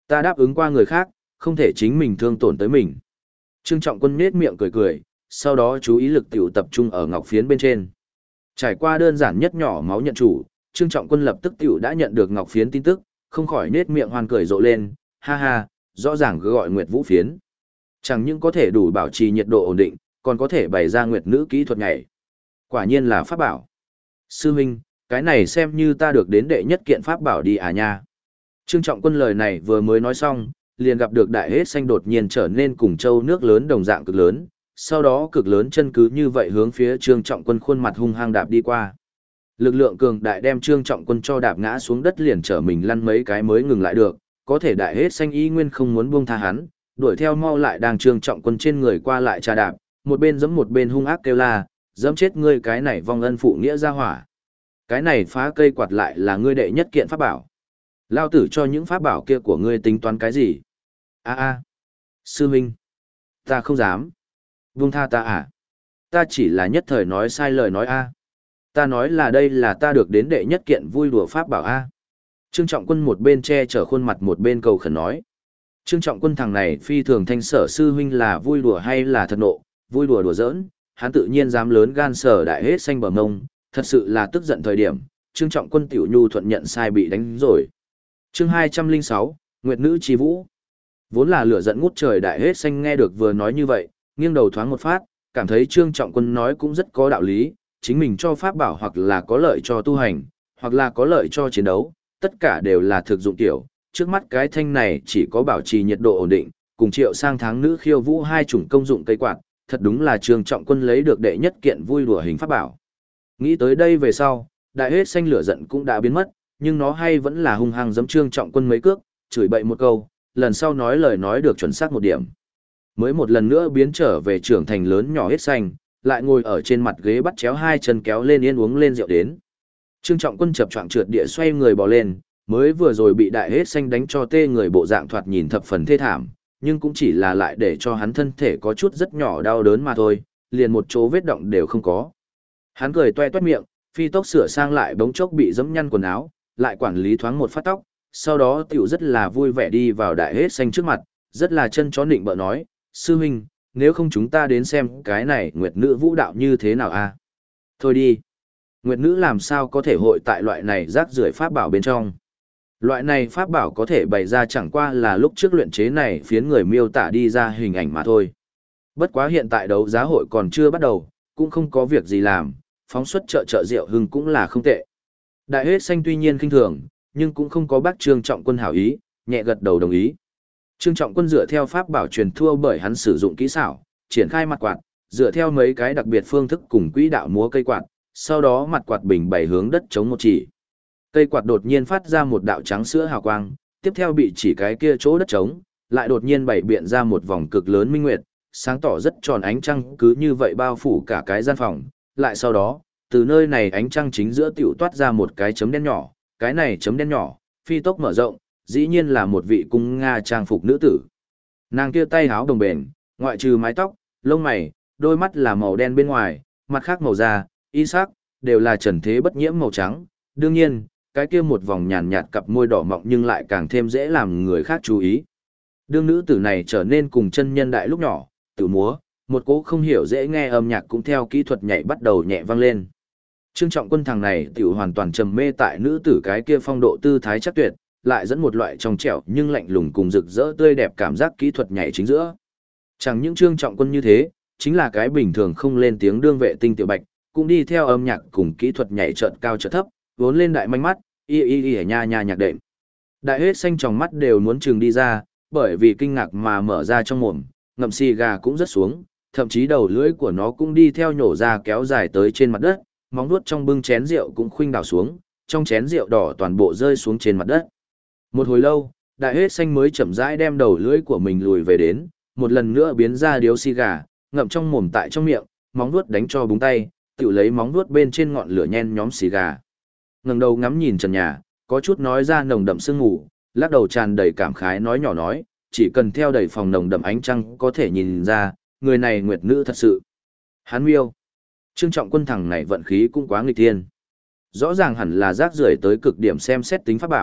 Ta đáp ứng qua người khác, không thể chính mình thương tổn tới mình. Trương Trọng Quân nhếch miệng cười cười, sau đó chú ý lực tiểu tập trung ở ngọc phiến bên trên. Trải qua đơn giản nhất nhỏ máu nhận chủ, Trương Trọng Quân lập tức tiểu đã nhận được ngọc phiến tin tức, không khỏi nhếch miệng hoan cười rộ lên, ha ha, rõ ràng cứ gọi Nguyệt Vũ phiến. Chẳng những có thể đủ bảo trì nhiệt độ ổn định, còn có thể bày ra nguyệt nữ kỹ thuật nhảy. Quả nhiên là pháp bảo. Sư huynh, cái này xem như ta được đến đệ nhất kiện pháp bảo đi à nha. Trương Trọng Quân lời này vừa mới nói xong, liền gặp được đại hết xanh đột nhiên trở nên cùng châu nước lớn đồng dạng cực lớn, sau đó cực lớn chân cứ như vậy hướng phía Trương Trọng Quân khuôn mặt hung hăng đạp đi qua. Lực lượng cường đại đem Trương Trọng Quân cho đạp ngã xuống đất liền trở mình lăn mấy cái mới ngừng lại được, có thể đại hết xanh y nguyên không muốn buông tha hắn, đuổi theo mau lại đang Trương Trọng Quân trên người qua lại trà đạp, một bên giẫm một bên hung ác kêu la, giẫm chết ngươi cái này vong ân phụ nghĩa ra hỏa. Cái này phá cây quạt lại là ngươi đệ nhất kiện pháp bảo. Lao tử cho những pháp bảo kia của ngươi tính toán cái gì? Sư huynh, ta không dám. Buông tha ta à? Ta chỉ là nhất thời nói sai lời nói a. Ta nói là đây là ta được đến đệ nhất kiện vui đùa pháp bảo a. Trương Trọng Quân một bên che chở khuôn mặt một bên cầu khẩn nói. Trương Trọng Quân thằng này phi thường thanh sở sư huynh là vui đùa hay là thật nộ, vui đùa đùa giỡn, hắn tự nhiên dám lớn gan sở đại hết xanh bờ ngông, thật sự là tức giận thời điểm, Trương Trọng Quân tiểu nhu thuận nhận sai bị đánh rồi. Chương 206, Nguyệt Nữ Chi Vũ. Vốn là lửa giận ngút trời đại hết xanh nghe được vừa nói như vậy, nghiêng đầu thoáng một phát, cảm thấy Trương Trọng Quân nói cũng rất có đạo lý, chính mình cho pháp bảo hoặc là có lợi cho tu hành, hoặc là có lợi cho chiến đấu, tất cả đều là thực dụng tiểu, trước mắt cái thanh này chỉ có bảo trì nhiệt độ ổn định, cùng Triệu Sang tháng nữ khiêu vũ hai chủng công dụng cây quạt, thật đúng là Trương Trọng Quân lấy được đệ nhất kiện vui đùa hình pháp bảo. Nghĩ tới đây về sau, đại hết xanh lửa giận cũng đã biến mất, nhưng nó hay vẫn là hung hăng giẫm Trương Trọng Quân mấy cước, chửi bậy một câu, lần sau nói lời nói được chuẩn xác một điểm. Mới một lần nữa biến trở về trưởng thành lớn nhỏ hết xanh, lại ngồi ở trên mặt ghế bắt chéo hai chân kéo lên yên uống lên rượu đến. Trương Trọng Quân chập choạng trượt địa xoay người bò lên, mới vừa rồi bị đại hết xanh đánh cho tê người bộ dạng thoạt nhìn thập phần thê thảm, nhưng cũng chỉ là lại để cho hắn thân thể có chút rất nhỏ đau đớn mà thôi, liền một chỗ vết động đều không có. Hắn cười toe toét miệng, phi tốc sửa sang lại bóng chốc bị dẫm nhăn quần áo, lại quản lý thoáng một phát tóc, sau đó tiểu rất là vui vẻ đi vào đại hết xanh trước mặt, rất là chân chó nịnh bợ nói, sư huynh, nếu không chúng ta đến xem cái này nguyệt nữ vũ đạo như thế nào a? Thôi đi. Nguyệt nữ làm sao có thể hội tại loại này rác rưởi pháp bảo bên trong. Loại này pháp bảo có thể bày ra chẳng qua là lúc trước luyện chế này phiến người miêu tả đi ra hình ảnh mà thôi. Bất quá hiện tại đấu giá hội còn chưa bắt đầu, cũng không có việc gì làm, phóng xuất chợ rượu hưng cũng là không tệ. Đại hết xanh tuy nhiên khinh thường, nhưng cũng không có bác Trương Trọng Quân hảo ý, nhẹ gật đầu đồng ý. Trương Trọng Quân dựa theo pháp bảo truyền thua bởi hắn sử dụng kỹ xảo, triển khai mặt quạt, dựa theo mấy cái đặc biệt phương thức cùng quỹ đạo múa cây quạt, sau đó mặt quạt bình bày hướng đất chống một chỉ. Cây quạt đột nhiên phát ra một đạo trắng sữa hào quang, tiếp theo bị chỉ cái kia chỗ đất trống, lại đột nhiên bày biện ra một vòng cực lớn minh nguyệt, sáng tỏ rất tròn ánh trăng cứ như vậy bao phủ cả cái gian phòng, lại sau đó, từ nơi này ánh trăng chính giữa tiểu toát ra một cái chấm đen nhỏ, cái này chấm đen nhỏ, phi tốc mở rộng, dĩ nhiên là một vị cung Nga trang phục nữ tử. Nàng kia tay háo đồng bền, ngoại trừ mái tóc, lông mày, đôi mắt là màu đen bên ngoài, mặt khác màu da, y sắc, đều là trần thế bất nhiễm màu trắng. Đương nhiên, cái kia một vòng nhàn nhạt cặp môi đỏ mọng nhưng lại càng thêm dễ làm người khác chú ý. Đương nữ tử này trở nên cùng chân nhân đại lúc nhỏ, tự múa, một cỗ không hiểu dễ nghe âm nhạc cũng theo kỹ thuật nhảy bắt đầu nhẹ vang lên. Trương Trọng Quân thằng này tiểu hoàn toàn trầm mê tại nữ tử cái kia phong độ tư thái chắc tuyệt, lại dẫn một loại trong trẻo nhưng lạnh lùng cùng rực rỡ tươi đẹp cảm giác kỹ thuật nhảy chính giữa. Chẳng những Trương Trọng Quân như thế, chính là cái bình thường không lên tiếng đương vệ tinh tiểu bạch, cũng đi theo âm nhạc cùng kỹ thuật nhảy chợt cao chợt thấp, vốn lên đại manh mắt, y nha nha nhạc đệm. Đại hết xanh tròng mắt đều muốn trừng đi ra, bởi vì kinh ngạc mà mở ra trong mồm, ngậm xì gà cũng rất xuống, thậm chí đầu lưỡi của nó cũng đi theo nhổ ra kéo dài tới trên mặt đất, móng vuốt trong bưng chén rượu cũng khuynh đảo xuống, trong chén rượu đỏ toàn bộ rơi xuống trên mặt đất. Một hồi lâu, đại hết xanh mới chậm rãi đem đầu lưỡi của mình lùi về đến, một lần nữa biến ra điếu xì gà, ngậm trong mồm tại trong miệng, móng vuốt đánh cho búng tay, tự lấy móng vuốt bên trên ngọn lửa nhen nhóm xì gà. Ngẩng đầu ngắm nhìn trần nhà, có chút nói ra nồng đậm sương mù, lắc đầu tràn đầy cảm khái nói nhỏ nói, chỉ cần theo đầy phòng nồng đậm ánh trăng có thể nhìn ra, người này nguyệt nữ thật sự. Hắn miêu. Trương Trọng Quân thằng này vận khí cũng quá nghịch thiên. Rõ ràng hẳn là rác rưởi tới cực điểm xem xét tính pháp bảo,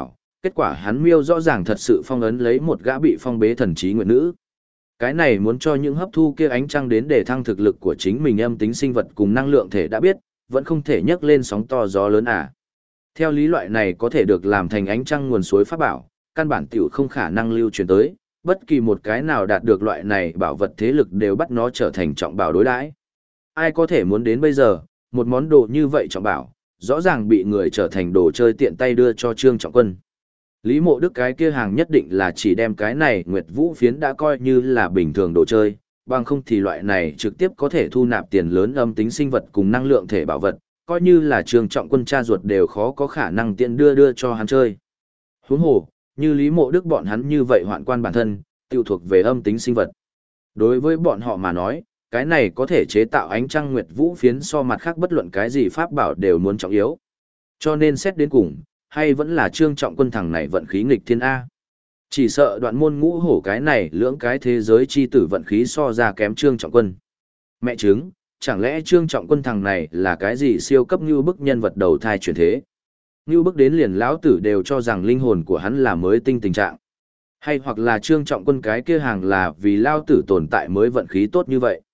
Kết quả hắn miêu rõ ràng thật sự phong ấn lấy một gã bị phong bế thần trí nguyện nữ. Cái này muốn cho những hấp thu kia ánh trăng đến để thăng thực lực của chính mình âm tính sinh vật cùng năng lượng thể đã biết, vẫn không thể nhấc lên sóng to gió lớn à. Theo lý loại này có thể được làm thành ánh trăng nguồn suối pháp bảo, căn bản tiểu không khả năng lưu truyền tới, bất kỳ một cái nào đạt được loại này bảo vật thế lực đều bắt nó trở thành trọng bảo đối đãi. Ai có thể muốn đến bây giờ, một món đồ như vậy trọng bảo, rõ ràng bị người trở thành đồ chơi tiện tay đưa cho Trương Trọng Quân. Lý Mộ Đức cái kia hàng nhất định là chỉ đem cái này Nguyệt Vũ phiến đã coi như là bình thường đồ chơi, bằng không thì loại này trực tiếp có thể thu nạp tiền lớn âm tính sinh vật cùng năng lượng thể bảo vật, coi như là Trương Trọng Quân cha ruột đều khó có khả năng tiện đưa cho hắn chơi. Huống hồ, như Lý Mộ Đức bọn hắn như vậy hoạn quan bản thân, tiêu thuộc về âm tính sinh vật. Đối với bọn họ mà nói, cái này có thể chế tạo ánh trăng Nguyệt Vũ phiến so mặt khác bất luận cái gì pháp bảo đều muốn trọng yếu. Cho nên xét đến cùng, hay vẫn là Trương Trọng Quân thằng này vận khí nghịch thiên A. Chỉ sợ đoạn môn ngũ hổ cái này lưỡng cái thế giới chi tử vận khí so ra kém Trương Trọng Quân. Mẹ chứng, chẳng lẽ Trương Trọng Quân thằng này là cái gì siêu cấp như bức nhân vật đầu thai chuyển thế? Như bức đến liền lão tử đều cho rằng linh hồn của hắn là mới tinh tình trạng. Hay hoặc là Trương Trọng Quân cái kia hàng là vì lao tử tồn tại mới vận khí tốt như vậy?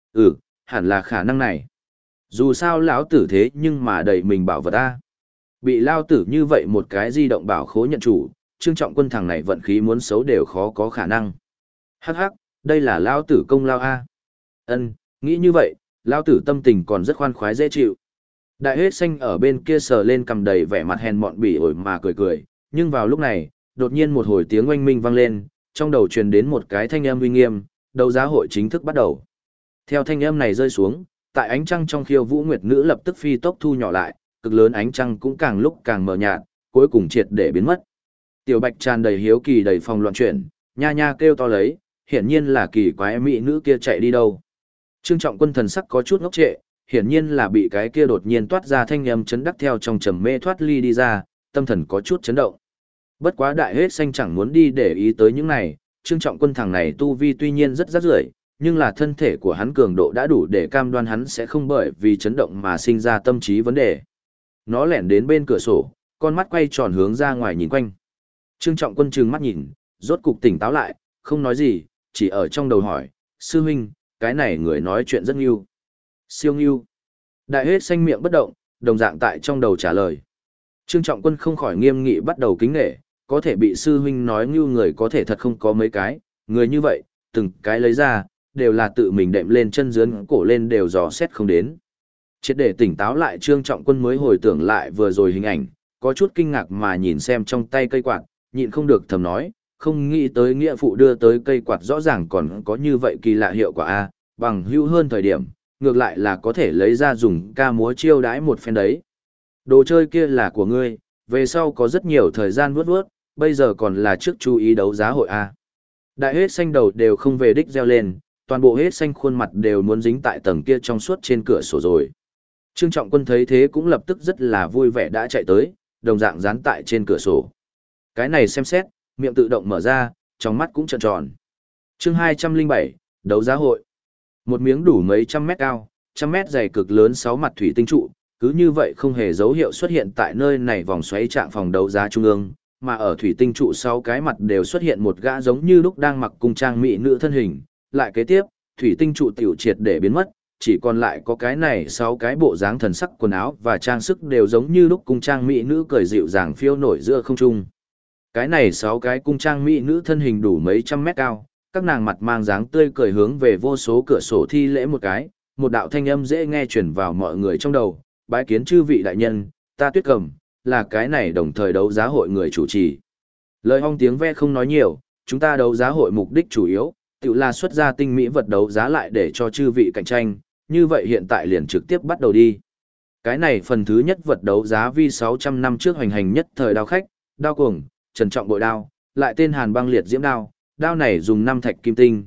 Hẳn là khả năng này. Dù sao lão tử thế nhưng mà đẩy mình bảo vật A. Bị lao tử như vậy một cái di động bảo khố nhận chủ, Trương Trọng Quân thằng này vận khí muốn xấu đều khó có khả năng. Hắc hắc, đây là lao tử công lao A. Nghĩ như vậy, lao tử tâm tình còn rất khoan khoái dễ chịu. Đại hết xanh ở bên kia sờ lên cầm đầy vẻ mặt hèn mọn bỉ ổi mà cười cười, nhưng vào lúc này, đột nhiên một hồi tiếng oanh minh vang lên, trong đầu truyền đến một cái thanh âm uy nghiêm, đấu giá hội chính thức bắt đầu. Theo thanh âm này rơi xuống, tại ánh trăng trong khiêu vũ nguyệt nữ lập tức phi tốc thu nhỏ lại, cực lớn ánh trăng cũng càng lúc càng mờ nhạt, cuối cùng triệt để biến mất. Tiểu Bạch tràn đầy hiếu kỳ đầy phòng loạn chuyển, nha nha kêu to lấy, hiển nhiên là kỳ quái mỹ nữ kia chạy đi đâu. Trương Trọng Quân thần sắc có chút ngốc trệ, hiển nhiên là bị cái kia đột nhiên toát ra thanh âm chấn đắc theo trong trầm mê thoát ly đi ra, tâm thần có chút chấn động. Bất quá đại hết xanh chẳng muốn đi để ý tới những này, Trương Trọng Quân thằng này tu vi tuy nhiên rất rác rưởi, nhưng là thân thể của hắn cường độ đã đủ để cam đoan hắn sẽ không bởi vì chấn động mà sinh ra tâm trí vấn đề. Nó lẻn đến bên cửa sổ, con mắt quay tròn hướng ra ngoài nhìn quanh. Trương Trọng Quân trừng mắt nhìn, rốt cục tỉnh táo lại, không nói gì, chỉ ở trong đầu hỏi, sư huynh, cái này người nói chuyện rất nghiêu. Siêu nghiêu. Đại hết xanh miệng bất động, đồng dạng tại trong đầu trả lời. Trương Trọng Quân không khỏi nghiêm nghị bắt đầu kính nể, có thể bị sư huynh nói nghiêu người có thể thật không có mấy cái, người như vậy, từng cái lấy ra, đều là tự mình đệm lên chân dướn cổ lên đều dò xét không đến. Triệt để tỉnh táo lại Trương Trọng Quân mới hồi tưởng lại vừa rồi hình ảnh, có chút kinh ngạc mà nhìn xem trong tay cây quạt, nhịn không được thầm nói, không nghĩ tới nghĩa phụ đưa tới cây quạt rõ ràng còn có như vậy kỳ lạ hiệu quả a, bằng hữu hơn thời điểm, ngược lại là có thể lấy ra dùng ca múa chiêu đãi một phen đấy. Đồ chơi kia là của ngươi, về sau có rất nhiều thời gian vuốt vuốt, bây giờ còn là trước chú ý đấu giá hội a. Đại hết xanh đầu đều không về đích reo lên, toàn bộ hết xanh khuôn mặt đều muốn dính tại tầng kia trong suốt trên cửa sổ rồi. Trương Trọng Quân thấy thế cũng lập tức rất là vui vẻ đã chạy tới, đồng dạng dán tại trên cửa sổ. Cái này xem xét, miệng tự động mở ra, trong mắt cũng trợn tròn. Chương 207, đấu giá hội. Một miếng đủ mấy trăm mét cao, trăm mét dày cực lớn 6 mặt thủy tinh trụ, cứ như vậy không hề dấu hiệu xuất hiện tại nơi này vòng xoáy trạng phòng đấu giá trung ương, mà ở thủy tinh trụ 6 cái mặt đều xuất hiện một gã giống như lúc đang mặc cung trang mỹ nữ thân hình, lại kế tiếp, thủy tinh trụ tiểu triệt để biến mất, chỉ còn lại có cái này 6 cái bộ dáng thần sắc quần áo và trang sức đều giống như lúc cung trang mỹ nữ cười dịu dàng phiêu nổi giữa không trung. Cái này 6 cái cung trang mỹ nữ thân hình đủ mấy trăm mét cao, các nàng mặt mang dáng tươi cười hướng về vô số cửa sổ thi lễ một cái, một đạo thanh âm dễ nghe truyền vào mọi người trong đầu, bái kiến chư vị đại nhân, ta Tuyết Cầm, là cái này đồng thời đấu giá hội người chủ trì. Lời hong tiếng ve không nói nhiều, chúng ta đấu giá hội mục đích chủ yếu, tự là xuất ra tinh mỹ vật đấu giá lại để cho chư vị cạnh tranh, như vậy hiện tại liền trực tiếp bắt đầu đi. Cái này phần thứ nhất vật đấu giá vi 600 năm trước hoành hành nhất thời đao khách, đao cuồng, trần trọng bội đao, lại tên Hàn băng liệt diễm đao, đao này dùng 5 thạch kim tinh,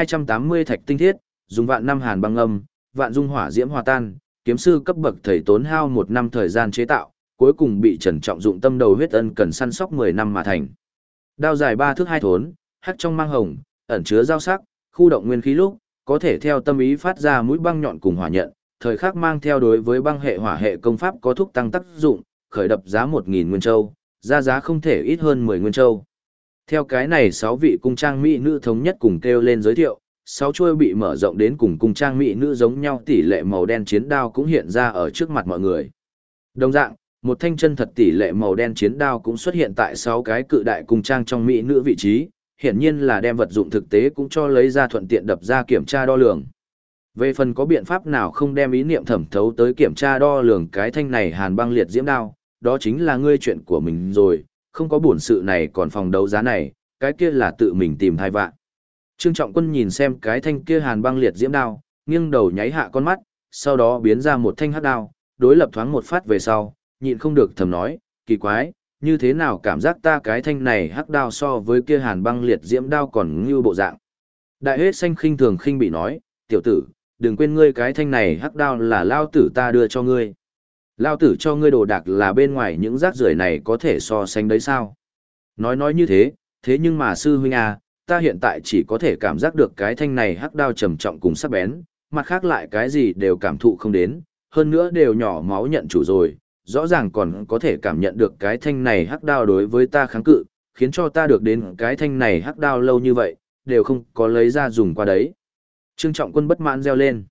280 thạch tinh thiết, dùng vạn năm hàn băng âm, vạn dung hỏa diễm hòa tan, kiếm sư cấp bậc thầy tốn hao 1 năm thời gian chế tạo, cuối cùng bị Trần Trọng dụng tâm đầu huyết ân cần săn sóc 10 năm mà thành. Đao dài 3 thước 2 thốn, hắc trong mang hồng, ẩn chứa dao sắc, khu động nguyên khí lúc, có thể theo tâm ý phát ra mũi băng nhọn cùng hỏa nhận, thời khắc mang theo đối với băng hệ hỏa hệ công pháp có thúc tăng tác dụng, khởi đập giá 1000 nguyên châu, Ra giá không thể ít hơn 10 nguyên châu. Theo cái này 6 vị cung trang mỹ nữ thống nhất cùng kêu lên giới thiệu, 6 chuôi bị mở rộng đến cùng cung trang mỹ nữ giống nhau tỷ lệ màu đen chiến đao cũng hiện ra ở trước mặt mọi người. Đồng dạng, một thanh chân thật tỷ lệ màu đen chiến đao cũng xuất hiện tại 6 cái cự đại cung trang trong mỹ nữ vị trí, hiển nhiên là đem vật dụng thực tế cũng cho lấy ra thuận tiện đập ra kiểm tra đo lường. Về phần có biện pháp nào không đem ý niệm thẩm thấu tới kiểm tra đo lường cái thanh này hàn băng liệt diễm đao, đó chính là ngươi chuyện của mình rồi, không có bổn sự này còn phòng đấu giá này, cái kia là tự mình tìm thai vạn. Trương Trọng Quân nhìn xem cái thanh kia hàn băng liệt diễm đao, nghiêng đầu nháy hạ con mắt, sau đó biến ra một thanh hắc đao, đối lập thoáng một phát về sau, nhịn không được thầm nói, kỳ quái, như thế nào cảm giác ta cái thanh này hắc đao so với kia hàn băng liệt diễm đao còn như bộ dạng. Đại hết xanh khinh thường khinh bị nói, tiểu tử, đừng quên ngươi cái thanh này hắc đao là lao tử ta đưa cho ngươi. Lao tử cho ngươi đồ đạc là bên ngoài những rác rưởi này có thể so sánh đấy sao? Nói như thế, thế nhưng mà sư huynh à, ta hiện tại chỉ có thể cảm giác được cái thanh này hắc đao trầm trọng cùng sắc bén, mặt khác lại cái gì đều cảm thụ không đến, hơn nữa đều nhỏ máu nhận chủ rồi, rõ ràng còn có thể cảm nhận được cái thanh này hắc đao đối với ta kháng cự, khiến cho ta được đến cái thanh này hắc đao lâu như vậy, đều không có lấy ra dùng qua đấy. Trương Trọng Quân bất mãn reo lên.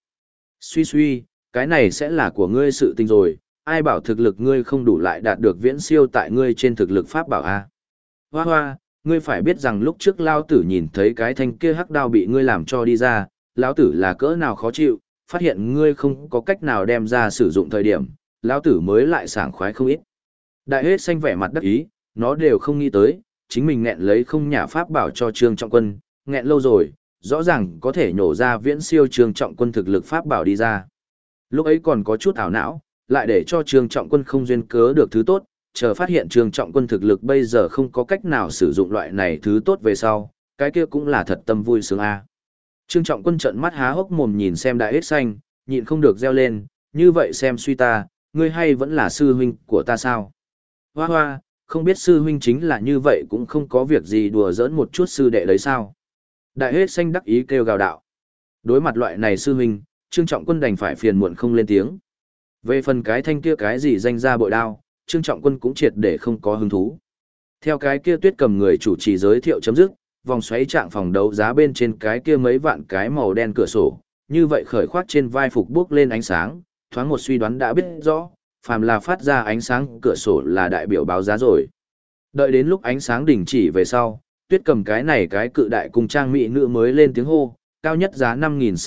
Suy, cái này sẽ là của ngươi sự tình rồi, ai bảo thực lực ngươi không đủ lại đạt được viễn siêu tại ngươi trên thực lực pháp bảo a. Hoa, ngươi phải biết rằng lúc trước lao tử nhìn thấy cái thanh kia hắc đao bị ngươi làm cho đi ra, lão tử là cỡ nào khó chịu, phát hiện ngươi không có cách nào đem ra sử dụng thời điểm, lão tử mới lại sảng khoái không ít. Đại hết xanh vẻ mặt đắc ý, nó đều không nghĩ tới, chính mình nghẹn lấy không nhả pháp bảo cho Trương Trọng Quân, nghẹn lâu rồi, rõ ràng có thể nhổ ra viễn siêu Trương Trọng Quân thực lực pháp bảo đi ra. Lúc ấy còn có chút ảo não, lại để cho Trương Trọng Quân không duyên cớ được thứ tốt, chờ phát hiện Trương Trọng Quân thực lực bây giờ không có cách nào sử dụng loại này thứ tốt về sau, cái kia cũng là thật tâm vui sướng a. Trương Trọng Quân trợn mắt há hốc mồm nhìn xem Đại hết xanh, nhịn không được reo lên, như vậy xem suy ta, ngươi hay vẫn là sư huynh của ta sao? Hoa, không biết sư huynh chính là như vậy cũng không có việc gì đùa giỡn một chút sư đệ đấy sao? Đại hết xanh đắc ý kêu gào đạo. Đối mặt loại này sư huynh, Trương Trọng Quân đành phải phiền muộn không lên tiếng. Về phần cái thanh kia cái gì danh ra bội đao, Trương Trọng Quân cũng triệt để không có hứng thú. Theo cái kia Tuyết Cầm người chủ trì giới thiệu chấm dứt, vòng xoáy trạng phòng đấu giá bên trên cái kia mấy vạn cái màu đen cửa sổ, như vậy khởi khoát trên vai phục bước lên ánh sáng, thoáng một suy đoán đã biết rõ, phàm là phát ra ánh sáng cửa sổ là đại biểu báo giá rồi. Đợi đến lúc ánh sáng đình chỉ về sau, Tuyết Cầm cái này cái cự đại cung trang mỹ nữ mới lên tiếng hô, cao nhất giá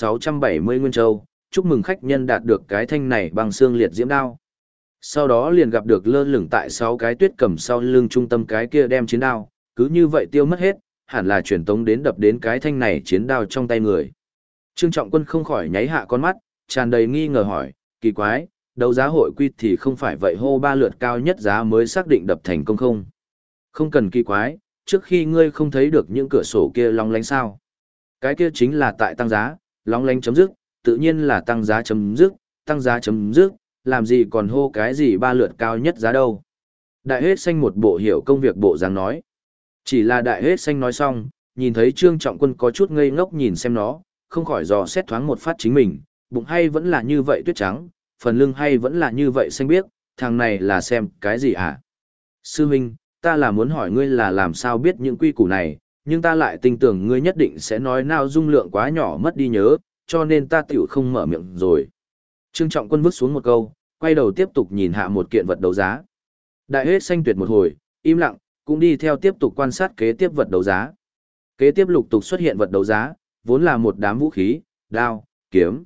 5.670 nguyên châu, chúc mừng khách nhân đạt được cái thanh này bằng xương liệt diễm đao. Sau đó liền gặp được lơ lửng tại 6 cái Tuyết Cầm sau lưng trung tâm cái kia đem chiến đao, cứ như vậy tiêu mất hết, hẳn là truyền tống đến đập đến cái thanh này chiến đao trong tay người. Trương Trọng Quân không khỏi nháy hạ con mắt, tràn đầy nghi ngờ hỏi, kỳ quái, đấu giá hội quy thì không phải vậy hô 3 lượt cao nhất giá mới xác định đập thành công không? Không cần kỳ quái, trước khi ngươi không thấy được những cửa sổ kia long lánh sao? Cái kia chính là tại tăng giá, long lánh chấm dứt, tự nhiên là tăng giá chấm dứt, tăng giá chấm dứt, làm gì còn hô cái gì 3 lượt cao nhất giá đâu. Đại hết xanh một bộ hiểu công việc bộ dáng nói. Chỉ là đại hết xanh nói xong, nhìn thấy Trương Trọng Quân có chút ngây ngốc nhìn xem nó, không khỏi dò xét thoáng một phát chính mình, bụng hay vẫn là như vậy tuyết trắng, phần lưng hay vẫn là như vậy xanh biếc, thằng này là xem cái gì hả? Sư huynh, ta là muốn hỏi ngươi là làm sao biết những quy củ này, nhưng ta lại tin tưởng ngươi nhất định sẽ nói nào dung lượng quá nhỏ mất đi nhớ, cho nên ta tiểu không mở miệng rồi. Trương Trọng Quân vứt xuống một câu, quay đầu tiếp tục nhìn hạ một kiện vật đấu giá. Đại hết xanh tuyệt một hồi, im lặng, cũng đi theo tiếp tục quan sát kế tiếp vật đấu giá. Kế tiếp lục tục xuất hiện vật đấu giá, vốn là một đám vũ khí, đao, kiếm,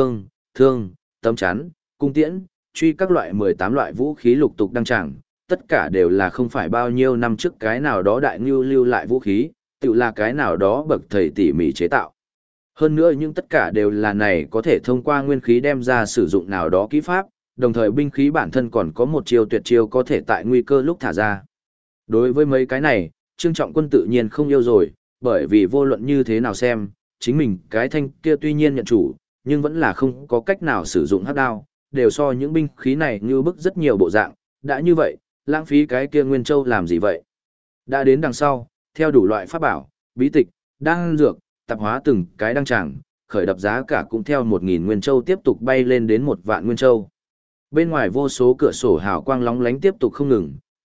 thương, tấm chắn, cung tiễn, truy các loại 18 loại vũ khí lục tục đăng tràng, tất cả đều là không phải bao nhiêu năm trước cái nào đó đại ngưu lưu lại vũ khí, tự là cái nào đó bậc thầy tỉ mỉ chế tạo. Hơn nữa nhưng tất cả đều là này có thể thông qua nguyên khí đem ra sử dụng nào đó kỹ pháp, đồng thời binh khí bản thân còn có một chiêu tuyệt chiêu có thể tại nguy cơ lúc thả ra. Đối với mấy cái này, Trương Trọng Quân tự nhiên không yêu rồi, bởi vì vô luận như thế nào xem, chính mình cái thanh kia tuy nhiên nhận chủ, nhưng vẫn là không có cách nào sử dụng hắc đao, đều so những binh khí này như bức rất nhiều bộ dạng, đã như vậy, lãng phí cái kia Nguyên Châu làm gì vậy? Đã đến đằng sau, theo đủ loại pháp bảo, bí tịch, đan dược, tạp hóa từng cái đăng tràng, khởi đập giá cả cũng theo 1.000 Nguyên Châu tiếp tục bay lên đến 1 vạn Nguyên Châu. Bên ngoài vô số cửa sổ hào quang lóng lánh tiếp tục không ngừng,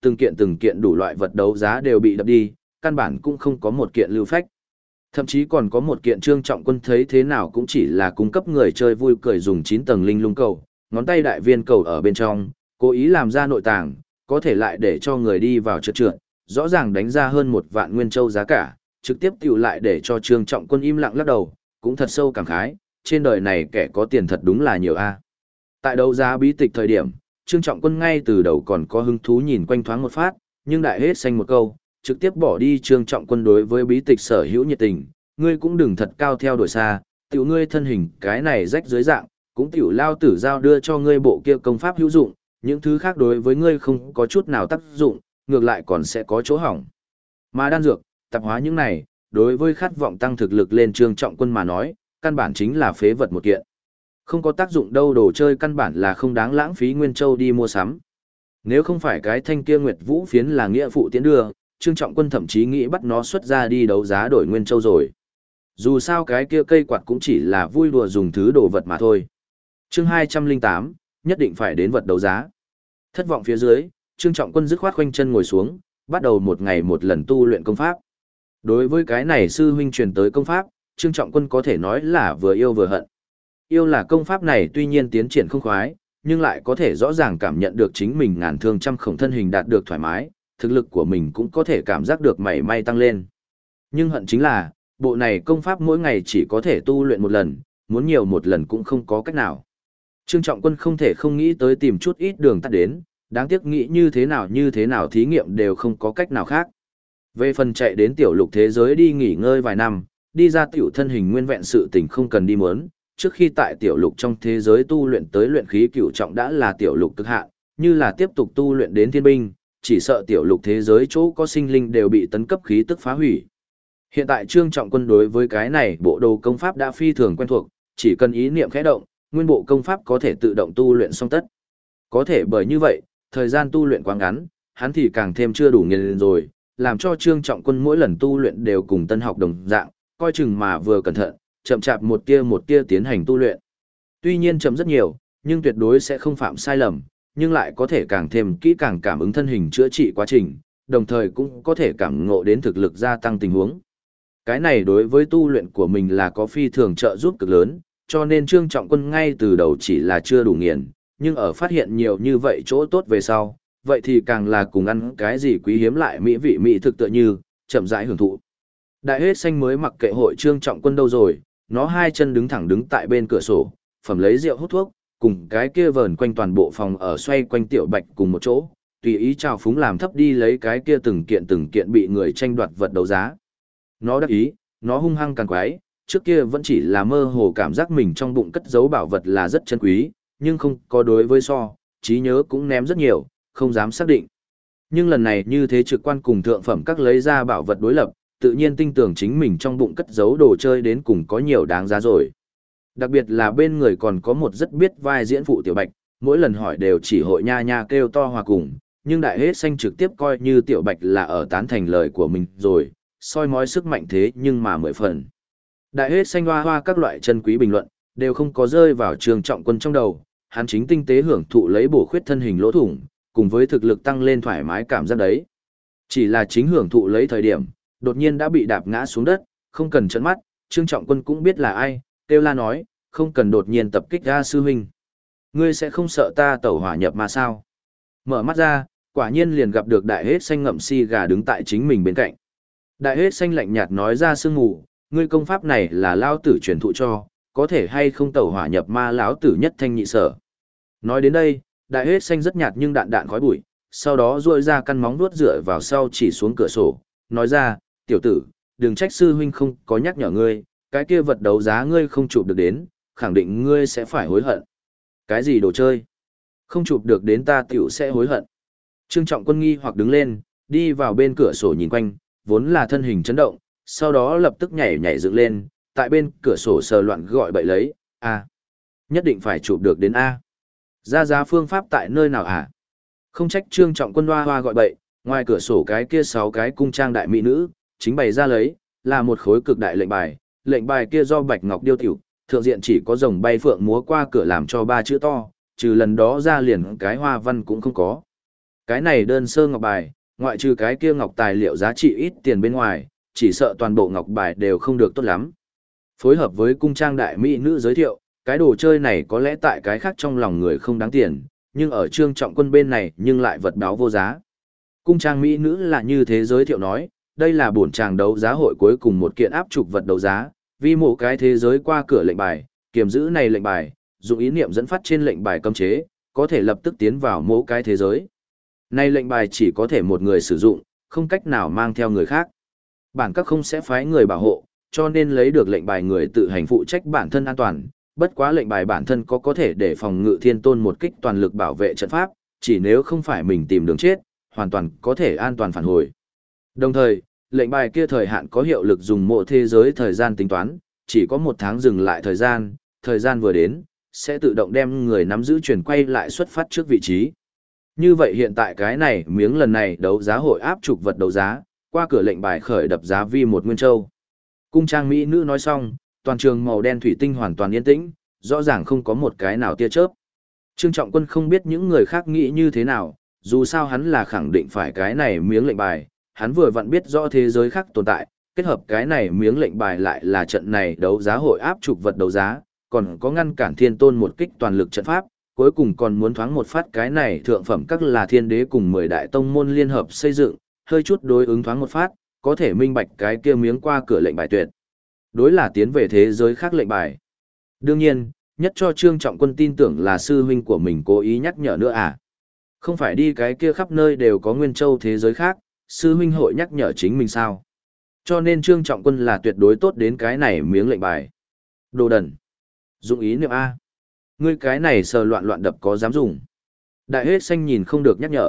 từng kiện đủ loại vật đấu giá đều bị đập đi, căn bản cũng không có một kiện lưu phách. Thậm chí còn có một kiện Trương Trọng Quân thấy thế nào cũng chỉ là cung cấp người chơi vui cười dùng 9 tầng linh lung cầu, ngón tay đại viên cầu ở bên trong, cố ý làm ra nội tàng, có thể lại để cho người đi vào trượt trượt, rõ ràng đánh ra hơn 1 vạn nguyên châu giá cả, trực tiếp tiểu lại để cho Trương Trọng Quân im lặng lắc đầu, cũng thật sâu cảm khái, trên đời này kẻ có tiền thật đúng là nhiều a. Tại đấu giá bí tịch thời điểm, Trương Trọng Quân ngay từ đầu còn có hứng thú nhìn quanh thoáng một phát, nhưng đại hết xanh một câu, trực tiếp bỏ đi Trương Trọng Quân đối với bí tịch sở hữu nhiệt tình, ngươi cũng đừng thật cao theo đuổi xa, tiểu ngươi thân hình cái này rách dưới dạng, cũng tiểu lao tử giao đưa cho ngươi bộ kia công pháp hữu dụng, những thứ khác đối với ngươi không có chút nào tác dụng, ngược lại còn sẽ có chỗ hỏng. Mà đan dược, tạp hóa những này, đối với khát vọng tăng thực lực lên Trương Trọng Quân mà nói, căn bản chính là phế vật một kiện. Không có tác dụng đâu, đồ chơi căn bản là không đáng lãng phí nguyên châu đi mua sắm. Nếu không phải cái thanh kia Nguyệt Vũ phiến là nghĩa phụ tiến đưa, Trương Trọng Quân thậm chí nghĩ bắt nó xuất ra đi đấu giá đổi nguyên châu rồi. Dù sao cái kia cây quạt cũng chỉ là vui đùa dùng thứ đồ vật mà thôi. Chương 208, nhất định phải đến vật đấu giá. Thất vọng phía dưới, Trương Trọng Quân dứt khoát khoanh chân ngồi xuống, bắt đầu một ngày một lần tu luyện công pháp. Đối với cái này sư huynh truyền tới công pháp, Trương Trọng Quân có thể nói là vừa yêu vừa hận. Yêu là công pháp này tuy nhiên tiến triển không khoái, nhưng lại có thể rõ ràng cảm nhận được chính mình ngàn thương trăm khổng thân hình đạt được thoải mái, thực lực của mình cũng có thể cảm giác được mảy may tăng lên. Nhưng hận chính là, bộ này công pháp mỗi ngày chỉ có thể tu luyện một lần, muốn nhiều một lần cũng không có cách nào. Trương Trọng Quân không thể không nghĩ tới tìm chút ít đường tắt đến, đáng tiếc nghĩ như thế nào thí nghiệm đều không có cách nào khác. Về phần chạy đến tiểu lục thế giới đi nghỉ ngơi vài năm, đi ra tiểu thân hình nguyên vẹn sự tình không cần đi muốn, trước khi tại tiểu lục trong thế giới tu luyện tới luyện khí cửu trọng đã là tiểu lục cực hạn, như là tiếp tục tu luyện đến thiên binh, chỉ sợ tiểu lục thế giới chỗ có sinh linh đều bị tấn cấp khí tức phá hủy. Hiện tại Trương Trọng Quân đối với cái này bộ đồ công pháp đã phi thường quen thuộc, chỉ cần ý niệm khẽ động, nguyên bộ công pháp có thể tự động tu luyện xong tất. Có thể bởi như vậy, thời gian tu luyện quá ngắn, hắn thì càng thêm chưa đủ nghiền rồi, làm cho Trương Trọng Quân mỗi lần tu luyện đều cùng tân học đồng dạng, coi chừng mà vừa cẩn thận, chậm chạp một tia tiến hành tu luyện. Tuy nhiên chậm rất nhiều, nhưng tuyệt đối sẽ không phạm sai lầm, nhưng lại có thể càng thêm kỹ càng cảm ứng thân hình chữa trị quá trình, đồng thời cũng có thể cảm ngộ đến thực lực gia tăng tình huống. Cái này đối với tu luyện của mình là có phi thường trợ giúp cực lớn, cho nên Trương Trọng Quân ngay từ đầu chỉ là chưa đủ nghiền, nhưng ở phát hiện nhiều như vậy chỗ tốt về sau, vậy thì càng là cùng ăn cái gì quý hiếm lại mỹ vị mỹ thực tựa như, chậm rãi hưởng thụ. Đại hết xanh mới mặc kệ hội Trương Trọng Quân đâu rồi, nó hai chân đứng thẳng đứng tại bên cửa sổ, phẩm lấy rượu hút thuốc, cùng cái kia vờn quanh toàn bộ phòng ở xoay quanh tiểu bạch cùng một chỗ, tùy ý trào phúng làm thấp đi lấy cái kia từng kiện bị người tranh đoạt vật đấu giá. Nó đắc ý, nó hung hăng càng quái, trước kia vẫn chỉ là mơ hồ cảm giác mình trong bụng cất giấu bảo vật là rất chân quý, nhưng không có đối với trí nhớ cũng ném rất nhiều, không dám xác định. Nhưng lần này như thế trực quan cùng thượng phẩm các lấy ra bảo vật đối lập, tự nhiên tin tưởng chính mình trong bụng cất giấu đồ chơi đến cùng có nhiều đáng giá rồi. Đặc biệt là bên người còn có một rất biết vai diễn phụ tiểu bạch, mỗi lần hỏi đều chỉ hội nha nha kêu to hòa cùng, nhưng đại hết xanh trực tiếp coi như tiểu bạch là ở tán thành lời của mình rồi, soi mói sức mạnh thế nhưng mà 10 phần. Đại hết xanh hoa hoa các loại chân quý bình luận, đều không có rơi vào Trương Trọng Quân trong đầu, hắn chính tinh tế hưởng thụ lấy bổ khuyết thân hình lỗ thủng, cùng với thực lực tăng lên thoải mái cảm giác đấy. Chỉ là chính hưởng thụ lấy thời điểm, đột nhiên đã bị đạp ngã xuống đất, không cần trợn mắt, Trương Trọng Quân cũng biết là ai, kêu la nói, không cần đột nhiên tập kích ra sư huynh. Ngươi sẽ không sợ ta tẩu hỏa nhập mà sao? Mở mắt ra, quả nhiên liền gặp được đại hết xanh ngậm si gà đứng tại chính mình bên cạnh. Đại hết xanh lạnh nhạt nói ra sương mù, ngươi công pháp này là lao tử truyền thụ cho, có thể hay không tẩu hỏa nhập ma lão tử nhất thanh nhị sở. Nói đến đây, đại hết xanh rất nhạt nhưng đạn đạn khói bụi, sau đó duỗi ra căn móng vuốt dựa vào sau chỉ xuống cửa sổ, nói ra, tiểu tử, đừng trách sư huynh không có nhắc nhở ngươi, cái kia vật đấu giá ngươi không chụp được đến, khẳng định ngươi sẽ phải hối hận. Cái gì đồ chơi? Không chụp được đến ta tiểu sẽ hối hận. Trương Trọng Quân nghi hoặc đứng lên, đi vào bên cửa sổ nhìn quanh, vốn là thân hình chấn động, sau đó lập tức nhảy dựng lên, tại bên cửa sổ sờ loạn gọi bậy lấy, a, nhất định phải chụp được đến a. Ra giá phương pháp tại nơi nào hả? Không trách Trương Trọng Quân hoa hoa gọi bậy, ngoài cửa sổ cái kia 6 cái cung trang đại mỹ nữ, chính bày ra lấy, là một khối cực đại lệnh bài kia do bạch ngọc điêu tiểu, thượng diện chỉ có rồng bay phượng múa qua cửa làm cho 3 chữ to, trừ lần đó ra liền cái hoa văn cũng không có. Cái này đơn sơ ngọc bài, ngoại trừ cái kia ngọc tài liệu giá trị ít tiền bên ngoài, chỉ sợ toàn bộ ngọc bài đều không được tốt lắm. Phối hợp với cung trang đại mỹ nữ giới thiệu, cái đồ chơi này có lẽ tại cái khác trong lòng người không đáng tiền, nhưng ở Trương Trọng Quân bên này nhưng lại vật báo vô giá. Cung trang mỹ nữ là như thế giới thiệu nói, đây là bổn tràng đấu giá hội cuối cùng một kiện áp trục vật đấu giá, vì mộ cái thế giới qua cửa lệnh bài, kiềm giữ này lệnh bài, dùng ý niệm dẫn phát trên lệnh bài cấm chế, có thể lập tức tiến vào mộ cái thế giới. Này lệnh bài chỉ có thể một người sử dụng, không cách nào mang theo người khác. Bản các không sẽ phái người bảo hộ, cho nên lấy được lệnh bài người tự hành phụ trách bản thân an toàn. Bất quá lệnh bài bản thân có thể để phòng ngự thiên tôn một kích toàn lực bảo vệ trận pháp, chỉ nếu không phải mình tìm đường chết, hoàn toàn có thể an toàn phản hồi. Đồng thời, lệnh bài kia thời hạn có hiệu lực dùng mộ thế giới thời gian tính toán, chỉ có 1 tháng dừng lại thời gian vừa đến, sẽ tự động đem người nắm giữ chuyển quay lại xuất phát trước vị trí. Như vậy hiện tại cái này miếng lần này đấu giá hội áp trục vật đấu giá, qua cửa lệnh bài khởi đập giá vi 1 nguyên châu. Cung trang mỹ nữ nói xong, toàn trường màu đen thủy tinh hoàn toàn yên tĩnh, rõ ràng không có một cái nào tia chớp. Trương Trọng Quân không biết những người khác nghĩ như thế nào, dù sao hắn là khẳng định phải cái này miếng lệnh bài, hắn vừa vặn biết rõ thế giới khác tồn tại, kết hợp cái này miếng lệnh bài lại là trận này đấu giá hội áp trục vật đấu giá, còn có ngăn cản thiên tôn một kích toàn lực trận pháp, cuối cùng còn muốn thoáng một phát cái này thượng phẩm các là thiên đế cùng 10 đại tông môn liên hợp xây dựng, hơi chút đối ứng thoáng một phát, có thể minh bạch cái kia miếng qua cửa lệnh bài tuyệt. Đối là tiến về thế giới khác lệnh bài. Đương nhiên, nhất cho Trương Trọng Quân tin tưởng là sư huynh của mình cố ý nhắc nhở nữa à. Không phải đi cái kia khắp nơi đều có nguyên châu thế giới khác, sư huynh hội nhắc nhở chính mình sao. Cho nên Trương Trọng Quân là tuyệt đối tốt đến cái này miếng lệnh bài. Đồ đần. Dụng ý niệm A. Ngươi cái này sờ loạn loạn đập có dám dùng. Đại hết xanh nhìn không được nhắc nhở.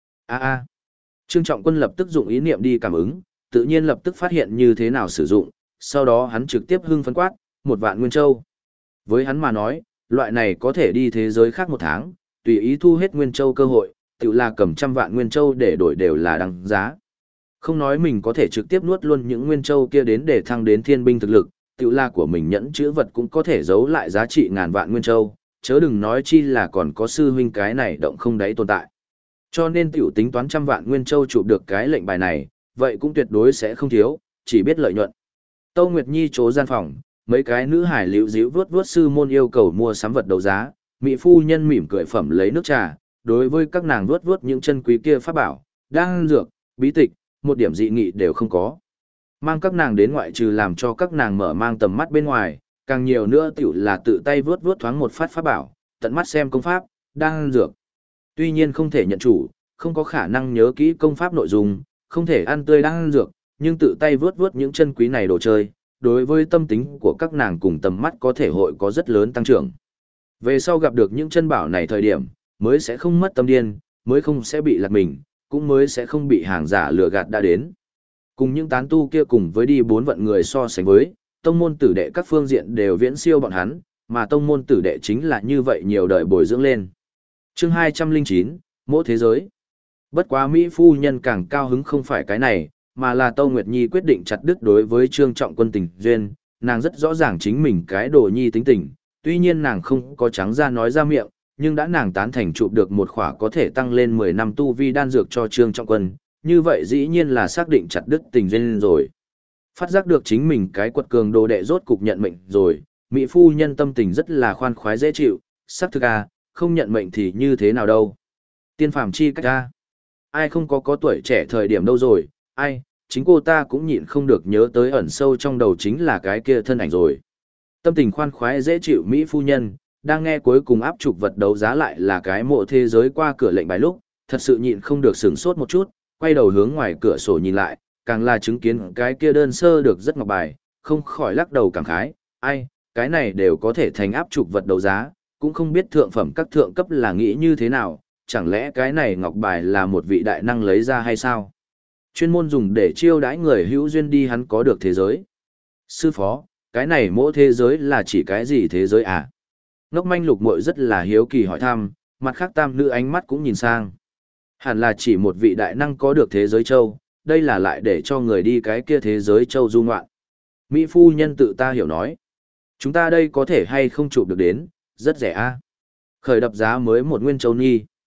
A. Trương Trọng Quân lập tức dụng ý niệm đi cảm ứng, tự nhiên lập tức phát hiện như thế nào sử dụng, sau đó hắn trực tiếp hưng phấn quát, 1 vạn nguyên châu. Với hắn mà nói, loại này có thể đi thế giới khác 1 tháng, tùy ý thu hết nguyên châu cơ hội, tự là cầm 100 vạn nguyên châu để đổi đều là đăng giá. Không nói mình có thể trực tiếp nuốt luôn những nguyên châu kia đến để thăng đến thiên binh thực lực, tự là của mình nhẫn chữ vật cũng có thể giấu lại giá trị ngàn vạn nguyên châu, chớ đừng nói chi là còn có sư huynh cái này động không đáy tồn tại. Cho nên tiểu tính toán 100 vạn nguyên châu chụp được cái lệnh bài này, vậy cũng tuyệt đối sẽ không thiếu, chỉ biết lợi nhuận. Tâu Nguyệt Nhi trố gian phòng, mấy cái nữ hải liễu díu vuốt sư môn yêu cầu mua sắm vật đấu giá, mỹ phu nhân mỉm cười phẩm lấy nước trà, đối với các nàng vuốt những chân quý kia pháp bảo, đan dược, bí tịch, một điểm dị nghị đều không có. Mang các nàng đến ngoại trừ làm cho các nàng mở mang tầm mắt bên ngoài, càng nhiều nữa tiểu là tự tay vuốt thoáng một phát pháp bảo, tận mắt xem công pháp, đan dược. Tuy nhiên không thể nhận chủ, không có khả năng nhớ kỹ công pháp nội dung, không thể ăn tươi đan dược, nhưng tự tay vuốt những chân quý này đồ chơi, đối với tâm tính của các nàng cùng tầm mắt có thể hội có rất lớn tăng trưởng. Về sau gặp được những chân bảo này thời điểm, mới sẽ không mất tâm điên, mới không sẽ bị lạc mình, cũng mới sẽ không bị hàng giả lừa gạt đã đến. Cùng những tán tu kia cùng với đi 4 vận người so sánh với, tông môn tử đệ các phương diện đều viễn siêu bọn hắn, mà tông môn tử đệ chính là như vậy nhiều đời bồi dưỡng lên. Chương 209, mỗi thế giới. Bất quá Mỹ phu nhân càng cao hứng không phải cái này, mà là Tâu Nguyệt Nhi quyết định chặt đứt đối với Trương Trọng Quân tình duyên, nàng rất rõ ràng chính mình cái đồ nhi tính tình, tuy nhiên nàng không có trắng ra nói ra miệng, nhưng đã nàng tán thành chụp được một khỏa có thể tăng lên 10 năm tu vi đan dược cho Trương Trọng Quân, như vậy dĩ nhiên là xác định chặt đứt tình duyên rồi. Phát giác được chính mình cái quật cường đồ đệ rốt cục nhận mệnh rồi, Mỹ phu nhân tâm tình rất là khoan khoái dễ chịu, xác thực à, không nhận mệnh thì như thế nào đâu. Tiên phàm chi cách a, ai không có tuổi trẻ thời điểm đâu rồi, ai, chính cô ta cũng nhịn không được nhớ tới ẩn sâu trong đầu chính là cái kia thân ảnh rồi. Tâm tình khoan khoái dễ chịu Mỹ phu nhân, đang nghe cuối cùng áp trục vật đấu giá lại là cái mộ thế giới qua cửa lệnh bài lúc, thật sự nhịn không được sửng sốt một chút, quay đầu hướng ngoài cửa sổ nhìn lại, càng là chứng kiến cái kia đơn sơ được rất ngọc bài, không khỏi lắc đầu cảm khái, ai, cái này đều có thể thành áp trục vật đấu giá, cũng không biết thượng phẩm các thượng cấp là nghĩ như thế nào, chẳng lẽ cái này ngọc bài là một vị đại năng lấy ra hay sao? Chuyên môn dùng để chiêu đãi người hữu duyên đi hắn có được thế giới. Sư phó, cái này mỗi thế giới là chỉ cái gì thế giới à? Ngốc manh lục muội rất là hiếu kỳ hỏi thăm, mặt khác tam nữ ánh mắt cũng nhìn sang. Hẳn là chỉ một vị đại năng có được thế giới châu, đây là lại để cho người đi cái kia thế giới châu du ngoạn. Mỹ phu nhân tự ta hiểu nói. Chúng ta đây có thể hay không chụp được đến, rất rẻ a. Khởi đập giá mới 1 nguyên châu nhi.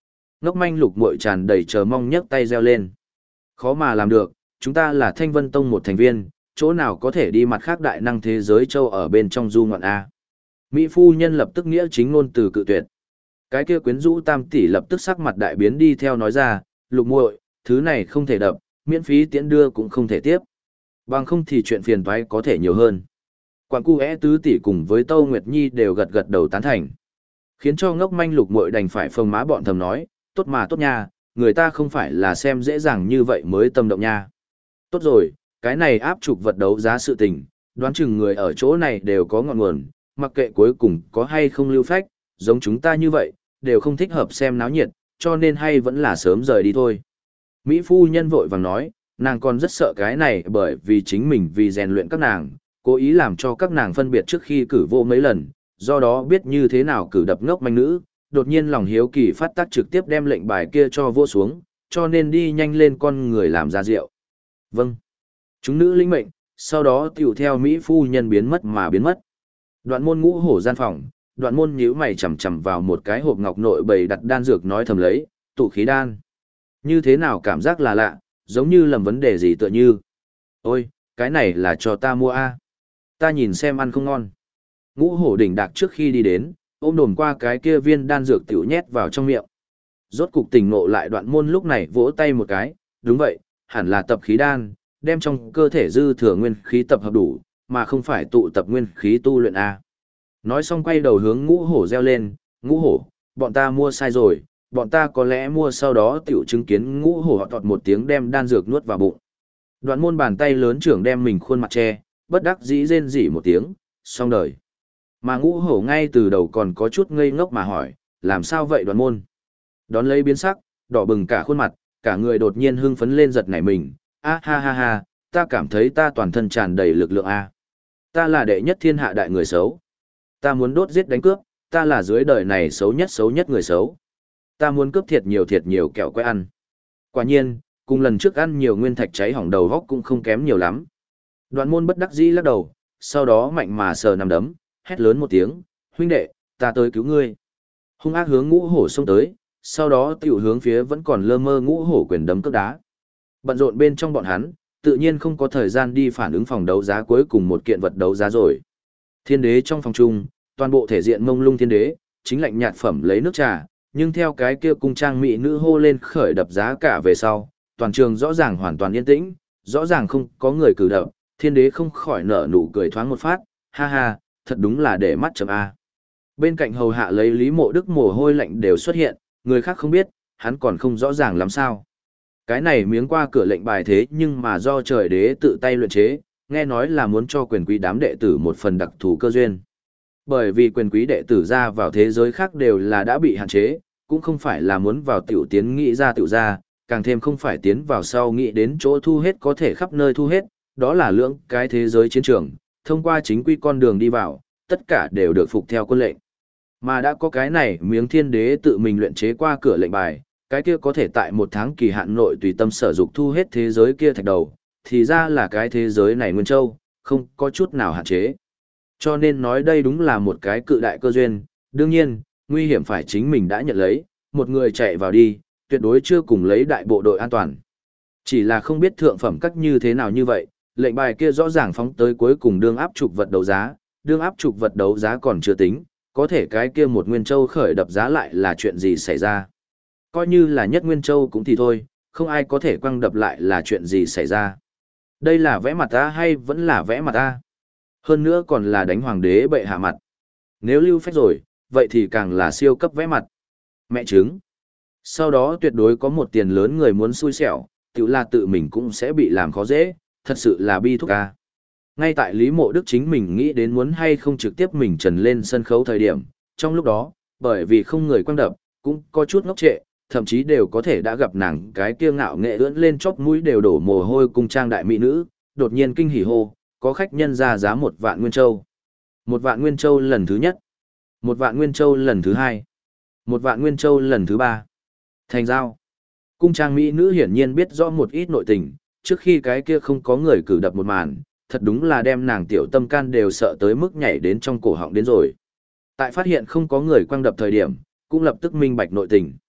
Ngốc manh lục muội tràn đầy chờ mong nhấc tay reo lên. Khó mà làm được, chúng ta là Thanh Vân Tông một thành viên, chỗ nào có thể đi mặt khác đại năng thế giới châu ở bên trong du ngoạn A. Mỹ phu nhân lập tức nghĩa chính ngôn từ cự tuyệt. Cái kia quyến rũ tam tỷ lập tức sắc mặt đại biến đi theo nói ra, lục muội, thứ này không thể đập, miễn phí tiễn đưa cũng không thể tiếp. Bằng không thì chuyện phiền toái có thể nhiều hơn. Quản cu tứ tỷ cùng với Tâu Nguyệt Nhi đều gật gật đầu tán thành. Khiến cho ngốc manh lục muội đành phải phồng má bọn thầm nói, tốt mà tốt nha, người ta không phải là xem dễ dàng như vậy mới tâm động nha. Tốt rồi, cái này áp trục vật đấu giá sự tình, đoán chừng người ở chỗ này đều có ngọn nguồn, mặc kệ cuối cùng có hay không lưu phách, giống chúng ta như vậy, đều không thích hợp xem náo nhiệt, cho nên hay vẫn là sớm rời đi thôi. Mỹ phu nhân vội vàng nói, nàng còn rất sợ cái này bởi vì chính mình vì rèn luyện các nàng, cố ý làm cho các nàng phân biệt trước khi cử vô mấy lần, do đó biết như thế nào cử đập ngốc manh nữ, đột nhiên lòng hiếu kỳ phát tác trực tiếp đem lệnh bài kia cho vô xuống, cho nên đi nhanh lên con người làm ra rượu. Vâng. Chúng nữ lĩnh mệnh, sau đó tiểu theo Mỹ phu nhân biến mất mà biến mất. Đoạn môn ngũ hổ gian phòng, đoạn môn nhíu mày chằm chằm vào một cái hộp ngọc nội bày đặt đan dược nói thầm lấy, tụ khí đan. Như thế nào cảm giác là lạ, giống như lầm vấn đề gì tựa như. Ôi, cái này là cho ta mua a. Ta nhìn xem ăn không ngon. Ngũ hổ đỉnh đạc trước khi đi đến, ôm đồm qua cái kia viên đan dược tiểu nhét vào trong miệng. Rốt cục tỉnh ngộ lại đoạn môn lúc này vỗ tay một cái, đúng vậy, hẳn là tập khí đan, đem trong cơ thể dư thừa nguyên khí tập hợp đủ, mà không phải tụ tập nguyên khí tu luyện a. Nói xong quay đầu hướng ngũ hổ reo lên, ngũ hổ, bọn ta mua sai rồi, bọn ta có lẽ mua sau đó tiểu chứng kiến ngũ hổ họ tọt một tiếng đem đan dược nuốt vào bụng. Đoạn môn bàn tay lớn trưởng đem mình khuôn mặt che, bất đắc dĩ rên rỉ một tiếng, xong đời. Mà ngũ hổ ngay từ đầu còn có chút ngây ngốc mà hỏi, làm sao vậy đoạn môn? Đón lấy biến sắc, đỏ bừng cả khuôn mặt, cả người đột nhiên hưng phấn lên giật nảy mình, a ha ha ha, ta cảm thấy ta toàn thân tràn đầy lực lượng a. Ta là đệ nhất thiên hạ đại người xấu. Ta muốn đốt giết đánh cướp, ta là dưới đời này xấu nhất người xấu. Ta muốn cướp thiệt nhiều kẹo que ăn. Quả nhiên, cùng lần trước ăn nhiều nguyên thạch cháy hỏng đầu góc cũng không kém nhiều lắm. Đoạn môn bất đắc dĩ lắc đầu, sau đó mạnh mà sờ nằm đấm, hét lớn một tiếng, huynh đệ, ta tới cứu ngươi. Hung ác hướng ngũ hổ xông tới, sau đó tiểu hướng phía vẫn còn lơ mơ ngũ hổ quyền đấm cước đá. Bận rộn bên trong bọn hắn, tự nhiên không có thời gian đi phản ứng phòng đấu giá cuối cùng một kiện vật đấu giá rồi. Thiên đế trong phòng chung, toàn bộ thể diện mông lung thiên đế, chính lạnh nhạt phẩm lấy nước trà, nhưng theo cái kia cung trang mỹ nữ hô lên khởi đập giá cả về sau, toàn trường rõ ràng hoàn toàn yên tĩnh, rõ ràng không có người cử đập, thiên đế không khỏi nở nụ cười thoáng một phát, ha ha, thật đúng là để mắt chấm A. Bên cạnh hầu hạ lấy Lý Mộ Đức mồ hôi lạnh đều xuất hiện, người khác không biết, hắn còn không rõ ràng làm sao. Cái này miếng qua cửa lệnh bài thế nhưng mà do trời đế tự tay luyện chế, nghe nói là muốn cho quyền quý đám đệ tử một phần đặc thù cơ duyên. Bởi vì quyền quý đệ tử ra vào thế giới khác đều là đã bị hạn chế, cũng không phải là muốn vào tiểu tiến nghĩ ra tiểu ra, càng thêm không phải tiến vào sau nghĩ đến chỗ thu hết có thể khắp nơi thu hết, đó là lưỡng cái thế giới chiến trường, thông qua chính quy con đường đi vào, tất cả đều được phục theo quân lệnh. Mà đã có cái này miếng thiên đế tự mình luyện chế qua cửa lệnh bài, cái kia có thể tại một tháng kỳ hạn nội tùy tâm sở dục thu hết thế giới kia thạch đầu, thì ra là cái thế giới này Nguyên Châu, không có chút nào hạn chế. Cho nên nói đây đúng là một cái cự đại cơ duyên, đương nhiên, nguy hiểm phải chính mình đã nhận lấy, một người chạy vào đi, tuyệt đối chưa cùng lấy đại bộ đội an toàn. Chỉ là không biết thượng phẩm cách như thế nào như vậy, lệnh bài kia rõ ràng phóng tới cuối cùng đương áp trục vật đấu giá, đương áp trục vật đấu giá còn chưa tính, có thể cái kia một Nguyên Châu khởi đập giá lại là chuyện gì xảy ra. Coi như là nhất Nguyên Châu cũng thì thôi, không ai có thể quăng đập lại là chuyện gì xảy ra. Đây là vẽ mặt ta hay vẫn là vẽ mặt ta? Hơn nữa còn là đánh hoàng đế bệ hạ mặt. Nếu lưu phách rồi, vậy thì càng là siêu cấp vẽ mặt. Mẹ chứng. Sau đó tuyệt đối có một tiền lớn người muốn xui xẻo, tự là tự mình cũng sẽ bị làm khó dễ, thật sự là bi thúc ca. Ngay tại Lý Mộ Đức chính mình nghĩ đến muốn hay không trực tiếp mình trần lên sân khấu thời điểm, trong lúc đó, bởi vì không người quăng đập, cũng có chút ngốc trệ, thậm chí đều có thể đã gặp nàng cái kia ngạo nghệ ưỡn lên chóp mũi đều đổ mồ hôi cung trang đại mỹ nữ, đột nhiên kinh hỉ hô, có khách nhân ra giá 1.000.000 Nguyên Châu. 1.000.000 Nguyên Châu lần thứ nhất. 1.000.000 Nguyên Châu lần thứ hai. 1.000.000 Nguyên Châu lần thứ ba. Thành giao. Cung trang mỹ nữ hiển nhiên biết rõ một ít nội tình, trước khi cái kia không có người cử đập một màn, thật đúng là đem nàng tiểu tâm can đều sợ tới mức nhảy đến trong cổ họng đến rồi. Tại phát hiện không có người quăng đập thời điểm, cũng lập tức minh bạch nội tình.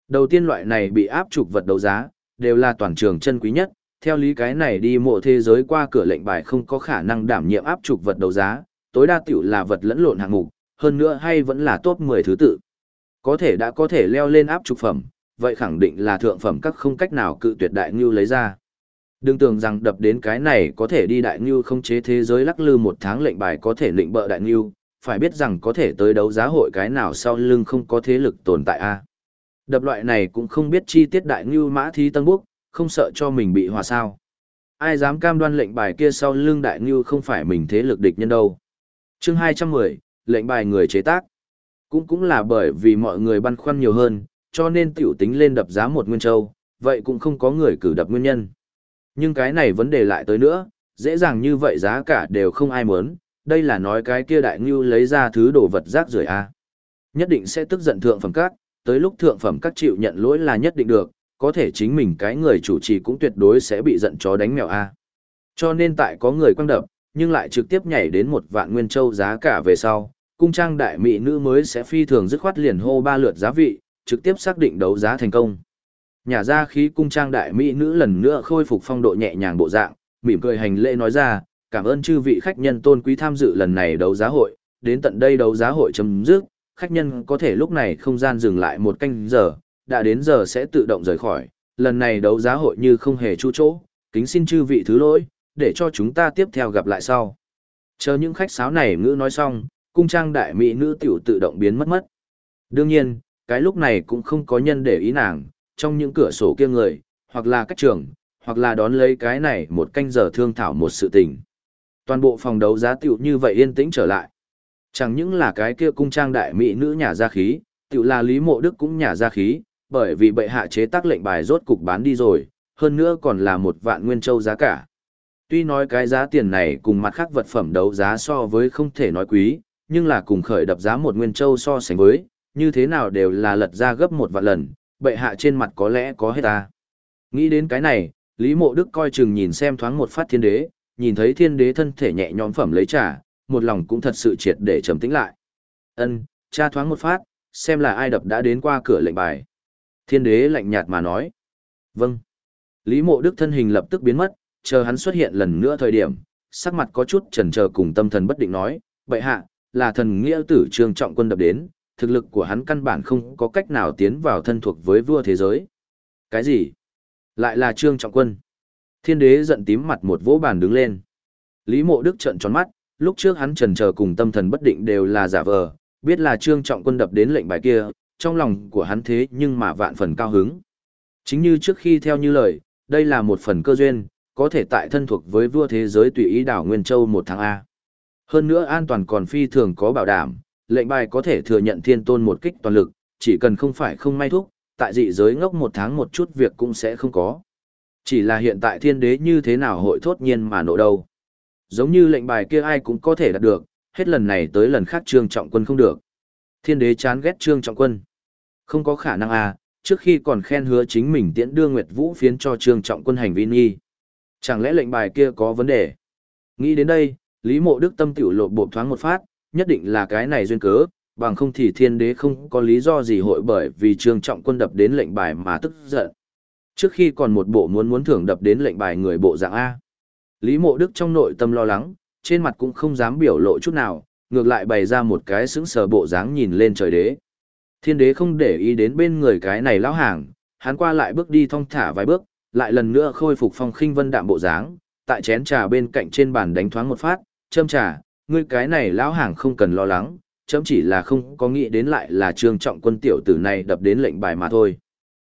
Đầu tiên loại này bị áp trục vật đấu giá, đều là toàn trường chân quý nhất, theo lý cái này đi mộ thế giới qua cửa lệnh bài không có khả năng đảm nhiệm áp trục vật đấu giá, tối đa tiểu là vật lẫn lộn hạng mục, hơn nữa hay vẫn là top 10 thứ tự. Có thể đã có thể leo lên áp trục phẩm, vậy khẳng định là thượng phẩm các không cách nào cự tuyệt đại ngưu lấy ra. Đừng tưởng rằng đập đến cái này có thể đi đại ngưu không chế thế giới lắc lư một tháng lệnh bài có thể lệnh bợ đại ngưu, phải biết rằng có thể tới đấu giá hội cái nào sau lưng không có thế lực tồn tại a. Đập loại này cũng không biết chi tiết đại ngưu mã thí tân búc, không sợ cho mình bị hòa sao. Ai dám cam đoan lệnh bài kia sau lưng đại ngưu không phải mình thế lực địch nhân đâu. Chương 210, lệnh bài người chế tác. Cũng là bởi vì mọi người băn khoăn nhiều hơn, cho nên tiểu tính lên đập giá một nguyên châu, vậy cũng không có người cử đập nguyên nhân. Nhưng cái này vấn đề lại tới nữa, dễ dàng như vậy giá cả đều không ai muốn, đây là nói cái kia đại ngưu lấy ra thứ đồ vật rác rưởi a. Nhất định sẽ tức giận thượng phẩm các, tới lúc thượng phẩm các chịu nhận lỗi là nhất định được, có thể chính mình cái người chủ trì cũng tuyệt đối sẽ bị giận chó đánh mèo a. Cho nên tại có người quăng đập, nhưng lại trực tiếp nhảy đến 1 vạn nguyên châu giá cả về sau, cung trang đại mỹ nữ mới sẽ phi thường dứt khoát liền hô 3 lượt giá vị, trực tiếp xác định đấu giá thành công. Nhà ra khí cung trang đại mỹ nữ lần nữa khôi phục phong độ nhẹ nhàng bộ dạng, mỉm cười hành lễ nói ra, cảm ơn chư vị khách nhân tôn quý tham dự lần này đấu giá hội, đến tận đây đấu giá hội chấm dứt, khách nhân có thể lúc này không gian dừng lại 1 canh giờ, đã đến giờ sẽ tự động rời khỏi, lần này đấu giá hội như không hề chu chỗ, kính xin chư vị thứ lỗi, để cho chúng ta tiếp theo gặp lại sau. Chờ những khách sáo này ngữ nói xong, cung trang đại mỹ nữ tiểu tự động biến mất. Đương nhiên, cái lúc này cũng không có nhân để ý nàng, trong những cửa sổ kia người, hoặc là cách trường, hoặc là đón lấy cái này 1 canh giờ thương thảo một sự tình. Toàn bộ phòng đấu giá tiểu như vậy yên tĩnh trở lại. Chẳng những là cái kia cung trang đại mỹ nữ nhà gia khí, tiểu là Lý Mộ Đức cũng nhà gia khí, bởi vì bệ hạ chế tác lệnh bài rốt cục bán đi rồi, hơn nữa còn là 1 vạn nguyên châu giá cả. Tuy nói cái giá tiền này cùng mặt khác vật phẩm đấu giá so với không thể nói quý, nhưng là cùng khởi đập giá 1 nguyên châu so sánh với, như thế nào đều là lật ra gấp 1 vạn lần, bệ hạ trên mặt có lẽ có hết ta. Nghĩ đến cái này, Lý Mộ Đức coi chừng nhìn xem thoáng một phát thiên đế, nhìn thấy thiên đế thân thể nhẹ nhõm phẩm lấy trà, một lòng cũng thật sự triệt để trầm tĩnh lại. Ân, tra thoáng một phát, xem là ai đập đã đến qua cửa lệnh bài. Thiên đế lạnh nhạt mà nói. Vâng. Lý Mộ Đức thân hình lập tức biến mất, chờ hắn xuất hiện lần nữa thời điểm, sắc mặt có chút chần chờ cùng tâm thần bất định nói, bệ hạ, là thần nghĩa tử Trương Trọng Quân đập đến, thực lực của hắn căn bản không có cách nào tiến vào thân thuộc với vua thế giới. Cái gì? Lại là Trương Trọng Quân. Thiên đế giận tím mặt một vỗ bàn đứng lên. Lý Mộ Đức trợn tròn mắt, lúc trước hắn chần chờ cùng tâm thần bất định đều là giả vờ, biết là Trương Trọng Quân đập đến lệnh bài kia, trong lòng của hắn thế nhưng mà vạn phần cao hứng. Chính như trước khi theo như lời, đây là một phần cơ duyên, có thể tại thân thuộc với vua thế giới tùy ý đảo Nguyên Châu 1 tháng A. Hơn nữa an toàn còn phi thường có bảo đảm, lệnh bài có thể thừa nhận thiên tôn một kích toàn lực, chỉ cần không phải không may thúc, tại dị giới ngốc 1 tháng một chút việc cũng sẽ không có. Chỉ là hiện tại thiên đế như thế nào hội thốt nhiên mà nộ đâu. Giống như lệnh bài kia ai cũng có thể đạt được, hết lần này tới lần khác Trương Trọng Quân không được. Thiên đế chán ghét Trương Trọng Quân. Không có khả năng à, trước khi còn khen hứa chính mình tiễn đưa Nguyệt Vũ phiến cho Trương Trọng Quân hành vi nghi. Chẳng lẽ lệnh bài kia có vấn đề? Nghĩ đến đây, Lý Mộ Đức tâm tiểu lộ bộp thoáng một phát, nhất định là cái này duyên cớ, bằng không thì thiên đế không có lý do gì hội bởi vì Trương Trọng Quân đập đến lệnh bài mà tức giận. Trước khi còn một bộ muốn thưởng đập đến lệnh bài người bộ dạng A. Lý Mộ Đức trong nội tâm lo lắng, trên mặt cũng không dám biểu lộ chút nào, ngược lại bày ra một cái sững sờ bộ dáng nhìn lên trời đế. Thiên đế không để ý đến bên người cái này lão hàng, hắn qua lại bước đi thong thả vài bước, lại lần nữa khôi phục phong khinh vân đạm bộ dáng, tại chén trà bên cạnh trên bàn đánh thoáng một phát, châm trà, ngươi cái này lão hàng không cần lo lắng, chấm chỉ là không có nghĩ đến lại là Trương Trọng Quân tiểu tử này đập đến lệnh bài mà thôi.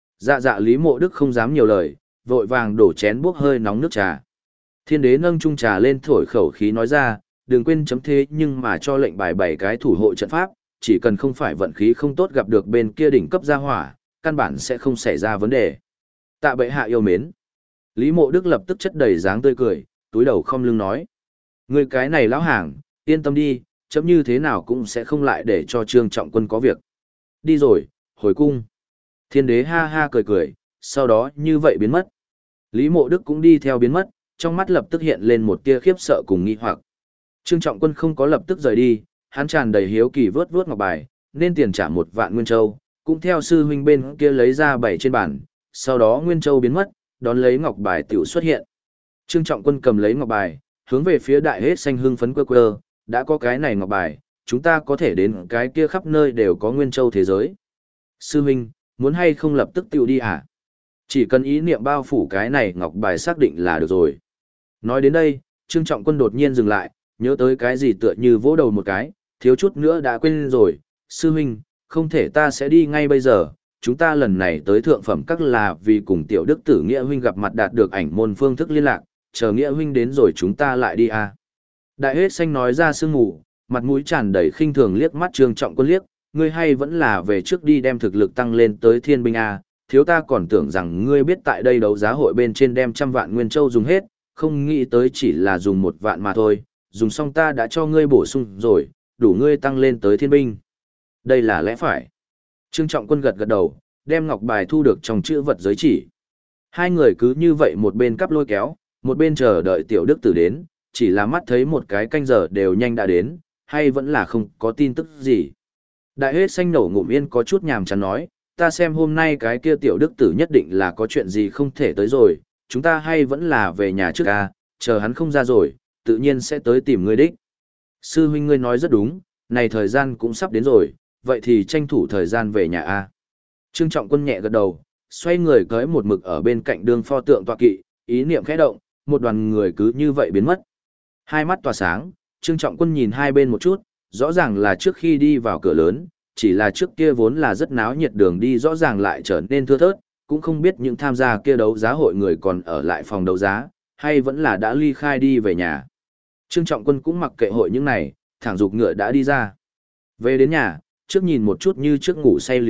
Dạ Lý Mộ Đức không dám nhiều lời, vội vàng đổ chén bốc hơi nóng nước trà. Thiên đế nâng chung trà lên thổi khẩu khí nói ra, đừng quên chấm thế nhưng mà cho lệnh bài 7 cái thủ hộ trận pháp, chỉ cần không phải vận khí không tốt gặp được bên kia đỉnh cấp gia hỏa, căn bản sẽ không xảy ra vấn đề. Tạ bệ hạ yêu mến. Lý Mộ Đức lập tức chất đầy dáng tươi cười, túi đầu không lưng nói. Người cái này lão hàng, yên tâm đi, chấm như thế nào cũng sẽ không lại để cho Trương Trọng Quân có việc. Đi rồi, hồi cung. Thiên đế ha ha cười cười, sau đó như vậy biến mất. Lý Mộ Đức cũng đi theo biến mất, trong mắt lập tức hiện lên một tia khiếp sợ cùng nghi hoặc. Trương Trọng Quân không có lập tức rời đi, hắn tràn đầy hiếu kỳ vớt ngọc bài, nên tiền trả 1 vạn nguyên châu, cũng theo sư huynh bên kia lấy ra bảy trên bàn, sau đó Nguyên Châu biến mất, đón lấy ngọc bài tiểu xuất hiện. Trương Trọng Quân cầm lấy ngọc bài, hướng về phía đại hết xanh hưng phấn quơ quơ, đã có cái này ngọc bài, chúng ta có thể đến cái kia khắp nơi đều có Nguyên Châu thế giới. Sư huynh, muốn hay không lập tức tiểu đi hả? Chỉ cần ý niệm bao phủ cái này ngọc bài xác định là được rồi. Nói đến đây, Trương Trọng Quân đột nhiên dừng lại, nhớ tới cái gì tựa như vỗ đầu một cái, thiếu chút nữa đã quên rồi. Sư huynh, không thể ta sẽ đi ngay bây giờ, chúng ta lần này tới thượng phẩm các là vì cùng tiểu đức tử Nghĩa huynh gặp mặt đạt được ảnh môn phương thức liên lạc, chờ Nghĩa huynh đến rồi chúng ta lại đi à. Đại hết xanh nói ra sương mù, mặt mũi tràn đầy khinh thường liếc mắt Trương Trọng Quân liếc, ngươi hay vẫn là về trước đi đem thực lực tăng lên tới thiên binh a, thiếu ta còn tưởng rằng ngươi biết tại đây đấu giá hội bên trên đem 100 vạn nguyên châu dùng hết, không nghĩ tới chỉ là dùng 1 vạn mà thôi, dùng xong ta đã cho ngươi bổ sung rồi, đủ ngươi tăng lên tới thiên binh. Đây là lẽ phải. Trương Trọng Quân gật gật đầu, đem ngọc bài thu được trong chữ vật giới chỉ. Hai người cứ như vậy một bên cắp lôi kéo, một bên chờ đợi tiểu đức tử đến, chỉ là mắt thấy một cái canh giờ đều nhanh đã đến, hay vẫn là không có tin tức gì. Đại hết xanh nổ ngụm yên có chút nhàm chán nói, ta xem hôm nay cái kia tiểu đức tử nhất định là có chuyện gì không thể tới rồi, chúng ta hay vẫn là về nhà trước à, chờ hắn không ra rồi, tự nhiên sẽ tới tìm ngươi đích. Sư huynh ngươi nói rất đúng, này thời gian cũng sắp đến rồi, vậy thì tranh thủ thời gian về nhà a. Trương Trọng Quân nhẹ gật đầu, xoay người cưỡi một mực ở bên cạnh đường pho tượng tọa kỵ, ý niệm khẽ động, một đoàn người cứ như vậy biến mất. Hai mắt tỏa sáng, Trương Trọng Quân nhìn hai bên một chút, rõ ràng là trước khi đi vào cửa lớn, chỉ là trước kia vốn là rất náo nhiệt đường đi rõ ràng lại trở nên thưa thớt, cũng không biết những tham gia kia đấu giá hội người còn ở lại phòng đấu giá, hay vẫn là đã ly khai đi về nhà. Trương Trọng Quân cũng mặc kệ hội những này, thẳng dục ngựa đã đi ra. Về đến nhà, trước nhìn một chút như trước ngủ say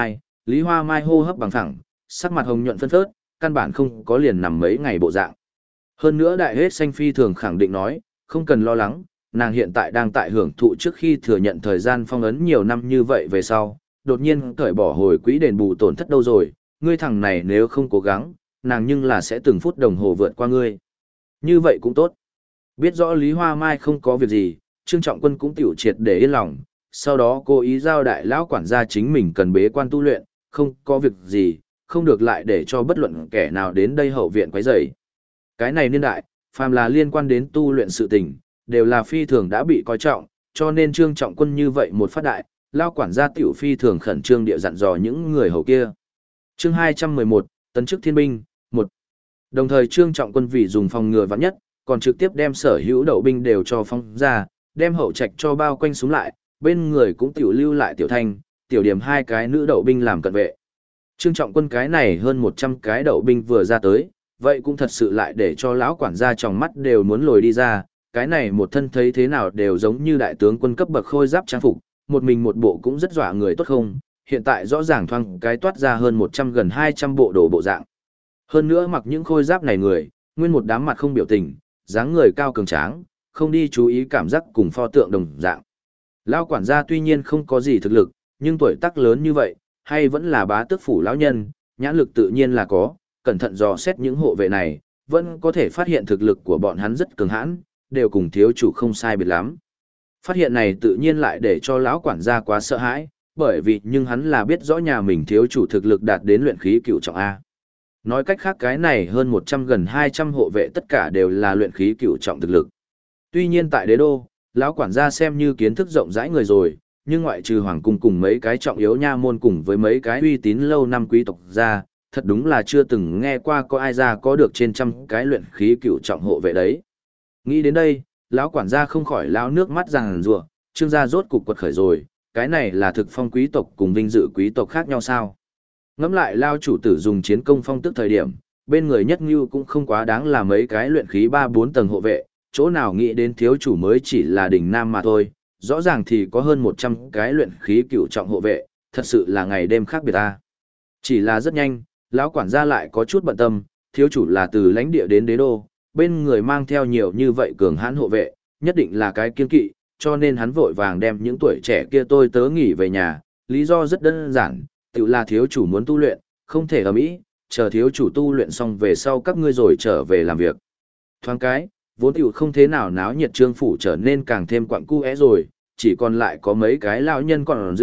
Lý Hoa Mai hô hấp bằng phẳng, sắc mặt hồng nhuận phân phớt, căn bản không có liền nằm mấy ngày bộ dạng. Hơn nữa đại hết xanh phi thường khẳng định nói, không cần lo lắng, nàng hiện tại đang tại hưởng thụ trước khi thừa nhận thời gian phong ấn nhiều năm như vậy về sau, đột nhiên cởi bỏ hồi quỹ đền bù tổn thất đâu rồi, ngươi thằng này nếu không cố gắng, nàng nhưng là sẽ từng phút đồng hồ vượt qua ngươi. Như vậy cũng tốt. Biết rõ Lý Hoa Mai không có việc gì, Trương Trọng Quân cũng tiểu triệt để yên lòng, sau đó cố ý giao đại lão quản gia chính mình cần bế quan tu luyện, không có việc gì, không được lại để cho bất luận kẻ nào đến đây hậu viện quấy rầy. Cái này niên đại, phàm là liên quan đến tu luyện sự tình, đều là phi thường đã bị coi trọng, cho nên Trương Trọng Quân như vậy một phát đại, lao quản gia tiểu phi thường khẩn trương địa dặn dò những người hầu kia. Chương 211, tấn chức thiên binh, 1. Đồng thời Trương Trọng Quân vì dùng phòng ngừa vạn nhất, còn trực tiếp đem sở hữu đậu binh đều cho phong ra, đem hậu trạch cho bao quanh xuống lại, bên người cũng tiểu lưu lại tiểu thanh, tiểu điểm hai cái nữ đậu binh làm cận vệ. Trương Trọng Quân cái này hơn 100 cái đậu binh vừa ra tới, vậy cũng thật sự lại để cho lão quản gia trong mắt đều muốn lồi đi ra, cái này một thân thấy thế nào đều giống như đại tướng quân cấp bậc khôi giáp trang phục, một mình một bộ cũng rất dọa người tốt không, hiện tại rõ ràng thoang cái toát ra hơn 100 gần 200 bộ đồ bộ dạng. Hơn nữa mặc những khôi giáp này người, nguyên một đám mặt không biểu tình, dáng người cao cường tráng, không đi chú ý cảm giác cùng pho tượng đồng dạng. Lão quản gia tuy nhiên không có gì thực lực, nhưng tuổi tác lớn như vậy, hay vẫn là bá tước phủ lão nhân, nhãn lực tự nhiên là có, cẩn thận dò xét những hộ vệ này, vẫn có thể phát hiện thực lực của bọn hắn rất cường hãn, đều cùng thiếu chủ không sai biệt lắm. Phát hiện này tự nhiên lại để cho lão quản gia quá sợ hãi, bởi vì nhưng hắn là biết rõ nhà mình thiếu chủ thực lực đạt đến luyện khí cửu trọng A. Nói cách khác cái này hơn 100 gần 200 hộ vệ tất cả đều là luyện khí cửu trọng thực lực. Tuy nhiên tại đế đô, lão quản gia xem như kiến thức rộng rãi người rồi, nhưng ngoại trừ hoàng cung cùng mấy cái trọng yếu nha môn cùng với mấy cái uy tín lâu năm quý tộc ra, thật đúng là chưa từng nghe qua có ai ra có được trên trăm cái luyện khí cửu trọng hộ vệ đấy. Nghĩ đến đây, lão quản gia không khỏi lao nước mắt ràng rùa, Trương gia rốt cục quật khởi rồi, cái này là thực phong quý tộc cùng vinh dự quý tộc khác nhau sao? Ngẫm lại lao chủ tử dùng chiến công phong tức thời điểm, bên người nhất như cũng không quá đáng là mấy cái luyện khí 3-4 tầng hộ vệ, chỗ nào nghĩ đến thiếu chủ mới chỉ là đỉnh nam mà thôi, rõ ràng thì có hơn 100 cái luyện khí cửu trọng hộ vệ, thật sự là ngày đêm khác biệt ta. Chỉ là rất nhanh, lão quản gia lại có chút bận tâm, thiếu chủ là từ lãnh địa đến đế đô, bên người mang theo nhiều như vậy cường hãn hộ vệ, nhất định là cái kiên kỵ, cho nên hắn vội vàng đem những tuổi trẻ kia tôi tớ nghỉ về nhà, lý do rất đơn giản, tự là thiếu chủ muốn tu luyện, không thể ầm ĩ, chờ thiếu chủ tu luyện xong về sau các ngươi rồi trở về làm việc. Thoáng cái, vốn tiểu không thế nào náo nhiệt trương phủ trở nên càng thêm quặng cu é rồi, chỉ còn lại có mấy cái lão nhân còn giữ,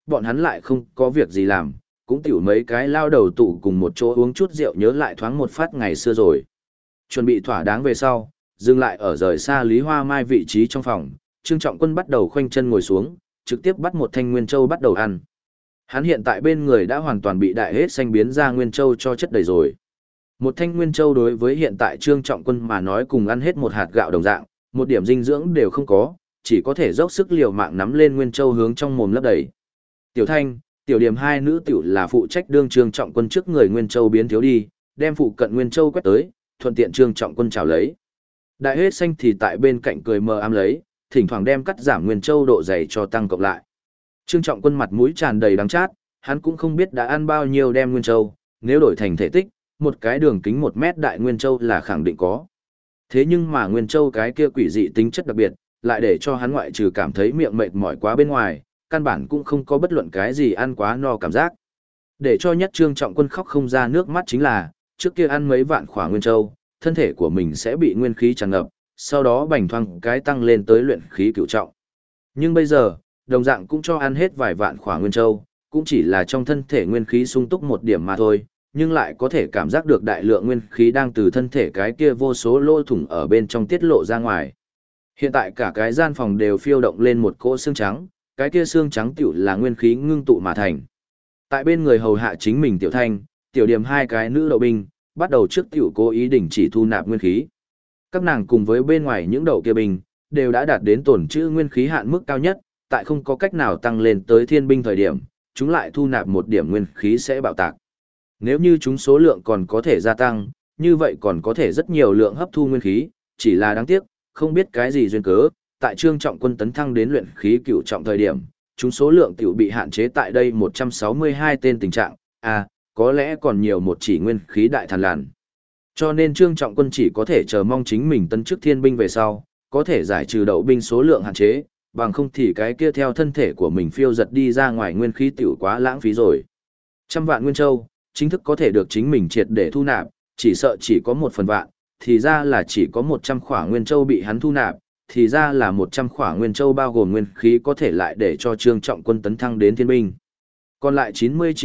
bọn hắn lại không có việc gì làm, cũng tiểu mấy cái lao đầu tụ cùng một chỗ uống chút rượu nhớ lại thoáng một phát ngày xưa rồi. Chuẩn bị thỏa đáng về sau, dừng lại ở rời xa Lý Hoa Mai vị trí trong phòng, Trương Trọng Quân bắt đầu khoanh chân ngồi xuống, trực tiếp bắt một thanh nguyên châu bắt đầu ăn. Hắn hiện tại bên người đã hoàn toàn bị đại hết xanh biến ra nguyên châu cho chất đầy rồi. Một thanh nguyên châu đối với hiện tại Trương Trọng Quân mà nói cùng ăn hết một hạt gạo đồng dạng, một điểm dinh dưỡng đều không có, chỉ có thể dốc sức liều mạng nắm lên nguyên châu hướng trong mồm lấp đầy. Tiểu Thanh, Tiểu Điểm hai nữ tiểu là phụ trách đương Trương Trọng Quân trước người nguyên châu biến thiếu đi, đem phụ cận nguyên châu quét tới, thuận tiện Trương Trọng Quân chào lấy. Đại hết xanh thì tại bên cạnh cười mờ ám lấy, thỉnh thoảng đem cắt giảm nguyên châu độ dày cho tăng cộng lại. Trương Trọng Quân mặt mũi tràn đầy đắng chát, hắn cũng không biết đã ăn bao nhiêu đem nguyên châu, nếu đổi thành thể tích, một cái đường kính 1 mét đại nguyên châu là khẳng định có. Thế nhưng mà nguyên châu cái kia quỷ dị tính chất đặc biệt, lại để cho hắn ngoại trừ cảm thấy miệng mệt mỏi quá bên ngoài, căn bản cũng không có bất luận cái gì ăn quá no cảm giác. Để cho nhất Trương Trọng Quân khóc không ra nước mắt chính là, trước kia ăn mấy vạn khỏa nguyên châu, thân thể của mình sẽ bị nguyên khí tràn ngập, sau đó bành thoang cái tăng lên tới luyện khí cửu trọng. Nhưng bây giờ, đồng dạng cũng cho ăn hết vài vạn khỏa nguyên châu, cũng chỉ là trong thân thể nguyên khí sung túc một điểm mà thôi, nhưng lại có thể cảm giác được đại lượng nguyên khí đang từ thân thể cái kia vô số lỗ thủng ở bên trong tiết lộ ra ngoài. Hiện tại cả cái gian phòng đều phiêu động lên một cỗ xương trắng, cái kia xương trắng tiểu là nguyên khí ngưng tụ mà thành. Tại bên người hầu hạ chính mình Tiểu Thanh, Tiểu Điểm hai cái nữ đậu binh, bắt đầu trước tiểu cố ý đình chỉ thu nạp nguyên khí. Các nàng cùng với bên ngoài những đậu kia binh, đều đã đạt đến tổn trữ nguyên khí hạn mức cao nhất, tại không có cách nào tăng lên tới thiên binh thời điểm, chúng lại thu nạp một điểm nguyên khí sẽ bạo tạc. Nếu như chúng số lượng còn có thể gia tăng, như vậy còn có thể rất nhiều lượng hấp thu nguyên khí, chỉ là đáng tiếc, không biết cái gì duyên cớ, tại Trương Trọng Quân tấn thăng đến luyện khí cửu trọng thời điểm, chúng số lượng tiểu bị hạn chế tại đây 162 tên tình trạng, có lẽ còn nhiều một chỉ nguyên khí đại thần làn. Cho nên Trương Trọng Quân chỉ có thể chờ mong chính mình tấn chức thiên binh về sau, có thể giải trừ đậu binh số lượng hạn chế, bằng không thì cái kia theo thân thể của mình phiêu giật đi ra ngoài nguyên khí tiểu quá lãng phí rồi. 100 vạn nguyên châu, chính thức có thể được chính mình triệt để thu nạp, chỉ sợ chỉ có 1/1000, thì ra là chỉ có 100 khỏa nguyên châu bị hắn thu nạp, thì ra là 100 khỏa nguyên châu bao gồm nguyên khí có thể lại để cho Trương Trọng Quân tấn thăng đến thiên binh. Còn lại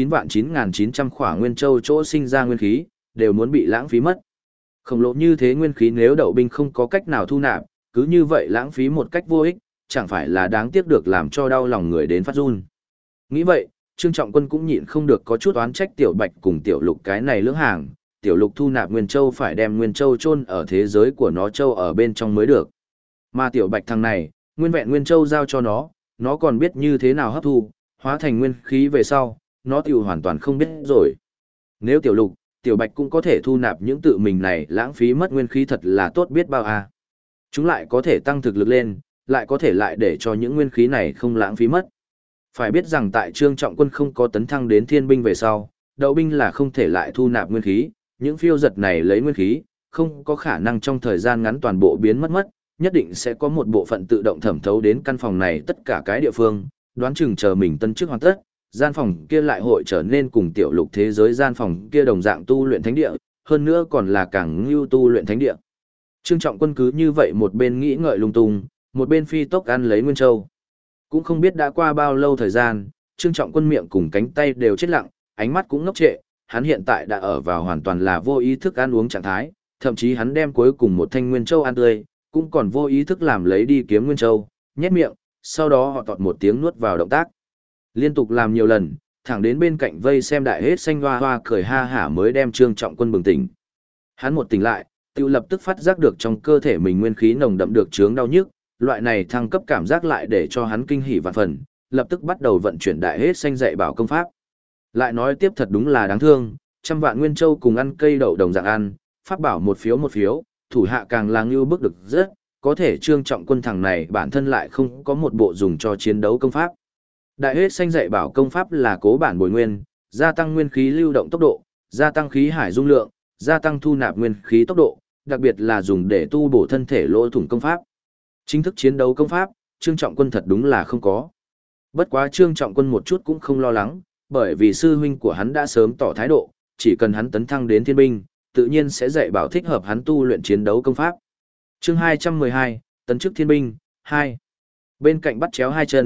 99.900 khỏa nguyên châu chỗ sinh ra nguyên khí, đều muốn bị lãng phí mất. Khổng lồ như thế nguyên khí nếu đậu binh không có cách nào thu nạp, cứ như vậy lãng phí một cách vô ích, chẳng phải là đáng tiếc được làm cho đau lòng người đến phát run. Nghĩ vậy, Trương Trọng Quân cũng nhịn không được có chút oán trách Tiểu Bạch cùng Tiểu Lục cái này lưỡng hàng, Tiểu Lục thu nạp Nguyên Châu phải đem Nguyên Châu chôn ở thế giới của nó châu ở bên trong mới được. Mà Tiểu Bạch thằng này, nguyên vẹn Nguyên Châu giao cho nó còn biết như thế nào hấp thu, hóa thành nguyên khí về sau, nó tiểu hoàn toàn không biết rồi. Nếu Tiểu Lục, Tiểu Bạch cũng có thể thu nạp những tự mình này lãng phí mất nguyên khí thật là tốt biết bao à. Chúng lại có thể tăng thực lực lên, lại có thể lại để cho những nguyên khí này không lãng phí mất. Phải biết rằng tại Trương Trọng Quân không có tấn thăng đến thiên binh về sau, đậu binh là không thể lại thu nạp nguyên khí, những phiêu giật này lấy nguyên khí, không có khả năng trong thời gian ngắn toàn bộ biến mất, nhất định sẽ có một bộ phận tự động thẩm thấu đến căn phòng này tất cả cái địa phương, đoán chừng chờ mình tân chức hoàn tất, gian phòng kia lại hội trở nên cùng Tiểu Lục thế giới gian phòng kia đồng dạng tu luyện thánh địa, hơn nữa còn là càng ngưu tu luyện thánh địa. Trương Trọng Quân cứ như vậy một bên nghĩ ngợi lung tung, một bên phi tốc ăn lấy Nguyên Châu. Cũng không biết đã qua bao lâu thời gian, Trương Trọng Quân miệng cùng cánh tay đều chết lặng, ánh mắt cũng ngốc trệ, hắn hiện tại đã ở vào hoàn toàn là vô ý thức ăn uống trạng thái, thậm chí hắn đem cuối cùng một thanh Nguyên Châu ăn tươi, cũng còn vô ý thức làm lấy đi kiếm Nguyên Châu, nhét miệng, sau đó họ tọt một tiếng nuốt vào động tác. Liên tục làm nhiều lần, thẳng đến bên cạnh vây xem đại hết xanh hoa hoa cười ha hả mới đem Trương Trọng Quân bừng tỉnh. Hắn một tỉnh lại, tự lập tức phát giác được trong cơ thể mình nguyên khí nồng đậm được chướng đau nhức, loại này thăng cấp cảm giác lại để cho hắn kinh hỉ vạn phần, lập tức bắt đầu vận chuyển đại hết xanh dạy bảo công pháp. Lại nói tiếp thật đúng là đáng thương, 100 vạn nguyên châu cùng ăn cây đậu đồng dạng ăn, pháp bảo một phiếu, thủ hạ càng là ngưu bức được rất, có thể Trương Trọng Quân thằng này bản thân lại không có một bộ dùng cho chiến đấu công pháp. Đại hết xanh dạy bảo công pháp là cố bản bồi nguyên, gia tăng nguyên khí lưu động tốc độ, gia tăng khí hải dung lượng, gia tăng thu nạp nguyên khí tốc độ, đặc biệt là dùng để tu bổ thân thể lỗ thủng công pháp. Chính thức chiến đấu công pháp, Trương Trọng Quân thật đúng là không có. Bất quá Trương Trọng Quân một chút cũng không lo lắng, bởi vì sư huynh của hắn đã sớm tỏ thái độ, chỉ cần hắn tấn thăng đến thiên binh, tự nhiên sẽ dạy bảo thích hợp hắn tu luyện chiến đấu công pháp. Chương 212, tấn chức thiên binh, 2. Bên cạnh bắt chéo hai chân,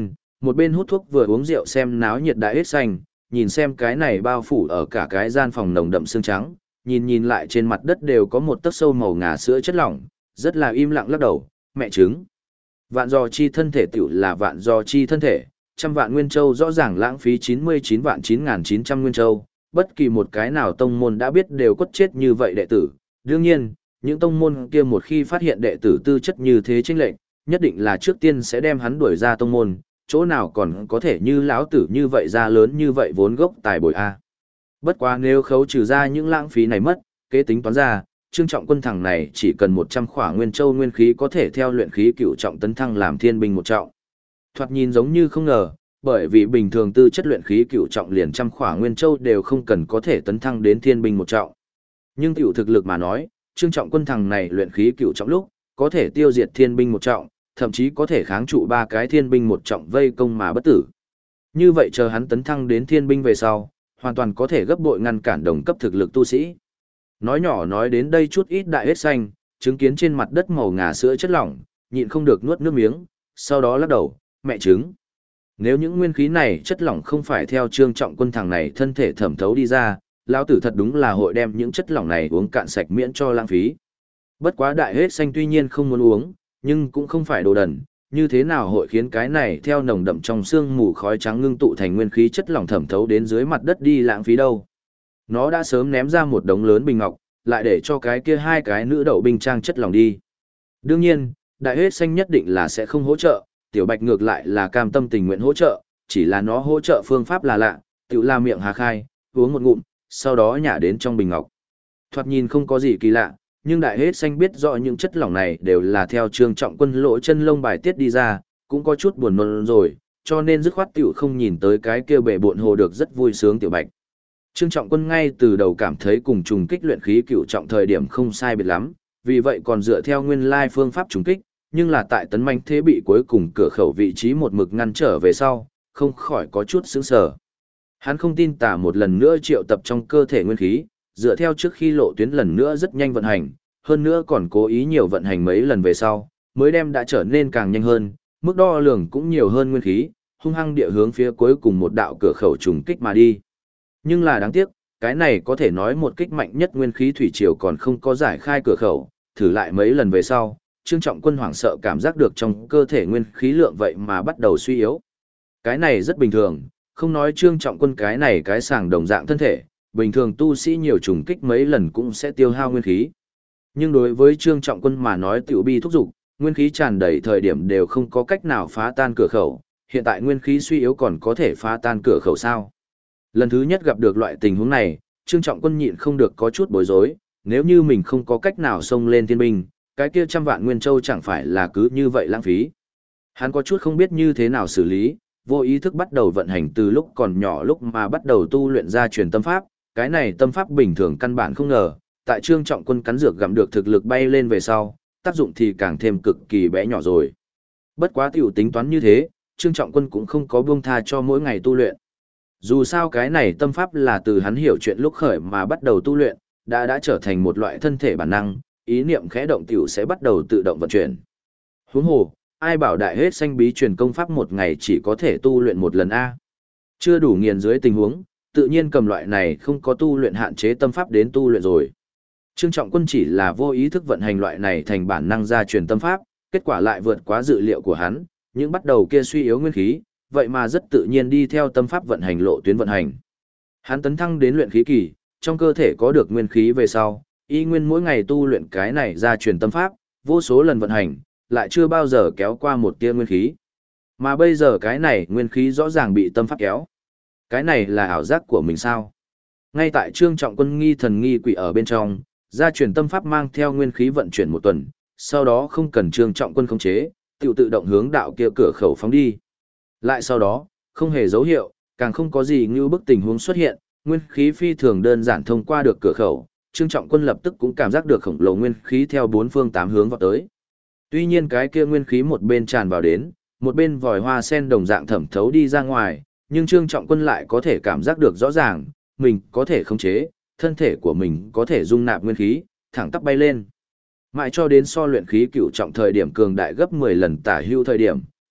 một bên hút thuốc vừa uống rượu xem náo nhiệt đại hết xanh, nhìn xem cái này bao phủ ở cả cái gian phòng nồng đậm xương trắng, nhìn lại trên mặt đất đều có một tấc sâu màu ngà sữa chất lỏng, rất là im lặng lắc đầu, mẹ trứng. Vạn dò chi thân thể tiểu là vạn dò chi thân thể, trăm vạn nguyên châu rõ ràng lãng phí 99 vạn 9.900 nguyên châu, bất kỳ một cái nào tông môn đã biết đều quất chết như vậy đệ tử. Đương nhiên, những tông môn kia một khi phát hiện đệ tử tư chất như thế chênh lệch, nhất định là trước tiên sẽ đem hắn đuổi ra tông môn, chỗ nào còn có thể như lão tử như vậy ra lớn như vậy vốn gốc tài bồi a. Bất quá nếu khấu trừ ra những lãng phí này mất, kế tính toán ra, Trương Trọng Quân thằng này chỉ cần 100 khỏa nguyên châu nguyên khí có thể theo luyện khí cửu trọng tấn thăng làm thiên binh một trọng. Thoạt nhìn giống như không ngờ, bởi vì bình thường tư chất luyện khí cửu trọng liền trăm khỏa nguyên châu đều không cần có thể tấn thăng đến thiên binh một trọng. Nhưng tiểu thực lực mà nói, Trương Trọng Quân thằng này luyện khí cửu trọng lúc, có thể tiêu diệt thiên binh một trọng, thậm chí có thể kháng trụ ba cái thiên binh một trọng vây công mà bất tử. Như vậy chờ hắn tấn thăng đến thiên binh về sau, hoàn toàn có thể gấp bội ngăn cản đồng cấp thực lực tu sĩ. Nói nhỏ nói đến đây chút ít đại hết xanh, chứng kiến trên mặt đất màu ngà sữa chất lỏng, nhịn không được nuốt nước miếng, sau đó lắc đầu, mẹ trứng. Nếu những nguyên khí này chất lỏng không phải theo Trương Trọng Quân thằng này thân thể thẩm thấu đi ra, lão tử thật đúng là hội đem những chất lỏng này uống cạn sạch miễn cho lãng phí. Bất quá đại hết xanh tuy nhiên không muốn uống, nhưng cũng không phải đồ đần, như thế nào hội khiến cái này theo nồng đậm trong xương mù khói trắng ngưng tụ thành nguyên khí chất lỏng thẩm thấu đến dưới mặt đất đi lãng phí đâu. Nó đã sớm ném ra một đống lớn bình ngọc, lại để cho cái kia hai cái nữ đậu binh trang chất lỏng đi. Đương nhiên, đại hết xanh nhất định là sẽ không hỗ trợ, tiểu bạch ngược lại là cam tâm tình nguyện hỗ trợ, chỉ là nó hỗ trợ phương pháp là lạ, tiểu la miệng hà khai, uống một ngụm, sau đó nhả đến trong bình ngọc. Thoạt nhìn không có gì kỳ lạ, nhưng đại hết xanh biết rõ những chất lỏng này đều là theo Trương Trọng Quân lỗ chân lông bài tiết đi ra, cũng có chút buồn nôn rồi, cho nên dứt khoát tiểu không nhìn tới cái kia bể bộn hồ được rất vui sướng tiểu bạch. Trương Trọng Quân ngay từ đầu cảm thấy cùng trùng kích luyện khí cửu trọng thời điểm không sai biệt lắm, vì vậy còn dựa theo nguyên lai phương pháp trùng kích, nhưng là tại tấn manh thế bị cuối cùng cửa khẩu vị trí một mực ngăn trở về sau, không khỏi có chút sững sờ. Hắn không tin tả một lần nữa triệu tập trong cơ thể nguyên khí, dựa theo trước khi lộ tuyến lần nữa rất nhanh vận hành, hơn nữa còn cố ý nhiều vận hành mấy lần về sau, mới đem đã trở nên càng nhanh hơn, mức đo lường cũng nhiều hơn nguyên khí, hung hăng địa hướng phía cuối cùng một đạo cửa khẩu trùng kích mà đi. Nhưng là đáng tiếc, cái này có thể nói một kích mạnh nhất nguyên khí thủy triều còn không có giải khai cửa khẩu, thử lại mấy lần về sau, Trương Trọng Quân hoảng sợ cảm giác được trong cơ thể nguyên khí lượng vậy mà bắt đầu suy yếu. Cái này rất bình thường, không nói Trương Trọng Quân cái này cái sàng đồng dạng thân thể, bình thường tu sĩ nhiều trùng kích mấy lần cũng sẽ tiêu hao nguyên khí. Nhưng đối với Trương Trọng Quân mà nói tiểu bi thúc dục, nguyên khí tràn đầy thời điểm đều không có cách nào phá tan cửa khẩu, hiện tại nguyên khí suy yếu còn có thể phá tan cửa khẩu sao? Lần thứ nhất gặp được loại tình huống này, Trương Trọng Quân nhịn không được có chút bối rối, nếu như mình không có cách nào xông lên thiên binh, cái kia trăm vạn nguyên châu chẳng phải là cứ như vậy lãng phí. Hắn có chút không biết như thế nào xử lý, vô ý thức bắt đầu vận hành từ lúc còn nhỏ lúc mà bắt đầu tu luyện ra truyền tâm pháp, cái này tâm pháp bình thường căn bản không ngờ, tại Trương Trọng Quân cắn dược gặm được thực lực bay lên về sau, tác dụng thì càng thêm cực kỳ bé nhỏ rồi. Bất quá tiểu tính toán như thế, Trương Trọng Quân cũng không có buông tha cho mỗi ngày tu luyện. Dù sao cái này tâm pháp là từ hắn hiểu chuyện lúc khởi mà bắt đầu tu luyện, đã trở thành một loại thân thể bản năng, ý niệm khẽ động tiểu sẽ bắt đầu tự động vận chuyển. Huống hồ, ai bảo đại hết xanh bí truyền công pháp một ngày chỉ có thể tu luyện một lần a. Chưa đủ nghiền dưới tình huống, tự nhiên cầm loại này không có tu luyện hạn chế tâm pháp đến tu luyện rồi. Trương Trọng Quân chỉ là vô ý thức vận hành loại này thành bản năng ra truyền tâm pháp, kết quả lại vượt quá dự liệu của hắn, những bắt đầu kia suy yếu nguyên khí, vậy mà rất tự nhiên đi theo tâm pháp vận hành lộ tuyến vận hành. Hắn tấn thăng đến luyện khí kỳ, trong cơ thể có được nguyên khí về sau, y nguyên mỗi ngày tu luyện cái này ra truyền tâm pháp, vô số lần vận hành, lại chưa bao giờ kéo qua một tia nguyên khí. Mà bây giờ cái này nguyên khí rõ ràng bị tâm pháp kéo. Cái này là ảo giác của mình sao? Ngay tại Trương Trọng Quân nghi thần nghi quỷ ở bên trong, gia truyền tâm pháp mang theo nguyên khí vận chuyển một tuần, sau đó không cần Trương Trọng Quân khống chế, tự động hướng đạo kia cửa khẩu phóng đi. Lại sau đó, không hề dấu hiệu, càng không có gì như bức tình huống xuất hiện, nguyên khí phi thường đơn giản thông qua được cửa khẩu, Trương Trọng Quân lập tức cũng cảm giác được khổng lồ nguyên khí theo bốn phương tám hướng vào tới. Tuy nhiên cái kia nguyên khí một bên tràn vào đến, một bên vòi hoa sen đồng dạng thẩm thấu đi ra ngoài, nhưng Trương Trọng Quân lại có thể cảm giác được rõ ràng, mình có thể khống chế, thân thể của mình có thể dung nạp nguyên khí, thẳng tắp bay lên. Mãi cho đến so luyện khí cửu trọng thời điểm cường đại gấp 10 lần tả hưu thời điểm,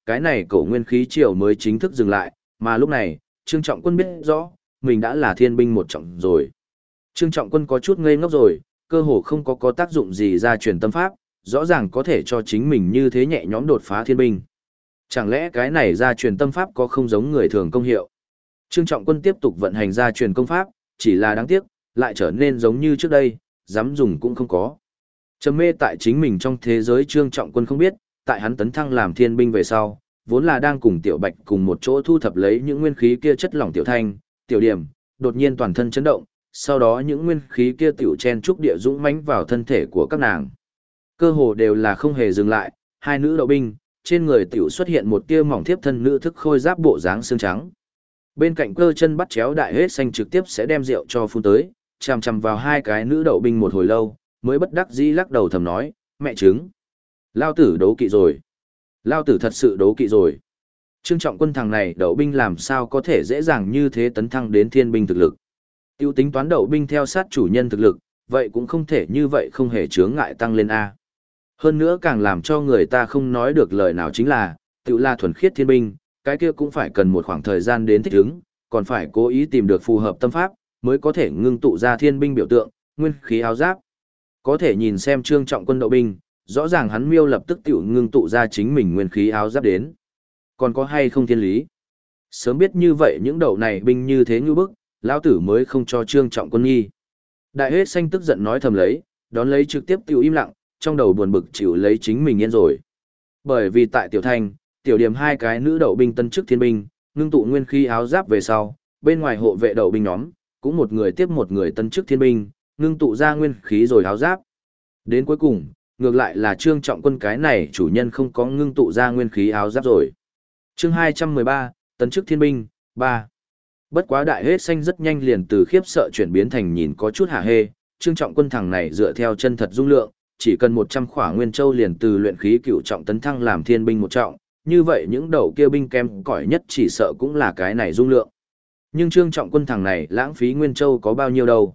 cái này cổ nguyên khí triều mới chính thức dừng lại, mà lúc này, Trương Trọng Quân biết rõ, mình đã là thiên binh một trọng rồi. Trương Trọng Quân có chút ngây ngốc rồi, cơ hồ không có tác dụng gì ra truyền tâm pháp, rõ ràng có thể cho chính mình như thế nhẹ nhõm đột phá thiên binh. Chẳng lẽ cái này ra truyền tâm pháp có không giống người thường công hiệu? Trương Trọng Quân tiếp tục vận hành ra truyền công pháp, chỉ là đáng tiếc, lại trở nên giống như trước đây, dám dùng cũng không có. Trầm mê tại chính mình trong thế giới Trương Trọng Quân không biết, tại hắn tấn thăng làm thiên binh về sau, vốn là đang cùng Tiểu Bạch cùng một chỗ thu thập lấy những nguyên khí kia chất lỏng Tiểu Thanh, Tiểu Điểm, đột nhiên toàn thân chấn động, sau đó những nguyên khí kia tiểu chen trúc địa dũng mãnh vào thân thể của các nàng. Cơ hồ đều là không hề dừng lại, hai nữ đậu binh, trên người tiểu xuất hiện một tia mỏng thiếp thân nữ thức khôi giáp bộ dáng xương trắng. Bên cạnh cơ chân bắt chéo đại hết xanh trực tiếp sẽ đem rượu cho phun tới, chằm chằm vào hai cái nữ đậu binh một hồi lâu, mới bất đắc dĩ lắc đầu thầm nói, mẹ trứng. Lao tử đấu kỵ rồi. Lao tử thật sự đấu kỵ rồi. Trương Trọng Quân thằng này đậu binh làm sao có thể dễ dàng như thế tấn thăng đến thiên binh thực lực. Tiêu tính toán đậu binh theo sát chủ nhân thực lực, vậy cũng không thể như vậy không hề chướng ngại tăng lên A. Hơn nữa càng làm cho người ta không nói được lời nào chính là, tự là thuần khiết thiên binh, cái kia cũng phải cần một khoảng thời gian đến thích ứng, còn phải cố ý tìm được phù hợp tâm pháp, mới có thể ngưng tụ ra thiên binh biểu tượng, nguyên khí áo giáp. Có thể nhìn xem Trương Trọng Quân đậu binh, rõ ràng hắn miêu lập tức tiểu ngưng tụ ra chính mình nguyên khí áo giáp đến. Còn có hay không thiên lý? Sớm biết như vậy những đậu này binh như thế như bức, lão tử mới không cho Trương Trọng Quân nghi. Đại hết xanh tức giận nói thầm lấy, đón lấy trực tiếp tiểu im lặng, trong đầu buồn bực chịu lấy chính mình yên rồi. Bởi vì tại Tiểu Thanh, Tiểu Điểm hai cái nữ đậu binh tân chức thiên binh, ngưng tụ nguyên khí áo giáp về sau, bên ngoài hộ vệ đậu binh nhóm, cũng một người tiếp một người tân chức thiên binh, ngưng tụ ra nguyên khí rồi áo giáp. Đến cuối cùng, ngược lại là Trương Trọng Quân cái này chủ nhân không có ngưng tụ ra nguyên khí áo giáp rồi. Chương 213, tân chức thiên binh, 3. Bất quá đại hết xanh rất nhanh liền từ khiếp sợ chuyển biến thành nhìn có chút hả hê, Trương Trọng Quân thằng này dựa theo chân thật dung lượng, chỉ cần 100 khỏa nguyên châu liền từ luyện khí cửu trọng tấn thăng làm thiên binh một trọng, như vậy những đầu kia binh kém cỏi nhất chỉ sợ cũng là cái này dung lượng. Nhưng Trương Trọng Quân thằng này lãng phí nguyên châu có bao nhiêu đâu?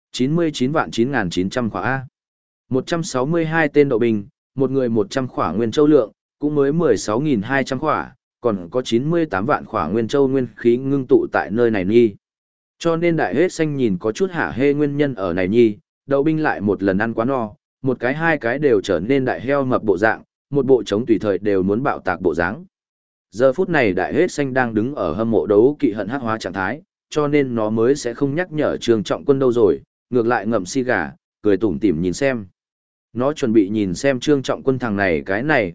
99.9.900 khỏa A. 162 tên đậu binh, một người 100 khỏa nguyên châu lượng, cũng mới 16.200 khỏa, còn có 98 vạn khỏa nguyên châu nguyên khí ngưng tụ tại nơi này nhi. Cho nên đại hết xanh nhìn có chút hả hê nguyên nhân ở này nhi, đậu binh lại một lần ăn quá no, một cái hai cái đều trở nên đại heo mập bộ dạng, một bộ trống tùy thời đều muốn bạo tạc bộ dáng. Giờ phút này đại hết xanh đang đứng ở hâm mộ đấu kỵ hận hắc hóa trạng thái, cho nên nó mới sẽ không nhắc nhở Trương Trọng Quân đâu rồi, ngược lại ngậm si gà, cười tủm tỉm nhìn xem. Nó chuẩn bị nhìn xem Trương Trọng Quân thằng này cái này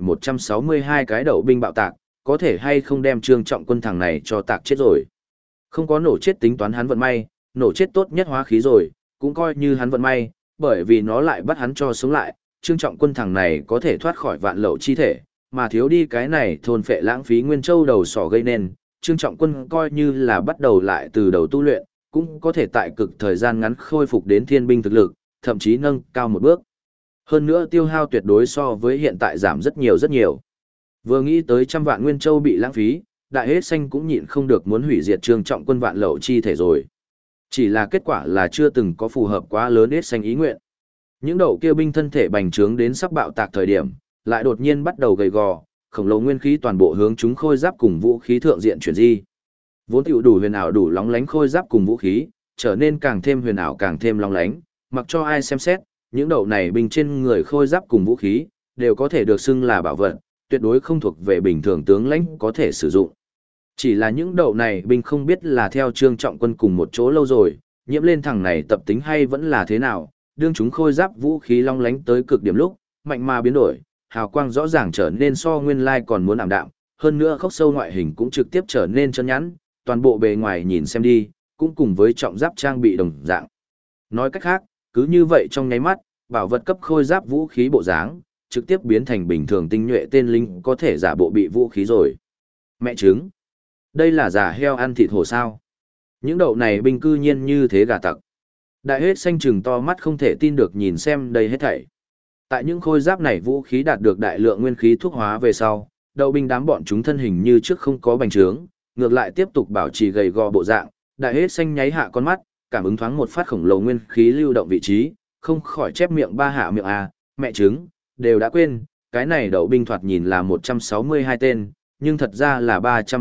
162 cái đậu binh bạo tạc, có thể hay không đem Trương Trọng Quân thằng này cho tạc chết rồi. Không có nổ chết tính toán hắn vận may, nổ chết tốt nhất hóa khí rồi, cũng coi như hắn vận may, bởi vì nó lại bắt hắn cho sống lại, Trương Trọng Quân thằng này có thể thoát khỏi vạn lậu chi thể, mà thiếu đi cái này thôn phệ lãng phí nguyên châu đầu sỏ gây nên, Trương Trọng Quân coi như là bắt đầu lại từ đầu tu luyện, cũng có thể tại cực thời gian ngắn khôi phục đến thiên binh thực lực, thậm chí nâng cao một bước. Hơn nữa tiêu hao tuyệt đối so với hiện tại giảm rất nhiều rất nhiều. Vừa nghĩ tới 100 vạn nguyên châu bị lãng phí, đại hết xanh cũng nhịn không được muốn hủy diệt Trương Trọng Quân vạn lậu chi thể rồi. Chỉ là kết quả là chưa từng có phù hợp quá lớn hết xanh ý nguyện. Những đậu kia binh thân thể bành trướng đến sắp bạo tạc thời điểm, lại đột nhiên bắt đầu gầy gò, khổng lồ nguyên khí toàn bộ hướng chúng khôi giáp cùng vũ khí thượng diện chuyển di. Vốn tiểu đủ huyền ảo đủ lóng lánh khôi giáp cùng vũ khí, trở nên càng thêm huyền ảo càng thêm lóng lánh, mặc cho ai xem xét, những đậu này binh trên người khôi giáp cùng vũ khí, đều có thể được xưng là bảo vật, tuyệt đối không thuộc về bình thường tướng lãnh có thể sử dụng. Chỉ là những đậu này binh không biết là theo Trương Trọng Quân cùng một chỗ lâu rồi, nhiễm lên thằng này tập tính hay vẫn là thế nào, đương chúng khôi giáp vũ khí long lánh tới cực điểm lúc, mạnh mà biến đổi, hào quang rõ ràng trở nên so nguyên lai còn muốn ảm đạm, hơn nữa khốc sâu ngoại hình cũng trực tiếp trở nên chân nhẵn, toàn bộ bề ngoài nhìn xem đi, cũng cùng với trọng giáp trang bị đồng dạng. Nói cách khác, cứ như vậy trong nháy mắt, bảo vật cấp khôi giáp vũ khí bộ dáng, trực tiếp biến thành bình thường tinh nhuệ tên linh có thể giả bộ bị vũ khí rồi. Mẹ trứng! Đây là giả heo ăn thịt hổ sao? Những đậu này binh cư nhiên như thế gà tặc. Đại hết xanh trừng to mắt không thể tin được nhìn xem đây hết thảy. Tại những khôi giáp này vũ khí đạt được đại lượng nguyên khí thuốc hóa về sau, đậu binh đám bọn chúng thân hình như trước không có bành trướng, ngược lại tiếp tục bảo trì gầy gò bộ dạng. Đại hết xanh nháy hạ con mắt, cảm ứng thoáng một phát khổng lồ nguyên khí lưu động vị trí, không khỏi chép miệng ba hạ miệng à, mẹ trứng, đều đã quên, cái này đậu binh thoạt nhìn là 162 tên, nhưng thật ra là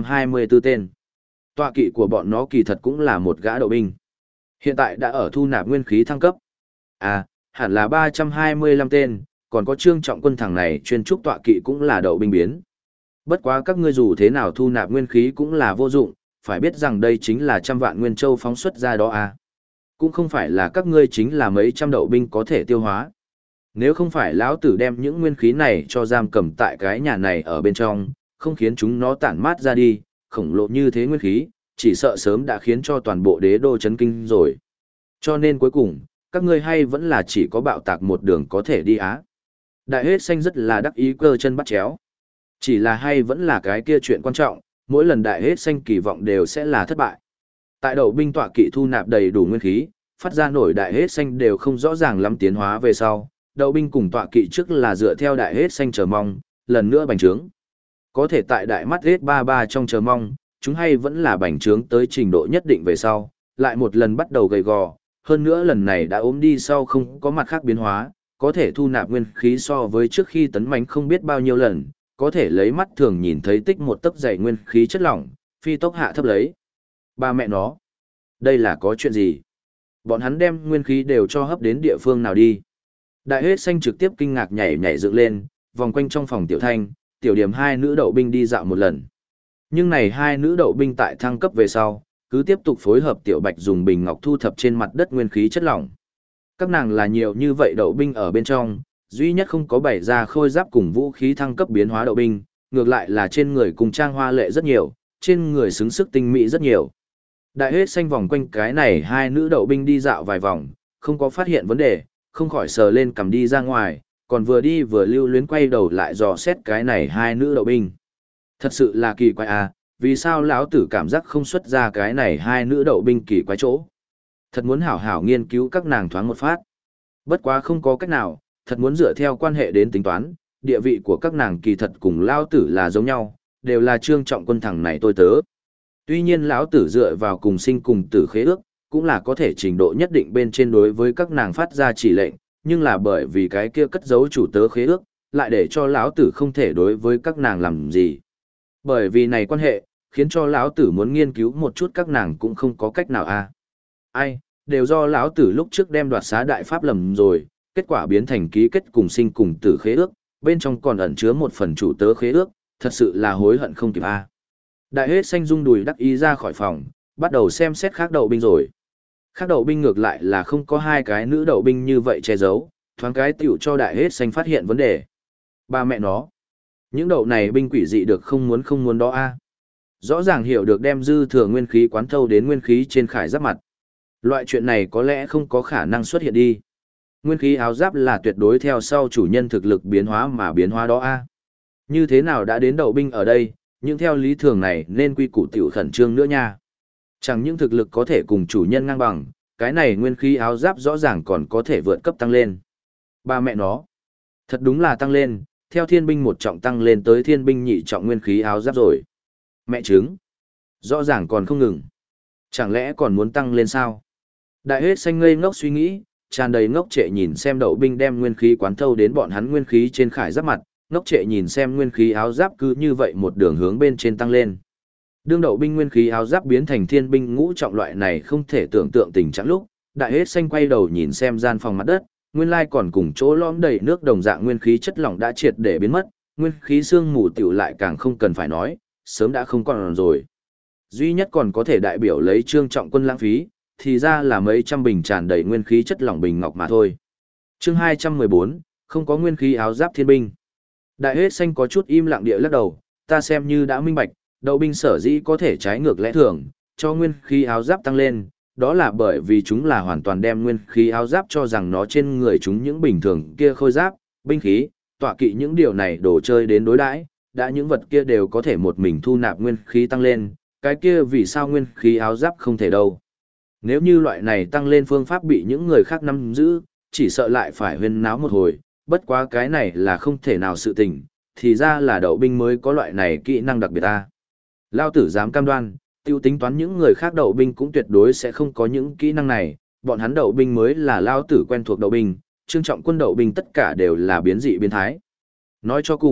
324 tên. Tọa kỵ của bọn nó kỳ thật cũng là một gã đậu binh. Hiện tại đã ở thu nạp nguyên khí thăng cấp. À, hẳn là 325 tên, còn có Trương Trọng Quân thằng này chuyên trúc tọa kỵ cũng là đậu binh biến. Bất quá các ngươi dù thế nào thu nạp nguyên khí cũng là vô dụng, phải biết rằng đây chính là 100 vạn nguyên châu phóng xuất ra đó à. Cũng không phải là các ngươi chính là mấy trăm đậu binh có thể tiêu hóa. Nếu không phải lão tử đem những nguyên khí này cho giam cầm tại cái nhà này ở bên trong, không khiến chúng nó tản mát ra đi, khổng lồ như thế nguyên khí, chỉ sợ sớm đã khiến cho toàn bộ đế đô chấn kinh rồi. Cho nên cuối cùng, các ngươi hay vẫn là chỉ có bạo tạc một đường có thể đi á. Đại hết xanh rất là đắc ý cơ chân bắt chéo. Chỉ là hay vẫn là cái kia chuyện quan trọng, mỗi lần đại hết xanh kỳ vọng đều sẽ là thất bại. Tại đậu binh tọa kỵ thu nạp đầy đủ nguyên khí, phát ra nổi đại hết xanh đều không rõ ràng lắm tiến hóa về sau, đậu binh cùng tọa kỵ trước là dựa theo đại hết xanh chờ mong, lần nữa bành trướng. Có thể tại đại mắt hết 33 trong chờ mong, chúng hay vẫn là bành trướng tới trình độ nhất định về sau, lại một lần bắt đầu gầy gò, hơn nữa lần này đã ốm đi sau không có mặt khác biến hóa, có thể thu nạp nguyên khí so với trước khi tấn mãnh không biết bao nhiêu lần, có thể lấy mắt thường nhìn thấy tích một tấc dày nguyên khí chất lỏng, phi tốc hạ thấp lấy. Ba mẹ nó, đây là có chuyện gì? Bọn hắn đem nguyên khí đều cho hấp đến địa phương nào đi? Đại hết xanh trực tiếp kinh ngạc nhảy nhảy dựng lên, vòng quanh trong phòng tiểu thanh, tiểu điểm hai nữ đậu binh đi dạo một lần. Nhưng này hai nữ đậu binh tại thăng cấp về sau, cứ tiếp tục phối hợp tiểu bạch dùng bình ngọc thu thập trên mặt đất nguyên khí chất lỏng. Các nàng là nhiều như vậy đậu binh ở bên trong, duy nhất không có bày ra khôi giáp cùng vũ khí thăng cấp biến hóa đậu binh, ngược lại là trên người cùng trang hoa lệ rất nhiều, trên người xứng sức tinh mỹ rất nhiều. Đại hết xanh vòng quanh cái này hai nữ đậu binh đi dạo vài vòng, không có phát hiện vấn đề, không khỏi sờ lên cầm đi ra ngoài, còn vừa đi vừa lưu luyến quay đầu lại dò xét cái này hai nữ đậu binh. Thật sự là kỳ quái à, vì sao lão tử cảm giác không xuất ra cái này hai nữ đậu binh kỳ quái chỗ. Thật muốn hảo hảo nghiên cứu các nàng thoáng một phát. Bất quá không có cách nào, thật muốn dựa theo quan hệ đến tính toán, địa vị của các nàng kỳ thật cùng lão tử là giống nhau, đều là Trương Trọng Quân thằng này tôi tớ. Tuy nhiên lão tử dựa vào cùng sinh cùng tử khế ước, cũng là có thể trình độ nhất định bên trên đối với các nàng phát ra chỉ lệnh, nhưng là bởi vì cái kia cất giấu chủ tớ khế ước, lại để cho lão tử không thể đối với các nàng làm gì. Bởi vì này quan hệ, khiến cho lão tử muốn nghiên cứu một chút các nàng cũng không có cách nào a. Ai, đều do lão tử lúc trước đem đoạt xá đại pháp lầm rồi, kết quả biến thành ký kết cùng sinh cùng tử khế ước, bên trong còn ẩn chứa một phần chủ tớ khế ước, thật sự là hối hận không kịp a. Đại hết xanh rung đùi đắc ý ra khỏi phòng, bắt đầu xem xét khác đậu binh rồi. Khác đậu binh ngược lại là không có hai cái nữ đậu binh như vậy che giấu, thoáng cái tiểu cho đại hết xanh phát hiện vấn đề. Ba mẹ nó, những đậu này binh quỷ dị được không muốn đó a. Rõ ràng hiểu được đem dư thừa nguyên khí quán thâu đến nguyên khí trên khải giáp mặt. Loại chuyện này có lẽ không có khả năng xuất hiện đi. Nguyên khí áo giáp là tuyệt đối theo sau chủ nhân thực lực biến hóa mà biến hóa đó a. Như thế nào đã đến đậu binh ở đây, nhưng theo lý thường này nên quy củ tiểu khẩn trương nữa nha. Chẳng những thực lực có thể cùng chủ nhân ngang bằng, cái này nguyên khí áo giáp rõ ràng còn có thể vượt cấp tăng lên. Ba mẹ nó, thật đúng là tăng lên, theo thiên binh một trọng tăng lên tới thiên binh nhị trọng nguyên khí áo giáp rồi. Mẹ trứng, rõ ràng còn không ngừng. Chẳng lẽ còn muốn tăng lên sao? Đại hết xanh ngây ngốc suy nghĩ, tràn đầy ngốc trệ nhìn xem đậu binh đem nguyên khí quán thâu đến bọn hắn nguyên khí trên khải giáp mặt, ngốc trệ nhìn xem nguyên khí áo giáp cứ như vậy một đường hướng bên trên tăng lên. Đương đậu binh nguyên khí áo giáp biến thành thiên binh ngũ trọng loại này không thể tưởng tượng tình trạng lúc, đại hết xanh quay đầu nhìn xem gian phòng mặt đất, nguyên lai còn cùng chỗ lõm đầy nước đồng dạng nguyên khí chất lỏng đã triệt để biến mất, nguyên khí xương mù tiểu lại càng không cần phải nói, sớm đã không còn rồi. Duy nhất còn có thể đại biểu lấy Trương Trọng Quân lãng phí, thì ra là mấy trăm bình tràn đầy nguyên khí chất lỏng bình ngọc mà thôi. Chương 214, không có nguyên khí áo giáp thiên binh. Đại hết xanh có chút im lặng địa lắc đầu, ta xem như đã minh bạch, đậu binh sở dĩ có thể trái ngược lẽ thường, cho nguyên khí áo giáp tăng lên, đó là bởi vì chúng là hoàn toàn đem nguyên khí áo giáp cho rằng nó trên người chúng những bình thường kia khôi giáp, binh khí, tọa kỵ những điều này đồ chơi đến đối đãi, đã những vật kia đều có thể một mình thu nạp nguyên khí tăng lên, cái kia vì sao nguyên khí áo giáp không thể đâu. Nếu như loại này tăng lên phương pháp bị những người khác nắm giữ, chỉ sợ lại phải huyên náo một hồi, bất quá cái này là không thể nào sự tình, thì ra là đậu binh mới có loại này kỹ năng đặc biệt ta. Lao tử dám cam đoan, tiêu tính toán những người khác đậu binh cũng tuyệt đối sẽ không có những kỹ năng này, bọn hắn đậu binh mới là Lao tử quen thuộc đậu binh, Trương Trọng Quân đậu binh tất cả đều là biến dị biến thái. Nói cho cùng,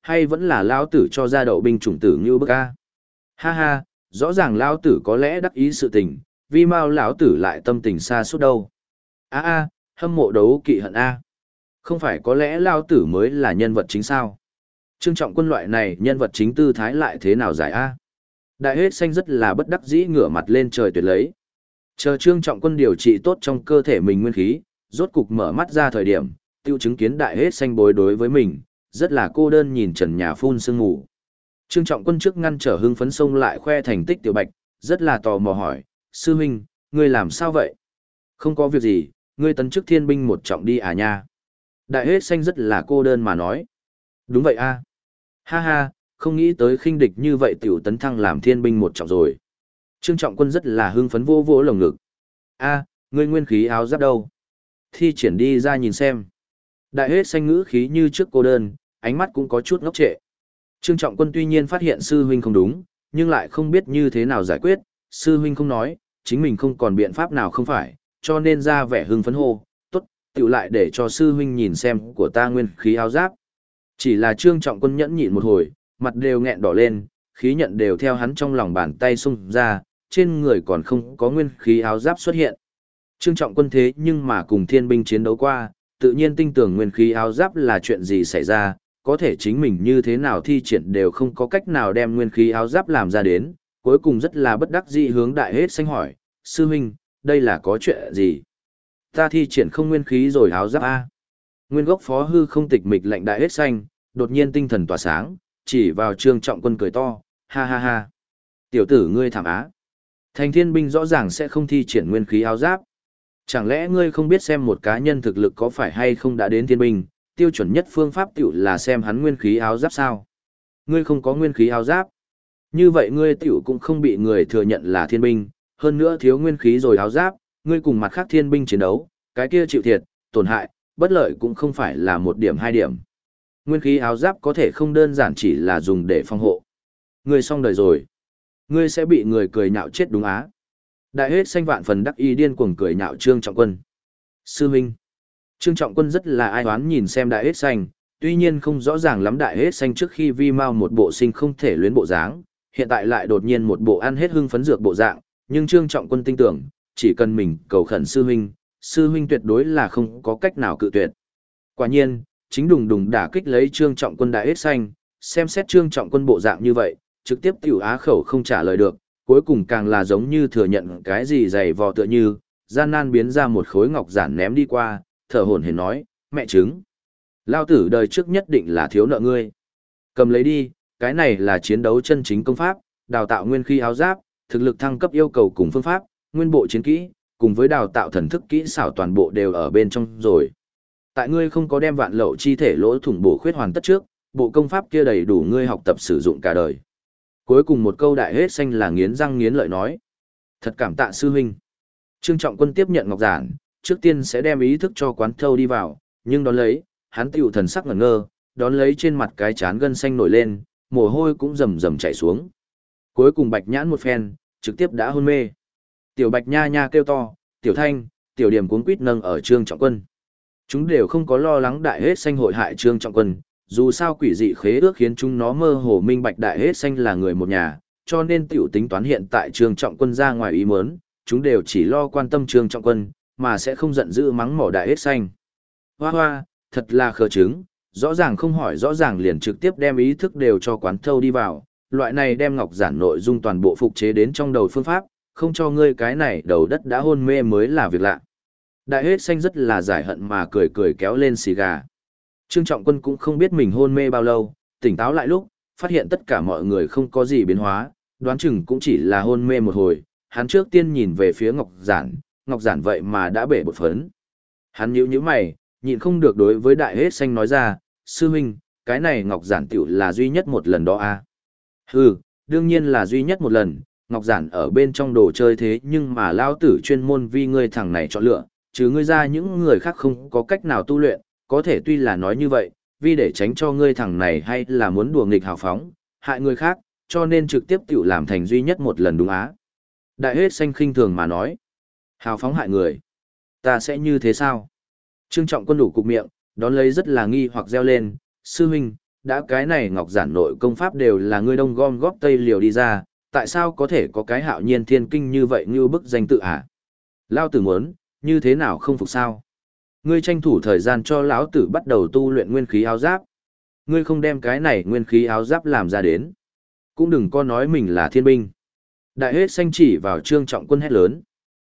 hay vẫn là lao tử cho ra đậu binh chủng tử như bức a. Ha ha, rõ ràng lao tử có lẽ đắc ý sự tình, vì mau lão tử lại tâm tình xa suốt đâu. A a, hâm mộ đấu kỵ hận a. Không phải có lẽ lao tử mới là nhân vật chính sao? Trương Trọng Quân loại này nhân vật chính tư thái lại thế nào giải a? Đại hết xanh rất là bất đắc dĩ ngửa mặt lên trời tuyệt lấy. Chờ Trương Trọng Quân điều trị tốt trong cơ thể mình nguyên khí, rốt cục mở mắt ra thời điểm, tiêu chứng kiến đại hết xanh bối đối với mình, rất là cô đơn nhìn trần nhà phun sương ngủ. Trương Trọng Quân trước ngăn trở hưng phấn xông lại khoe thành tích tiểu bạch, rất là tò mò hỏi, sư huynh, ngươi làm sao vậy? Không có việc gì, ngươi tấn chức thiên binh một trọng đi à nha. Đại hết xanh rất là cô đơn mà nói. Đúng vậy a. Ha ha, không nghĩ tới khinh địch như vậy tiểu tấn thăng làm thiên binh một trọng rồi. Trương Trọng Quân rất là hưng phấn vô vỗ lồng ngực. A, ngươi nguyên khí áo giáp đâu? Thi triển đi ra nhìn xem. Đại hết xanh ngữ khí như trước cô đơn, ánh mắt cũng có chút ngốc trệ. Trương Trọng Quân tuy nhiên phát hiện sư huynh không đúng, nhưng lại không biết như thế nào giải quyết, sư huynh không nói, chính mình không còn biện pháp nào không phải, cho nên ra vẻ hưng phấn hô, tốt, tiểu lại để cho sư huynh nhìn xem của ta nguyên khí áo giáp. Chỉ là Trương Trọng Quân nhẫn nhịn một hồi, mặt đều nghẹn đỏ lên, khí nhận đều theo hắn trong lòng bàn tay xung ra, trên người còn không có nguyên khí áo giáp xuất hiện. Trương Trọng Quân thế nhưng mà cùng thiên binh chiến đấu qua, tự nhiên tin tưởng nguyên khí áo giáp là chuyện gì xảy ra, có thể chính mình như thế nào thi triển đều không có cách nào đem nguyên khí áo giáp làm ra đến, cuối cùng rất là bất đắc dĩ hướng đại hết xanh hỏi, sư huynh, đây là có chuyện gì? Ta thi triển không nguyên khí rồi áo giáp A. Nguyên gốc phó hư không tịch mịch lạnh đại hết xanh, đột nhiên tinh thần tỏa sáng, chỉ vào Trương Trọng Quân cười to, ha ha ha. Tiểu tử ngươi thảm á. Thành thiên binh rõ ràng sẽ không thi triển nguyên khí áo giáp. Chẳng lẽ ngươi không biết xem một cá nhân thực lực có phải hay không đã đến thiên binh, tiêu chuẩn nhất phương pháp tiểu là xem hắn nguyên khí áo giáp sao? Ngươi không có nguyên khí áo giáp. Như vậy ngươi tiểu cũng không bị người thừa nhận là thiên binh, hơn nữa thiếu nguyên khí rồi áo giáp, ngươi cùng mặt khác thiên binh chiến đấu, cái kia chịu thiệt, tổn hại, bất lợi cũng không phải là một điểm hai điểm. Nguyên khí áo giáp có thể không đơn giản chỉ là dùng để phòng hộ. Ngươi xong đời rồi. Ngươi sẽ bị người cười nhạo chết đúng á. Đại hết xanh vạn phần đắc ý điên cuồng cười nhạo Trương Trọng Quân. Sư huynh. Trương Trọng Quân rất là ai oán nhìn xem đại hết xanh, tuy nhiên không rõ ràng lắm đại hết xanh trước khi vi mau một bộ sinh không thể luyến bộ dáng, hiện tại lại đột nhiên một bộ ăn hết hưng phấn dược bộ dạng, nhưng Trương Trọng Quân tin tưởng, chỉ cần mình cầu khẩn sư huynh tuyệt đối là không có cách nào cự tuyệt. Quả nhiên, chính đùng đùng đả kích lấy Trương Trọng Quân đại hết xanh, xem xét Trương Trọng Quân bộ dạng như vậy, trực tiếp tiểu á khẩu không trả lời được, cuối cùng càng là giống như thừa nhận cái gì dày vò tựa như, gian nan biến ra một khối ngọc giản ném đi qua, thở hổn hển nói, mẹ chứng. Lao tử đời trước nhất định là thiếu nợ ngươi. Cầm lấy đi, cái này là chiến đấu chân chính công pháp, đào tạo nguyên khí áo giáp, thực lực thăng cấp yêu cầu cùng phương pháp, nguyên bộ chiến kỹ, cùng với đào tạo thần thức kỹ xảo toàn bộ đều ở bên trong rồi. Tại ngươi không có đem vạn lậu chi thể lỗ thủng bổ khuyết hoàn tất trước, bộ công pháp kia đầy đủ ngươi học tập sử dụng cả đời. Cuối cùng một câu đại hết xanh là nghiến răng nghiến lợi nói. Thật cảm tạ sư huynh. Trương Trọng Quân tiếp nhận ngọc giản, trước tiên sẽ đem ý thức cho quán thâu đi vào, nhưng đón lấy, hắn tiểu thần sắc ngẩn ngơ, đón lấy trên mặt cái chán gân xanh nổi lên, mồ hôi cũng rầm rầm chảy xuống. Cuối cùng Bạch Nhãn một phen, trực tiếp đã hôn mê. Tiểu Bạch nha nha kêu to, Tiểu Thanh, Tiểu Điểm cuống quýt nâng ở Trương Trọng Quân. Chúng đều không có lo lắng đại hết xanh hội hại Trương Trọng Quân, dù sao quỷ dị khế ước khiến chúng nó mơ hồ minh bạch đại hết xanh là người một nhà, cho nên tiểu tính toán hiện tại Trương Trọng Quân ra ngoài ý muốn, chúng đều chỉ lo quan tâm Trương Trọng Quân, mà sẽ không giận dữ mắng mỏ đại hết xanh. Hoa hoa, thật là khờ trứng, rõ ràng không hỏi rõ ràng liền trực tiếp đem ý thức đều cho quán thâu đi vào, loại này đem ngọc giản nội dung toàn bộ phục chế đến trong đầu phương pháp, không cho ngươi cái này đầu đất đã hôn mê mới là việc lạ. Đại hết xanh rất là giải hận mà cười cười kéo lên xì gà. Trương Trọng Quân cũng không biết mình hôn mê bao lâu, tỉnh táo lại lúc, phát hiện tất cả mọi người không có gì biến hóa, đoán chừng cũng chỉ là hôn mê một hồi, hắn trước tiên nhìn về phía Ngọc Giản vậy mà đã bể bột phấn. Hắn nhíu mày, nhịn không được đối với đại hết xanh nói ra, sư huynh, cái này Ngọc Giản tiểu là duy nhất một lần đó à? Hừ, đương nhiên là duy nhất một lần, Ngọc Giản ở bên trong đồ chơi thế nhưng mà lao tử chuyên môn vì ngươi thằng này chọn lựa, chứ ngươi ra những người khác không có cách nào tu luyện, có thể tuy là nói như vậy, vì để tránh cho ngươi thằng này hay là muốn đùa nghịch hào phóng, hại người khác, cho nên trực tiếp tiểu làm thành duy nhất một lần đúng á. Đại hết xanh khinh thường mà nói, hào phóng hại người, ta sẽ như thế sao? Trương Trọng Quân đủ cục miệng, đón lấy rất là nghi hoặc reo lên, sư huynh, đã cái này ngọc giản nội công pháp đều là ngươi đông gom góp tây liều đi ra, tại sao có thể có cái hạo nhiên thiên kinh như vậy như bức danh tự hả? Lao tử muốn, như thế nào không phục sao? Ngươi tranh thủ thời gian cho lão tử bắt đầu tu luyện nguyên khí áo giáp. Ngươi không đem cái này nguyên khí áo giáp làm ra đến. Cũng đừng có nói mình là thiên binh. Đại hết xanh chỉ vào Trương Trọng Quân hét lớn.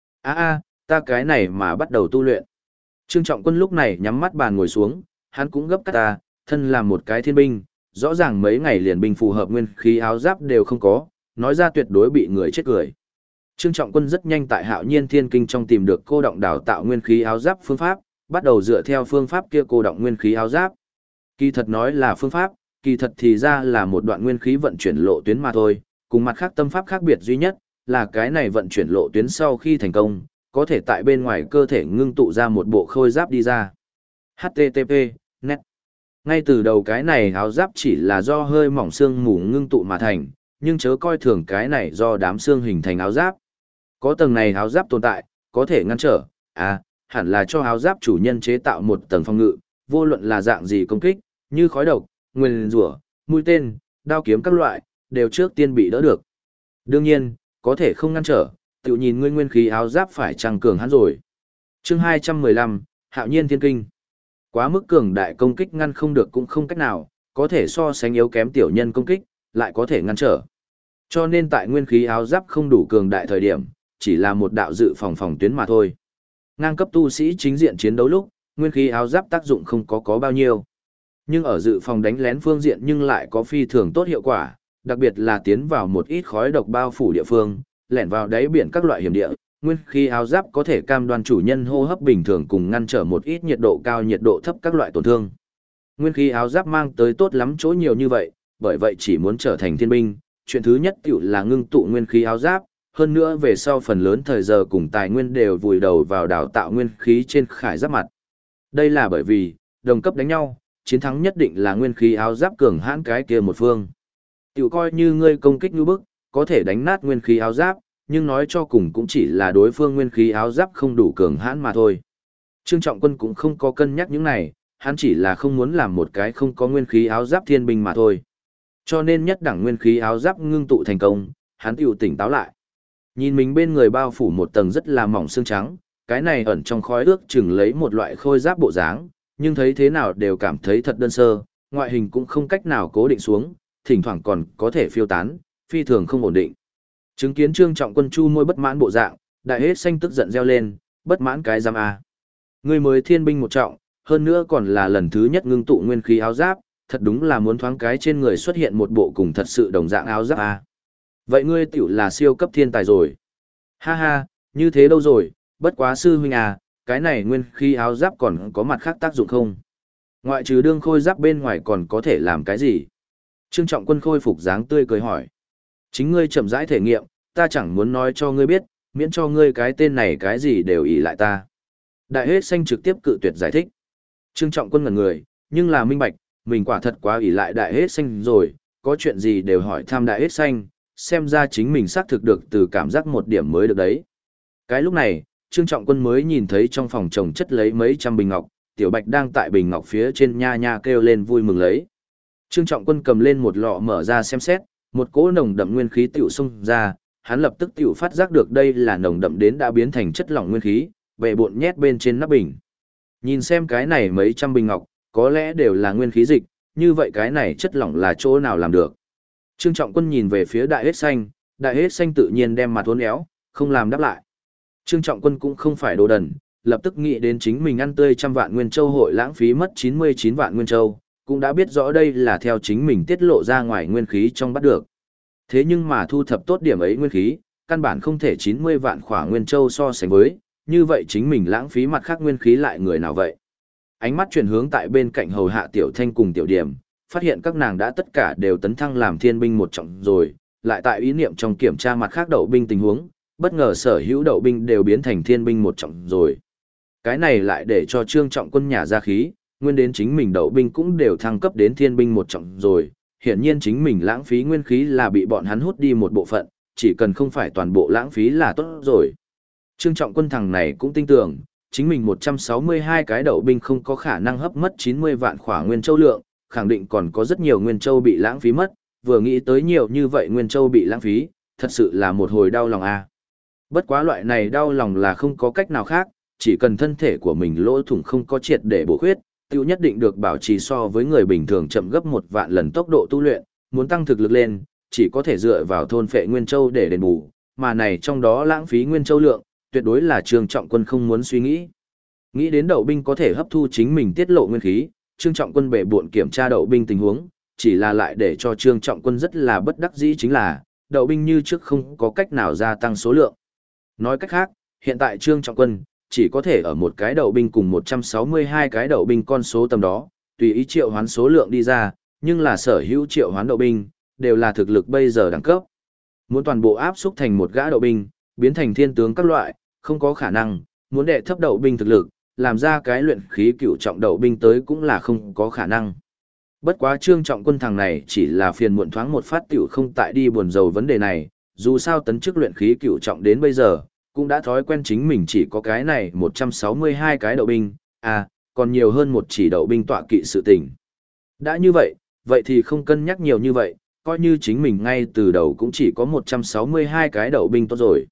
Ta cái này mà bắt đầu tu luyện. Trương Trọng Quân lúc này nhắm mắt bàn ngồi xuống, hắn cũng gấp cắt ta, thân là một cái thiên binh, rõ ràng mấy ngày liền binh phù hợp nguyên khí áo giáp đều không có, nói ra tuyệt đối bị người chết cười. Trương Trọng Quân rất nhanh tại Hạo Nhiên Thiên Kinh trong tìm được cô động đào tạo nguyên khí áo giáp phương pháp, bắt đầu dựa theo phương pháp kia cô động nguyên khí áo giáp. Kỳ thật nói là phương pháp, kỳ thật thì ra là một đoạn nguyên khí vận chuyển lộ tuyến mà thôi, cùng mặt khác tâm pháp khác biệt duy nhất là cái này vận chuyển lộ tuyến sau khi thành công, có thể tại bên ngoài cơ thể ngưng tụ ra một bộ khôi giáp đi ra. HTTP, net. Ngay từ đầu cái này áo giáp chỉ là do hơi mỏng xương mù ngưng tụ mà thành, nhưng chớ coi thường cái này do đám xương hình thành áo giáp. Có tầng này áo giáp tồn tại, có thể ngăn trở, hẳn là cho áo giáp chủ nhân chế tạo một tầng phòng ngự, vô luận là dạng gì công kích, như khói độc, nguyền rủa, mũi tên, đao kiếm các loại, đều trước tiên bị đỡ được. Đương nhiên, có thể không ngăn trở, tự nhìn ngươi nguyên khí áo giáp phải tăng cường hắn rồi. Chương 215, Hạo Nhiên Thiên Kinh. Quá mức cường đại công kích ngăn không được cũng không cách nào, có thể so sánh yếu kém tiểu nhân công kích, lại có thể ngăn trở. Cho nên tại nguyên khí áo giáp không đủ cường đại thời điểm, chỉ là một đạo dự phòng tuyến mà thôi. Ngang cấp tu sĩ chính diện chiến đấu lúc, nguyên khí áo giáp tác dụng không có bao nhiêu. Nhưng ở dự phòng đánh lén phương diện nhưng lại có phi thường tốt hiệu quả, đặc biệt là tiến vào một ít khói độc bao phủ địa phương, lẻn vào đáy biển các loại hiểm địa, nguyên khí áo giáp có thể cam đoan chủ nhân hô hấp bình thường cùng ngăn trở một ít nhiệt độ cao nhiệt độ thấp các loại tổn thương. Nguyên khí áo giáp mang tới tốt lắm chỗ nhiều như vậy, bởi vậy chỉ muốn trở thành thiên binh, chuyện thứ nhất tiểu là ngưng tụ nguyên khí áo giáp, hơn nữa về sau phần lớn thời giờ cùng tài nguyên đều vùi đầu vào đào tạo nguyên khí trên khải giáp mặt. Đây là bởi vì, đồng cấp đánh nhau, chiến thắng nhất định là nguyên khí áo giáp cường hãn cái kia một phương. Tiểu coi như ngươi công kích như bức, có thể đánh nát nguyên khí áo giáp, nhưng nói cho cùng cũng chỉ là đối phương nguyên khí áo giáp không đủ cường hãn mà thôi. Trương Trọng Quân cũng không có cân nhắc những này, hắn chỉ là không muốn làm một cái không có nguyên khí áo giáp thiên binh mà thôi. Cho nên nhất đẳng nguyên khí áo giáp ngưng tụ thành công, hắn tiểu tỉnh táo lại. Nhìn mình bên người bao phủ một tầng rất là mỏng xương trắng, cái này ẩn trong khói ước chừng lấy một loại khôi giáp bộ dáng, nhưng thấy thế nào đều cảm thấy thật đơn sơ, ngoại hình cũng không cách nào cố định xuống, thỉnh thoảng còn có thể phiêu tán, phi thường không ổn định. Chứng kiến Trương Trọng Quân chu môi bất mãn bộ dạng, đại hết xanh tức giận reo lên, bất mãn cái giam a. Ngươi mới thiên binh một trọng, hơn nữa còn là lần thứ nhất ngưng tụ nguyên khí áo giáp, thật đúng là muốn thoáng cái trên người xuất hiện một bộ cùng thật sự đồng dạng áo giáp a. Vậy ngươi tiểu là siêu cấp thiên tài rồi. Ha ha, như thế đâu rồi, bất quá sư huynh à, cái này nguyên khí áo giáp còn có mặt khác tác dụng không? Ngoại trừ đương khôi giáp bên ngoài còn có thể làm cái gì? Trương Trọng Quân khôi phục dáng tươi cười hỏi. Chính ngươi chậm rãi thể nghiệm, ta chẳng muốn nói cho ngươi biết, miễn cho ngươi cái tên này cái gì đều ỷ lại ta. Đại hết xanh trực tiếp cự tuyệt giải thích. Trương Trọng Quân ngẩn người, nhưng là minh bạch, mình quả thật quá ỷ lại đại hết xanh rồi, có chuyện gì đều hỏi thăm đại hết xanh, xem ra chính mình xác thực được từ cảm giác một điểm mới được đấy. Cái lúc này, Trương Trọng Quân mới nhìn thấy trong phòng trồng chất lấy mấy trăm bình ngọc, Tiểu Bạch đang tại bình ngọc phía trên nha nha kêu lên vui mừng lấy. Trương Trọng Quân cầm lên một lọ mở ra xem xét, một cỗ nồng đậm nguyên khí tiểu xông ra, hắn lập tức tiểu phát giác được đây là nồng đậm đến đã biến thành chất lỏng nguyên khí, bệ bộn nhét bên trên nắp bình. Nhìn xem cái này mấy trăm bình ngọc, có lẽ đều là nguyên khí dịch, như vậy cái này chất lỏng là chỗ nào làm được? Trương Trọng Quân nhìn về phía đại hết xanh tự nhiên đem mặt uốn éo, không làm đáp lại. Trương Trọng Quân cũng không phải đồ đần, lập tức nghĩ đến chính mình ăn tươi 100 vạn nguyên châu hội lãng phí mất 99 vạn nguyên châu, cũng đã biết rõ đây là theo chính mình tiết lộ ra ngoài nguyên khí trong bắt được. Thế nhưng mà thu thập tốt điểm ấy nguyên khí, căn bản không thể 90 vạn khỏa nguyên châu so sánh với, như vậy chính mình lãng phí mặt khác nguyên khí lại người nào vậy? Ánh mắt chuyển hướng tại bên cạnh hầu hạ Tiểu Thanh cùng Tiểu Điểm, phát hiện các nàng đã tất cả đều tấn thăng làm thiên binh một trọng rồi, lại tại ý niệm trong kiểm tra mặt khác đậu binh tình huống, bất ngờ sở hữu đậu binh đều biến thành thiên binh một trọng rồi. Cái này lại để cho Trương Trọng Quân nhả ra khí, nguyên đến chính mình đậu binh cũng đều thăng cấp đến thiên binh một trọng rồi, hiển nhiên chính mình lãng phí nguyên khí là bị bọn hắn hút đi một bộ phận, chỉ cần không phải toàn bộ lãng phí là tốt rồi. Trương Trọng Quân thằng này cũng tin tưởng, chính mình 162 cái đậu binh không có khả năng hấp mất 90 vạn khỏa nguyên châu lượng, khẳng định còn có rất nhiều nguyên châu bị lãng phí mất, vừa nghĩ tới nhiều như vậy nguyên châu bị lãng phí, thật sự là một hồi đau lòng a. Bất quá loại này đau lòng là không có cách nào khác, chỉ cần thân thể của mình lỗ thủng không có triệt để bổ khuyết, tiêu nhất định được bảo trì so với người bình thường chậm gấp 1 vạn lần tốc độ tu luyện, muốn tăng thực lực lên, chỉ có thể dựa vào thôn phệ nguyên châu để đền bù, mà này trong đó lãng phí nguyên châu lượng, tuyệt đối là Trương Trọng Quân không muốn suy nghĩ. Nghĩ đến đậu binh có thể hấp thu chính mình tiết lộ nguyên khí, Trương Trọng Quân bệ bội kiểm tra đậu binh tình huống, chỉ là lại để cho Trương Trọng Quân rất là bất đắc dĩ chính là, đậu binh như trước không có cách nào gia tăng số lượng. Nói cách khác, hiện tại Trương Trọng Quân chỉ có thể ở một cái đậu binh cùng 162 cái đậu binh con số tầm đó, tùy ý triệu hoán số lượng đi ra, nhưng là sở hữu triệu hoán đậu binh, đều là thực lực bây giờ đẳng cấp. Muốn toàn bộ áp xúc thành một gã đậu binh, biến thành thiên tướng các loại, không có khả năng, muốn đệ thấp đậu binh thực lực, làm ra cái luyện khí cửu trọng đậu binh tới cũng là không có khả năng. Bất quá Trương Trọng Quân thằng này chỉ là phiền muộn thoáng một phát tiểu không tại đi buồn rầu vấn đề này, dù sao tấn chức luyện khí cửu trọng đến bây giờ, cũng đã thói quen chính mình chỉ có cái này 162 cái đậu binh, còn nhiều hơn một chỉ đậu binh tọa kỵ sự tình. Đã như vậy, vậy thì không cân nhắc nhiều như vậy, coi như chính mình ngay từ đầu cũng chỉ có 162 cái đậu binh tốt rồi.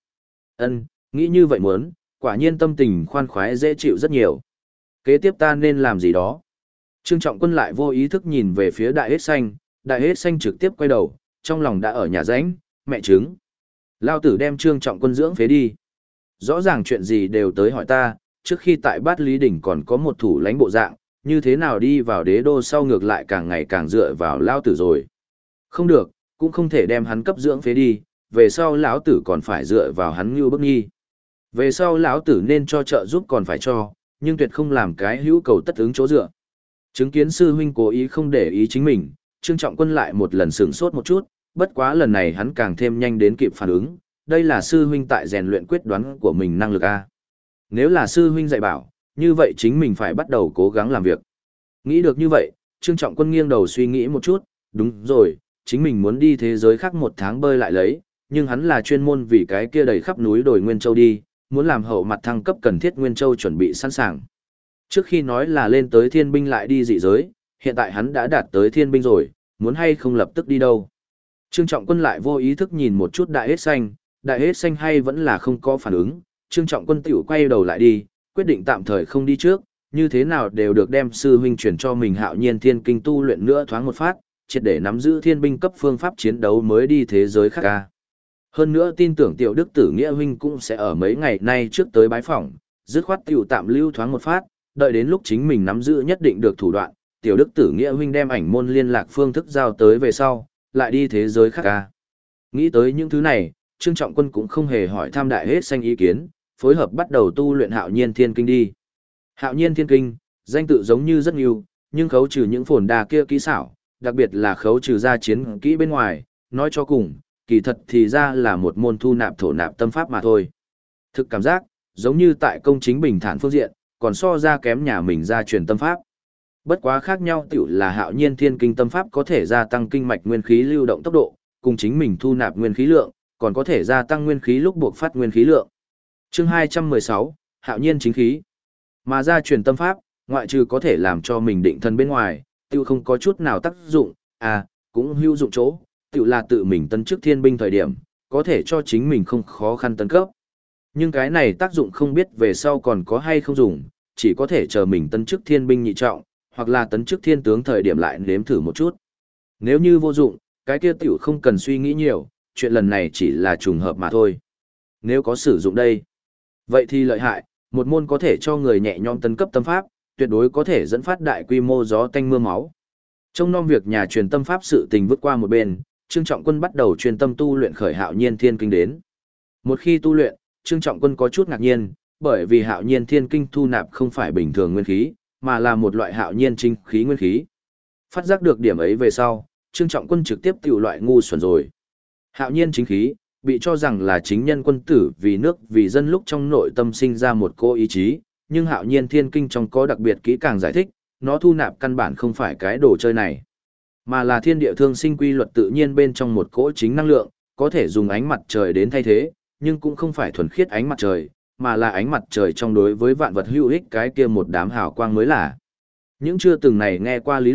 Nghĩ như vậy muốn, quả nhiên tâm tình khoan khoái dễ chịu rất nhiều. Kế tiếp ta nên làm gì đó? Trương Trọng Quân lại vô ý thức nhìn về phía đại hết xanh trực tiếp quay đầu, trong lòng đã ở nhà ránh, mẹ trứng. Lao tử đem Trương Trọng Quân dưỡng phế đi. Rõ ràng chuyện gì đều tới hỏi ta, trước khi tại Bát Lý Đỉnh còn có một thủ lãnh bộ dạng, như thế nào đi vào đế đô sau ngược lại càng ngày càng dựa vào Lao tử rồi. Không được, cũng không thể đem hắn cấp dưỡng phế đi, về sau lão tử còn phải dựa vào hắn như bức nghi. Về sau lão tử nên cho trợ giúp còn phải cho, nhưng tuyệt không làm cái hữu cầu tất ứng chỗ dựa. Chứng kiến sư huynh cố ý không để ý chính mình, Trương Trọng Quân lại một lần sửng sốt một chút, bất quá lần này hắn càng thêm nhanh đến kịp phản ứng, đây là sư huynh tại rèn luyện quyết đoán của mình năng lực a. Nếu là sư huynh dạy bảo, như vậy chính mình phải bắt đầu cố gắng làm việc. Nghĩ được như vậy, Trương Trọng Quân nghiêng đầu suy nghĩ một chút, đúng rồi, chính mình muốn đi thế giới khác 1 tháng bơi lại lấy, nhưng hắn là chuyên môn vì cái kia đầy khắp núi đồi Nguyên Châu đi, muốn làm hậu mặt thăng cấp cần thiết Nguyên Châu chuẩn bị sẵn sàng. Trước khi nói là lên tới thiên binh lại đi dị giới, hiện tại hắn đã đạt tới thiên binh rồi, muốn hay không lập tức đi đâu. Trương Trọng Quân lại vô ý thức nhìn một chút đại hết xanh hay vẫn là không có phản ứng, Trương Trọng Quân tiểu quay đầu lại đi, quyết định tạm thời không đi trước, như thế nào đều được đem sư huynh chuyển cho mình Hạo Nhiên Thiên Kinh tu luyện nữa thoáng một phát, triệt để nắm giữ thiên binh cấp phương pháp chiến đấu mới đi thế giới khác ca. Hơn nữa tin tưởng tiểu đức tử nghĩa huynh cũng sẽ ở mấy ngày nay trước tới bái phỏng, dứt khoát tiểu tạm lưu thoáng một phát, đợi đến lúc chính mình nắm giữ nhất định được thủ đoạn, tiểu đức tử nghĩa huynh đem ảnh môn liên lạc phương thức giao tới về sau, lại đi thế giới khác ca. Nghĩ tới những thứ này, Trương Trọng Quân cũng không hề hỏi thăm đại hết xanh ý kiến, phối hợp bắt đầu tu luyện Hạo Nhiên Thiên Kinh đi. Hạo Nhiên Thiên Kinh, danh tự giống như rất nhiều, nhưng khấu trừ những phồn đa kia kỹ xảo, đặc biệt là khấu trừ ra chiến kỹ bên ngoài, nói cho cùng, kỳ thật thì ra là một môn thu nạp thổ nạp tâm pháp mà thôi. Thực cảm giác, giống như tại công chính bình thản phương diện, còn so ra kém nhà mình ra truyền tâm pháp. Bất quá khác nhau tiểu là Hạo Nhiên Thiên Kinh tâm pháp có thể gia tăng kinh mạch nguyên khí lưu động tốc độ, cùng chính mình thu nạp nguyên khí lượng, còn có thể gia tăng nguyên khí lúc buộc phát nguyên khí lượng. Chương 216, Hạo Nhiên chính khí. Mà gia truyền tâm pháp, ngoại trừ có thể làm cho mình định thân bên ngoài, tiêu không có chút nào tác dụng, cũng hữu dụng chỗ, tiêu là tự mình tấn chức thiên binh thời điểm, có thể cho chính mình không khó khăn tấn cấp. Nhưng cái này tác dụng không biết về sau còn có hay không dùng, chỉ có thể chờ mình tấn chức thiên binh nhị trọng, hoặc là tấn chức thiên tướng thời điểm lại nếm thử một chút. Nếu như vô dụng, cái kia tiểu không cần suy nghĩ nhiều, chuyện lần này chỉ là trùng hợp mà thôi. Nếu có sử dụng đây, vậy thì lợi hại, một môn có thể cho người nhẹ nhõm tấn cấp tâm pháp, tuyệt đối có thể dẫn phát đại quy mô gió tanh mưa máu. Trong nom việc nhà truyền tâm pháp sự tình vứt qua một bên, Trương Trọng Quân bắt đầu chuyên tâm tu luyện khởi Hạo Nhiên Thiên Kinh đến. Một khi tu luyện, Trương Trọng Quân có chút ngạc nhiên, bởi vì Hạo Nhiên Thiên Kinh thu nạp không phải bình thường nguyên khí, mà là một loại hạo nhiên chính khí nguyên khí. Phát giác được điểm ấy về sau, Trương Trọng Quân trực tiếp tiểu loại ngu xuẩn rồi. Hạo nhiên chính khí, bị cho rằng là chính nhân quân tử vì nước vì dân lúc trong nội tâm sinh ra một cô ý chí, nhưng Hạo Nhiên Thiên Kinh trong có đặc biệt kỹ càng giải thích, nó thu nạp căn bản không phải cái đồ chơi này, mà là thiên địa thương sinh quy luật tự nhiên bên trong một cỗ chính năng lượng, có thể dùng ánh mặt trời đến thay thế, nhưng cũng không phải thuần khiết ánh mặt trời, mà là ánh mặt trời trong đối với vạn vật hữu ích cái kia một đám hào quang mới là. Những chưa từng này nghe qua lý luận,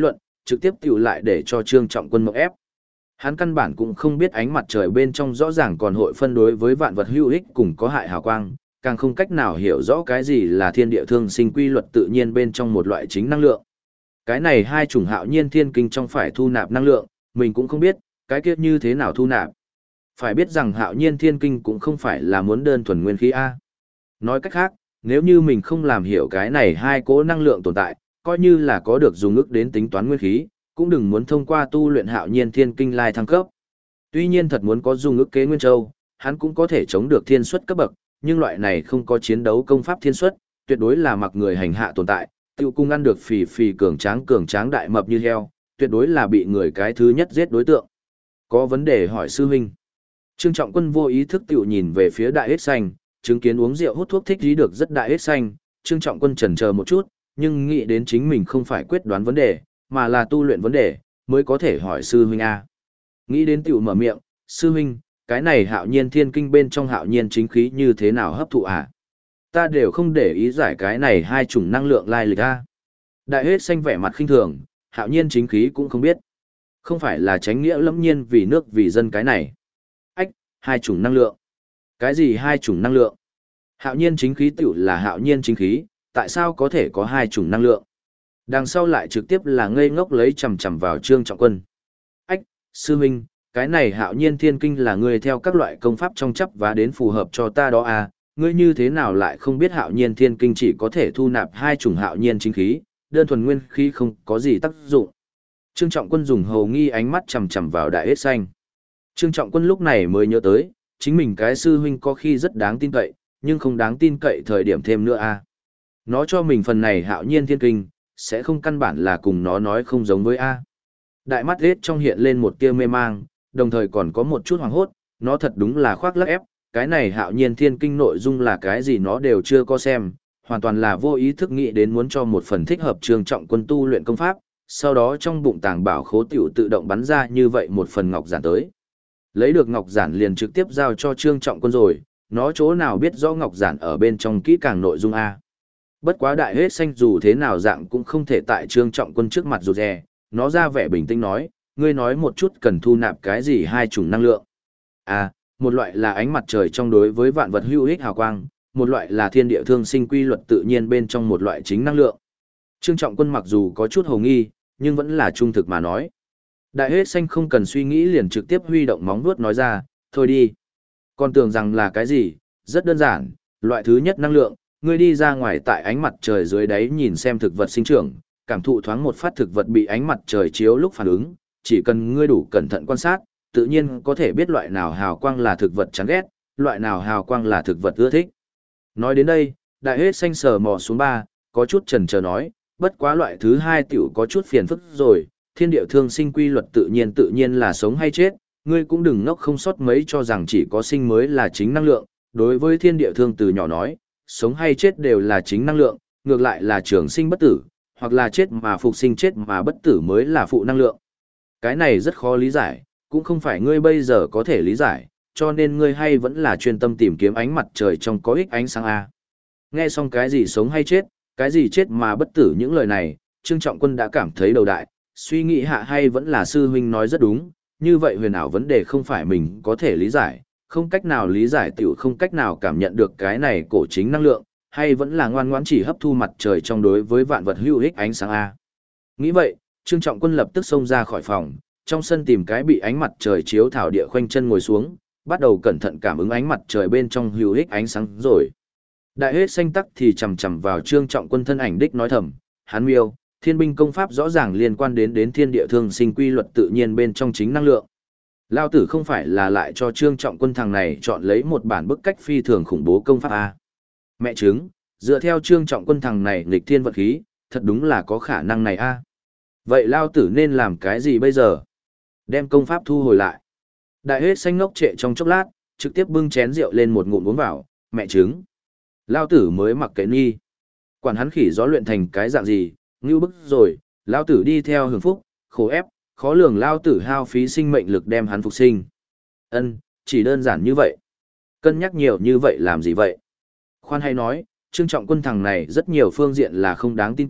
trực tiếp tiểu lại để cho Trương Trọng Quân mộng ép. Hắn căn bản cũng không biết ánh mặt trời bên trong rõ ràng còn hội phân đối với vạn vật hữu ích cùng có hại hào quang, càng không cách nào hiểu rõ cái gì là thiên địa thương sinh quy luật tự nhiên bên trong một loại chính năng lượng. Cái này hai chủng hạo nhiên thiên kinh trong phải thu nạp năng lượng, mình cũng không biết, cái kia như thế nào thu nạp. Phải biết rằng hạo nhiên thiên kinh cũng không phải là muốn đơn thuần nguyên khí A. Nói cách khác, nếu như mình không làm hiểu cái này hai cỗ năng lượng tồn tại, coi như là có được dùng ức đến tính toán nguyên khí, cũng đừng muốn thông qua tu luyện hạo nhiên thiên kinh lai thăng cấp. Tuy nhiên thật muốn có dùng ức kế nguyên châu, hắn cũng có thể chống được thiên suất cấp bậc, nhưng loại này không có chiến đấu công pháp thiên suất, tuyệt đối là mặc người hành hạ tồn tại, tiêu cung ăn được phì phì cường tráng đại mập như heo, tuyệt đối là bị người cái thứ nhất giết đối tượng. Có vấn đề hỏi sư huynh. Trương Trọng Quân vô ý thức tiểu nhìn về phía đại hết xanh, chứng kiến uống rượu hút thuốc thích dí được rất đại hết xanh, Trương Trọng Quân chần chờ một chút, nhưng nghĩ đến chính mình không phải quyết đoán vấn đề, mà là tu luyện vấn đề, mới có thể hỏi sư huynh A. Nghĩ đến tiểu mở miệng, sư huynh, cái này hạo nhiên thiên kinh bên trong hạo nhiên chính khí như thế nào hấp thụ à? Ta đều không để ý giải cái này hai chủng năng lượng lai lịch A. Đại hết xanh vẻ mặt khinh thường, hạo nhiên chính khí cũng không biết. Không phải là tránh nghĩa lẫm nhiên vì nước vì dân cái này. Ách, hai chủng năng lượng. Cái gì hai chủng năng lượng? Hạo nhiên chính khí tiểu là hạo nhiên chính khí, tại sao có thể có hai chủng năng lượng? Đằng sau lại trực tiếp là ngây ngốc lấy chằm chằm vào Trương Trọng Quân. Ách, sư huynh, cái này hạo nhiên thiên kinh là ngươi theo các loại công pháp trong chấp và đến phù hợp cho ta đó à, ngươi như thế nào lại không biết hạo nhiên thiên kinh chỉ có thể thu nạp hai chủng hạo nhiên chính khí, đơn thuần nguyên khí không có gì tác dụng. Trương Trọng Quân dùng hầu nghi ánh mắt chằm chằm vào đại hết xanh. Trương Trọng Quân lúc này mới nhớ tới, chính mình cái sư huynh có khi rất đáng tin cậy, nhưng không đáng tin cậy thời điểm thêm nữa a. Nó cho mình phần này hạo nhiên thiên kinh, sẽ không căn bản là cùng nó nói không giống với a. Đại mắt hết trong hiện lên một tia mê mang, đồng thời còn có một chút hoảng hốt, nó thật đúng là khoác lác ép, cái này hạo nhiên thiên kinh nội dung là cái gì nó đều chưa có xem, hoàn toàn là vô ý thức nghĩ đến muốn cho một phần thích hợp Trương Trọng Quân tu luyện công pháp, sau đó trong bụng tàng bảo khố tiểu tự động bắn ra như vậy một phần ngọc giản tới. Lấy được ngọc giản liền trực tiếp giao cho Trương Trọng Quân rồi, nó chỗ nào biết rõ ngọc giản ở bên trong kỹ càng nội dung a. Bất quá đại hết xanh dù thế nào dạng cũng không thể tại Trương Trọng Quân trước mặt rụt rè, nó ra vẻ bình tĩnh nói, ngươi nói một chút cần thu nạp cái gì hai chủng năng lượng. À, một loại là ánh mặt trời trong đối với vạn vật hữu ích hào quang, một loại là thiên địa thương sinh quy luật tự nhiên bên trong một loại chính năng lượng. Trương Trọng Quân mặc dù có chút hồ nghi, nhưng vẫn là trung thực mà nói. Đại hết xanh không cần suy nghĩ liền trực tiếp huy động móng vuốt nói ra, thôi đi. Còn tưởng rằng là cái gì, rất đơn giản, loại thứ nhất năng lượng, ngươi đi ra ngoài tại ánh mặt trời dưới đáy nhìn xem thực vật sinh trưởng, cảm thụ thoáng một phát thực vật bị ánh mặt trời chiếu lúc phản ứng, chỉ cần ngươi đủ cẩn thận quan sát, tự nhiên có thể biết loại nào hào quang là thực vật chán ghét, loại nào hào quang là thực vật ưa thích. Nói đến đây, đại hết xanh sờ mò xuống ba, có chút chần chờ nói, bất quá loại thứ hai tiểu có chút phiền phức rồi, thiên địa thương sinh quy luật tự nhiên là sống hay chết, ngươi cũng đừng ngốc không sót mấy cho rằng chỉ có sinh mới là chính năng lượng, đối với thiên địa thương từ nhỏ nói, sống hay chết đều là chính năng lượng, ngược lại là trường sinh bất tử, hoặc là chết mà phục sinh chết mà bất tử mới là phụ năng lượng. Cái này rất khó lý giải, cũng không phải ngươi bây giờ có thể lý giải, cho nên ngươi hay vẫn là chuyên tâm tìm kiếm ánh mặt trời trong có ích ánh sáng A. Nghe xong cái gì sống hay chết, cái gì chết mà bất tử những lời này, Trương Trọng Quân đã cảm thấy đầu đại, suy nghĩ hạ hay vẫn là sư huynh nói rất đúng, như vậy huyền ảo vấn đề không phải mình có thể lý giải, không cách nào lý giải tiểu không cách nào cảm nhận được cái này cổ chính năng lượng, hay vẫn là ngoan ngoãn chỉ hấp thu mặt trời trong đối với vạn vật hữu ích ánh sáng A. Nghĩ vậy, Trương Trọng Quân lập tức xông ra khỏi phòng, trong sân tìm cái bị ánh mặt trời chiếu thảo địa khoanh chân ngồi xuống, bắt đầu cẩn thận cảm ứng ánh mặt trời bên trong hữu ích ánh sáng rồi. Đại hết xanh tắc thì chầm chầm vào Trương Trọng Quân thân ảnh đích nói thầm, hắn miêu, thiên binh công pháp rõ ràng liên quan đến thiên địa thương sinh quy luật tự nhiên bên trong chính năng lượng. Lao tử không phải là lại cho Trương Trọng Quân thằng này chọn lấy một bản bức cách phi thường khủng bố công pháp A. Mẹ chứng, dựa theo Trương Trọng Quân thằng này nghịch thiên vật khí, thật đúng là có khả năng này A. Vậy Lao tử nên làm cái gì bây giờ? Đem công pháp thu hồi lại. Đại hết xanh ngốc trệ trong chốc lát, trực tiếp bưng chén rượu lên một ngụm uống vào, mẹ chứng. Lao tử mới mặc kệ nghi. Quản hắn khỉ gió luyện thành cái dạng gì, ngưu bức rồi, Lao tử đi theo hưởng phúc, khổ ép, khó lường Lao tử hao phí sinh mệnh lực đem hắn phục sinh. Ân, chỉ đơn giản như vậy. Cân nhắc nhiều như vậy làm gì vậy? Khoan hay nói, Trương Trọng Quân thằng này rất nhiều phương diện là không đáng tin cậy,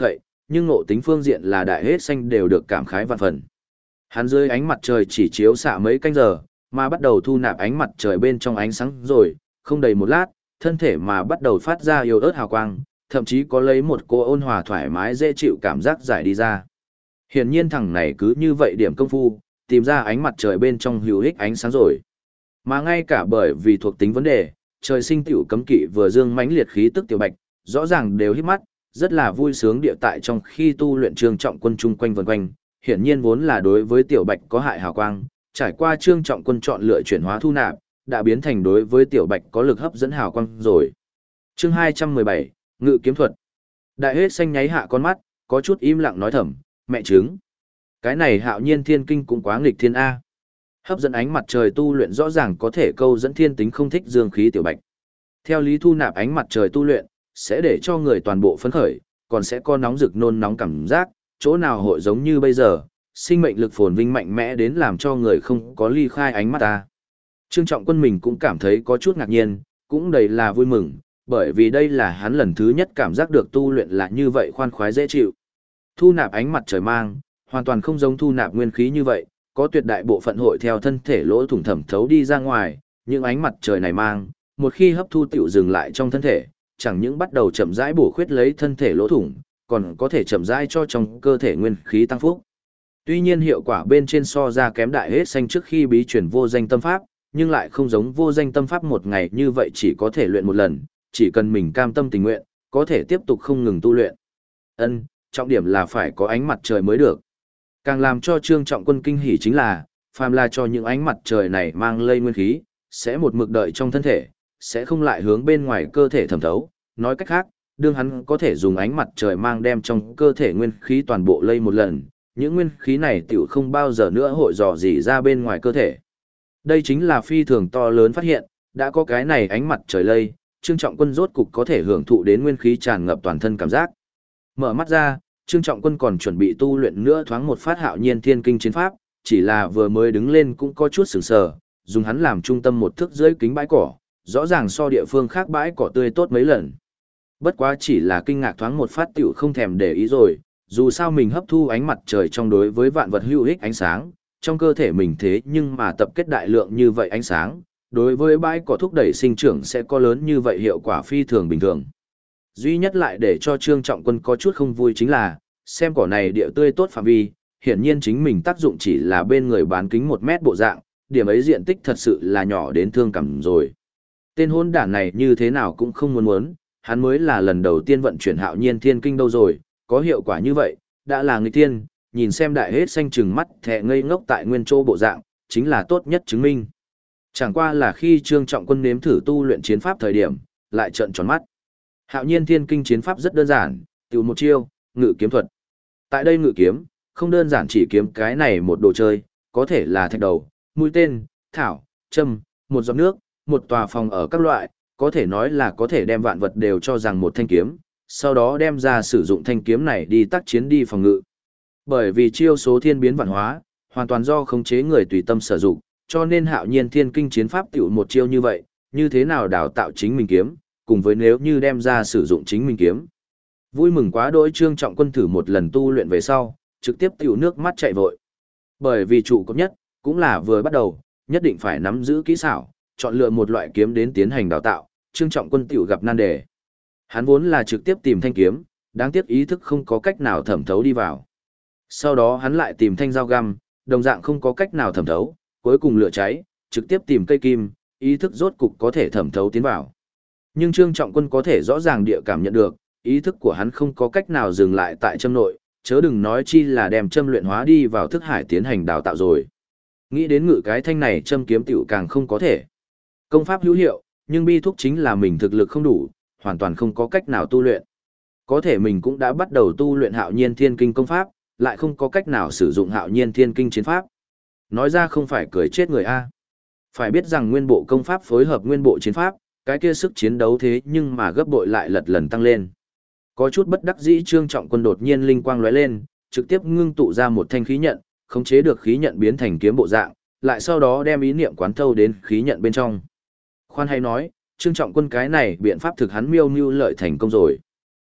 nhưng ngộ tính phương diện là đại hết xanh đều được cảm khái vạn phần. Hắn dưới ánh mặt trời chỉ chiếu xạ mấy canh giờ, mà bắt đầu thu nạp ánh mặt trời bên trong ánh sáng rồi, không đầy một lát, thân thể mà bắt đầu phát ra yếu ớt hào quang, thậm chí có lấy một cô ôn hòa thoải mái dễ chịu cảm giác giải đi ra. Hiển nhiên thằng này cứ như vậy điểm công phu, tìm ra ánh mặt trời bên trong hữu ích ánh sáng rồi. Mà ngay cả bởi vì thuộc tính vấn đề, trời sinh tiểu cấm kỵ vừa dương mãnh liệt khí tức tiểu bạch, rõ ràng đều hít mắt, rất là vui sướng địa tại trong khi tu luyện Trương Trọng Quân chung quanh vần quanh, hiển nhiên vốn là đối với tiểu bạch có hại hào quang, trải qua Trương Trọng Quân chọn lựa chuyển hóa thu nạp, đã biến thành đối với tiểu bạch có lực hấp dẫn hào quang rồi. Chương 217, Ngự kiếm thuật. Đại hết xanh nháy hạ con mắt, có chút im lặng nói thầm, mẹ trứng. Cái này Hạo Nhiên Thiên Kinh cũng quá nghịch thiên a. Hấp dẫn ánh mặt trời tu luyện rõ ràng có thể câu dẫn thiên tính không thích dương khí tiểu bạch. Theo lý thu nạp ánh mặt trời tu luyện, sẽ để cho người toàn bộ phấn khởi, còn sẽ có nóng rực nôn nóng cảm giác, chỗ nào hội giống như bây giờ, sinh mệnh lực phồn vinh mạnh mẽ đến làm cho người không có ly khai ánh mắt ta. Trương Trọng Quân mình cũng cảm thấy có chút ngạc nhiên, cũng đầy là vui mừng, bởi vì đây là hắn lần thứ nhất cảm giác được tu luyện là như vậy khoan khoái dễ chịu. Thu nạp ánh mặt trời mang, hoàn toàn không giống thu nạp nguyên khí như vậy, có tuyệt đại bộ phận hội theo thân thể lỗ thủng thẩm thấu đi ra ngoài, những ánh mặt trời này mang, một khi hấp thu tiểu dừng lại trong thân thể, chẳng những bắt đầu chậm rãi bổ khuyết lấy thân thể lỗ thủng, còn có thể chậm rãi cho trong cơ thể nguyên khí tăng phúc. Tuy nhiên hiệu quả bên trên so ra kém đại hết xanh trước khi bí truyền vô danh tâm pháp, nhưng lại không giống vô danh tâm pháp một ngày như vậy chỉ có thể luyện một lần, chỉ cần mình cam tâm tình nguyện, có thể tiếp tục không ngừng tu luyện. Trọng điểm là phải có ánh mặt trời mới được. Càng làm cho Trương Trọng Quân kinh hỉ chính là, phàm là cho những ánh mặt trời này mang lây nguyên khí, sẽ một mực đợi trong thân thể, sẽ không lại hướng bên ngoài cơ thể thẩm thấu. Nói cách khác, đương hắn có thể dùng ánh mặt trời mang đem trong cơ thể nguyên khí toàn bộ lây một lần, những nguyên khí này tiểu không bao giờ nữa hội dò dỉ ra bên ngoài cơ thể. Đây chính là phi thường to lớn phát hiện, đã có cái này ánh mặt trời lây, Trương Trọng Quân rốt cục có thể hưởng thụ đến nguyên khí tràn ngập toàn thân cảm giác. Mở mắt ra, Trương Trọng Quân còn chuẩn bị tu luyện nữa thoáng một phát Hạo Nhiên Thiên Kinh chiến pháp, chỉ là vừa mới đứng lên cũng có chút sửng sờ, dùng hắn làm trung tâm một thước dưới kính bãi cỏ, rõ ràng so địa phương khác bãi cỏ tươi tốt mấy lần. Bất quá chỉ là kinh ngạc thoáng một phát tiểu không thèm để ý rồi, dù sao mình hấp thu ánh mặt trời trong đối với vạn vật hữu ích ánh sáng, trong cơ thể mình thế nhưng mà tập kết đại lượng như vậy ánh sáng, đối với bãi cỏ thúc đẩy sinh trưởng sẽ có lớn như vậy hiệu quả phi thường bình thường. Duy nhất lại để cho Trương Trọng Quân có chút không vui chính là, xem cỏ này địa tươi tốt phạm vi, hiển nhiên chính mình tác dụng chỉ là bên người bán kính 1 mét bộ dạng, điểm ấy diện tích thật sự là nhỏ đến thương cảm rồi. Tên hôn đản này như thế nào cũng không muốn, hắn mới là lần đầu tiên vận chuyển Hạo Nhiên Thiên Kinh đâu rồi, có hiệu quả như vậy, đã là nghịch tiên, nhìn xem đại hết xanh trừng mắt thẹ ngây ngốc tại nguyên chỗ bộ dạng, chính là tốt nhất chứng minh. Chẳng qua là khi Trương Trọng Quân nếm thử tu luyện chiến pháp thời điểm, lại trợn tròn mắt. Hạo Nhiên Thiên Kinh chiến pháp rất đơn giản, tiểu một chiêu, ngự kiếm thuật. Tại đây ngự kiếm, không đơn giản chỉ kiếm cái này một đồ chơi, có thể là thạch đầu, mũi tên, thảo, châm, một giọt nước, một tòa phòng ở các loại, có thể nói là có thể đem vạn vật đều cho rằng một thanh kiếm, sau đó đem ra sử dụng thanh kiếm này đi tác chiến đi phòng ngự. Bởi vì chiêu số thiên biến vạn hóa, hoàn toàn do khống chế người tùy tâm sử dụng, cho nên Hạo Nhiên Thiên Kinh chiến pháp tiểu một chiêu như vậy, như thế nào đào tạo chính mình kiếm, cùng với nếu như đem ra sử dụng chính mình kiếm. Vui mừng quá đỗi Trương Trọng Quân thử một lần tu luyện về sau, trực tiếp tiểu nước mắt chạy vội. Bởi vì trụ cột nhất, cũng là vừa bắt đầu, nhất định phải nắm giữ kỹ xảo, chọn lựa một loại kiếm đến tiến hành đào tạo, Trương Trọng Quân tiểu gặp nan đề. Hắn vốn là trực tiếp tìm thanh kiếm, đáng tiếc ý thức không có cách nào thẩm thấu đi vào. Sau đó hắn lại tìm thanh dao găm, đồng dạng không có cách nào thẩm thấu, cuối cùng lửa cháy, trực tiếp tìm cây kim, ý thức rốt cục có thể thẩm thấu tiến vào. Nhưng Trương Trọng Quân có thể rõ ràng địa cảm nhận được, ý thức của hắn không có cách nào dừng lại tại châm nội, chớ đừng nói chi là đem châm luyện hóa đi vào thức hải tiến hành đào tạo rồi. Nghĩ đến ngự cái thanh này châm kiếm tiểu càng không có thể. Công pháp hữu hiệu, nhưng bi thúc chính là mình thực lực không đủ, hoàn toàn không có cách nào tu luyện. Có thể mình cũng đã bắt đầu tu luyện Hạo Nhiên Thiên Kinh công pháp, lại không có cách nào sử dụng Hạo Nhiên Thiên Kinh chiến pháp. Nói ra không phải cười chết người a. Phải biết rằng nguyên bộ công pháp phối hợp nguyên bộ chiến pháp, cái kia sức chiến đấu thế nhưng mà gấp bội lại lật lần tăng lên. Có chút bất đắc dĩ Trương Trọng Quân đột nhiên linh quang lóe lên, trực tiếp ngưng tụ ra một thanh khí nhận, khống chế được khí nhận biến thành kiếm bộ dạng, lại sau đó đem ý niệm quán thâu đến khí nhận bên trong. Khoan hay nói, Trương Trọng Quân cái này biện pháp thực hắn miêu mưu lợi thành công rồi.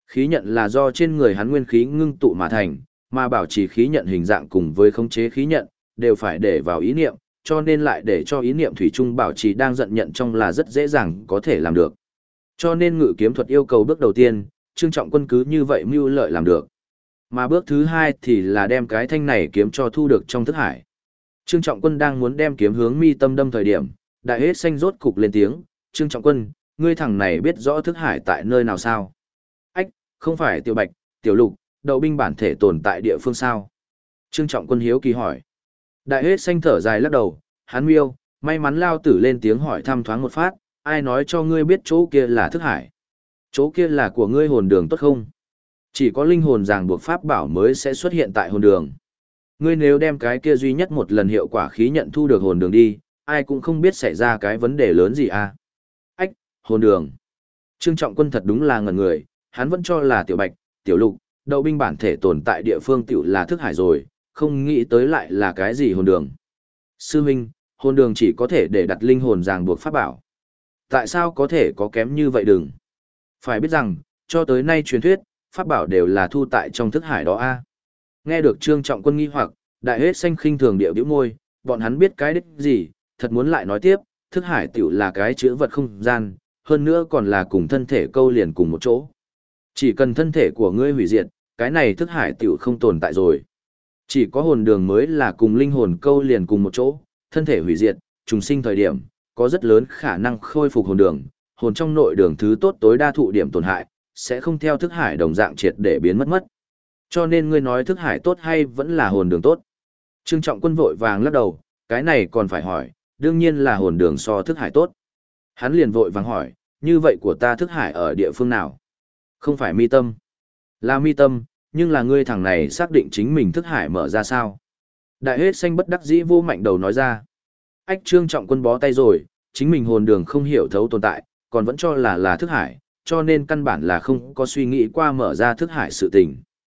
Khí nhận là do trên người hắn nguyên khí ngưng tụ mà thành, mà bảo trì khí nhận hình dạng cùng với khống chế khí nhận, đều phải để vào ý niệm, cho nên lại để cho ý niệm thủy chung bảo trì đang giận nhận trong là rất dễ dàng có thể làm được. Cho nên ngự kiếm thuật yêu cầu bước đầu tiên, Trương Trọng Quân cứ như vậy mưu lợi làm được. Mà bước thứ hai thì là đem cái thanh này kiếm cho thu được trong thức hải. Trương Trọng Quân đang muốn đem kiếm hướng mi tâm đâm thời điểm, đại hết xanh rốt cục lên tiếng, Trương Trọng Quân, ngươi thằng này biết rõ thức hải tại nơi nào sao? Ách, không phải Tiểu Bạch, Tiểu Lục, đậu binh bản thể tồn tại địa phương sao? Trương Trọng Quân hiếu kỳ hỏi. Đại hết xanh thở dài lắc đầu, hắn miêu, may mắn lao tử lên tiếng hỏi thăm thoáng một phát, ai nói cho ngươi biết chỗ kia là thức hải? Chỗ kia là của ngươi hồn đường tốt không? Chỉ có linh hồn ràng buộc pháp bảo mới sẽ xuất hiện tại hồn đường. Ngươi nếu đem cái kia duy nhất một lần hiệu quả khí nhận thu được hồn đường đi, ai cũng không biết xảy ra cái vấn đề lớn gì à. Ách, hồn đường. Trương Trọng Quân thật đúng là ngẩn người, hắn vẫn cho là Tiểu Bạch, Tiểu Lục, đậu binh bản thể tồn tại địa phương tiểu là thức hải rồi, không nghĩ tới lại là cái gì hồn đường. Sư huynh, hồn đường chỉ có thể để đặt linh hồn ràng buộc pháp bảo. Tại sao có thể có kém như vậy đừng? Phải biết rằng, cho tới nay truyền thuyết, pháp bảo đều là thu tại trong thức hải đó a. Nghe được Trương Trọng Quân nghi hoặc, đại hết xanh khinh thường điệu bĩu môi, bọn hắn biết cái đích gì, thật muốn lại nói tiếp, thức hải tiểu là cái chữ vật không gian, hơn nữa còn là cùng thân thể câu liền cùng một chỗ. Chỉ cần thân thể của ngươi hủy diệt, cái này thức hải tiểu không tồn tại rồi. Chỉ có hồn đường mới là cùng linh hồn câu liền cùng một chỗ, thân thể hủy diệt, trùng sinh thời điểm, có rất lớn khả năng khôi phục hồn đường, hồn trong nội đường thứ tốt tối đa thụ điểm tổn hại, sẽ không theo thức hải đồng dạng triệt để biến mất mất. Cho nên ngươi nói thức hải tốt hay vẫn là hồn đường tốt? Trương Trọng Quân vội vàng lắc đầu, cái này còn phải hỏi, đương nhiên là hồn đường so thức hải tốt. Hắn liền vội vàng hỏi, như vậy của ta thức hải ở địa phương nào? Không phải mi tâm. Là mi tâm, nhưng là ngươi thằng này xác định chính mình thức hải mở ra sao? Đại hết xanh bất đắc dĩ vô mạnh đầu nói ra. Ách Trương Trọng Quân bó tay rồi, chính mình hồn đường không hiểu thấu tồn tại, còn vẫn cho là thức hải, cho nên căn bản là không có suy nghĩ qua mở ra thức hải sự tình.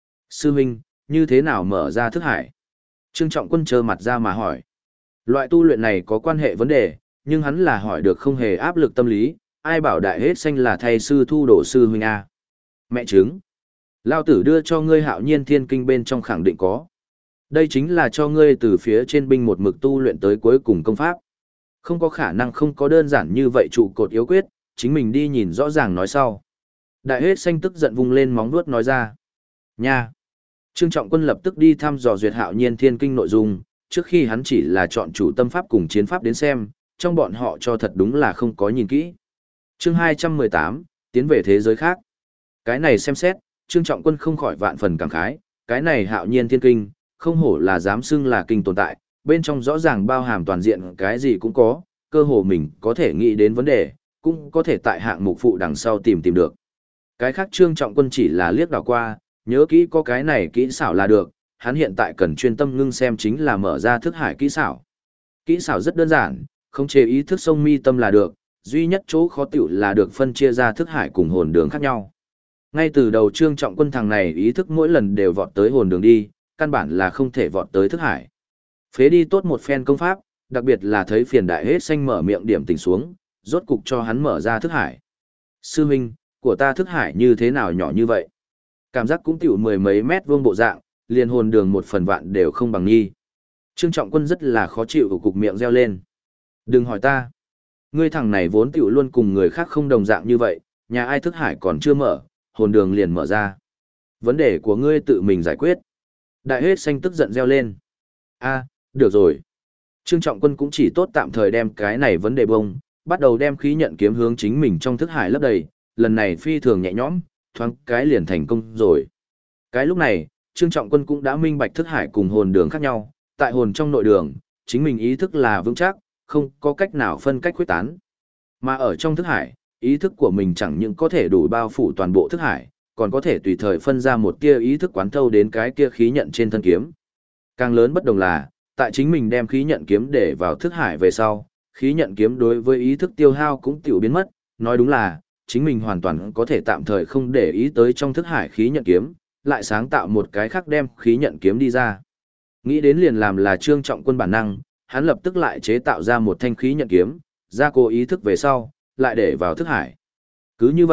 Sư huynh, như thế nào mở ra thức hải? Trương Trọng Quân trơ mặt ra mà hỏi. Loại tu luyện này có quan hệ vấn đề, nhưng hắn là hỏi được không hề áp lực tâm lý, ai bảo đại hết xanh là thay sư thu đổ sư huynh a. Mẹ chứng. Lao tử đưa cho ngươi Hạo Nhiên Thiên Kinh bên trong khẳng định có. Đây chính là cho ngươi từ phía trên binh một mực tu luyện tới cuối cùng công pháp. Không có khả năng không có đơn giản như vậy trụ cột yếu quyết, chính mình đi nhìn rõ ràng nói sau. Đại hết xanh tức giận vung lên móng vuốt nói ra. Nha! Trương Trọng Quân lập tức đi thăm dò duyệt Hạo Nhiên Thiên Kinh nội dung, trước khi hắn chỉ là chọn chủ tâm pháp cùng chiến pháp đến xem, trong bọn họ cho thật đúng là không có nhìn kỹ. Chương 218, tiến về thế giới khác. Cái này xem xét, Trương Trọng Quân không khỏi vạn phần cảm khái, cái này Hạo Nhiên Thiên Kinh, không hổ là dám xưng là kinh tồn tại, bên trong rõ ràng bao hàm toàn diện cái gì cũng có, cơ hồ mình có thể nghĩ đến vấn đề, cũng có thể tại hạng mục phụ đằng sau tìm được. Cái khác Trương Trọng Quân chỉ là liếc đảo qua, nhớ kỹ có cái này kỹ xảo là được, hắn hiện tại cần chuyên tâm ngưng xem chính là mở ra thức hải kỹ xảo. Kỹ xảo rất đơn giản, không chế ý thức sông mi tâm là được, duy nhất chỗ khó tiểu là được phân chia ra thức hải cùng hồn đường khác nhau. Ngay từ đầu Trương Trọng Quân thằng này ý thức mỗi lần đều vọt tới hồn đường đi, căn bản là không thể vọt tới thức hải. Phế đi tốt một phen công pháp, đặc biệt là thấy phiền đại hết xanh mở miệng điểm tình xuống, rốt cục cho hắn mở ra thức hải. Sư huynh, của ta thức hải như thế nào nhỏ như vậy? Cảm giác cũng tiểu mười mấy mét vuông bộ dạng, liền hồn đường một phần vạn đều không bằng nhi. Trương Trọng Quân rất là khó chịu của cục miệng reo lên. Đừng hỏi ta. Ngươi thằng này vốn tiểu luôn cùng người khác không đồng dạng như vậy, nhà ai thức hải còn chưa mở, hồn đường liền mở ra. Vấn đề của ngươi tự mình giải quyết. Đại hết xanh tức giận reo lên. A, được rồi. Trương Trọng Quân cũng chỉ tốt tạm thời đem cái này vấn đề bông, bắt đầu đem khí nhận kiếm hướng chính mình trong thức hải lấp đầy, lần này phi thường nhẹ nhõm, thoáng cái liền thành công rồi. Cái lúc này, Trương Trọng Quân cũng đã minh bạch thức hải cùng hồn đường khác nhau, tại hồn trong nội đường, chính mình ý thức là vững chắc, không có cách nào phân cách khuyết tán. Mà ở trong thức hải, ý thức của mình chẳng những có thể đủ bao phủ toàn bộ thức hải, còn có thể tùy thời phân ra một tia ý thức quán thâu đến cái kia khí nhận trên thân kiếm. Càng lớn bất đồng là, tại chính mình đem khí nhận kiếm để vào thức hải về sau, khí nhận kiếm đối với ý thức tiêu hao cũng tiểu biến mất, nói đúng là, chính mình hoàn toàn có thể tạm thời không để ý tới trong thức hải khí nhận kiếm, lại sáng tạo một cái khác đem khí nhận kiếm đi ra. Nghĩ đến liền làm là Trương Trọng Quân bản năng, hắn lập tức lại chế tạo ra một thanh khí nhận kiếm, ra cố ý thức về sau, lại để vào thức hải. Cứ như vậy,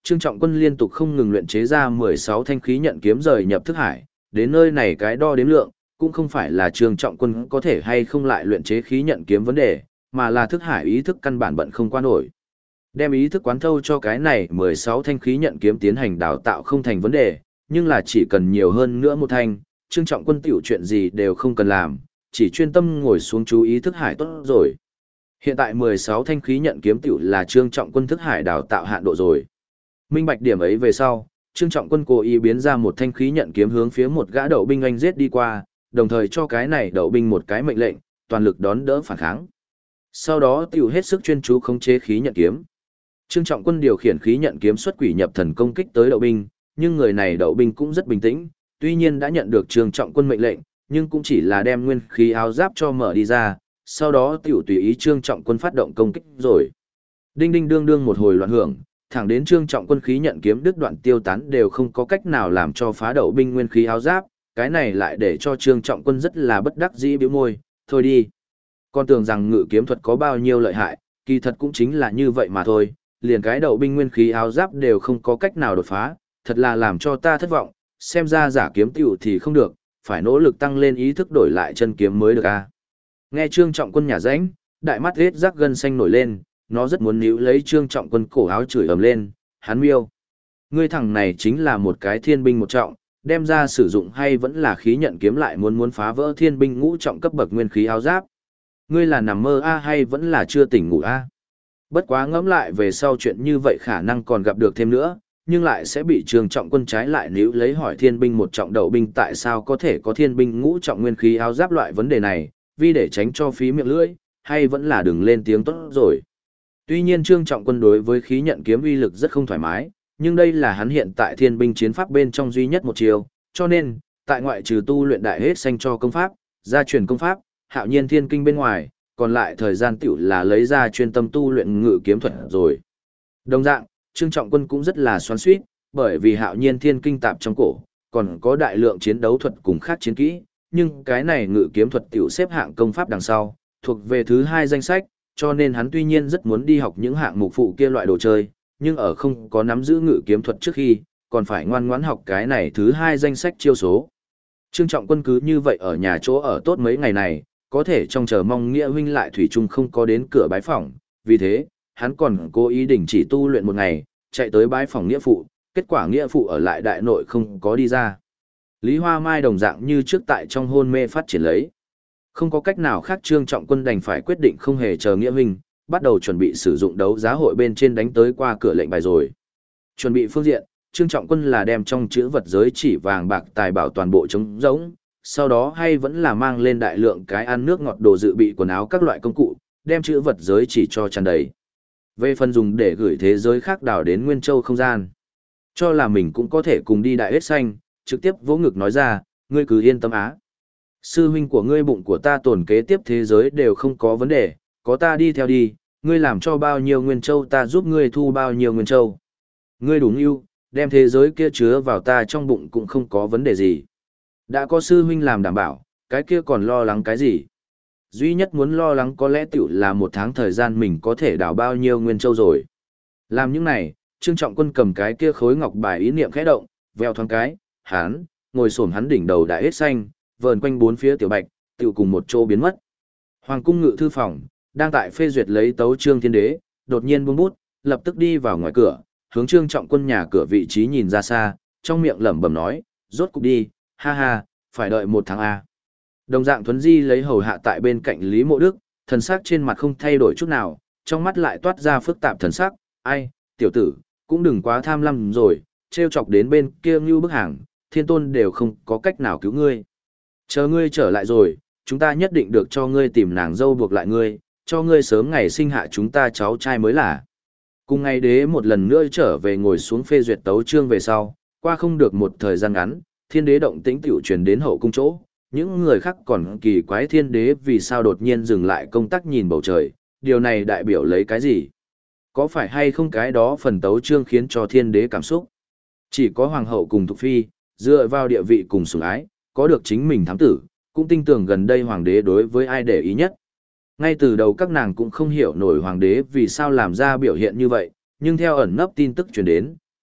Trương Trọng Quân liên tục không ngừng luyện chế ra 16 thanh khí nhận kiếm rời nhập thức hải, đến nơi này cái đo đếm lượng, cũng không phải là Trương Trọng Quân có thể hay không lại luyện chế khí nhận kiếm vấn đề, mà là thức hải ý thức căn bản bận không qua nổi. Đem ý thức quán thâu cho cái này 16 thanh khí nhận kiếm tiến hành đào tạo không thành vấn đề, nhưng là chỉ cần nhiều hơn nữa một thanh, Trương Trọng Quân tiểu chuyện gì đều không cần làm, chỉ chuyên tâm ngồi xuống chú ý thức hải tốt rồi. Hiện tại 16 thanh khí nhận kiếm tiểu là Trương Trọng Quân thức hải đào tạo hạn độ rồi. Minh bạch điểm ấy về sau, Trương Trọng Quân cố ý biến ra một thanh khí nhận kiếm hướng phía một gã đậu binh anh giết đi qua, đồng thời cho cái này đậu binh một cái mệnh lệnh, toàn lực đón đỡ phản kháng. Sau đó tiểu hết sức chuyên chú khống chế khí nhận kiếm. Trương Trọng Quân điều khiển khí nhận kiếm xuất quỷ nhập thần công kích tới đậu binh, nhưng người này đậu binh cũng rất bình tĩnh, tuy nhiên đã nhận được Trương Trọng Quân mệnh lệnh, nhưng cũng chỉ là đem nguyên khí áo giáp cho mở đi ra, sau đó tiểu tùy ý Trương Trọng Quân phát động công kích rồi. Đinh đinh đương đương một hồi loạn hưởng, thẳng đến Trương Trọng Quân khí nhận kiếm đứt đoạn tiêu tán đều không có cách nào làm cho phá đậu binh nguyên khí áo giáp, cái này lại để cho Trương Trọng Quân rất là bất đắc dĩ bĩu môi, thôi đi. Con tưởng rằng ngự kiếm thuật có bao nhiêu lợi hại, kỳ thật cũng chính là như vậy mà thôi, liền cái đậu binh nguyên khí áo giáp đều không có cách nào đột phá, thật là làm cho ta thất vọng, xem ra giả kiếm tiểu thì không được, phải nỗ lực tăng lên ý thức đổi lại chân kiếm mới được a. Nghe Trương Trọng Quân nhả rãnh, đại mắt hết rắc gân xanh nổi lên, nó rất muốn níu lấy Trương Trọng Quân cổ áo chửi ầm lên, hắn miêu. Ngươi thằng này chính là một cái thiên binh một trọng, đem ra sử dụng hay vẫn là khí nhận kiếm lại muốn phá vỡ thiên binh ngũ trọng cấp bậc nguyên khí áo giáp. Ngươi là nằm mơ a hay vẫn là chưa tỉnh ngủ a? Bất quá ngẫm lại về sau chuyện như vậy khả năng còn gặp được thêm nữa, nhưng lại sẽ bị Trương Trọng Quân trái lại níu lấy hỏi thiên binh một trọng đậu binh tại sao có thể có thiên binh ngũ trọng nguyên khí áo giáp loại vấn đề này, vì để tránh cho phí miệng lưỡi, hay vẫn là đừng lên tiếng tốt rồi. Tuy nhiên Trương Trọng Quân đối với khí nhận kiếm uy lực rất không thoải mái, nhưng đây là hắn hiện tại thiên binh chiến pháp bên trong duy nhất một chiều, cho nên, tại ngoại trừ tu luyện đại hết xanh cho công pháp, gia truyền công pháp, hạo nhiên thiên kinh bên ngoài, còn lại thời gian tiểu là lấy ra chuyên tâm tu luyện ngự kiếm thuật rồi. Đồng dạng, Trương Trọng Quân cũng rất là xoắn xuýt, bởi vì hạo nhiên thiên kinh tạp trong cổ, còn có đại lượng chiến đấu thuật cùng khác chiến kỹ, nhưng cái này ngự kiếm thuật tiểu xếp hạng công pháp đằng sau, thuộc về thứ hai danh sách, cho nên hắn tuy nhiên rất muốn đi học những hạng mục phụ kia loại đồ chơi, nhưng ở không có nắm giữ ngự kiếm thuật trước khi, còn phải ngoan ngoãn học cái này thứ hai danh sách chiêu số. Trương Trọng Quân cứ như vậy ở nhà chỗ ở tốt mấy ngày này, có thể trong chờ mong nghĩa huynh lại thủy chung không có đến cửa bái phỏng, vì thế, hắn còn cố ý đình chỉ tu luyện một ngày, chạy tới bái phỏng nghĩa phụ, kết quả nghĩa phụ ở lại đại nội không có đi ra. Lý Hoa Mai đồng dạng như trước tại trong hôn mê phát triển lấy. Không có cách nào khác Trương Trọng Quân đành phải quyết định không hề chờ nghĩa huynh, bắt đầu chuẩn bị sử dụng đấu giá hội bên trên đánh tới qua cửa lệnh bài rồi. Chuẩn bị phương diện, Trương Trọng Quân là đem trong chữ vật giới chỉ vàng bạc tài bảo toàn bộ trống rỗng, sau đó hay vẫn là mang lên đại lượng cái ăn nước ngọt đồ dự bị quần áo các loại công cụ, đem chữ vật giới chỉ cho tràn đầy. Về phần dùng để gửi thế giới khác đảo đến Nguyên Châu không gian. Cho là mình cũng có thể cùng đi đại hết xanh, trực tiếp vỗ ngực nói ra, ngươi cứ yên tâm á. Sư huynh của ngươi bụng của ta tổn kế tiếp thế giới đều không có vấn đề, có ta đi theo đi, ngươi làm cho bao nhiêu Nguyên Châu ta giúp ngươi thu bao nhiêu Nguyên Châu. Ngươi đúng yêu, đem thế giới kia chứa vào ta trong bụng cũng không có vấn đề gì. Đã có sư huynh làm đảm bảo, cái kia còn lo lắng cái gì? Duy nhất muốn lo lắng có lẽ tiểu là một tháng thời gian mình có thể đảo bao nhiêu Nguyên Châu rồi. Làm những này, Trương Trọng Quân cầm cái kia khối ngọc bài ý niệm khẽ động, veo thoáng cái, hắn, ngồi xổm hắn đỉnh đầu đại hết xanh, vờn quanh bốn phía tiểu bạch, tiểu cùng một chỗ biến mất. Hoàng cung ngự thư phòng, đang tại phê duyệt lấy tấu Trương Thiên Đế, đột nhiên buông bút, lập tức đi vào ngoài cửa, hướng Trương Trọng Quân nhà cửa vị trí nhìn ra xa, trong miệng lẩm bẩm nói, rốt cục đi, ha ha, phải đợi một tháng a. Đồng dạng Thuấn Di lấy hầu hạ tại bên cạnh Lý Mộ Đức, thần sắc trên mặt không thay đổi chút nào, trong mắt lại toát ra phức tạp thần sắc, ai, tiểu tử, cũng đừng quá tham lam rồi, trêu chọc đến bên kia như bức hàng, thiên tôn đều không có cách nào cứu ngươi. Chờ ngươi trở lại rồi, chúng ta nhất định được cho ngươi tìm nàng dâu buộc lại ngươi, cho ngươi sớm ngày sinh hạ chúng ta cháu trai mới là. Cùng ngày đế một lần nữa trở về ngồi xuống phê duyệt tấu chương về sau, qua không được một thời gian ngắn, thiên đế động tĩnh tiểu truyền đến hậu cung chỗ, những người khác còn kỳ quái thiên đế vì sao đột nhiên dừng lại công tác nhìn bầu trời, điều này đại biểu lấy cái gì? Có phải hay không cái đó phần tấu chương khiến cho thiên đế cảm xúc? Chỉ có hoàng hậu cùng Thục Phi, dựa vào địa vị cùng sủng ái, có được chính mình thám tử, cũng tin tưởng gần đây hoàng đế đối với ai để ý nhất. Ngay từ đầu các nàng cũng không hiểu nổi hoàng đế vì sao làm ra biểu hiện như vậy, nhưng theo ẩn nấp tin tức truyền đến,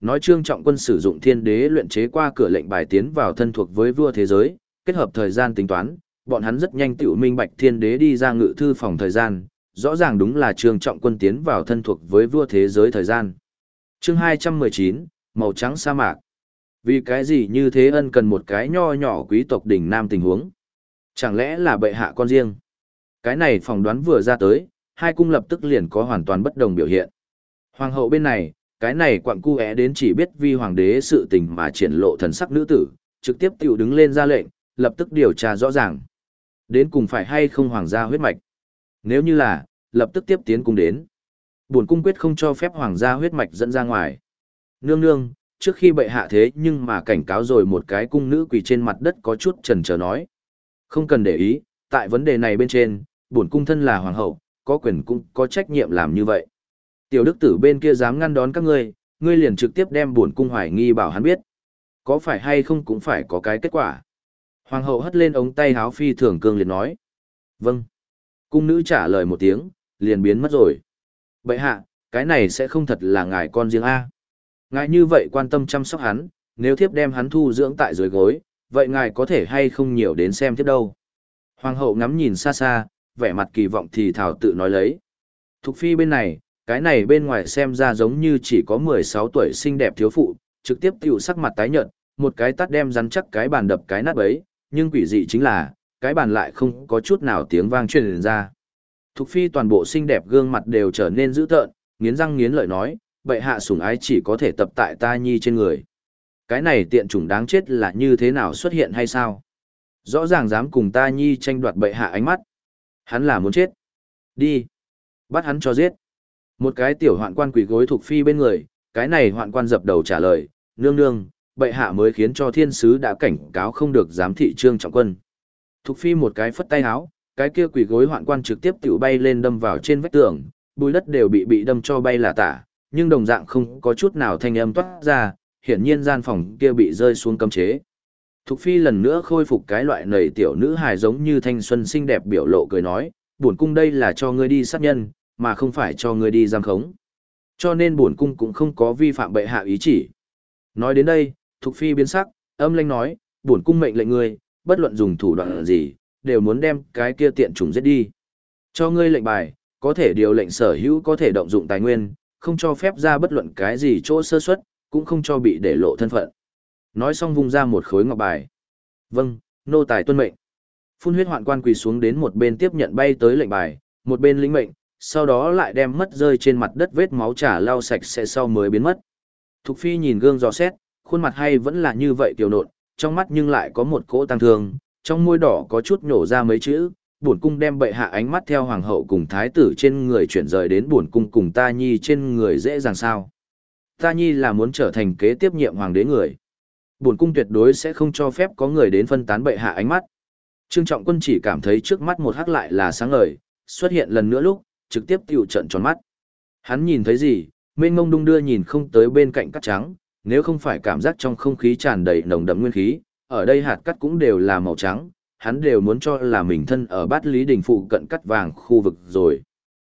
nói Trương Trọng Quân sử dụng thiên đế luyện chế qua cửa lệnh bài tiến vào thân thuộc với vua thế giới, kết hợp thời gian tính toán, bọn hắn rất nhanh tự minh bạch thiên đế đi ra ngự thư phòng thời gian, rõ ràng đúng là Trương Trọng Quân tiến vào thân thuộc với vua thế giới thời gian. Chương 219, màu trắng sa mạc. Vì cái gì như thế ân cần một cái nho nhỏ quý tộc đỉnh nam tình huống? Chẳng lẽ là bệ hạ con riêng? Cái này phỏng đoán vừa ra tới, hai cung lập tức liền có hoàn toàn bất đồng biểu hiện. Hoàng hậu bên này, cái này quặng cu é đến chỉ biết vì hoàng đế sự tình mà triển lộ thần sắc nữ tử, trực tiếp tiểu đứng lên ra lệnh, lập tức điều tra rõ ràng. Đến cùng phải hay không hoàng gia huyết mạch? Nếu như là, lập tức tiếp tiến cung đến. Bổn cung quyết không cho phép hoàng gia huyết mạch dẫn ra ngoài. Nương nương, trước khi bệ hạ thế nhưng mà cảnh cáo rồi một cái cung nữ quỳ trên mặt đất có chút chần chờ nói. Không cần để ý, tại vấn đề này bên trên, bổn cung thân là hoàng hậu, có quyền cũng có trách nhiệm làm như vậy. Tiểu đức tử bên kia dám ngăn đón các ngươi, ngươi liền trực tiếp đem bổn cung hoài nghi bảo hắn biết. Có phải hay không cũng phải có cái kết quả. Hoàng hậu hất lên ống tay háo phi thường cương liền nói. Vâng. Cung nữ trả lời một tiếng, liền biến mất rồi. Bệ hạ, cái này sẽ không thật là ngài con riêng A. Ngài như vậy quan tâm chăm sóc hắn, nếu thiếp đem hắn thu dưỡng tại dưới gối, vậy ngài có thể hay không nhiều đến xem thiếp đâu. Hoàng hậu ngắm nhìn xa xa, vẻ mặt kỳ vọng thì thảo tự nói lấy. Thục phi bên này, cái này bên ngoài xem ra giống như chỉ có 16 tuổi xinh đẹp thiếu phụ, trực tiếp tiểu sắc mặt tái nhợt, một cái tát đem rắn chắc cái bàn đập cái nát bấy, nhưng quỷ dị chính là, cái bàn lại không có chút nào tiếng vang truyền ra. Thục phi toàn bộ xinh đẹp gương mặt đều trở nên dữ tợn, nghiến răng nghiến lợi nói, bệ hạ sủng ái chỉ có thể tập tại ta nhi trên người. Cái này tiện chủng đáng chết là như thế nào xuất hiện hay sao? Rõ ràng dám cùng ta nhi tranh đoạt bệ hạ ánh mắt. Hắn là muốn chết. Đi. Bắt hắn cho giết. Một cái tiểu hoạn quan quỳ gối Thục phi bên người, cái này hoạn quan dập đầu trả lời, nương nương, bệ hạ mới khiến cho thiên sứ đã cảnh cáo không được giám thị Trương Trọng Quân. Thục phi một cái phất tay áo, cái kia quỳ gối hoạn quan trực tiếp tiểu bay lên đâm vào trên vách tường, bùi đất đều bị đâm cho bay là tả, nhưng đồng dạng không có chút nào thanh âm toát ra, hiển nhiên gian phòng kia bị rơi xuống cấm chế. Thục phi lần nữa khôi phục cái loại nầy tiểu nữ hài giống như thanh xuân xinh đẹp biểu lộ cười nói, bổn cung đây là cho ngươi đi sát nhân, mà không phải cho ngươi đi giam khống. Cho nên bổn cung cũng không có vi phạm bệ hạ ý chỉ. Nói đến đây, Thục phi biến sắc, âm lãnh nói, bổn cung mệnh lệnh ngươi, bất luận dùng thủ đoạn gì, đều muốn đem cái kia tiện chủng giết đi. Cho ngươi lệnh bài, có thể điều lệnh sở hữu có thể động dụng tài nguyên, không cho phép ra bất luận cái gì chỗ sơ suất, cũng không cho bị để lộ thân phận. Nói xong vung ra một khối ngọc bài. Vâng, nô tài tuân mệnh. Phun huyết hoạn quan quỳ xuống đến một bên tiếp nhận bay tới lệnh bài, một bên lĩnh mệnh, sau đó lại đem mất rơi trên mặt đất vết máu trả lau sạch sẽ sau mới biến mất. Thục phi nhìn gương dò xét, khuôn mặt hay vẫn là như vậy tiểu nộn, trong mắt nhưng lại có một cỗ tăng thương, trong môi đỏ có chút nhổ ra mấy chữ, bổn cung đem bệ hạ ánh mắt theo hoàng hậu cùng thái tử trên người chuyển rời đến bổn cung cùng ta nhi trên người dễ dàng sao. Ta nhi là muốn trở thành kế tiếp nhiệm hoàng đế người. Bổn cung tuyệt đối sẽ không cho phép có người đến phân tán bệ hạ ánh mắt. Trương Trọng Quân chỉ cảm thấy trước mắt một hắc lại là sáng ngời, xuất hiện lần nữa lúc, trực tiếp tiểu trận tròn mắt. Hắn nhìn thấy gì, mênh mông đung đưa nhìn không tới bên cạnh cát trắng, nếu không phải cảm giác trong không khí tràn đầy nồng đậm nguyên khí, ở đây hạt cát cũng đều là màu trắng, hắn đều muốn cho là mình thân ở Bát Lý Đình phụ cận cát vàng khu vực rồi.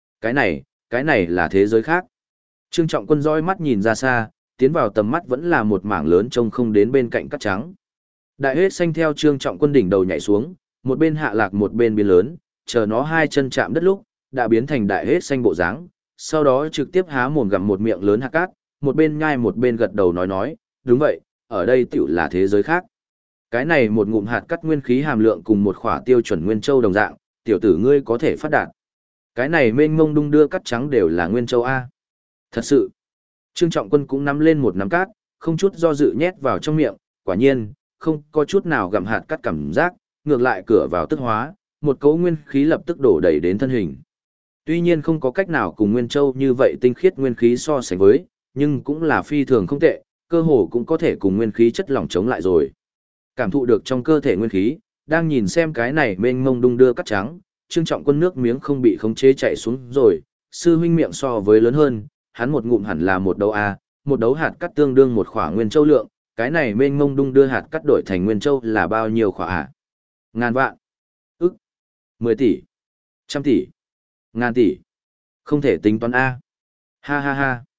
Cái này là thế giới khác. Trương Trọng Quân dõi mắt nhìn ra xa, tiến vào tầm mắt vẫn là một mảng lớn trông không đến bên cạnh cát trắng. Đại huyết xanh theo Trương Trọng Quân đỉnh đầu nhảy xuống, một bên hạ lạc một bên biến lớn, chờ nó hai chân chạm đất lúc, đã biến thành đại huyết xanh bộ dáng, sau đó trực tiếp há mồm gặm một miệng lớn hạt cát, một bên nhai một bên gật đầu nói, đúng vậy, ở đây tiểu là thế giới khác. Cái này một ngụm hạt cát nguyên khí hàm lượng cùng một khỏa tiêu chuẩn nguyên châu đồng dạng, tiểu tử ngươi có thể phát đạt. Cái này mênh mông đung đưa cát trắng đều là nguyên châu A. Thật sự, Trương Trọng Quân cũng nắm lên một nắm cát, không chút do dự nhét vào trong miệng, quả nhiên, không có chút nào gặm hạt cát cảm giác, ngược lại cửa vào tức hóa, một cấu nguyên khí lập tức đổ đầy đến thân hình. Tuy nhiên không có cách nào cùng Nguyên Châu như vậy tinh khiết nguyên khí so sánh với, nhưng cũng là phi thường không tệ, cơ hồ cũng có thể cùng nguyên khí chất lỏng chống lại rồi. Cảm thụ được trong cơ thể nguyên khí, đang nhìn xem cái này mênh mông đung đưa cát trắng, Trương Trọng Quân nước miếng không bị khống chế chạy xuống rồi, sư huynh miệng so với lớn hơn, hắn một ngụm hẳn là một đấu A, một đấu hạt cát tương đương một khỏa nguyên châu lượng, cái này mênh mông đung đưa hạt cát đổi thành nguyên châu là bao nhiêu khỏa A? Ngàn vạn, ức, 10 tỷ, trăm tỷ, ngàn tỷ, không thể tính toán A. Ha ha ha.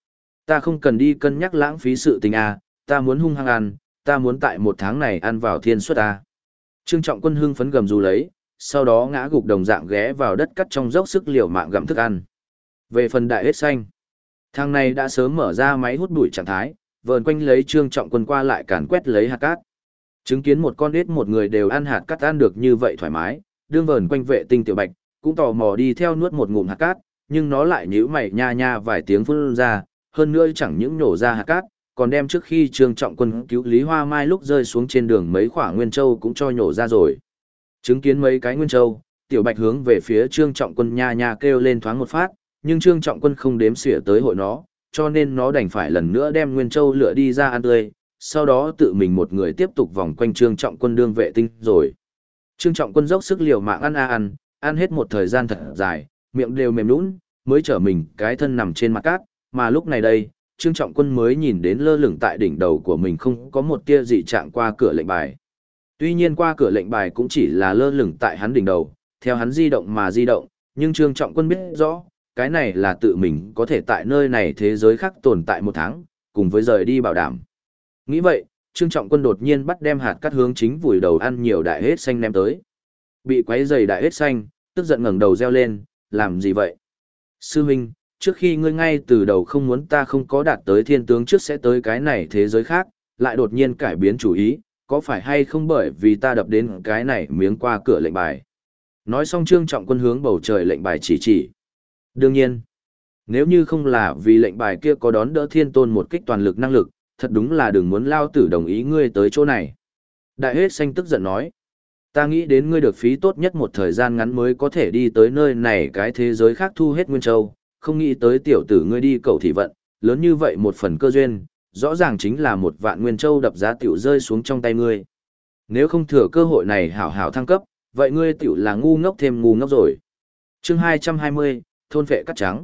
Ta không cần đi cân nhắc lãng phí sự tình à, ta muốn hung hăng ăn, ta muốn tại một tháng này ăn vào thiên suất à. Trương Trọng Quân hưng phấn gầm rú lấy, sau đó ngã gục đồng dạng ghé vào đất cắt trong dốc sức liều mạng gặm thức ăn. Về phần đại hết xanh, thằng này đã sớm mở ra máy hút bụi trạng thái, vờn quanh lấy Trương Trọng Quân qua lại càn quét lấy hạt cát. Chứng kiến một con ếch một người đều ăn hạt cát ăn được như vậy thoải mái, đương vờn quanh vệ tinh tiểu bạch, cũng tò mò đi theo nuốt một ngụm hạt cát, nhưng nó lại nhíu mày nha nha vài tiếng phun ra, hơn nữa chẳng những nhổ ra hạt cát, còn đem trước khi Trương Trọng Quân cứu Lý Hoa Mai lúc rơi xuống trên đường mấy quả nguyên châu cũng cho nhổ ra rồi. Chứng kiến mấy cái nguyên châu, tiểu bạch hướng về phía Trương Trọng Quân nha nha kêu lên thoáng một phát, nhưng Trương Trọng Quân không đếm xỉa tới hội nó, cho nên nó đành phải lần nữa đem nguyên châu lựa đi ra ăn tươi, sau đó tự mình một người tiếp tục vòng quanh Trương Trọng Quân đương vệ tinh rồi. Trương Trọng Quân dốc sức liều mạng ăn hết một thời gian thật dài, miệng đều mềm nhũn, mới trở mình cái thân nằm trên mặt cát, mà lúc này đây, Trương Trọng Quân mới nhìn đến lơ lửng tại đỉnh đầu của mình không có một tia dị trạng qua cửa lệnh bài. Tuy nhiên qua cửa lệnh bài cũng chỉ là lơ lửng tại hắn đỉnh đầu, theo hắn di động mà di động, nhưng Trương Trọng Quân biết rõ, cái này là tự mình có thể tại nơi này thế giới khác tồn tại một tháng, cùng với rời đi bảo đảm. Nghĩ vậy, Trương Trọng Quân đột nhiên bắt đem hạt cát hướng chính vùi đầu ăn nhiều đại hết xanh ném tới. Bị quấy rầy đại hết xanh, tức giận ngẩng đầu reo lên, làm gì vậy? Sư huynh, trước khi ngươi ngay từ đầu không muốn ta không có đạt tới thiên tướng trước sẽ tới cái này thế giới khác, lại đột nhiên cải biến chủ ý, có phải hay không bởi vì ta đập đến cái này miếng qua cửa lệnh bài? Nói xong Trương Trọng Quân hướng bầu trời lệnh bài chỉ. Đương nhiên, nếu như không là vì lệnh bài kia có đón đỡ thiên tôn một kích toàn lực năng lực, thật đúng là đừng muốn lao tử đồng ý ngươi tới chỗ này. Đại hết xanh tức giận nói, ta nghĩ đến ngươi được phí tốt nhất một thời gian ngắn mới có thể đi tới nơi này cái thế giới khác thu hết nguyên châu, không nghĩ tới tiểu tử ngươi đi cầu thị vận, lớn như vậy một phần cơ duyên, rõ ràng chính là một vạn nguyên châu đập giá tiểu rơi xuống trong tay ngươi. Nếu không thừa cơ hội này hảo hảo thăng cấp, vậy ngươi tiểu là ngu ngốc thêm ngu ngốc rồi. Chương 220, thôn vệ cắt trắng.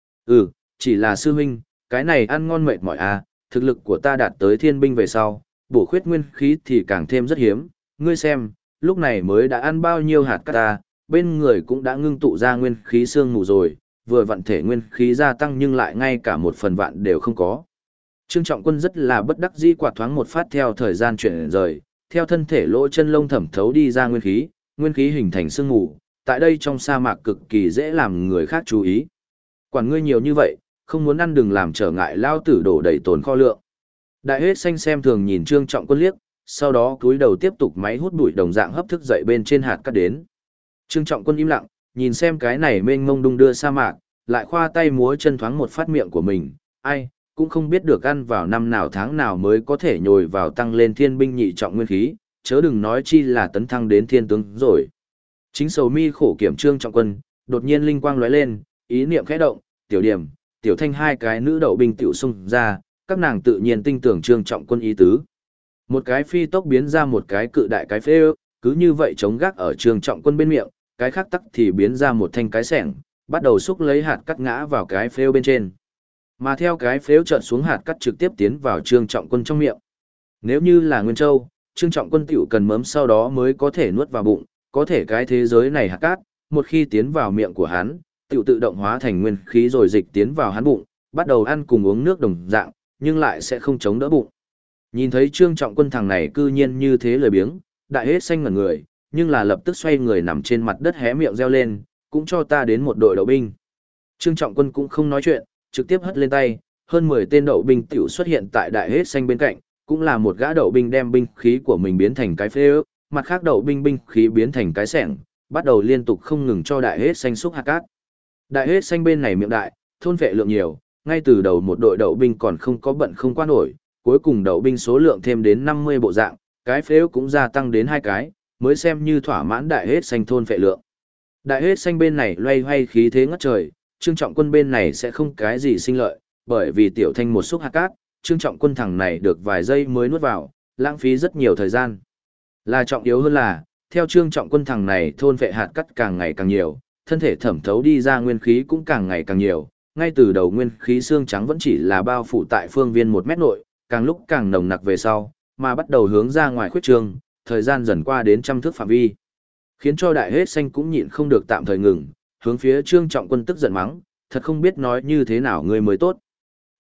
Chỉ là sư huynh, cái này ăn ngon mệt mỏi à, thực lực của ta đạt tới thiên binh về sau, bổ khuyết nguyên khí thì càng thêm rất hiếm, ngươi xem, lúc này mới đã ăn bao nhiêu hạt cát ta, bên người cũng đã ngưng tụ ra nguyên khí xương mù rồi, vừa vận thể nguyên khí gia tăng nhưng lại ngay cả một phần vạn đều không có. Trương Trọng Quân rất là bất đắc dĩ quạt thoáng một phát theo thời gian chuyển rời, theo thân thể lỗ chân lông thẩm thấu đi ra nguyên khí hình thành xương mù, tại đây trong sa mạc cực kỳ dễ làm người khác chú ý. Quản ngươi nhiều như vậy, không muốn ăn đừng làm trở ngại lao tử đổ đầy tồn kho lượng. Đại hết xanh xem thường nhìn Trương Trọng Quân liếc, sau đó cúi đầu tiếp tục máy hút bụi đồng dạng hấp thức dậy bên trên hạt cát đến. Trương Trọng Quân im lặng, nhìn xem cái này mênh mông đung đưa sa mạc, lại khoa tay múa chân thoáng một phát miệng của mình, ai, cũng không biết được ăn vào năm nào tháng nào mới có thể nhồi vào tăng lên thiên binh nhị trọng nguyên khí, chớ đừng nói chi là tấn thăng đến thiên tướng rồi. Chính sầu mi khổ kiểm Trương Trọng Quân, đột nhiên linh quang lóe lên, ý niệm khẽ động, tiểu điểm, tiểu thanh hai cái nữ đậu binh tiểu xung ra, các nàng tự nhiên tinh tưởng Trương Trọng Quân ý tứ. Một cái phi tốc biến ra một cái cự đại cái phê ước, cứ như vậy chống gác ở Trương Trọng Quân bên miệng, cái khác tắc thì biến ra một thanh cái sẻng, bắt đầu xúc lấy hạt cắt ngã vào cái phêu bên trên. Mà theo cái phếu trợn xuống hạt cắt trực tiếp tiến vào Trương Trọng Quân trong miệng. Nếu như là Nguyên Châu, Trương Trọng Quân tiểu cần mớm sau đó mới có thể nuốt vào bụng, có thể cái thế giới này hạt cát, một khi tiến vào miệng của hắn, tiểu tự động hóa thành nguyên khí rồi dịch tiến vào hắn bụng, bắt đầu ăn cùng uống nước đồng dạng, nhưng lại sẽ không chống đỡ bụng. Nhìn thấy Trương Trọng Quân thằng này cư nhiên như thế lười biếng, đại hết xanh ngẩn người, nhưng là lập tức xoay người nằm trên mặt đất hé miệng reo lên, cũng cho ta đến một đội đậu binh. Trương Trọng Quân cũng không nói chuyện, trực tiếp hất lên tay, hơn 10 tên đậu binh tiểu xuất hiện tại đại hết xanh bên cạnh, cũng là một gã đậu binh đem binh khí của mình biến thành cái phê ước, mặt khác đậu binh binh khí biến thành cái sẻng, bắt đầu liên tục không ngừng cho đại hết xanh xúc hạt cát. Đại hết xanh bên này miệng đại, thôn vệ lượng nhiều, ngay từ đầu một đội đậu binh còn không có bận không qua nổi, cuối cùng đậu binh số lượng thêm đến 50 bộ dạng, cái phế cũng gia tăng đến 2 cái, mới xem như thỏa mãn đại hết xanh thôn vệ lượng. Đại hết xanh bên này loay hoay khí thế ngất trời, Trương Trọng Quân bên này sẽ không cái gì sinh lợi, bởi vì tiểu thanh một xúc hạt cát, Trương Trọng Quân thằng này được vài giây mới nuốt vào, lãng phí rất nhiều thời gian. Là trọng yếu hơn là, theo Trương Trọng Quân thằng này thôn vệ hạt cát càng ngày càng nhiều, thân thể thẩm thấu đi ra nguyên khí cũng càng ngày càng nhiều, ngay từ đầu nguyên khí xương trắng vẫn chỉ là bao phủ tại phương viên 1 mét nội, càng lúc càng nồng nặc về sau, mà bắt đầu hướng ra ngoài khuyết trương, thời gian dần qua đến trăm thước phạm vi. Khiến cho đại hết xanh cũng nhịn không được tạm thời ngừng, hướng phía Trương Trọng Quân tức giận mắng, thật không biết nói như thế nào ngươi mới tốt.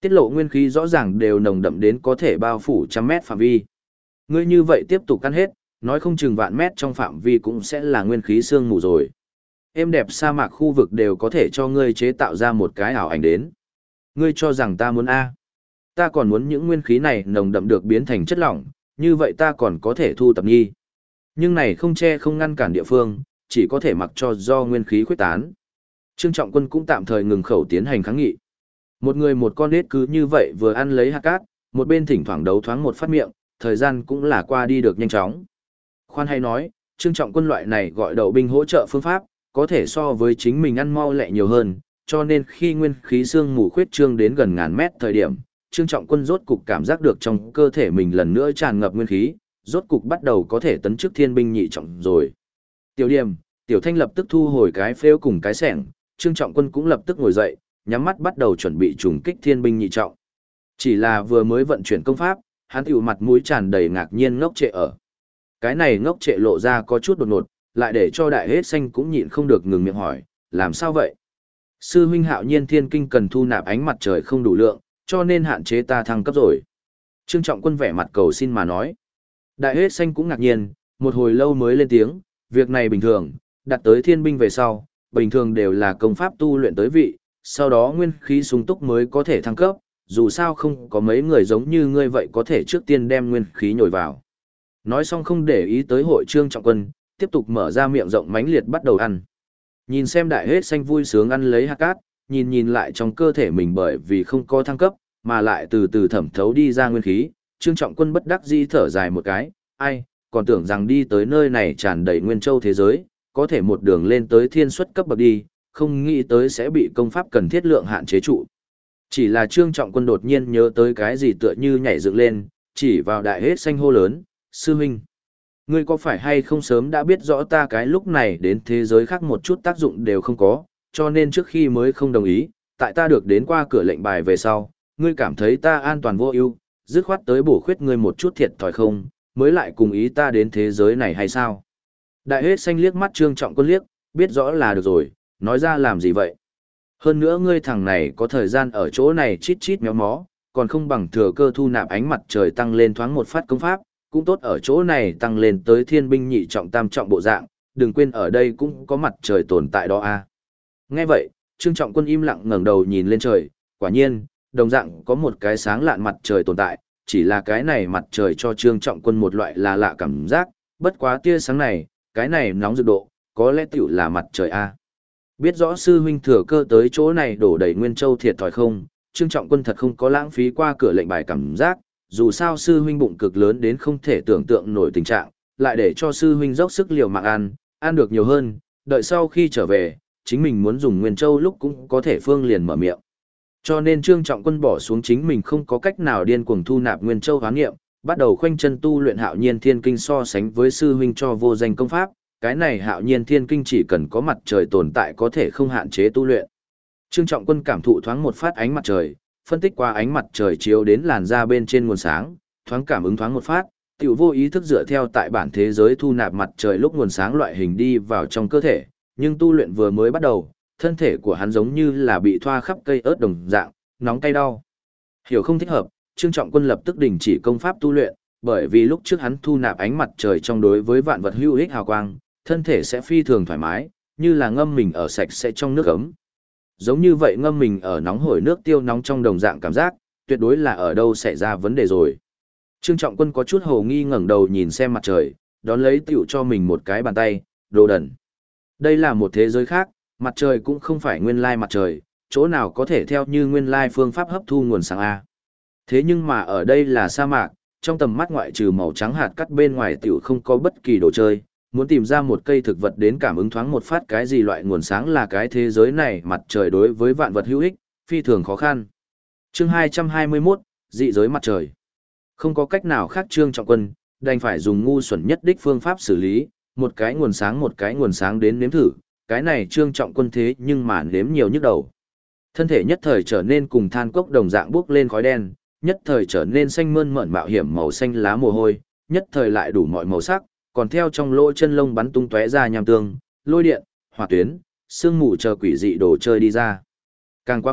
Tiết lộ nguyên khí rõ ràng đều nồng đậm đến có thể bao phủ trăm mét phạm vi. Ngươi như vậy tiếp tục căn hết, nói không chừng vạn mét trong phạm vi cũng sẽ là nguyên khí sương mù rồi. Êm đẹp sa mạc khu vực đều có thể cho ngươi chế tạo ra một cái ảo ảnh đến. Ngươi cho rằng ta muốn A. Ta còn muốn những nguyên khí này nồng đậm được biến thành chất lỏng, như vậy ta còn có thể thu tập nghi. Nhưng này không che không ngăn cản địa phương, chỉ có thể mặc cho do nguyên khí khuếch tán. Trương Trọng Quân cũng tạm thời ngừng khẩu tiến hành kháng nghị. Một người một con nết cứ như vậy vừa ăn lấy hạt cát, một bên thỉnh thoảng đấu thoáng một phát miệng, thời gian cũng là qua đi được nhanh chóng. Khoan hay nói, Trương Trọng Quân loại này gọi đậu binh hỗ trợ phương pháp, có thể so với chính mình ăn mau lẹ nhiều hơn, cho nên khi nguyên khí xương mù khuyết trương đến gần ngàn mét thời điểm, Trương Trọng Quân rốt cục cảm giác được trong cơ thể mình lần nữa tràn ngập nguyên khí, rốt cục bắt đầu có thể tấn chức thiên binh nhị trọng rồi. Tiểu Điểm, Tiểu Thanh lập tức thu hồi cái phêu cùng cái sẻng, Trương Trọng Quân cũng lập tức ngồi dậy, nhắm mắt bắt đầu chuẩn bị trùng kích thiên binh nhị trọng. Chỉ là vừa mới vận chuyển công pháp, hắn tiểu mặt mũi tràn đầy ngạc nhiên ngốc trệ ở. Cái này ngốc trệ lộ ra có chút đột ngột, lại để cho đại hết xanh cũng nhịn không được ngừng miệng hỏi, làm sao vậy? Sư huynh Hạo Nhiên Thiên Kinh cần thu nạp ánh mặt trời không đủ lượng, cho nên hạn chế ta thăng cấp rồi. Trương Trọng Quân vẻ mặt cầu xin mà nói. Đại hết xanh cũng ngạc nhiên, một hồi lâu mới lên tiếng, việc này bình thường, đặt tới thiên binh về sau, bình thường đều là công pháp tu luyện tới vị, sau đó nguyên khí sung túc mới có thể thăng cấp, dù sao không có mấy người giống như ngươi vậy có thể trước tiên đem nguyên khí nhồi vào. Nói xong không để ý tới hội Trương Trọng Quân, tiếp tục mở ra miệng rộng mánh liệt bắt đầu ăn. Nhìn xem đại hết xanh vui sướng ăn lấy hạt cát, nhìn lại trong cơ thể mình bởi vì không có thăng cấp, mà lại từ từ thẩm thấu đi ra nguyên khí, Trương Trọng Quân bất đắc dĩ thở dài một cái, ai, còn tưởng rằng đi tới nơi này tràn đầy nguyên châu thế giới, có thể một đường lên tới thiên xuất cấp bậc đi, không nghĩ tới sẽ bị công pháp cần thiết lượng hạn chế trụ. Chỉ là Trương Trọng Quân đột nhiên nhớ tới cái gì tựa như nhảy dựng lên, chỉ vào đại hết xanh hô lớn, sư huynh. Ngươi có phải hay không sớm đã biết rõ ta cái lúc này đến thế giới khác một chút tác dụng đều không có, cho nên trước khi mới không đồng ý, tại ta được đến qua cửa lệnh bài về sau, ngươi cảm thấy ta an toàn vô ưu, dứt khoát tới bổ khuyết ngươi một chút thiệt thòi không, mới lại cùng ý ta đến thế giới này hay sao? Đại hết xanh liếc mắt Trương Trọng Quân liếc, biết rõ là được rồi, nói ra làm gì vậy? Hơn nữa ngươi thằng này có thời gian ở chỗ này chít chít méo mó, còn không bằng thừa cơ thu nạp ánh mặt trời tăng lên thoáng một phát công pháp, cũng tốt ở chỗ này tăng lên tới thiên binh nhị trọng tam trọng bộ dạng, đừng quên ở đây cũng có mặt trời tồn tại đó a. Nghe vậy, Trương Trọng Quân im lặng ngẩng đầu nhìn lên trời, quả nhiên, đồng dạng có một cái sáng lạn mặt trời tồn tại, chỉ là cái này mặt trời cho Trương Trọng Quân một loại là lạ cảm giác, bất quá tia sáng này, cái này nóng rực độ, có lẽ tiểu là mặt trời a. Biết rõ sư huynh thừa cơ tới chỗ này đổ đầy nguyên châu thiệt thòi không, Trương Trọng Quân thật không có lãng phí qua cửa lệnh bài cảm giác, dù sao sư huynh bụng cực lớn đến không thể tưởng tượng nổi tình trạng, lại để cho sư huynh dốc sức liều mạng ăn được nhiều hơn, đợi sau khi trở về, chính mình muốn dùng nguyên châu lúc cũng có thể phương liền mở miệng. Cho nên Trương Trọng Quân bỏ xuống chính mình không có cách nào điên cuồng thu nạp nguyên châu hoán nghiệm, bắt đầu khoanh chân tu luyện Hạo Nhiên Thiên Kinh so sánh với sư huynh cho vô danh công pháp, cái này Hạo Nhiên Thiên Kinh chỉ cần có mặt trời tồn tại có thể không hạn chế tu luyện. Trương Trọng Quân cảm thụ thoáng một phát ánh mặt trời, phân tích qua ánh mặt trời chiếu đến làn da bên trên nguồn sáng, thoáng cảm ứng thoáng một phát, tiểu vô ý thức dựa theo tại bản thế giới thu nạp mặt trời lúc nguồn sáng loại hình đi vào trong cơ thể, nhưng tu luyện vừa mới bắt đầu, thân thể của hắn giống như là bị thoa khắp cây ớt đồng dạng, nóng cay đau. Hiểu không thích hợp, Trương Trọng Quân lập tức đình chỉ công pháp tu luyện, bởi vì lúc trước hắn thu nạp ánh mặt trời trong đối với vạn vật hữu ích hào quang, thân thể sẽ phi thường thoải mái, như là ngâm mình ở sạch sẽ trong nước ấm. Giống như vậy ngâm mình ở nóng hổi nước tiêu nóng trong đồng dạng cảm giác, tuyệt đối là ở đâu xảy ra vấn đề rồi. Trương Trọng Quân có chút hồ nghi ngẩng đầu nhìn xem mặt trời, đón lấy tiểu cho mình một cái bàn tay, đồ đần. Đây là một thế giới khác, mặt trời cũng không phải nguyên lai mặt trời, chỗ nào có thể theo như nguyên lai phương pháp hấp thu nguồn sáng A. Thế nhưng mà ở đây là sa mạc, trong tầm mắt ngoại trừ màu trắng hạt cắt bên ngoài tiểu không có bất kỳ đồ chơi, muốn tìm ra một cây thực vật đến cảm ứng thoáng một phát cái gì loại nguồn sáng là cái thế giới này mặt trời đối với vạn vật hữu ích, phi thường khó khăn. Chương 221, dị giới mặt trời. Không có cách nào khác Trương Trọng Quân, đành phải dùng ngu xuẩn nhất đích phương pháp xử lý, một cái nguồn sáng đến nếm thử, cái này Trương Trọng Quân thế nhưng mà nếm nhiều nhức đầu. Thân thể nhất thời trở nên cùng than cốc đồng dạng bốc lên khói đen, nhất thời trở nên xanh mơn mởn mạo hiểm màu xanh lá mồ hôi, nhất thời lại đủ mọi màu sắc, còn theo trong lỗ chân lông bắn tung tóe ra nham tương, lôi điện, hỏa tuyến, sương mù chờ quỷ dị đồ chơi đi ra. Càng quá phận,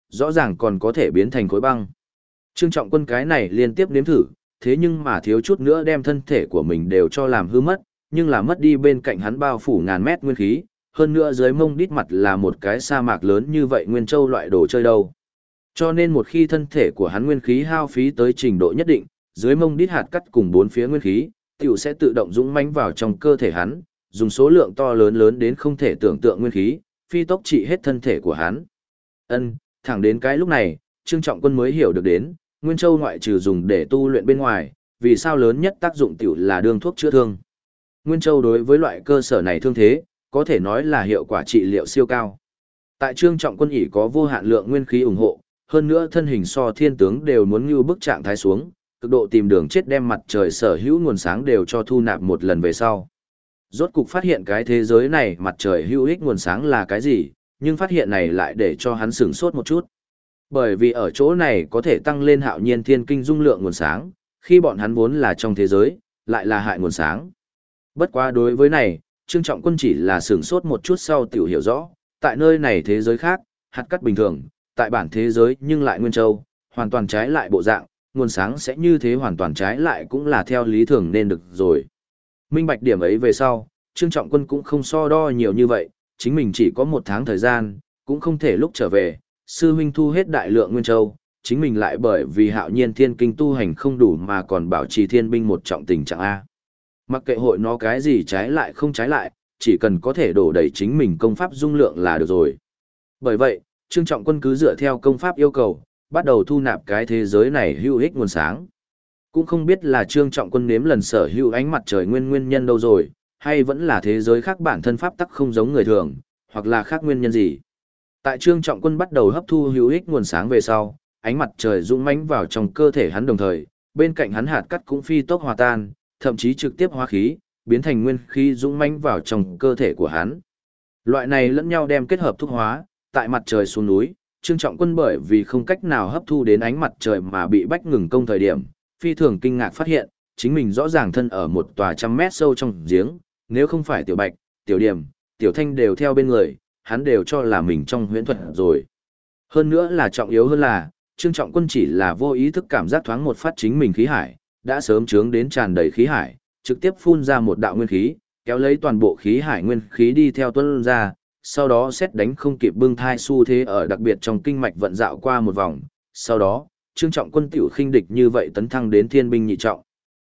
rõ ràng còn có thể biến thành khối băng. Trương Trọng Quân cái này liên tiếp nếm thử, thế nhưng mà thiếu chút nữa đem thân thể của mình đều cho làm hư mất, nhưng là mất đi bên cạnh hắn bao phủ ngàn mét nguyên khí, hơn nữa dưới mông đít mặt là một cái sa mạc lớn như vậy nguyên châu loại đồ chơi đâu. Cho nên một khi thân thể của hắn nguyên khí hao phí tới trình độ nhất định, dưới mông đít hạt cắt cùng bốn phía nguyên khí, tiểu sẽ tự động dũng mãnh vào trong cơ thể hắn, dùng số lượng to lớn lớn đến không thể tưởng tượng nguyên khí, phi tốc trị hết thân thể của hắn. Thẳng đến cái lúc này, Trương Trọng Quân mới hiểu được đến, Nguyên Châu ngoại trừ dùng để tu luyện bên ngoài, vì sao lớn nhất tác dụng tiểu là đương thuốc chữa thương. Nguyên Châu đối với loại cơ sở này thương thế, có thể nói là hiệu quả trị liệu siêu cao. Tại Trương Trọng Quân ỷ có vô hạn lượng nguyên khí ủng hộ, hơn nữa thân hình so thiên tướng đều muốn như bức trạng thái xuống, cực độ tìm đường chết đem mặt trời sở hữu nguồn sáng đều cho thu nạp một lần về sau. Rốt cục phát hiện cái thế giới này mặt trời hữu ích nguồn sáng là cái gì, nhưng phát hiện này lại để cho hắn sửng sốt một chút. Bởi vì ở chỗ này có thể tăng lên hạo nhiên thiên kinh dung lượng nguồn sáng, khi bọn hắn vốn là trong thế giới, lại là hại nguồn sáng. Bất quá đối với này, Trương Trọng Quân chỉ là sửng sốt một chút sau tiểu hiểu rõ, tại nơi này thế giới khác, hạt cắt bình thường, tại bản thế giới nhưng lại Nguyên Châu, hoàn toàn trái lại bộ dạng, nguồn sáng sẽ như thế hoàn toàn trái lại cũng là theo lý thường nên được rồi. Minh bạch điểm ấy về sau, Trương Trọng Quân cũng không so đo nhiều như vậy, chính mình chỉ có 1 tháng thời gian, cũng không thể lúc trở về, sư huynh thu hết đại lượng Nguyên Châu, chính mình lại bởi vì hạo nhiên thiên kinh tu hành không đủ mà còn bảo trì thiên binh một trọng tình trạng A. Mặc kệ hội nó cái gì trái lại không trái lại, chỉ cần có thể đổ đầy chính mình công pháp dung lượng là được rồi. Bởi vậy, Trương Trọng Quân cứ dựa theo công pháp yêu cầu, bắt đầu thu nạp cái thế giới này hữu ích nguồn sáng. Cũng không biết là Trương Trọng Quân nếm lần sở hữu ánh mặt trời nguyên nhân đâu rồi, hay vẫn là thế giới khác bản thân pháp tắc không giống người thường, hoặc là khác nguyên nhân gì. Tại Trương Trọng Quân bắt đầu hấp thu hữu ích nguồn sáng về sau, ánh mặt trời dũng mãnh vào trong cơ thể hắn đồng thời, bên cạnh hắn hạt cắt cũng phi tốc hòa tan, thậm chí trực tiếp hóa khí, biến thành nguyên khí dũng mãnh vào trong cơ thể của hắn. Loại này lẫn nhau đem kết hợp thúc hóa, tại mặt trời xuống núi, Trương Trọng Quân bởi vì không cách nào hấp thu đến ánh mặt trời mà bị bách ngừng công thời điểm, phi thường kinh ngạc phát hiện, chính mình rõ ràng thân ở một tòa 100 mét sâu trong giếng, nếu không phải Tiểu Bạch, Tiểu Điểm, Tiểu Thanh đều theo bên người, hắn đều cho là mình trong huyễn thuật rồi. Hơn nữa là trọng yếu hơn là, Trương Trọng Quân chỉ là vô ý thức cảm giác thoáng một phát chính mình khí hải, đã sớm trướng đến tràn đầy khí hải, trực tiếp phun ra một đạo nguyên khí, kéo lấy toàn bộ khí hải nguyên khí đi theo tuôn ra, sau đó xét đánh không kịp bưng thai xu thế ở đặc biệt trong kinh mạch vận dạo qua một vòng, sau đó, Trương Trọng Quân tiểu khinh địch như vậy tấn thăng đến thiên binh nhị trọng.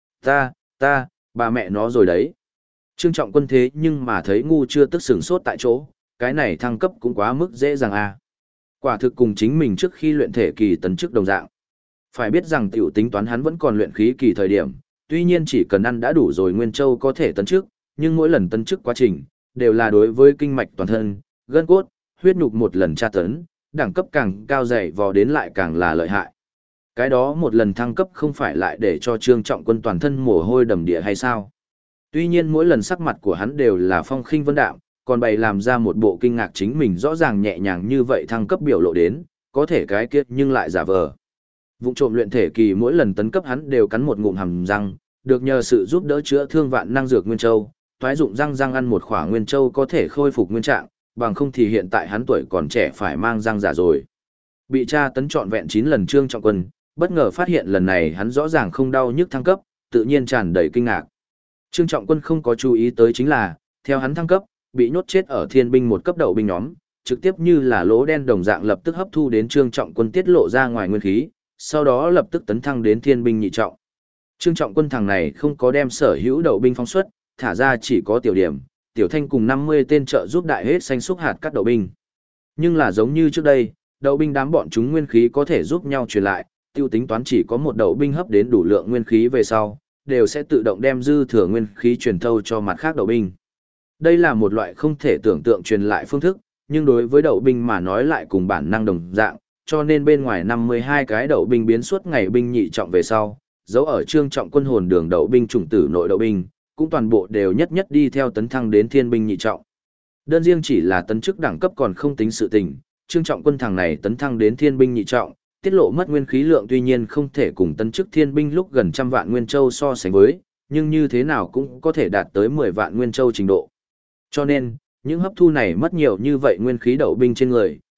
Bà mẹ nó rồi đấy. Trương Trọng Quân thế nhưng mà thấy ngu chưa tức sửng sốt tại chỗ, cái này thăng cấp cũng quá mức dễ dàng à. Quả thực cùng chính mình trước khi luyện thể kỳ tấn chức đồng dạng. Phải biết rằng tiểu tính toán hắn vẫn còn luyện khí kỳ thời điểm, tuy nhiên chỉ cần ăn đã đủ rồi Nguyên Châu có thể tấn chức, nhưng mỗi lần tấn chức quá trình, đều là đối với kinh mạch toàn thân, gân cốt, huyết nhục một lần tra tấn, đẳng cấp càng cao dày vò đến lại càng là lợi hại. Cái đó một lần thăng cấp không phải lại để cho Trương Trọng Quân toàn thân mồ hôi đầm địa hay sao? Tuy nhiên mỗi lần sắc mặt của hắn đều là phong khinh vân đạm, còn bày làm ra một bộ kinh ngạc chính mình rõ ràng nhẹ nhàng như vậy thăng cấp biểu lộ đến, có thể cái kiết nhưng lại giả vờ. Vụng trộm luyện thể kỳ mỗi lần tấn cấp hắn đều cắn một ngụm hàm răng, được nhờ sự giúp đỡ chữa thương vạn năng dược Nguyên Châu, toái dụng răng ăn một khỏa Nguyên Châu có thể khôi phục nguyên trạng, bằng không thì hiện tại hắn tuổi còn trẻ phải mang răng giả rồi. Bị tra tấn trọn vẹn 9 lần Trương Trọng Quân, bất ngờ phát hiện lần này hắn rõ ràng không đau nhức thăng cấp, tự nhiên tràn đầy kinh ngạc. Trương Trọng Quân không có chú ý tới chính là, theo hắn thăng cấp, bị nhốt chết ở thiên binh một cấp đậu binh nhóm, trực tiếp như là lỗ đen đồng dạng lập tức hấp thu đến Trương Trọng Quân tiết lộ ra ngoài nguyên khí, sau đó lập tức tấn thăng đến thiên binh nhị trọng. Trương Trọng Quân thằng này không có đem sở hữu đậu binh phóng xuất, thả ra chỉ có Tiểu Điểm, Tiểu Thanh cùng 50 tên trợ giúp đại hết xanh xúc hạt cắt đậu binh. Nhưng là giống như trước đây, đậu binh đám bọn chúng nguyên khí có thể giúp nhau truyền lại, tiêu tính toán chỉ có một đậu binh hấp đến đủ lượng nguyên khí về sau, đều sẽ tự động đem dư thừa nguyên khí truyền thâu cho mặt khác đậu binh. Đây là một loại không thể tưởng tượng truyền lại phương thức, nhưng đối với đậu binh mà nói lại cùng bản năng đồng dạng, cho nên bên ngoài 52 cái đậu binh biến suốt ngày binh nhị trọng về sau, dấu ở Trương Trọng Quân hồn đường đậu binh chủng tử nội đậu binh, cũng toàn bộ đều nhất nhất đi theo tấn thăng đến thiên binh nhị trọng. Đơn riêng chỉ là tấn chức đẳng cấp còn không tính sự tình, Trương Trọng Quân thằng này tấn thăng đến thiên binh nhị trọng, tiết lộ mất nguyên khí lượng tuy nhiên không thể cùng tấn chức thiên binh lúc gần 100 vạn nguyên châu so sánh với, nhưng như thế nào cũng có thể đạt tới 10 vạn nguyên châu trình độ. Cho nên, những hấp thu này mất nhiều như vậy nguyên khí đậu binh trên người,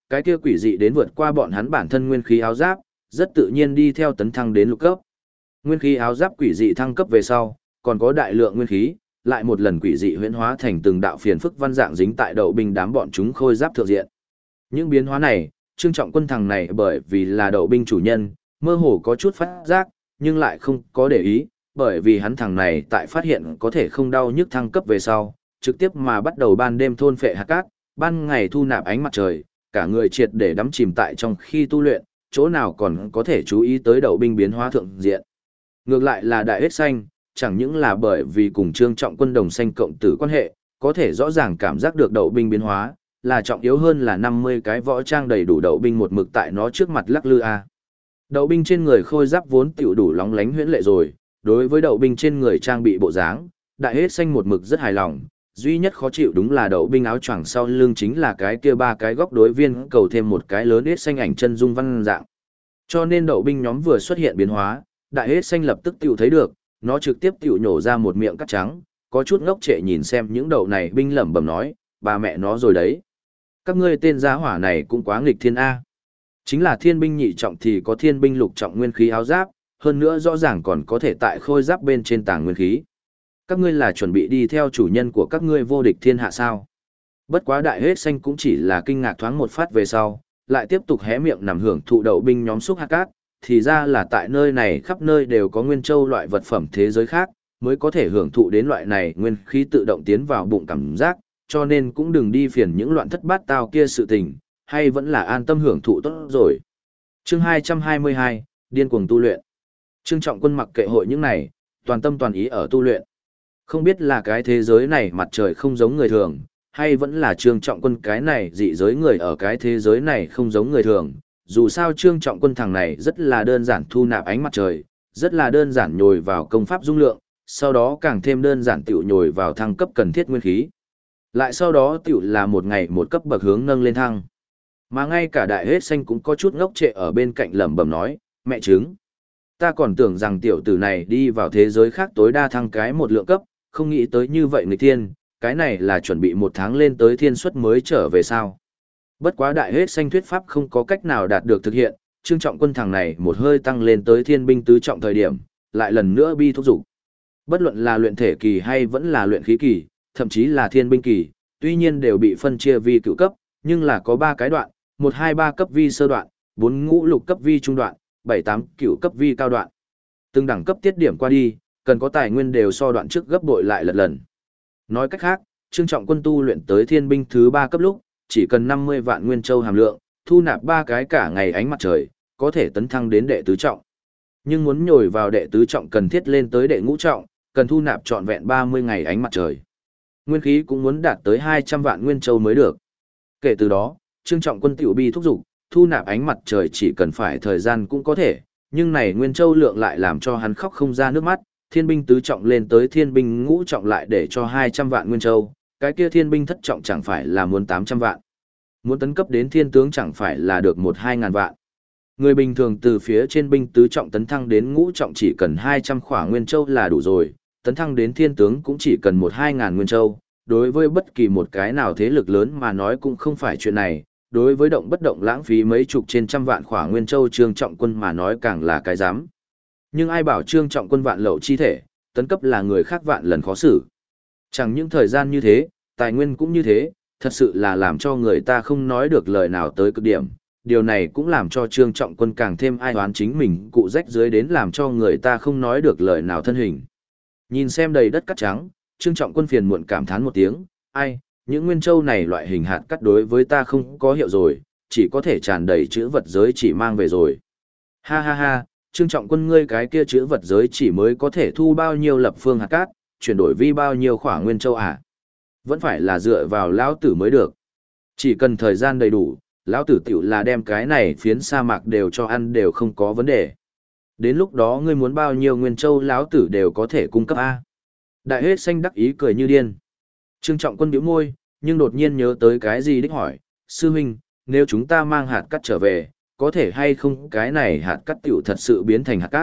cái kia quỷ dị đến vượt qua bọn hắn bản thân nguyên khí áo giáp, rất tự nhiên đi theo tấn thăng đến lục cấp. Nguyên khí áo giáp quỷ dị thăng cấp về sau, còn có đại lượng nguyên khí, lại một lần quỷ dị huyễn hóa thành từng đạo phiền phức văn dạng dính tại đậu binh đám bọn chúng khôi giáp thượng diện. Những biến hóa này, Trương Trọng Quân thằng này bởi vì là đậu binh chủ nhân, mơ hồ có chút phát giác, nhưng lại không có để ý, bởi vì hắn thằng này tại phát hiện có thể không đau nhức thăng cấp về sau, trực tiếp mà bắt đầu ban đêm thôn phệ hạt cát, ban ngày thu nạp ánh mặt trời, cả người triệt để đắm chìm tại trong khi tu luyện, chỗ nào còn có thể chú ý tới đậu binh biến hóa thượng diện. Ngược lại là đại hết xanh, chẳng những là bởi vì cùng Trương Trọng Quân đồng xanh cộng tử quan hệ, có thể rõ ràng cảm giác được đậu binh biến hóa, là trọng yếu hơn là 50 cái võ trang đầy đủ đậu binh một mực tại nó trước mặt lắc lư a. Đậu binh trên người khôi giáp vốn tiểu đủ lóng lánh huyễn lệ rồi, đối với đậu binh trên người trang bị bộ dáng, đại hết xanh một mực rất hài lòng, duy nhất khó chịu đúng là đậu binh áo choàng sau lưng chính là cái kia ba cái góc đối viên cầu thêm một cái lớn hết xanh ảnh chân dung văn dạng. Cho nên đậu binh nhóm vừa xuất hiện biến hóa, đại hết xanh lập tức tiểu thấy được, nó trực tiếp tiểu nhổ ra một miệng cắt trắng, có chút ngốc trệ nhìn xem những đậu này binh lẩm bẩm nói, bà mẹ nó rồi đấy. Các ngươi tên giá hỏa này cũng quá nghịch thiên A. Chính là thiên binh nhị trọng thì có thiên binh lục trọng nguyên khí áo giáp, hơn nữa rõ ràng còn có thể tại khôi giáp bên trên tàng nguyên khí. Các ngươi là chuẩn bị đi theo chủ nhân của các ngươi vô địch thiên hạ sao? Bất quá đại hết xanh cũng chỉ là kinh ngạc thoáng một phát về sau, lại tiếp tục hé miệng nằm hưởng thụ đậu binh nhóm xúc hạt cát, thì ra là tại nơi này khắp nơi đều có nguyên châu loại vật phẩm thế giới khác, mới có thể hưởng thụ đến loại này nguyên khí tự động tiến vào bụng cảm giác, cho nên cũng đừng đi phiền những loạn thất bát tao kia sự tình, hay vẫn là an tâm hưởng thụ tốt rồi. Chương 222, điên cuồng tu luyện. Trương Trọng Quân mặc kệ hội những này, toàn tâm toàn ý ở tu luyện. Không biết là cái thế giới này mặt trời không giống người thường, hay vẫn là Trương Trọng Quân cái này dị giới người ở cái thế giới này không giống người thường. Dù sao Trương Trọng Quân thằng này rất là đơn giản thu nạp ánh mặt trời, rất là đơn giản nhồi vào công pháp dung lượng, sau đó càng thêm đơn giản tiểu nhồi vào thăng cấp cần thiết nguyên khí. Lại sau đó tiểu là một ngày một cấp bậc hướng nâng lên thăng. Mà ngay cả đại hết xanh cũng có chút ngốc trệ ở bên cạnh lẩm bẩm nói, mẹ trứng. Ta còn tưởng rằng tiểu tử này đi vào thế giới khác tối đa thăng cái một lượng cấp, không nghĩ tới như vậy nghịch thiên, cái này là chuẩn bị một tháng lên tới thiên suất mới trở về sao. Bất quá đại hết xanh thuyết pháp không có cách nào đạt được thực hiện, Trương Trọng Quân thằng này một hơi tăng lên tới thiên binh tứ trọng thời điểm, lại lần nữa bi thúc dục. Bất luận là luyện thể kỳ hay vẫn là luyện khí kỳ, thậm chí là thiên binh kỳ, tuy nhiên đều bị phân chia vi cửu cấp, nhưng là có 3 cái đoạn, 1 2 3 cấp vi sơ đoạn, 4 ngũ lục cấp vi trung đoạn, 7 8 cửu cấp vi cao đoạn. Từng đẳng cấp tiết điểm qua đi, cần có tài nguyên đều so đoạn trước gấp bội lại lật lần. Nói cách khác, Trương Trọng Quân tu luyện tới thiên binh thứ 3 cấp lúc, chỉ cần 50 vạn nguyên châu hàm lượng, thu nạp 3 cái cả ngày ánh mặt trời, có thể tấn thăng đến đệ tứ trọng. Nhưng muốn nhồi vào đệ tứ trọng cần thiết lên tới đệ ngũ trọng, cần thu nạp trọn vẹn 30 ngày ánh mặt trời. Nguyên khí cũng muốn đạt tới 200 vạn nguyên châu mới được. Kể từ đó, Trương Trọng Quân tiểu bi thúc dục, thu nạp ánh mặt trời chỉ cần phải thời gian cũng có thể, nhưng này nguyên châu lượng lại làm cho hắn khóc không ra nước mắt, thiên binh tứ trọng lên tới thiên binh ngũ trọng lại để cho 200 vạn nguyên châu, cái kia thiên binh thất trọng chẳng phải là muốn 800 vạn. Muốn tấn cấp đến thiên tướng chẳng phải là được 1-2 ngàn vạn. Người bình thường từ phía trên binh tứ trọng tấn thăng đến ngũ trọng chỉ cần 200 khỏa nguyên châu là đủ rồi, tấn thăng đến thiên tướng cũng chỉ cần 1-2 ngàn nguyên châu. Đối với bất kỳ một cái nào thế lực lớn mà nói cũng không phải chuyện này, đối với động bất động lãng phí mấy chục trên trăm vạn khỏa nguyên châu Trương Trọng Quân mà nói càng là cái dám. Nhưng ai bảo Trương Trọng Quân vạn lậu chi thể, tấn cấp là người khác vạn lần khó xử. Chẳng những thời gian như thế, tài nguyên cũng như thế, thật sự là làm cho người ta không nói được lời nào tới cực điểm. Điều này cũng làm cho Trương Trọng Quân càng thêm ai oán chính mình cụ rách dưới đến làm cho người ta không nói được lời nào thân hình. Nhìn xem đầy đất cát trắng, Trương Trọng Quân phiền muộn cảm thán một tiếng, ai, những nguyên châu này loại hình hạt cắt đối với ta không có hiệu rồi, chỉ có thể tràn đầy chữ vật giới chỉ mang về rồi. Ha ha ha, Trương Trọng Quân ngươi cái kia chữ vật giới chỉ mới có thể thu bao nhiêu lập phương hạt cát, chuyển đổi vi bao nhiêu khỏa nguyên châu à? Vẫn phải là dựa vào lão tử mới được. Chỉ cần thời gian đầy đủ, lão tử tiểu là đem cái này phiến sa mạc đều cho ăn đều không có vấn đề. Đến lúc đó ngươi muốn bao nhiêu nguyên châu lão tử đều có thể cung cấp a. Đại hết xanh đắc ý cười như điên. Trương Trọng Quân bĩu môi, nhưng đột nhiên nhớ tới cái gì đích hỏi, sư huynh, nếu chúng ta mang hạt cát trở về, có thể hay không cái này hạt cát tiểu thật sự biến thành hạt cát?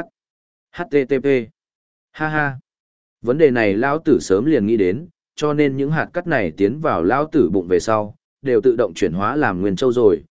HTTP. Ha ha. Vấn đề này lão tử sớm liền nghĩ đến, cho nên những hạt cát này tiến vào lão tử bụng về sau, đều tự động chuyển hóa làm nguyên châu rồi,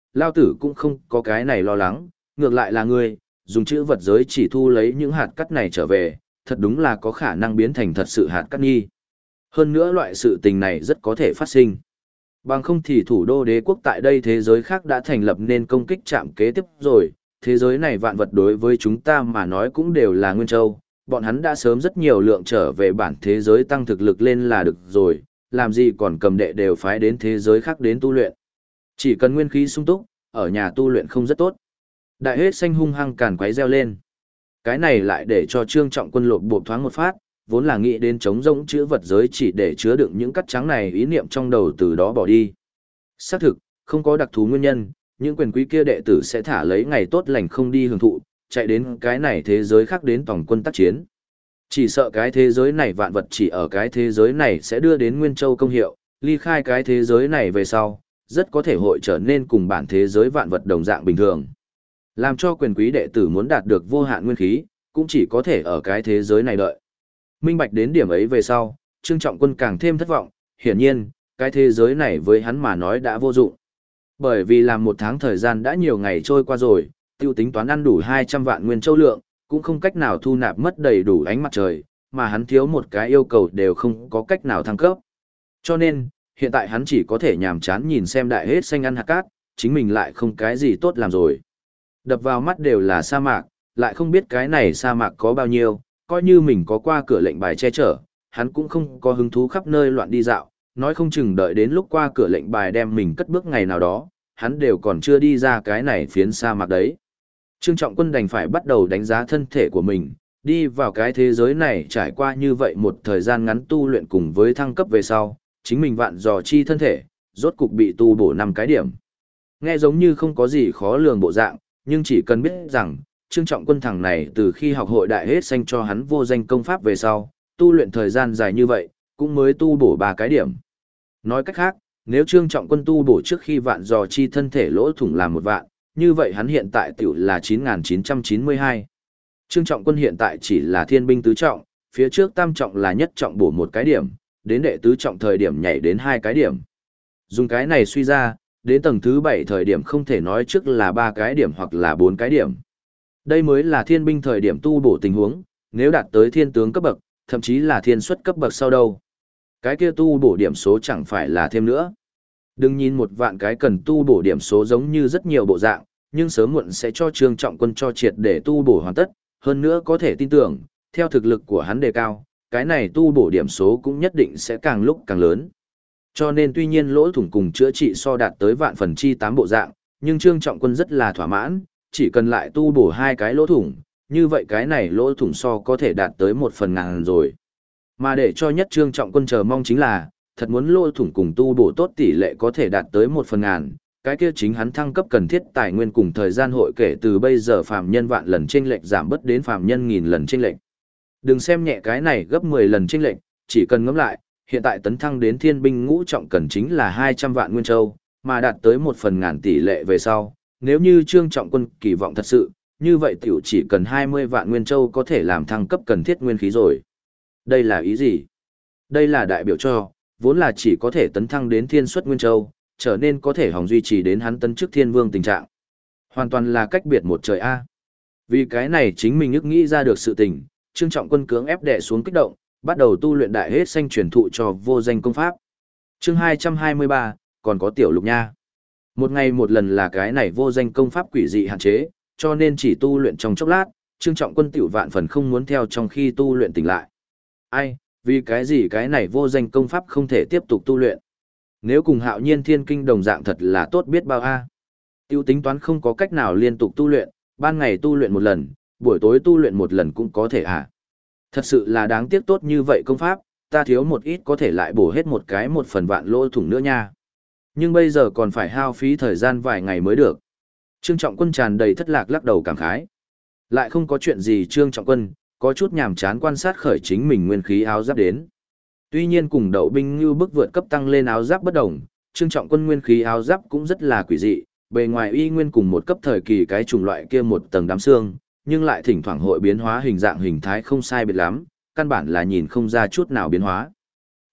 lao tử cũng không có cái này lo lắng, ngược lại là ngươi, dùng chữ vật giới chỉ thu lấy những hạt cát này trở về, thật đúng là có khả năng biến thành thật sự hạt cát nghi. Hơn nữa loại sự tình này rất có thể phát sinh. Bằng không thì thủ đô đế quốc tại đây thế giới khác đã thành lập nên công kích trạm kế tiếp rồi, thế giới này vạn vật đối với chúng ta mà nói cũng đều là nguyên châu, bọn hắn đã sớm rất nhiều lượng trở về bản thế giới tăng thực lực lên là được rồi, làm gì còn cầm đệ đều phái đến thế giới khác đến tu luyện. Chỉ cần nguyên khí sung túc, ở nhà tu luyện không rất tốt. Đại hết xanh hung hăng càn quấy reo lên. Cái này lại để cho Trương Trọng Quân lột bộp thoáng một phát, vốn là nghĩ đến chống rỗng chữ vật giới chỉ để chứa đựng những cắt trắng này ý niệm trong đầu từ đó bỏ đi. Xác thực, không có đặc thù nguyên nhân, những quyền quý kia đệ tử sẽ thả lấy ngày tốt lành không đi hưởng thụ, chạy đến cái này thế giới khác đến tổng quân tác chiến. Chỉ sợ cái thế giới này vạn vật chỉ ở cái thế giới này sẽ đưa đến Nguyên Châu công hiệu, ly khai cái thế giới này về sau, rất có thể hội trở nên cùng bản thế giới vạn vật đồng dạng bình thường. Làm cho quyền quý đệ tử muốn đạt được vô hạn nguyên khí, cũng chỉ có thể ở cái thế giới này đợi. Minh bạch đến điểm ấy về sau, Trương Trọng Quân càng thêm thất vọng, hiển nhiên, cái thế giới này với hắn mà nói đã vô dụng. Bởi vì làm một tháng thời gian đã nhiều ngày trôi qua rồi, tiêu tính toán ăn đủ 200 vạn nguyên châu lượng, cũng không cách nào thu nạp mất đầy đủ ánh mặt trời, mà hắn thiếu một cái yêu cầu đều không có cách nào thăng cấp. Cho nên, hiện tại hắn chỉ có thể nhàm chán nhìn xem đại hết xanh ăn hạt cát, chính mình lại không cái gì tốt làm rồi. Đập vào mắt đều là sa mạc, lại không biết cái này sa mạc có bao nhiêu, coi như mình có qua cửa lệnh bài che chở, hắn cũng không có hứng thú khắp nơi loạn đi dạo, nói không chừng đợi đến lúc qua cửa lệnh bài đem mình cất bước ngày nào đó, hắn đều còn chưa đi ra cái này phiến sa mạc đấy. Trương Trọng Quân đành phải bắt đầu đánh giá thân thể của mình, đi vào cái thế giới này trải qua như vậy một thời gian ngắn tu luyện cùng với thăng cấp về sau, chính mình vạn dò chi thân thể, rốt cục bị tu bổ 5 cái điểm. Nghe giống như không có gì khó lường bộ dạng, nhưng chỉ cần biết rằng, Trương Trọng Quân thằng này từ khi học hội đại hết xanh cho hắn vô danh công pháp về sau, tu luyện thời gian dài như vậy, cũng mới tu bổ 3 cái điểm. Nói cách khác, nếu Trương Trọng Quân tu bổ trước khi vạn dò chi thân thể lỗ thủng làm 1 vạn, như vậy hắn hiện tại tiểu là 9.992. Trương Trọng Quân hiện tại chỉ là thiên binh tứ trọng, phía trước tam trọng là nhất trọng bổ 1 cái điểm, đến đệ tứ trọng thời điểm nhảy đến 2 cái điểm. Dùng cái này suy ra, đến tầng thứ 7 thời điểm không thể nói trước là 3 cái điểm hoặc là 4 cái điểm. Đây mới là thiên binh thời điểm tu bổ tình huống, nếu đạt tới thiên tướng cấp bậc, thậm chí là thiên xuất cấp bậc sau đâu. Cái kia tu bổ điểm số chẳng phải là thêm nữa. Đừng nhìn 1 vạn cái cần tu bổ điểm số giống như rất nhiều bộ dạng, nhưng sớm muộn sẽ cho Trương Trọng Quân cho triệt để tu bổ hoàn tất, hơn nữa có thể tin tưởng, theo thực lực của hắn đề cao, cái này tu bổ điểm số cũng nhất định sẽ càng lúc càng lớn. Cho nên tuy nhiên lỗ thủng cùng chữa trị so đạt tới vạn phần chi 8 bộ dạng, nhưng Trương Trọng Quân rất là thỏa mãn, chỉ cần lại tu bổ 2 cái lỗ thủng, như vậy cái này lỗ thủng so có thể đạt tới 1 phần ngàn rồi. Mà để cho nhất Trương Trọng Quân chờ mong chính là, thật muốn lỗ thủng cùng tu bổ tốt tỷ lệ có thể đạt tới 1 phần ngàn, cái kia chính hắn thăng cấp cần thiết tài nguyên cùng thời gian hội kể từ bây giờ phàm nhân vạn lần chênh lệch giảm bớt đến phàm nhân nghìn lần chênh lệch. Đừng xem nhẹ cái này gấp 10 lần chênh lệch, chỉ cần ngẫm lại, hiện tại tấn thăng đến thiên binh ngũ trọng cần chính là 200 vạn nguyên châu, mà đạt tới 1 phần ngàn tỷ lệ về sau, nếu như Trương Trọng Quân kỳ vọng thật sự, như vậy tiểu chỉ cần 20 vạn nguyên châu có thể làm thăng cấp cần thiết nguyên khí rồi. Đây là ý gì? Đây là đại biểu cho, vốn là chỉ có thể tấn thăng đến thiên xuất nguyên châu, trở nên có thể hòng duy trì đến hắn tấn chức thiên vương tình trạng. Hoàn toàn là cách biệt một trời A. Vì cái này chính mình ức nghĩ ra được sự tình, Trương Trọng Quân cưỡng ép đè xuống kích động, bắt đầu tu luyện đại hết xanh truyền thụ cho vô danh công pháp. Chương 223, còn có tiểu lục nha. Một ngày một lần là cái này vô danh công pháp quỷ dị hạn chế, cho nên chỉ tu luyện trong chốc lát, Trương Trọng Quân tiểu vạn phần không muốn theo trong khi tu luyện tỉnh lại. Ai, vì cái gì cái này vô danh công pháp không thể tiếp tục tu luyện? Nếu cùng Hạo Nhiên Thiên Kinh đồng dạng thật là tốt biết bao a. Tiêu tính toán không có cách nào liên tục tu luyện, ban ngày tu luyện 1 lần, buổi tối tu luyện 1 lần cũng có thể à. Thật sự là đáng tiếc tốt như vậy công pháp, ta thiếu một ít có thể lại bổ hết 1 phần vạn lỗ thủng nữa nha. Nhưng bây giờ còn phải hao phí thời gian vài ngày mới được. Trương Trọng Quân tràn đầy thất lạc lắc đầu cảm khái. Lại không có chuyện gì Trương Trọng Quân, có chút nhàm chán quan sát khởi chính mình nguyên khí áo giáp đến. Tuy nhiên cùng đậu binh như bức vượt cấp tăng lên áo giáp bất đồng, Trương Trọng Quân nguyên khí áo giáp cũng rất là quỷ dị, bề ngoài y nguyên cùng một cấp thời kỳ cái chủng loại kia một tầng đám xương, nhưng lại thỉnh thoảng hội biến hóa hình dạng hình thái không sai biệt lắm, căn bản là nhìn không ra chút nào biến hóa.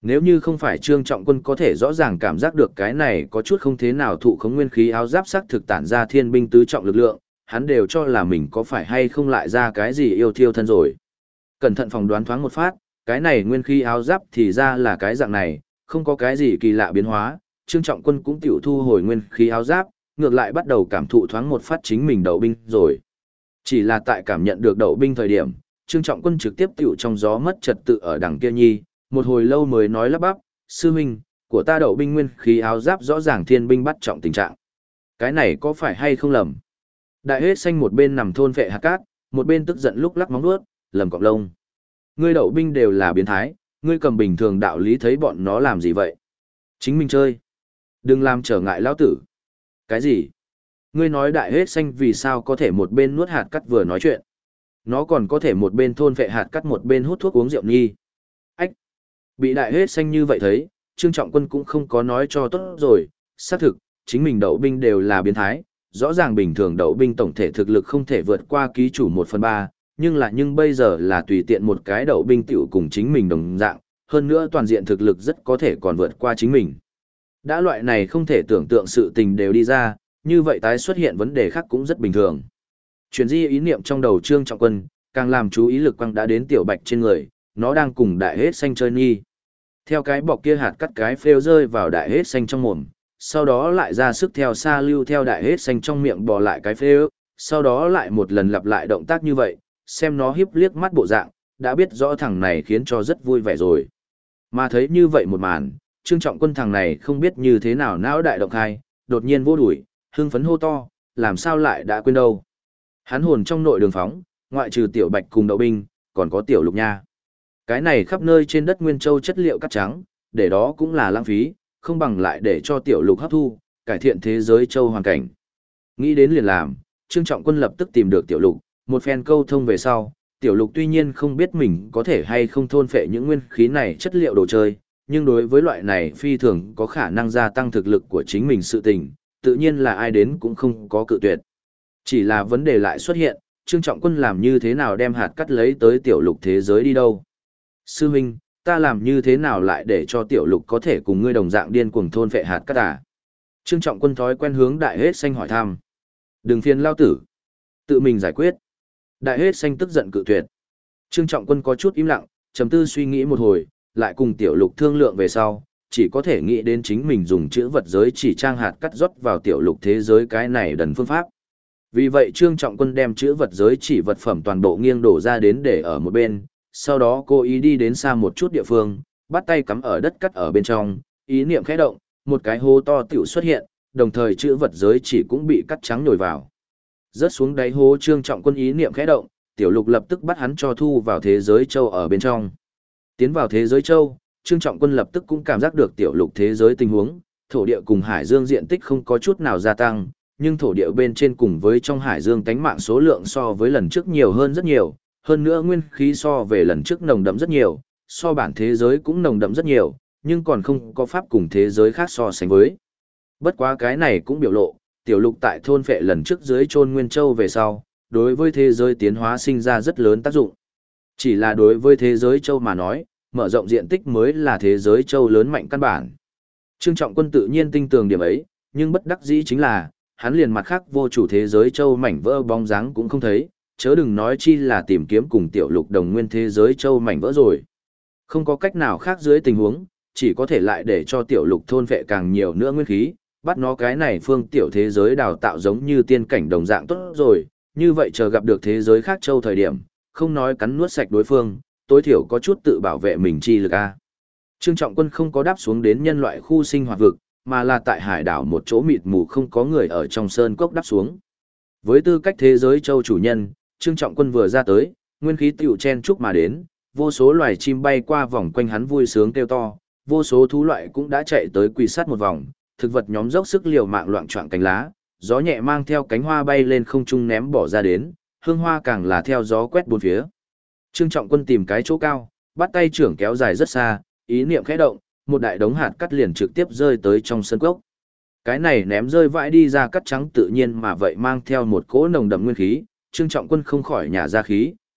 Nếu như không phải Trương Trọng Quân có thể rõ ràng cảm giác được cái này có chút không thế nào thụ khống nguyên khí áo giáp sắc thực tản ra thiên binh tứ trọng lực lượng, hắn đều cho là mình có phải hay không lại ra cái gì yêu thiêu thân rồi. Cẩn thận phỏng đoán thoáng một phát, cái này nguyên khí áo giáp thì ra là cái dạng này, không có cái gì kỳ lạ biến hóa, Trương Trọng Quân cũng tiểu thu hồi nguyên khí áo giáp, ngược lại bắt đầu cảm thụ thoáng một phát chính mình đậu binh rồi. Chỉ là tại cảm nhận được đậu binh thời điểm, Trương Trọng Quân trực tiếp tiểu trong gió mất trật tự ở đằng kia nhi, một hồi lâu mới nói lắp bắp, sư huynh, của ta đậu binh nguyên khí áo giáp rõ ràng thiên binh bắt trọng tình trạng. Cái này có phải hay không lầm? Đại hết xanh một bên nằm thôn vệ hạt cát, một bên tức giận lúc lắc móng vuốt, lầm cọng lông. Ngươi đậu binh đều là biến thái, ngươi cầm bình thường đạo lý thấy bọn nó làm gì vậy? Chính mình chơi. Đừng làm trở ngại lão tử. Cái gì? Ngươi nói đại hết xanh vì sao có thể một bên nuốt hạt cát vừa nói chuyện? Nó còn có thể một bên thôn vệ hạt cát một bên hút thuốc uống rượu nghi. Ách! Bị đại hết xanh như vậy thấy, Trương Trọng Quân cũng không có nói cho tốt rồi, xác thực, chính mình đậu binh đều là biến thái, rõ ràng bình thường đậu binh tổng thể thực lực không thể vượt qua ký chủ 1/3, nhưng bây giờ là tùy tiện một cái đậu binh tiểu cùng chính mình đồng dạng, hơn nữa toàn diện thực lực rất có thể còn vượt qua chính mình. Đã loại này không thể tưởng tượng sự tình đều đi ra, như vậy tái xuất hiện vấn đề khác cũng rất bình thường. Chuyển di ý niệm trong đầu Trương Trọng Quân, càng làm chú ý lực quăng đã đến tiểu bạch trên người, nó đang cùng đại hết xanh chơi nghi. Theo cái bọc kia hạt cắt cái phêu rơi vào đại hết xanh trong mồm, sau đó lại ra sức theo xa lưu theo đại hết xanh trong miệng bò lại cái phêu, sau đó lại một lần lặp lại động tác như vậy, xem nó hiếp liếc mắt bộ dạng, đã biết rõ thằng này khiến cho rất vui vẻ rồi. Mà thấy như vậy một màn, Trương Trọng Quân thằng này không biết như thế nào não đại động khai, đột nhiên vô đuổi, hưng phấn hô to, làm sao lại đã quên đâu. Hắn hồn trong nội đường phóng, ngoại trừ tiểu bạch cùng đậu binh, còn có tiểu lục nha. Cái này khắp nơi trên đất Nguyên Châu chất liệu cắt trắng, để đó cũng là lãng phí, không bằng lại để cho tiểu lục hấp thu, cải thiện thế giới châu hoàn cảnh. Nghĩ đến liền làm, Trương Trọng Quân lập tức tìm được tiểu lục, một phen câu thông về sau, tiểu lục tuy nhiên không biết mình có thể hay không thôn phệ những nguyên khí này chất liệu đồ chơi, nhưng đối với loại này phi thường có khả năng gia tăng thực lực của chính mình sự tình, tự nhiên là ai đến cũng không có cự tuyệt. Chỉ là vấn đề lại xuất hiện, Trương Trọng Quân làm như thế nào đem hạt cắt lấy tới tiểu lục thế giới đi đâu? Sư huynh, ta làm như thế nào lại để cho tiểu lục có thể cùng ngươi đồng dạng điên cuồng thôn phệ hạt cát à? Trương Trọng Quân thói quen hướng đại hết xanh hỏi thăm. Đừng phiền lao tử. Tự mình giải quyết. Đại hết xanh tức giận cự tuyệt. Trương Trọng Quân có chút im lặng, trầm tư suy nghĩ một hồi, lại cùng tiểu lục thương lượng về sau, chỉ có thể nghĩ đến chính mình dùng chữ vật giới chỉ trang hạt cắt rót vào tiểu lục thế giới cái này đần phương pháp. Vì vậy Trương Trọng Quân đem chữ vật giới chỉ vật phẩm toàn bộ nghiêng đổ ra đến để ở một bên, sau đó cô ý đi đến xa một chút địa phương, bắt tay cắm ở đất cắt ở bên trong, ý niệm khẽ động, một cái hố to tiểu xuất hiện, đồng thời chữ vật giới chỉ cũng bị cắt trắng nhồi vào. Rớt xuống đáy hố Trương Trọng Quân ý niệm khẽ động, tiểu lục lập tức bắt hắn cho thu vào thế giới châu ở bên trong. Tiến vào thế giới châu, Trương Trọng Quân lập tức cũng cảm giác được tiểu lục thế giới tình huống, thổ địa cùng hải dương diện tích không có chút nào gia tăng, nhưng thổ địa bên trên cùng với trong hải dương tánh mạng số lượng so với lần trước nhiều hơn rất nhiều, hơn nữa nguyên khí so về lần trước nồng đậm rất nhiều, so bản thế giới cũng nồng đậm rất nhiều, nhưng còn không có pháp cùng thế giới khác so sánh với. Bất quá cái này cũng biểu lộ, tiểu lục tại thôn phệ lần trước dưới chôn Nguyên Châu về sau, đối với thế giới tiến hóa sinh ra rất lớn tác dụng. Chỉ là đối với thế giới châu mà nói, mở rộng diện tích mới là thế giới châu lớn mạnh căn bản. Trương Trọng Quân tự nhiên tinh tường điểm ấy, nhưng bất đắc dĩ chính là, hắn liền mặt khác vô chủ thế giới châu mảnh vỡ bóng dáng cũng không thấy, chớ đừng nói chi là tìm kiếm cùng tiểu lục đồng nguyên thế giới châu mảnh vỡ rồi. Không có cách nào khác dưới tình huống, chỉ có thể lại để cho tiểu lục thôn vệ càng nhiều nữa nguyên khí, bắt nó cái này phương tiểu thế giới đào tạo giống như tiên cảnh đồng dạng tốt rồi, như vậy chờ gặp được thế giới khác châu thời điểm, không nói cắn nuốt sạch đối phương, tối thiểu có chút tự bảo vệ mình chi lực a. Trương Trọng Quân không có đáp xuống đến nhân loại khu sinh hoạt vực, mà là tại hải đảo một chỗ mịt mù không có người ở trong sơn cốc đáp xuống. Với tư cách thế giới châu chủ nhân, Trương Trọng Quân vừa ra tới, nguyên khí tiểu chen chúc mà đến, vô số loài chim bay qua vòng quanh hắn vui sướng kêu to, vô số thú loại cũng đã chạy tới quỳ sát một vòng, thực vật nhóm dốc sức liều mạng loạn choạng cánh lá, gió nhẹ mang theo cánh hoa bay lên không trung ném bỏ ra đến, hương hoa càng là theo gió quét bốn phía. Trương Trọng Quân tìm cái chỗ cao, bắt tay trưởng kéo dài rất xa, ý niệm khẽ động, một đại đống hạt cắt liền trực tiếp rơi tới trong sân cốc. Cái này ném rơi vãi đi ra cắt trắng tự nhiên mà vậy mang theo một cỗ nồng đậm nguyên khí, Trương Trọng Quân không khỏi nhả ra khí,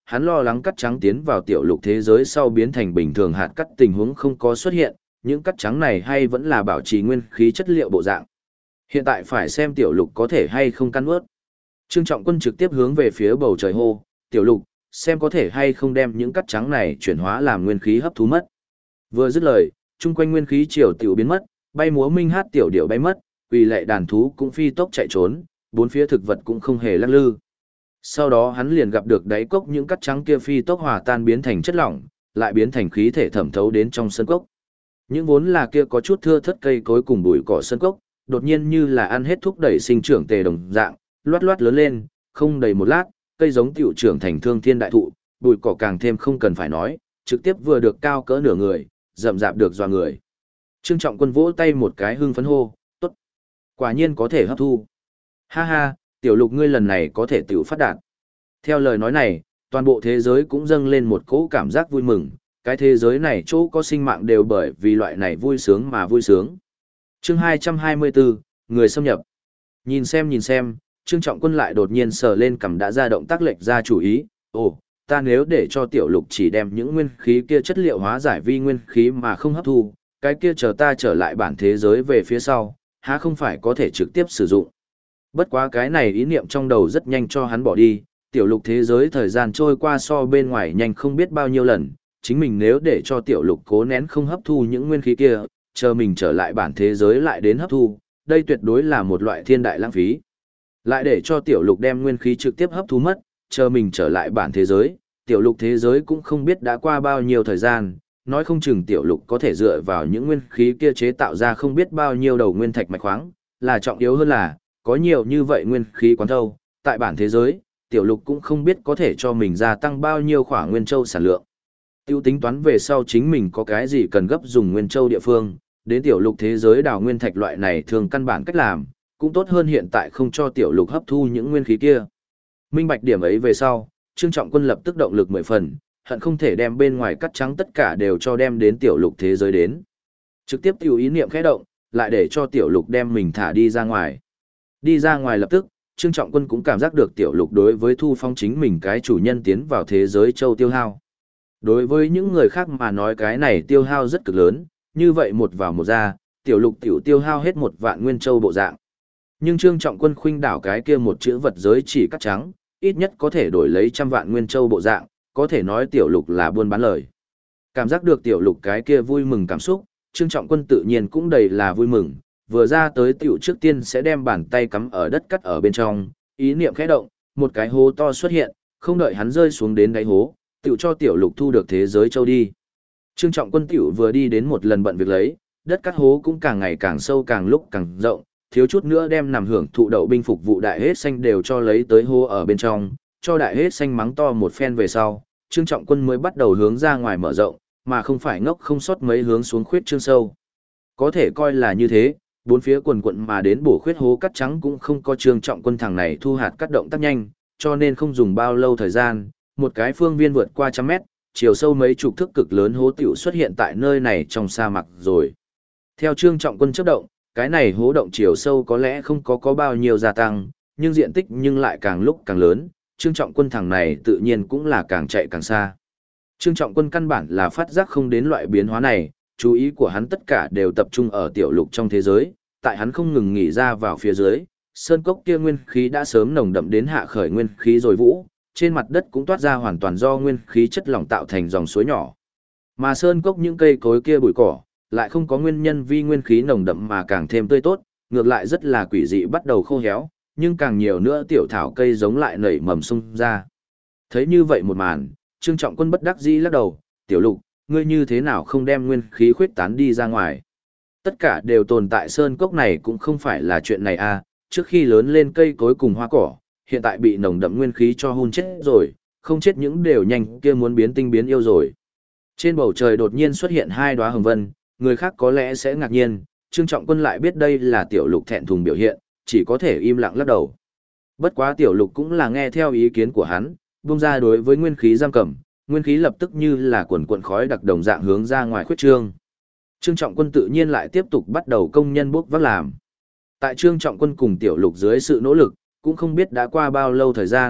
hắn lo lắng cắt trắng tiến vào tiểu lục thế giới sau biến thành bình thường hạt cắt tình huống không có xuất hiện, những cắt trắng này hay vẫn là bảo trì nguyên khí chất liệu bộ dạng. Hiện tại phải xem tiểu lục có thể hay không căn ướt. Trương Trọng Quân trực tiếp hướng về phía bầu trời hô, tiểu lục, xem có thể hay không đem những cắt trắng này chuyển hóa làm nguyên khí hấp thu mất. Vừa dứt lời, chung quanh nguyên khí triều tiểu biến mất, bay múa minh hát tiểu điệu bay mất, quỳ lệ đàn thú cũng phi tốc chạy trốn, bốn phía thực vật cũng không hề lắc lư. Sau đó hắn liền gặp được đáy cốc những cắt trắng kia phi tốc hòa tan biến thành chất lỏng, lại biến thành khí thể thẩm thấu đến trong sân cốc. Những vốn là kia có chút thưa thớt cây cối cùng bụi cỏ sân cốc, đột nhiên như là ăn hết thúc đẩy sinh trưởng tề đồng dạng, loát loát lớn lên, không đầy một lát, cây giống tiểu trưởng thành thương thiên đại thụ, bụi cỏ càng thêm không cần phải nói, trực tiếp vừa được cao cỡ nửa người, rậm rạp được dọa người. Trương Trọng Quân vỗ tay một cái hưng phấn hô, tốt, quả nhiên có thể hấp thu. Ha ha, tiểu lục ngươi lần này có thể tiểu phát đạt. Theo lời nói này, toàn bộ thế giới cũng dâng lên một cỗ cảm giác vui mừng, cái thế giới này chỗ có sinh mạng đều bởi vì loại này vui sướng mà vui sướng. Chương 224, người xâm nhập. Nhìn xem, Trương Trọng Quân lại đột nhiên sờ lên cằm đã ra động tác lệch ra chủ ý, ồ, ta nếu để cho tiểu lục chỉ đem những nguyên khí kia chất liệu hóa giải vi nguyên khí mà không hấp thu, cái kia chờ ta trở lại bản thế giới về phía sau, há không phải có thể trực tiếp sử dụng. Bất quá cái này ý niệm trong đầu rất nhanh cho hắn bỏ đi, tiểu lục thế giới thời gian trôi qua so bên ngoài nhanh không biết bao nhiêu lần, chính mình nếu để cho tiểu lục cố nén không hấp thu những nguyên khí kia, chờ mình trở lại bản thế giới lại đến hấp thu, đây tuyệt đối là một loại thiên đại lãng phí. Lại để cho tiểu lục đem nguyên khí trực tiếp hấp thu mất, chờ mình trở lại bản thế giới, tiểu lục thế giới cũng không biết đã qua bao nhiêu thời gian, nói không chừng tiểu lục có thể dựa vào những nguyên khí kia chế tạo ra không biết bao nhiêu đầu nguyên thạch mạch khoáng, là trọng yếu hơn là, có nhiều như vậy nguyên khí quán thâu, tại bản thế giới, tiểu lục cũng không biết có thể cho mình gia tăng bao nhiêu khỏa nguyên châu sản lượng. Tiêu tính toán về sau chính mình có cái gì cần gấp dùng nguyên châu địa phương, đến tiểu lục thế giới đào nguyên thạch loại này thường căn bản cách làm, cũng tốt hơn hiện tại không cho tiểu lục hấp thu những nguyên khí kia. Minh bạch điểm ấy về sau, Trương Trọng Quân lập tức động lực 10 phần, hận không thể đem bên ngoài cắt trắng tất cả đều cho đem đến tiểu lục thế giới đến. Trực tiếp tiểu ý niệm khẽ động, lại để cho tiểu lục đem mình thả đi ra ngoài. Đi ra ngoài lập tức, Trương Trọng Quân cũng cảm giác được tiểu lục đối với thu phong chính mình cái chủ nhân tiến vào thế giới châu tiêu hao. Đối với những người khác mà nói cái này tiêu hao rất cực lớn, như vậy một vào một ra, tiểu lục tiểu tiêu hao hết 1 vạn nguyên châu bộ dạng. Nhưng Trương Trọng Quân khuynh đảo cái kia một chữ vật giới chỉ cắt trắng, ít nhất có thể đổi lấy 100 vạn nguyên châu bộ dạng, có thể nói tiểu lục là buôn bán lời. Cảm giác được tiểu lục cái kia vui mừng cảm xúc, Trương Trọng Quân tự nhiên cũng đầy là vui mừng, vừa ra tới tiểu trước tiên sẽ đem bàn tay cắm ở đất cắt ở bên trong, ý niệm khẽ động, một cái hố to xuất hiện, không đợi hắn rơi xuống đến đáy hố, tiểu cho tiểu lục thu được thế giới châu đi. Trương Trọng Quân tiểu vừa đi đến một lần bận việc lấy, đất cắt hố cũng càng ngày càng sâu càng lúc càng rộng, thiếu chút nữa đem nằm hưởng thụ đậu binh phục vụ đại hết xanh đều cho lấy tới hố ở bên trong, cho đại hết xanh mắng to một phen về sau, Trương Trọng Quân mới bắt đầu hướng ra ngoài mở rộng, mà không phải ngốc không sót mấy hướng xuống khuyết trương sâu. Có thể coi là như thế, bốn phía quần quận mà đến bổ khuyết hố cắt trắng cũng không có Trương Trọng Quân thằng này thu hạt cắt động tác nhanh, cho nên không dùng bao lâu thời gian, một cái phương viên vượt qua 100 mét, chiều sâu mấy chục thước cực lớn hố tiểu xuất hiện tại nơi này trong sa mạc rồi. Theo Trương Trọng Quân chớp động, cái này hố động chiều sâu có lẽ không có bao nhiêu gia tăng, nhưng diện tích nhưng lại càng lúc càng lớn, Trương Trọng Quân thằng này tự nhiên cũng là càng chạy càng xa. Trương Trọng Quân căn bản là phát giác không đến loại biến hóa này, chú ý của hắn tất cả đều tập trung ở tiểu lục trong thế giới, tại hắn không ngừng nghỉ ra vào phía dưới, sơn cốc kia nguyên khí đã sớm nồng đậm đến hạ khởi nguyên khí rồi vũ, trên mặt đất cũng toát ra hoàn toàn do nguyên khí chất lỏng tạo thành dòng suối nhỏ. Mà sơn cốc những cây cối kia bụi cỏ, lại không có nguyên nhân vi nguyên khí nồng đậm mà càng thêm tươi tốt, ngược lại rất là quỷ dị bắt đầu khô héo, nhưng càng nhiều nữa tiểu thảo cây giống lại nảy mầm sung ra. Thấy như vậy một màn, Trương Trọng Quân bất đắc dĩ lắc đầu, tiểu lục, ngươi như thế nào không đem nguyên khí khuyết tán đi ra ngoài. Tất cả đều tồn tại sơn cốc này cũng không phải là chuyện này à, trước khi lớn lên cây cối cùng hoa cỏ, hiện tại bị nồng đậm nguyên khí cho hun chết rồi, không chết những đều nhanh kia muốn biến tinh biến yêu rồi. Trên bầu trời đột nhiên xuất hiện 2 đóa hồng vân, người khác có lẽ sẽ ngạc nhiên, Trương Trọng Quân lại biết đây là tiểu lục thẹn thùng biểu hiện, chỉ có thể im lặng lắc đầu. Bất quá tiểu lục cũng là nghe theo ý kiến của hắn, buông ra đối với nguyên khí giam cầm, nguyên khí lập tức như là quần cuộn khói đặc đồng dạng hướng ra ngoài khuyết trương. Trương Trọng Quân tự nhiên lại tiếp tục bắt đầu công nhân bốc vác làm. Tại Trương Trọng Quân cùng tiểu lục dưới sự nỗ lực, cũng không biết đã qua bao lâu thời gian,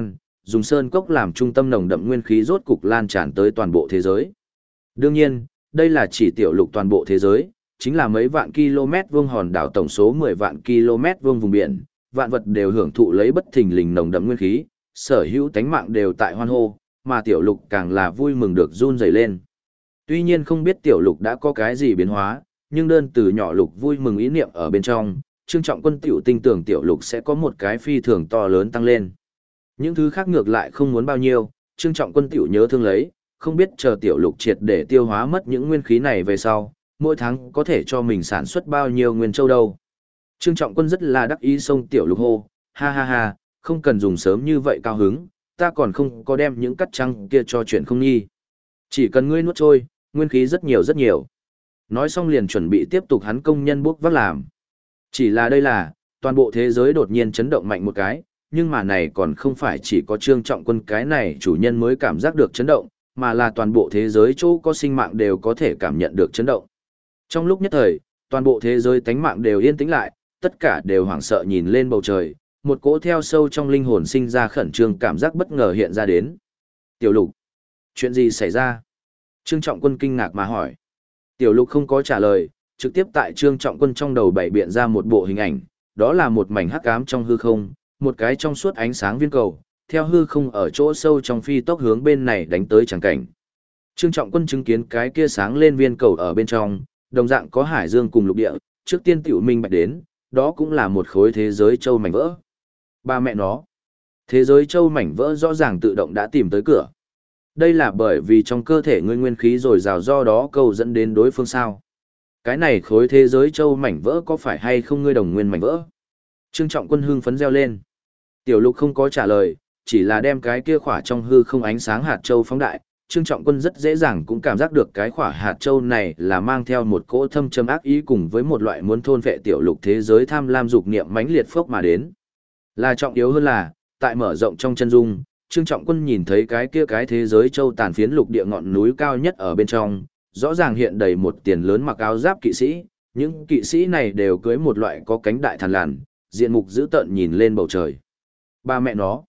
dùng sơn cốc làm trung tâm nồng đậm nguyên khí rốt cục lan tràn tới toàn bộ thế giới. Đương nhiên, đây là chỉ tiểu lục toàn bộ thế giới, chính là mấy vạn km vuông hòn đảo tổng số 10 vạn km vuông vùng biển, vạn vật đều hưởng thụ lấy bất thình lình nồng đậm nguyên khí, sở hữu tánh mạng đều tại hoan hô, mà tiểu lục càng là vui mừng được run rẩy lên. Tuy nhiên không biết tiểu lục đã có cái gì biến hóa, nhưng đơn từ nhỏ lục vui mừng ý niệm ở bên trong, Trương Trọng Quân tiểu tin tưởng tiểu lục sẽ có một cái phi thường to lớn tăng lên. Những thứ khác ngược lại không muốn bao nhiêu, Trương Trọng Quân tiểu nhớ thương lấy, không biết chờ tiểu lục triệt để tiêu hóa mất những nguyên khí này về sau, mỗi tháng có thể cho mình sản xuất bao nhiêu nguyên châu đâu. Trương Trọng Quân rất là đắc ý xông tiểu lục hô, ha ha ha, không cần dùng sớm như vậy cao hứng, ta còn không có đem những cắt trăng kia cho chuyện không nghi. Chỉ cần ngươi nuốt trôi, nguyên khí rất nhiều rất nhiều. Nói xong liền chuẩn bị tiếp tục hắn công nhân bốc vác làm. Chỉ là đây là, toàn bộ thế giới đột nhiên chấn động mạnh một cái, nhưng mà này còn không phải chỉ có Trương Trọng Quân cái này chủ nhân mới cảm giác được chấn động, mà là toàn bộ thế giới chỗ có sinh mạng đều có thể cảm nhận được chấn động. Trong lúc nhất thời, toàn bộ thế giới tánh mạng đều yên tĩnh lại, tất cả đều hoảng sợ nhìn lên bầu trời, một cỗ theo sâu trong linh hồn sinh ra khẩn trương cảm giác bất ngờ hiện ra đến. Tiểu lục, chuyện gì xảy ra? Trương Trọng Quân kinh ngạc mà hỏi. Tiểu lục không có trả lời, trực tiếp tại Trương Trọng Quân trong đầu bày biện ra một bộ hình ảnh, đó là một mảnh hắc ám trong hư không, một cái trong suốt ánh sáng viên cầu, theo hư không ở chỗ sâu trong phi tốc hướng bên này đánh tới chẳng cảnh. Trương Trọng Quân chứng kiến cái kia sáng lên viên cầu ở bên trong, đồng dạng có hải dương cùng lục địa, trước tiên tiểu minh bạch đến, đó cũng là một khối thế giới châu mảnh vỡ. Ba mẹ nó, thế giới châu mảnh vỡ rõ ràng tự động đã tìm tới cửa. Đây là bởi vì trong cơ thể ngươi nguyên khí dồi dào do đó cầu dẫn đến đối phương sao. Cái này khối thế giới châu mảnh vỡ có phải hay không ngươi đồng nguyên mảnh vỡ? Trương Trọng Quân hưng phấn reo lên. Tiểu lục không có trả lời, chỉ là đem cái kia khỏa trong hư không ánh sáng hạt châu phóng đại. Trương Trọng Quân rất dễ dàng cũng cảm giác được cái khỏa hạt châu này là mang theo một cỗ thâm châm ác ý cùng với một loại muốn thôn vệ tiểu lục thế giới tham lam dục niệm mãnh liệt phốc mà đến. Là trọng yếu hơn là, tại mở rộng trong chân dung, Trương Trọng Quân nhìn thấy cái kia cái thế giới châu tàn phiến lục địa ngọn núi cao nhất ở bên trong, rõ ràng hiện đầy một tiền lớn mặc áo giáp kỵ sĩ, những kỵ sĩ này đều cưới một loại có cánh đại thằn lằn, diện mục dữ tợn nhìn lên bầu trời. Ba mẹ nó,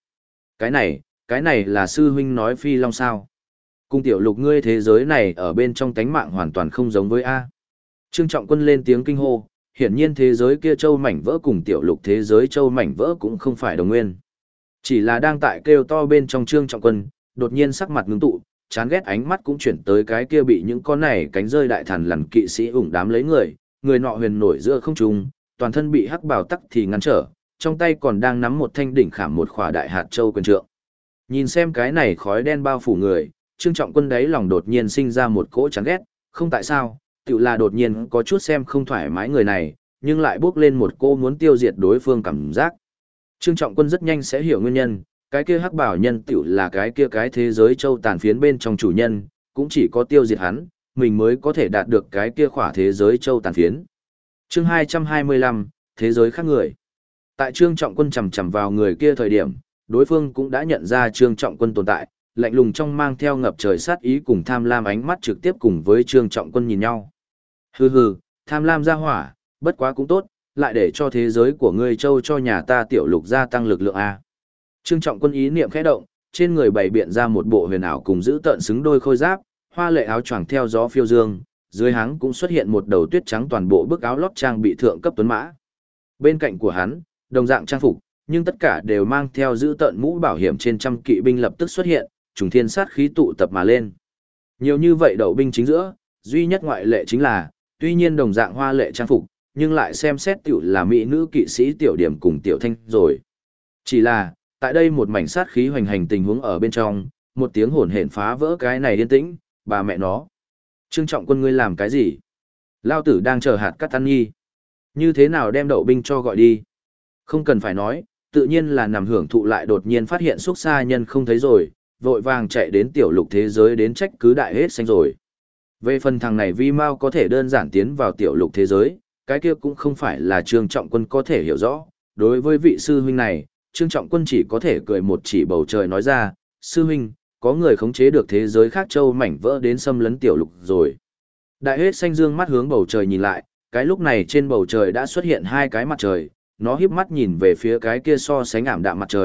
cái này là sư huynh nói phi long sao? Cung tiểu lục ngươi thế giới này ở bên trong tánh mạng hoàn toàn không giống với A. Trương Trọng Quân lên tiếng kinh hô, hiển nhiên thế giới kia châu mảnh vỡ cùng tiểu lục thế giới châu mảnh vỡ cũng không phải đồng nguyên. Chỉ là đang tại kêu to bên trong Trương Trọng Quân, đột nhiên sắc mặt ngưng tụ, chán ghét ánh mắt cũng chuyển tới cái kia bị những con này cánh rơi đại thần lằn kỵ sĩ ủng đám lấy người nọ huyền nổi giữa không trung, toàn thân bị hắc bào tắc thì ngăn trở, trong tay còn đang nắm một thanh đỉnh khảm một khỏa đại hạt châu quyền trượng. Nhìn xem cái này khói đen bao phủ người, Trương Trọng Quân đáy lòng đột nhiên sinh ra một cỗ chán ghét, không tại sao, tự là đột nhiên có chút xem không thoải mái người này, nhưng lại bước lên một cô muốn tiêu diệt đối phương cảm giác. Trương Trọng Quân rất nhanh sẽ hiểu nguyên nhân, cái kia hắc bảo nhân tiểu là cái kia cái thế giới châu tàn phiến bên trong chủ nhân, cũng chỉ có tiêu diệt hắn, mình mới có thể đạt được cái kia khỏa thế giới châu tàn phiến. Chương 225, thế giới khác người. Tại Trương Trọng Quân chầm chầm vào người kia thời điểm, đối phương cũng đã nhận ra Trương Trọng Quân tồn tại, lạnh lùng trong mang theo ngập trời sát ý cùng tham lam ánh mắt trực tiếp cùng với Trương Trọng Quân nhìn nhau. Hừ hừ, tham lam ra hỏa, bất quá cũng tốt, lại để cho thế giới của ngươi châu cho nhà ta tiểu lục gia tăng lực lượng A. Trương Trọng Quân ý niệm khẽ động, trên người bày biện ra một bộ huyền ảo cùng giữ tợn xứng đôi khôi giáp, hoa lệ áo choàng theo gió phiêu dương, dưới háng cũng xuất hiện một đầu tuyết trắng toàn bộ bức áo lót trang bị thượng cấp tuấn mã. Bên cạnh của hắn, đồng dạng trang phục, nhưng tất cả đều mang theo giữ tợn mũ bảo hiểm trên trăm kỵ binh lập tức xuất hiện, trùng thiên sát khí tụ tập mà lên. Nhiều như vậy đậu binh chính giữa, duy nhất ngoại lệ chính là, tuy nhiên đồng dạng hoa lệ trang phục, nhưng lại xem xét tiểu là mỹ nữ kỵ sĩ tiểu điểm cùng tiểu thanh rồi. Chỉ là, tại đây một mảnh sát khí hoành hành tình huống ở bên trong, một tiếng hồn hển phá vỡ cái này yên tĩnh, bà mẹ nó. Trương Trọng Quân ngươi làm cái gì? Lao tử đang chờ hạt cắt ăn nhi. Như thế nào đem đậu binh cho gọi đi? Không cần phải nói, tự nhiên là nằm hưởng thụ lại đột nhiên phát hiện xúc xa nhân không thấy rồi, vội vàng chạy đến tiểu lục thế giới đến trách cứ đại hết xanh rồi. Về phần thằng này vi mau có thể đơn giản tiến vào tiểu lục thế giới, cái kia cũng không phải là Trương Trọng Quân có thể hiểu rõ. Đối với vị sư huynh này, Trương Trọng Quân chỉ có thể cười một chỉ bầu trời nói ra, sư huynh, có người khống chế được thế giới khác châu mảnh vỡ đến xâm lấn tiểu lục rồi. Đại hết xanh dương mắt hướng bầu trời nhìn lại, cái lúc này trên bầu trời đã xuất hiện hai cái mặt trời, nó híp mắt nhìn về phía cái kia so sánh ảm đạm mặt trời,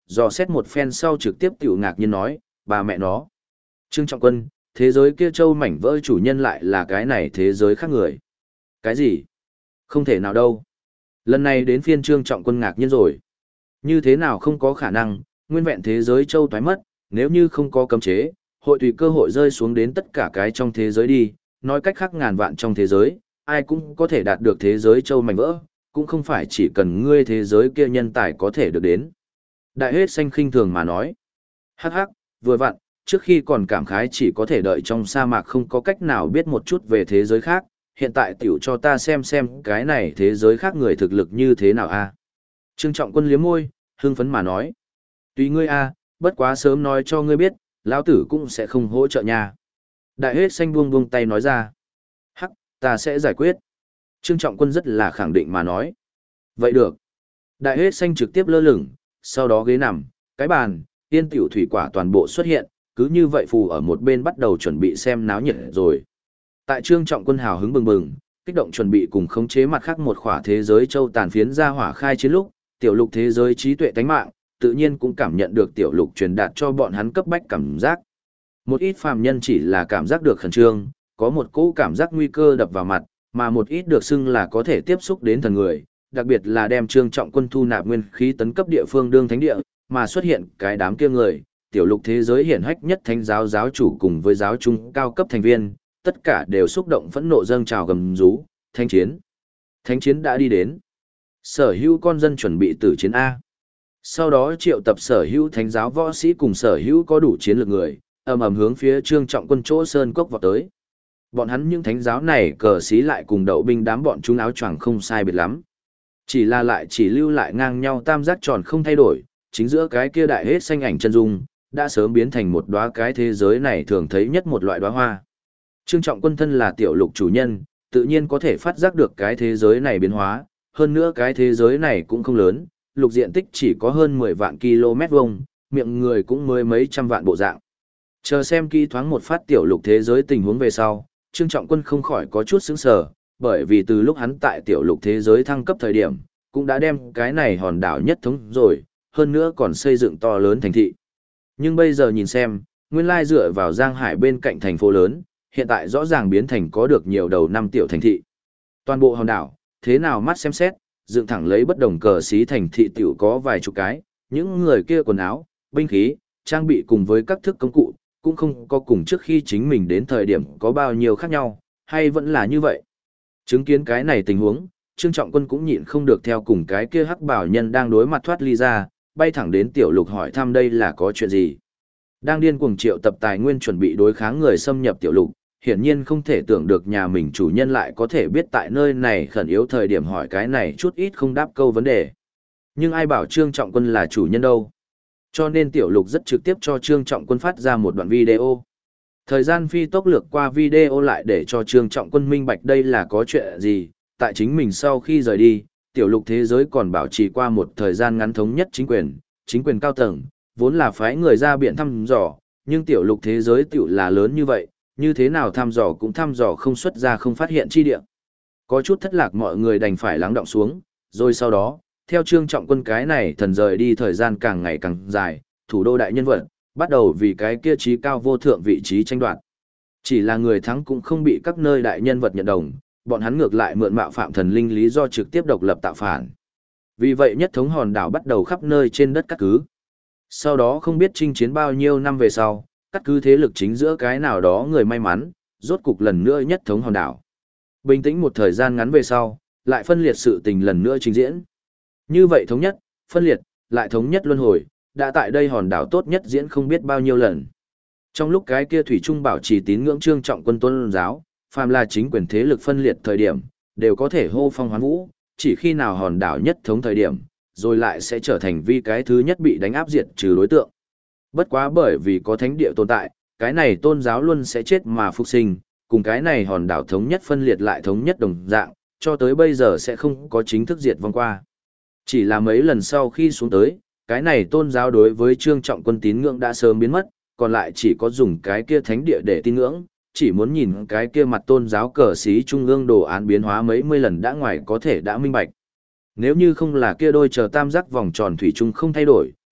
dò xét một phen sau trực tiếp tiểu ngạc nhiên nói, bà mẹ nó. Trương Trọng Quân, thế giới kia châu mảnh vỡ chủ nhân lại là cái này thế giới khác người. Cái gì? Không thể nào đâu. Lần này đến phiên Trương Trọng Quân ngạc nhiên rồi. Như thế nào không có khả năng, nguyên vẹn thế giới châu toái mất, nếu như không có cấm chế, hội tùy cơ hội rơi xuống đến tất cả cái trong thế giới đi, nói cách khác ngàn vạn trong thế giới, ai cũng có thể đạt được thế giới châu mảnh vỡ, cũng không phải chỉ cần ngươi thế giới kia nhân tài có thể được đến. Đại hết xanh khinh thường mà nói. Hắc hắc, vừa vặn, trước khi còn cảm khái chỉ có thể đợi trong sa mạc không có cách nào biết một chút về thế giới khác, hiện tại tiểu cho ta xem cái này thế giới khác người thực lực như thế nào a. Trương Trọng Quân liếm môi, hưng phấn mà nói. Tùy ngươi a, bất quá sớm nói cho ngươi biết, lão tử cũng sẽ không hỗ trợ nha. Đại hết xanh buông buông tay nói ra. Hắc, ta sẽ giải quyết. Trương Trọng Quân rất là khẳng định mà nói. Vậy được. Đại hết xanh trực tiếp lơ lửng, sau đó ghế nằm, cái bàn, tiên tiểu thủy quả toàn bộ xuất hiện, cứ như vậy phù ở một bên bắt đầu chuẩn bị xem náo nhiệt rồi. Tại Trương Trọng Quân hào hứng bừng bừng, kích động chuẩn bị cùng khống chế mặt khác một khỏa thế giới châu tàn phiến ra hỏa khai chiến lúc, tiểu lục thế giới trí tuệ tánh mạng, tự nhiên cũng cảm nhận được tiểu lục truyền đạt cho bọn hắn cấp bách cảm giác. Một ít phàm nhân chỉ là cảm giác được khẩn trương, có một cỗ cảm giác nguy cơ đập vào mặt, mà một ít được xưng là có thể tiếp xúc đến thần người, đặc biệt là đem Trương Trọng Quân thu nạp nguyên khí tấn cấp địa phương đương thánh địa, mà xuất hiện cái đám kia người, tiểu lục thế giới hiển hách nhất thánh giáo giáo chủ cùng với giáo trung cao cấp thành viên, tất cả đều xúc động phẫn nộ dâng trào gầm rú, thanh chiến. Thánh chiến đã đi đến. Sở hữu con dân chuẩn bị tử chiến A. Sau đó triệu tập sở hữu thánh giáo võ sĩ cùng sở hữu có đủ chiến lược người, ầm ầm hướng phía Trương Trọng Quân chỗ sơn cốc vào tới. Bọn hắn những thánh giáo này cờ xí lại cùng đậu binh đám bọn chúng áo choàng không sai biệt lắm. Chỉ là lại chỉ lưu lại ngang nhau tam giác tròn không thay đổi, chính giữa cái kia đại hết xanh ảnh chân dung, đã sớm biến thành một đóa cái thế giới này thường thấy nhất một loại đóa hoa. Trương Trọng Quân thân là tiểu lục chủ nhân, tự nhiên có thể phát giác được cái thế giới này biến hóa, hơn nữa cái thế giới này cũng không lớn, lục diện tích chỉ có hơn 10 vạn km vuông, miệng người cũng mới mấy trăm vạn bộ dạng. Chờ xem kỹ thoáng một phát tiểu lục thế giới tình huống về sau, Trương Trọng Quân không khỏi có chút sững sờ, bởi vì từ lúc hắn tại tiểu lục thế giới thăng cấp thời điểm, cũng đã đem cái này hòn đảo nhất thống rồi, hơn nữa còn xây dựng to lớn thành thị. Nhưng bây giờ nhìn xem, nguyên lai dựa vào Giang Hải bên cạnh thành phố lớn, hiện tại rõ ràng biến thành có được nhiều đầu năm tiểu thành thị. Toàn bộ hòn đảo, thế nào mắt xem xét, dựng thẳng lấy bất đồng cờ xí thành thị tiểu có vài chục cái, những người kia quần áo, binh khí, trang bị cùng với các thức công cụ, cũng không có cùng trước khi chính mình đến thời điểm có bao nhiêu khác nhau, hay vẫn là như vậy. Chứng kiến cái này tình huống, Trương Trọng Quân cũng nhịn không được theo cùng cái kia hắc bảo nhân đang đối mặt thoát ly ra, bay thẳng đến tiểu lục hỏi thăm đây là có chuyện gì. Đang điên cuồng triệu tập tài nguyên chuẩn bị đối kháng người xâm nhập tiểu lục, hiển nhiên không thể tưởng được nhà mình chủ nhân lại có thể biết tại nơi này khẩn yếu thời điểm hỏi cái này chút ít không đáp câu vấn đề. Nhưng ai bảo Trương Trọng Quân là chủ nhân đâu. Cho nên tiểu lục rất trực tiếp cho Trương Trọng Quân phát ra một đoạn video. Thời gian phi tốc lược qua video lại để cho Trương Trọng Quân minh bạch đây là có chuyện gì, tại chính mình sau khi rời đi, tiểu lục thế giới còn bảo trì qua một thời gian ngắn thống nhất chính quyền cao tầng, vốn là phái người ra biển thăm dò, nhưng tiểu lục thế giới tiểu là lớn như vậy, như thế nào thăm dò cũng thăm dò không xuất ra không phát hiện chi địa. Có chút thất lạc mọi người đành phải lắng động xuống, rồi sau đó, theo Trương Trọng Quân cái này thần rời đi thời gian càng ngày càng dài, thủ đô đại nhân vật, bắt đầu vì cái kia trí cao vô thượng vị trí tranh đoạt. Chỉ là người thắng cũng không bị các nơi đại nhân vật nhận đồng, bọn hắn ngược lại mượn mạo phạm thần linh lý do trực tiếp độc lập tạo phản. Vì vậy nhất thống hòn đảo bắt đầu khắp nơi trên đất cắt cứ. Sau đó không biết chinh chiến bao nhiêu năm về sau, cắt cứ thế lực chính giữa cái nào đó người may mắn, rốt cục lần nữa nhất thống hòn đảo. Bình tĩnh một thời gian ngắn về sau, lại phân liệt sự tình lần nữa trình diễn. Như vậy thống nhất, phân liệt, lại thống nhất luân hồi, đã tại đây hòn đảo tốt nhất diễn không biết bao nhiêu lần. Trong lúc cái kia thủy trung bảo trì tín ngưỡng Trương Trọng Quân tôn giáo, phàm là chính quyền thế lực phân liệt thời điểm, đều có thể hô phong hoán vũ, chỉ khi nào hòn đảo nhất thống thời điểm, rồi lại sẽ trở thành vi cái thứ nhất bị đánh áp diệt trừ đối tượng. Bất quá bởi vì có thánh địa tồn tại, cái này tôn giáo luôn sẽ chết mà phục sinh, cùng cái này hòn đảo thống nhất phân liệt lại thống nhất đồng dạng, cho tới bây giờ sẽ không có chính thức diệt vong qua. Chỉ là mấy lần sau khi xuống tới, cái này tôn giáo đối với Trương Trọng Quân tín ngưỡng đã sớm biến mất, còn lại chỉ có dùng cái kia thánh địa để tín ngưỡng, chỉ muốn nhìn cái kia mặt tôn giáo cờ xí trung ương đồ án biến hóa mấy mươi lần đã ngoài có thể đã minh bạch. Nếu như không là kia đôi chờ tam giác vòng tròn thủy chung không thay đổi,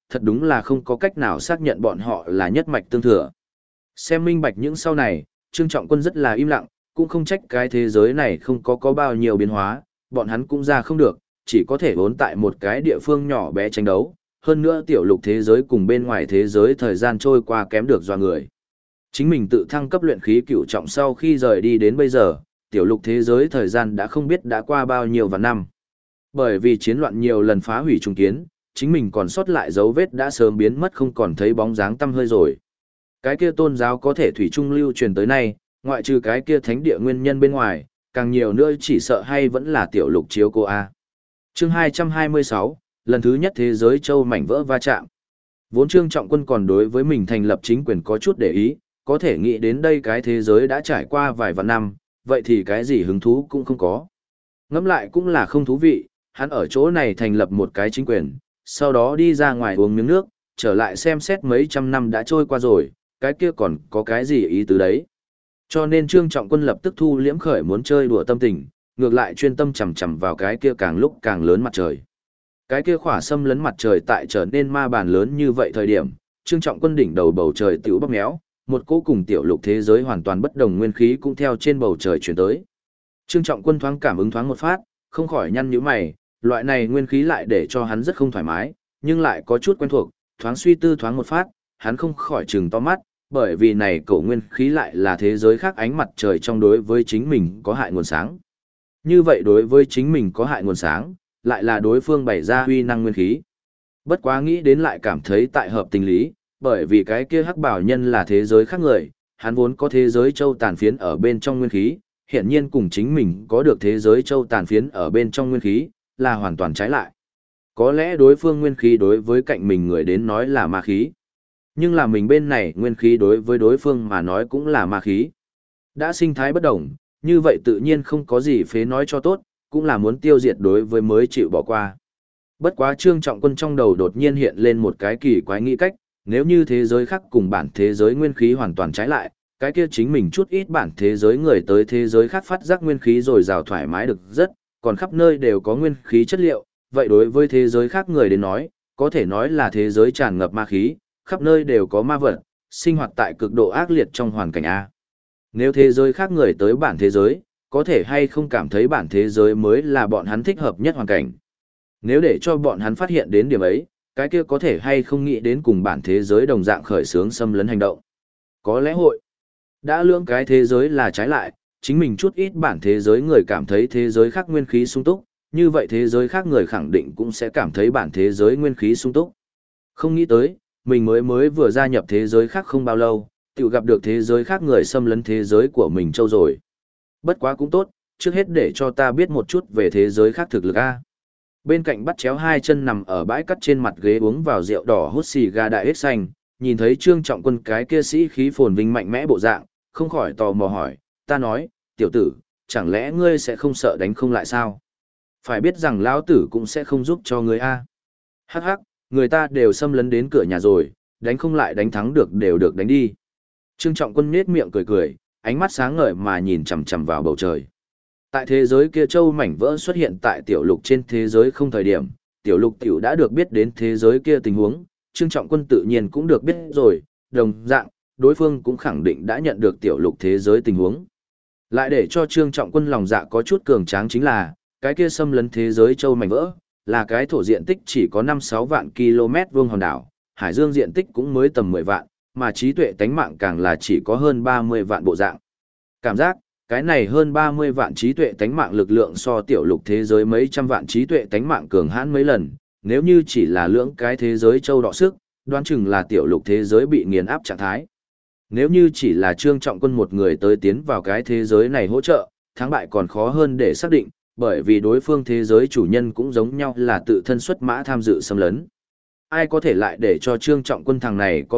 thật đúng là không có cách nào xác nhận bọn họ là nhất mạch tương thừa. Xem minh bạch những sau này, Trương Trọng Quân rất là im lặng, cũng không trách cái thế giới này không có bao nhiêu biến hóa, bọn hắn cũng ra không được, chỉ có thể vốn tại một cái địa phương nhỏ bé tranh đấu, hơn nữa tiểu lục thế giới cùng bên ngoài thế giới thời gian trôi qua kém được doa người. Chính mình tự thăng cấp luyện khí cửu trọng sau khi rời đi đến bây giờ, tiểu lục thế giới thời gian đã không biết đã qua bao nhiêu và năm. Bởi vì chiến loạn nhiều lần phá hủy trùng kiến, chính mình còn sót lại dấu vết đã sớm biến mất không còn thấy bóng dáng tăm hơi rồi. Cái kia tôn giáo có thể thủy trung lưu truyền tới nay, ngoại trừ cái kia thánh địa nguyên nhân bên ngoài, càng nhiều nữa chỉ sợ hay vẫn là tiểu lục chiếu cô A. Chương 226, lần thứ nhất thế giới châu mảnh vỡ va chạm. Vốn Trương Trọng Quân còn đối với mình thành lập chính quyền có chút để ý, có thể nghĩ đến đây cái thế giới đã trải qua vài vạn năm, vậy thì cái gì hứng thú cũng không có. Ngẫm lại cũng là không thú vị, hắn ở chỗ này thành lập một cái chính quyền, sau đó đi ra ngoài uống miếng nước, trở lại xem xét mấy trăm năm đã trôi qua rồi, cái kia còn có cái gì ý tứ đấy. Cho nên Trương Trọng Quân lập tức thu liễm khởi muốn chơi đùa tâm tình, ngược lại chuyên tâm chằm chằm vào cái kia càng lúc càng lớn mặt trời. Cái kia khỏa xâm lấn mặt trời tại trở nên ma bàn lớn như vậy thời điểm, Trương Trọng Quân đỉnh đầu bầu trời tiểu bóp méo, một cỗ cùng tiểu lục thế giới hoàn toàn bất đồng nguyên khí cũng theo trên bầu trời chuyển tới. Trương Trọng Quân thoáng cảm ứng thoáng một phát, không khỏi nhăn nhíu mày, loại này nguyên khí lại để cho hắn rất không thoải mái, nhưng lại có chút quen thuộc, thoáng suy tư thoáng một phát, hắn không khỏi trừng to mắt, bởi vì này cổ nguyên khí lại là thế giới khác ánh mặt trời trong đối với chính mình có hại nguồn sáng. Như vậy đối với chính mình có hại nguồn sáng, lại là đối phương bày ra huy năng nguyên khí. Bất quá nghĩ đến lại cảm thấy tại hợp tình lý, bởi vì cái kia hắc bảo nhân là thế giới khác người, hắn vốn có thế giới châu tàn phiến ở bên trong nguyên khí, hiện nhiên cùng chính mình có được thế giới châu tàn phiến ở bên trong nguyên khí, là hoàn toàn trái lại. Có lẽ đối phương nguyên khí đối với cạnh mình người đến nói là ma khí. Nhưng là mình bên này nguyên khí đối với đối phương mà nói cũng là ma khí. Đã sinh thái bất đồng, như vậy tự nhiên không có gì phế nói cho tốt, cũng là muốn tiêu diệt đối với mới chịu bỏ qua. Bất quá Trương Trọng Quân trong đầu đột nhiên hiện lên một cái kỳ quái nghĩ cách, nếu như thế giới khác cùng bản thế giới nguyên khí hoàn toàn trái lại, cái kia chính mình chút ít bản thế giới người tới thế giới khác phát giác nguyên khí rồi rào thoải mái được rất, còn khắp nơi đều có nguyên khí chất liệu, vậy đối với thế giới khác người đến nói, có thể nói là thế giới tràn ngập ma khí, khắp nơi đều có ma vật, sinh hoạt tại cực độ ác liệt trong hoàn cảnh A. Nếu thế giới khác người tới bản thế giới, có thể hay không cảm thấy bản thế giới mới là bọn hắn thích hợp nhất hoàn cảnh. Nếu để cho bọn hắn phát hiện đến điểm ấy, cái kia có thể hay không nghĩ đến cùng bản thế giới đồng dạng khởi xướng xâm lấn hành động. Có lẽ hội. Đã lưỡng cái thế giới là trái lại, chính mình chút ít bản thế giới người cảm thấy thế giới khác nguyên khí sung túc, như vậy thế giới khác người khẳng định cũng sẽ cảm thấy bản thế giới nguyên khí sung túc. Không nghĩ tới, mình mới vừa gia nhập thế giới khác không bao lâu, tự gặp được thế giới khác người xâm lấn thế giới của mình châu rồi. Bất quá cũng tốt, trước hết để cho ta biết một chút về thế giới khác thực lực A. Bên cạnh bắt chéo hai chân nằm ở bãi cắt trên mặt ghế uống vào rượu đỏ hút xì gà đại ếch xanh, nhìn thấy Trương Trọng Quân cái kia sĩ khí phồn vinh mạnh mẽ bộ dạng, không khỏi tò mò hỏi, ta nói, tiểu tử, chẳng lẽ ngươi sẽ không sợ đánh không lại sao? Phải biết rằng lão tử cũng sẽ không giúp cho ngươi A. Hắc hắc, người ta đều xâm lấn đến cửa nhà rồi, đánh không lại đánh thắng được đều được đánh đi. Trương Trọng Quân nhếch miệng cười cười, ánh mắt sáng ngời mà nhìn chằm chằm vào bầu trời. Tại thế giới kia châu mảnh vỡ xuất hiện tại tiểu lục trên thế giới không thời điểm, tiểu lục tiểu đã được biết đến thế giới kia tình huống, Trương Trọng Quân tự nhiên cũng được biết rồi, đồng dạng, đối phương cũng khẳng định đã nhận được tiểu lục thế giới tình huống. Lại để cho Trương Trọng Quân lòng dạ có chút cường tráng chính là, cái kia xâm lấn thế giới châu mảnh vỡ, là cái thổ diện tích chỉ có 5-6 vạn km vuông hòn đảo, hải dương diện tích cũng mới tầm 10 vạn, mà trí tuệ tánh mạng càng là chỉ có hơn 30 vạn bộ dạng. Cảm giác, cái này hơn 30 vạn trí tuệ tánh mạng lực lượng so tiểu lục thế giới mấy trăm vạn trí tuệ tánh mạng cường hãn mấy lần, nếu như chỉ là lưỡng cái thế giới châu đọ sức, đoán chừng là tiểu lục thế giới bị nghiền áp trạng thái. Nếu như chỉ là Trương Trọng Quân một người tới tiến vào cái thế giới này hỗ trợ, thắng bại còn khó hơn để xác định, bởi vì đối phương thế giới chủ nhân cũng giống nhau là tự thân xuất mã tham dự xâm lấn. Ai có thể lại để cho Trương Trọng Quân thằng này có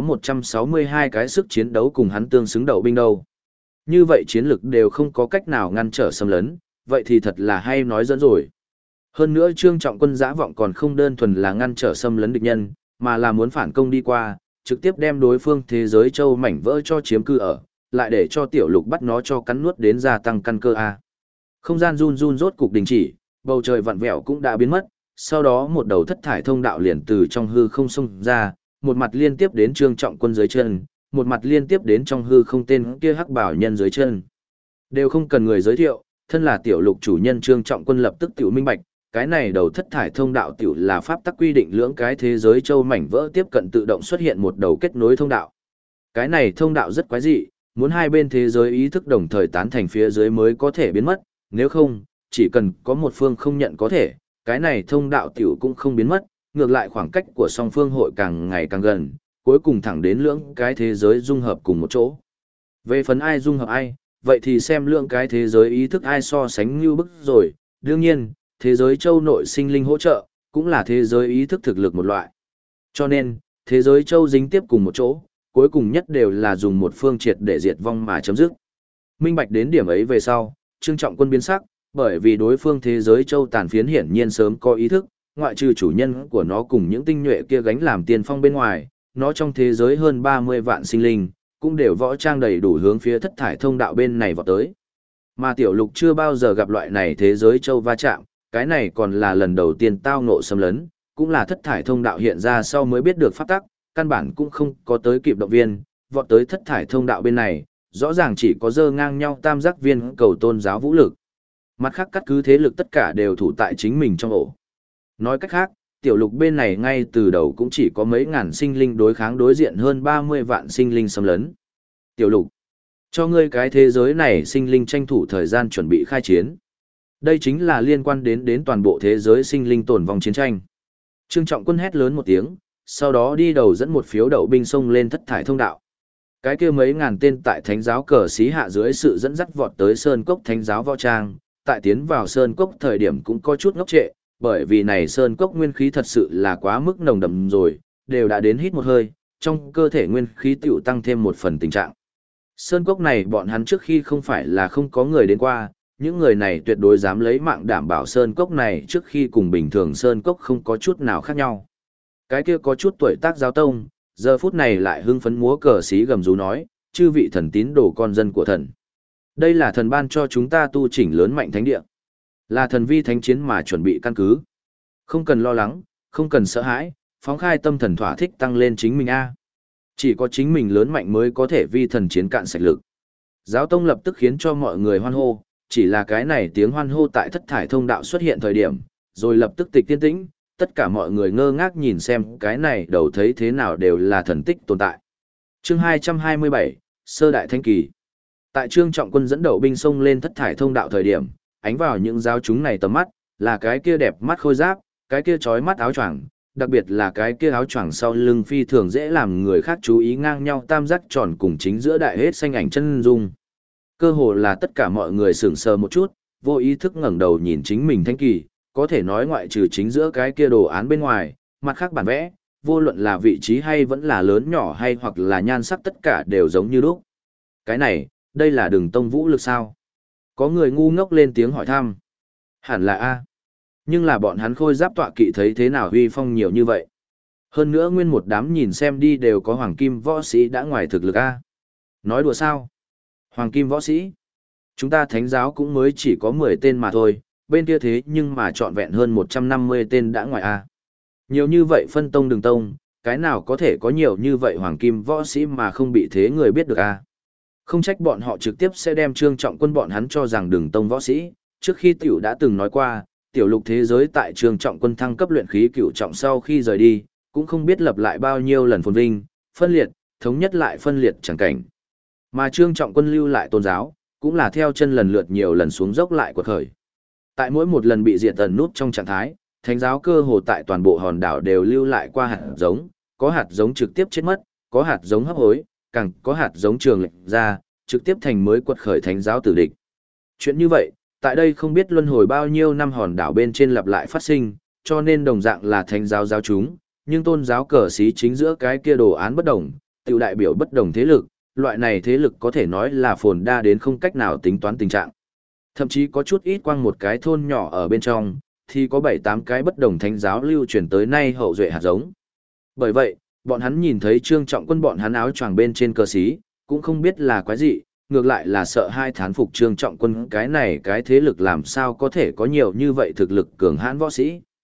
162 cái sức chiến đấu cùng hắn tương xứng đầu binh đâu. Như vậy chiến lực đều không có cách nào ngăn trở xâm lấn, vậy thì thật là hay nói dẫn rồi. Hơn nữa Trương Trọng Quân dã vọng còn không đơn thuần là ngăn trở xâm lấn địch nhân, mà là muốn phản công đi qua, trực tiếp đem đối phương thế giới châu mảnh vỡ cho chiếm cư ở, lại để cho tiểu lục bắt nó cho cắn nuốt đến gia tăng căn cơ A. Không gian run run rốt cục đình chỉ, bầu trời vặn vẹo cũng đã biến mất, sau đó một đầu thất thải thông đạo liền từ trong hư không xông ra, một mặt liên tiếp đến Trương Trọng Quân dưới chân, một mặt liên tiếp đến trong hư không tên kia hắc bảo nhân dưới chân. Đều không cần người giới thiệu, thân là tiểu lục chủ nhân Trương Trọng Quân lập tức tiểu minh bạch, cái này đầu thất thải thông đạo tiểu là pháp tắc quy định lưỡng cái thế giới châu mảnh vỡ tiếp cận tự động xuất hiện một đầu kết nối thông đạo. Cái này thông đạo rất quái dị, muốn hai bên thế giới ý thức đồng thời tán thành phía dưới mới có thể biến mất, nếu không, chỉ cần có một phương không nhận có thể, cái này thông đạo tiểu cũng không biến mất, ngược lại khoảng cách của song phương hội càng ngày càng gần, cuối cùng thẳng đến lưỡng cái thế giới dung hợp cùng một chỗ. Về phần ai dung hợp ai, vậy thì xem lưỡng cái thế giới ý thức ai so sánh như bức rồi, đương nhiên, thế giới châu nội sinh linh hỗ trợ, cũng là thế giới ý thức thực lực một loại. Cho nên, thế giới châu dính tiếp cùng một chỗ, cuối cùng nhất đều là dùng một phương triệt để diệt vong mà chấm dứt. Minh bạch đến điểm ấy về sau, Trương Trọng Quân biến sắc, bởi vì đối phương thế giới châu tàn phiến hiển nhiên sớm có ý thức, ngoại trừ chủ nhân của nó cùng những tinh nhuệ kia gánh làm tiền phong bên ngoài, nó trong thế giới hơn 30 vạn sinh linh, cũng đều võ trang đầy đủ hướng phía thất thải thông đạo bên này vọt tới. Mà tiểu lục chưa bao giờ gặp loại này thế giới châu va chạm, cái này còn là lần đầu tiên tao ngộ xâm lấn, cũng là thất thải thông đạo hiện ra sau mới biết được pháp tắc, căn bản cũng không có tới kịp động viên, vọt tới thất thải thông đạo bên này, rõ ràng chỉ có dơ ngang nhau tam giác viên cầu tôn giáo vũ lực. Mặt khác cắt cứ thế lực tất cả đều thủ tại chính mình trong ổ. Nói cách khác, tiểu lục bên này ngay từ đầu cũng chỉ có mấy ngàn sinh linh đối kháng đối diện hơn 30 vạn sinh linh xâm lấn. Tiểu lục, cho ngươi cái thế giới này sinh linh tranh thủ thời gian chuẩn bị khai chiến. Đây chính là liên quan đến toàn bộ thế giới sinh linh tồn vong chiến tranh. Trương Trọng Quân hét lớn một tiếng, sau đó đi đầu dẫn một phiếu đậu binh xông lên thất thải thông đạo. Cái kia mấy ngàn tên tại thánh giáo cờ xí hạ dưới sự dẫn dắt vọt tới sơn cốc thánh giáo võ trang, tại tiến vào sơn cốc thời điểm cũng có chút ngốc trệ, bởi vì này sơn cốc nguyên khí thật sự là quá mức nồng đậm rồi, đều đã đến hít một hơi, trong cơ thể nguyên khí tiểu tăng thêm một phần tình trạng. Sơn cốc này bọn hắn trước khi không phải là không có người đến qua, những người này tuyệt đối dám lấy mạng đảm bảo sơn cốc này trước khi cùng bình thường sơn cốc không có chút nào khác nhau. Cái kia có chút tuổi tác giáo tông, giờ phút này lại hưng phấn múa cờ xí gầm rú nói, chư vị thần tín đồ con dân của thần. Đây là thần ban cho chúng ta tu chỉnh lớn mạnh thánh địa. Là thần vi thánh chiến mà chuẩn bị căn cứ. Không cần lo lắng, không cần sợ hãi, phóng khai tâm thần thỏa thích tăng lên chính mình a. Chỉ có chính mình lớn mạnh mới có thể vi thần chiến cạn sạch lực. Giáo tông lập tức khiến cho mọi người hoan hô, chỉ là cái này tiếng hoan hô tại thất thải thông đạo xuất hiện thời điểm, rồi lập tức tịch tiên tĩnh, tất cả mọi người ngơ ngác nhìn xem cái này đầu thấy thế nào đều là thần tích tồn tại. Chương 227, Sơ Đại Thánh Kỳ. Tại Trương Trọng Quân dẫn đầu binh xông lên thất thải thông đạo thời điểm, ánh vào những giáo chúng này tầm mắt, là cái kia đẹp mắt khôi giáp, cái kia chói mắt áo choàng, đặc biệt là cái kia áo choàng sau lưng phi thường dễ làm người khác chú ý ngang nhau tam giác tròn cùng chính giữa đại hết xanh ảnh chân dung. Cơ hồ là tất cả mọi người sững sờ một chút, vô ý thức ngẩng đầu nhìn chính mình thánh kỳ, có thể nói ngoại trừ chính giữa cái kia đồ án bên ngoài, mặt khác bản vẽ, vô luận là vị trí hay vẫn là lớn nhỏ hay hoặc là nhan sắc tất cả đều giống như lúc. Cái này, đây là Đường Tông vũ lực sao? Có người ngu ngốc lên tiếng hỏi thăm. Hẳn là A. Nhưng là bọn hắn khôi giáp tọa kỵ thấy thế nào huy phong nhiều như vậy. Hơn nữa nguyên một đám nhìn xem đi đều có hoàng kim võ sĩ đã ngoài thực lực A. Nói đùa sao? Hoàng kim võ sĩ? Chúng ta thánh giáo cũng mới chỉ có 10 tên mà thôi, bên kia thế nhưng mà trọn vẹn hơn 150 tên đã ngoài A. Nhiều như vậy phân tông đường tông, cái nào có thể có nhiều như vậy hoàng kim võ sĩ mà không bị thế người biết được A. Không trách bọn họ trực tiếp sẽ đem Trương Trọng Quân bọn hắn cho rằng đường tông võ sĩ, trước khi tiểu đã từng nói qua, tiểu lục thế giới tại Trương Trọng Quân thăng cấp luyện khí cửu trọng sau khi rời đi, cũng không biết lập lại bao nhiêu lần phồn vinh, phân liệt, thống nhất lại phân liệt chẳng cảnh. Mà Trương Trọng Quân lưu lại tôn giáo, cũng là theo chân lần lượt nhiều lần xuống dốc lại của khởi. Tại mỗi một lần bị diệt tần nút trong trạng thái, thánh giáo cơ hồ tại toàn bộ hòn đảo đều lưu lại qua hạt giống, có hạt giống trực tiếp chết mất, có hạt giống hấp hối, càng có hạt giống trường lệch ra, trực tiếp thành mới quật khởi thánh giáo tử địch. Chuyện như vậy, tại đây không biết luân hồi bao nhiêu năm hòn đảo bên trên lặp lại phát sinh, cho nên đồng dạng là thánh giáo giáo chúng, nhưng tôn giáo cờ xí chính giữa cái kia đồ án bất đồng, tiểu đại biểu bất đồng thế lực, loại này thế lực có thể nói là phồn đa đến không cách nào tính toán tình trạng. Thậm chí có chút ít quang một cái thôn nhỏ ở bên trong, thì có 7-8 cái bất đồng thánh giáo lưu truyền tới nay hậu duệ hạt giống. Bởi vậy, bọn hắn nhìn thấy Trương Trọng Quân bọn hắn áo choàng bên trên cờ xí, cũng không biết là quái gì, ngược lại là sợ hai thán phục Trương Trọng Quân cái này cái thế lực làm sao có thể có nhiều như vậy thực lực cường hãn võ sĩ.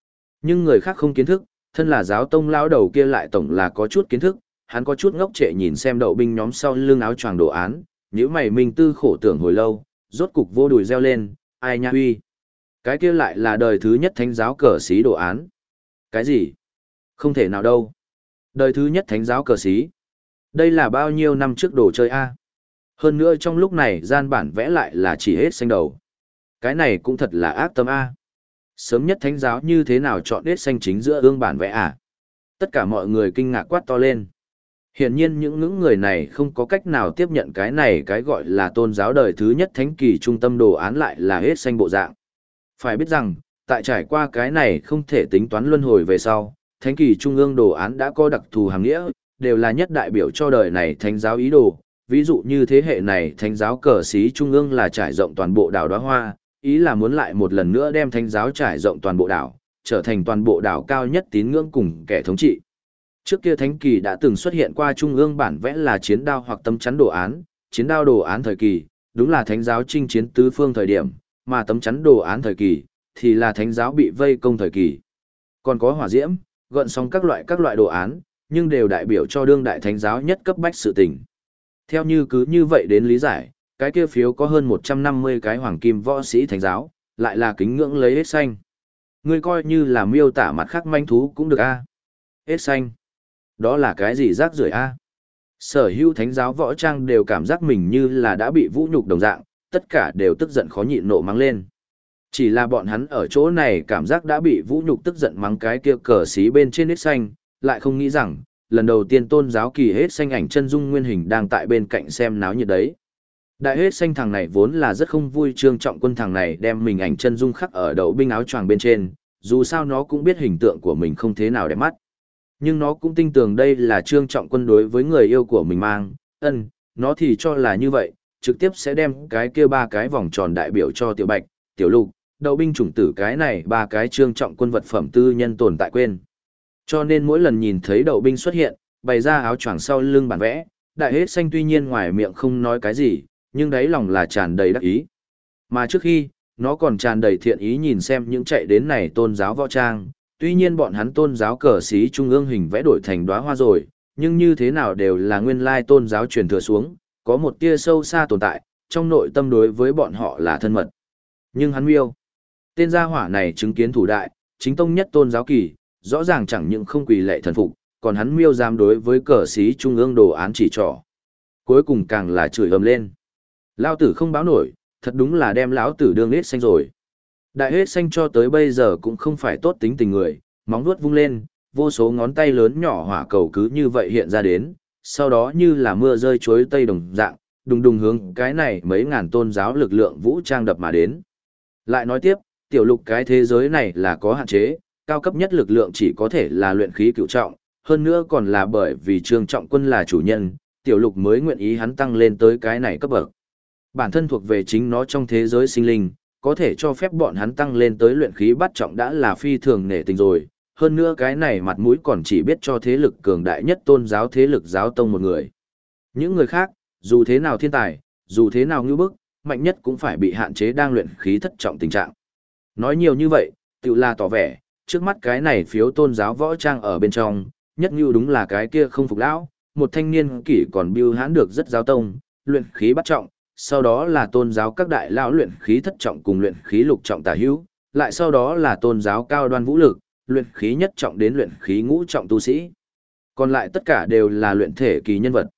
Nhưng người khác không kiến thức, thân là giáo tông lão đầu kia lại tổng là có chút kiến thức, hắn có chút ngốc trệ nhìn xem đậu binh nhóm sau lưng áo choàng đồ án, nhíu mày minh tư khổ tưởng hồi lâu, rốt cục vô đùi reo lên, ai nha huy. Cái kia lại là đời thứ nhất thánh giáo cờ xí đồ án. Cái gì? Không thể nào đâu. Đời thứ nhất thánh giáo cờ xí. Đây là bao nhiêu năm trước đồ chơi a? Hơn nữa trong lúc này gian bản vẽ lại là chỉ hết xanh đầu. Cái này cũng thật là ác tâm a. Sớm nhất thánh giáo như thế nào chọn hết xanh chính giữa ương bản vẽ à? Tất cả mọi người kinh ngạc quát to lên. Hiển nhiên những người này không có cách nào tiếp nhận cái này cái gọi là tôn giáo đời thứ nhất thánh kỳ trung tâm đồ án lại là hết xanh bộ dạng. Phải biết rằng, tại trải qua cái này không thể tính toán luân hồi về sau, thánh kỳ trung ương đồ án đã có đặc thù hàm nghĩa, đều là nhất đại biểu cho đời này thánh giáo ý đồ. Ví dụ như thế hệ này thánh giáo cờ xí trung ương là trải rộng toàn bộ đảo Đóa Hoa, ý là muốn lại một lần nữa đem thánh giáo trải rộng toàn bộ đảo, trở thành toàn bộ đảo cao nhất tín ngưỡng cùng kẻ thống trị. Trước kia thánh kỳ đã từng xuất hiện qua trung ương bản vẽ là chiến đao hoặc tấm chắn đồ án, chiến đao đồ án thời kỳ, đúng là thánh giáo chinh chiến tứ phương thời điểm, mà tấm chắn đồ án thời kỳ, thì là thánh giáo bị vây công thời kỳ. Còn có hỏa diễm, gợn sóng các loại đồ án, nhưng đều đại biểu cho đương đại thánh giáo nhất cấp bách sự tình. Theo như cứ như vậy đến lý giải, cái kia phiếu có hơn 150 cái hoàng kim võ sĩ thánh giáo, lại là kính ngưỡng lấy hết xanh. Ngươi coi như là miêu tả mặt khác manh thú cũng được a. Hết xanh. Đó là cái gì rác rưởi a? Sở hữu thánh giáo võ trang đều cảm giác mình như là đã bị vũ nhục đồng dạng, tất cả đều tức giận khó nhịn nộ mắng lên. Chỉ là bọn hắn ở chỗ này cảm giác đã bị vũ nhục tức giận mắng cái kia cờ xí bên trên hết xanh, lại không nghĩ rằng, lần đầu tiên tôn giáo kỳ hết xanh ảnh chân dung nguyên hình đang tại bên cạnh xem náo nhiệt đấy. Đại hết xanh thằng này vốn là rất không vui Trương Trọng Quân thằng này đem mình ảnh chân dung khắc ở đậu binh áo choàng bên trên, dù sao nó cũng biết hình tượng của mình không thế nào đẹp mắt. Nhưng nó cũng tin tưởng đây là Trương Trọng Quân đối với người yêu của mình mang, nó thì cho là như vậy, trực tiếp sẽ đem cái kia ba cái vòng tròn đại biểu cho Tiểu Bạch, Tiểu Lục, đậu binh chủng tử cái này ba cái Trương Trọng Quân vật phẩm tư nhân tồn tại quên. Cho nên mỗi lần nhìn thấy đậu binh xuất hiện, bày ra áo choàng sau lưng bản vẽ, đại hết xanh tuy nhiên ngoài miệng không nói cái gì, nhưng đáy lòng là tràn đầy đắc ý. Mà trước khi, nó còn tràn đầy thiện ý nhìn xem những chạy đến này tôn giáo võ trang, tuy nhiên bọn hắn tôn giáo cờ xí trung ương hình vẽ đổi thành đóa hoa rồi, nhưng như thế nào đều là nguyên lai tôn giáo truyền thừa xuống, có một tia sâu xa tồn tại, trong nội tâm đối với bọn họ là thân mật. Nhưng hắn miêu, tên gia hỏa này chứng kiến thủ đại, chính tông nhất tôn giáo kỳ, rõ ràng chẳng những không quỳ lệ thần phục, còn hắn miêu dám đối với cờ xí trung ương đồ án chỉ trỏ. Cuối cùng càng là chửi ầm lên. Lão tử không báo nổi, thật đúng là đem lão tử đương hết xanh rồi. Đại hết xanh cho tới bây giờ cũng không phải tốt tính tình người, móng vuốt vung lên, vô số ngón tay lớn nhỏ hỏa cầu cứ như vậy hiện ra đến, sau đó như là mưa rơi chuối tây đồng dạng, đùng đùng hướng cái này mấy ngàn tôn giáo lực lượng vũ trang đập mà đến. Lại nói tiếp, Tiểu Lục cái thế giới này là có hạn chế, cao cấp nhất lực lượng chỉ có thể là luyện khí cửu trọng, hơn nữa còn là bởi vì Trương Trọng Quân là chủ nhân, Tiểu Lục mới nguyện ý hắn tăng lên tới cái này cấp bậc. Bản thân thuộc về chính nó trong thế giới sinh linh, có thể cho phép bọn hắn tăng lên tới luyện khí bắt trọng đã là phi thường nể tình rồi, hơn nữa cái này mặt mũi còn chỉ biết cho thế lực cường đại nhất tôn giáo thế lực giáo tông một người. Những người khác, dù thế nào thiên tài, dù thế nào ngưu bức, mạnh nhất cũng phải bị hạn chế đang luyện khí thất trọng tình trạng. Nói nhiều như vậy, tự là tỏ vẻ, trước mắt cái này phiếu tôn giáo võ trang ở bên trong, nhất như đúng là cái kia không phục lão, một thanh niên kỷ còn biêu hãn được rất giáo tông, luyện khí bắt trọng, sau đó là tôn giáo các đại lão luyện khí thất trọng cùng luyện khí lục trọng tả hữu, lại sau đó là tôn giáo cao đoan vũ lực, luyện khí nhất trọng đến luyện khí ngũ trọng tu sĩ. Còn lại tất cả đều là luyện thể kỳ nhân vật.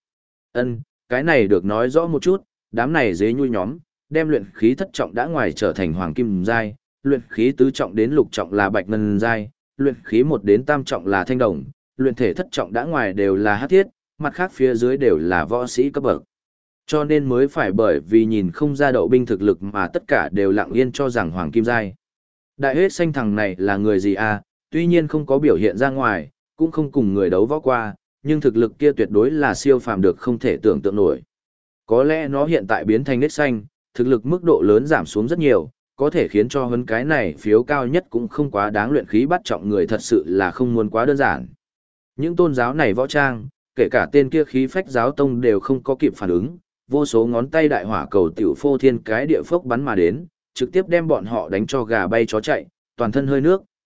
Cái này được nói rõ một chút, đám này dế nhui nhóm, đem luyện khí thất trọng đã ngoài trở thành hoàng kim giai, luyện khí tứ trọng đến lục trọng là bạch ngân giai, luyện khí 1 đến tam trọng là thanh đồng, luyện thể thất trọng đã ngoài đều là hắc thiết, mặt khác phía dưới đều là võ sĩ cấp bậc. Cho nên mới phải bởi vì nhìn không ra đậu binh thực lực mà tất cả đều lặng yên cho rằng hoàng kim giai. Đại hết xanh thằng này là người gì à, tuy nhiên không có biểu hiện ra ngoài, cũng không cùng người đấu võ qua, nhưng thực lực kia tuyệt đối là siêu phàm được không thể tưởng tượng nổi. Có lẽ nó hiện tại biến thành nết xanh, thực lực mức độ lớn giảm xuống rất nhiều, có thể khiến cho hơn cái này phiếu cao nhất cũng không quá đáng luyện khí bắt trọng người thật sự là không muốn quá đơn giản. Những tôn giáo này võ trang, kể cả tên kia khí phách giáo tông đều không có kịp phản ứng, vô số ngón tay đại hỏa cầu tiểu phô thiên cái địa phốc bắn mà đến, trực tiếp đem bọn họ đánh cho gà bay chó chạy, toàn thân hơi nước,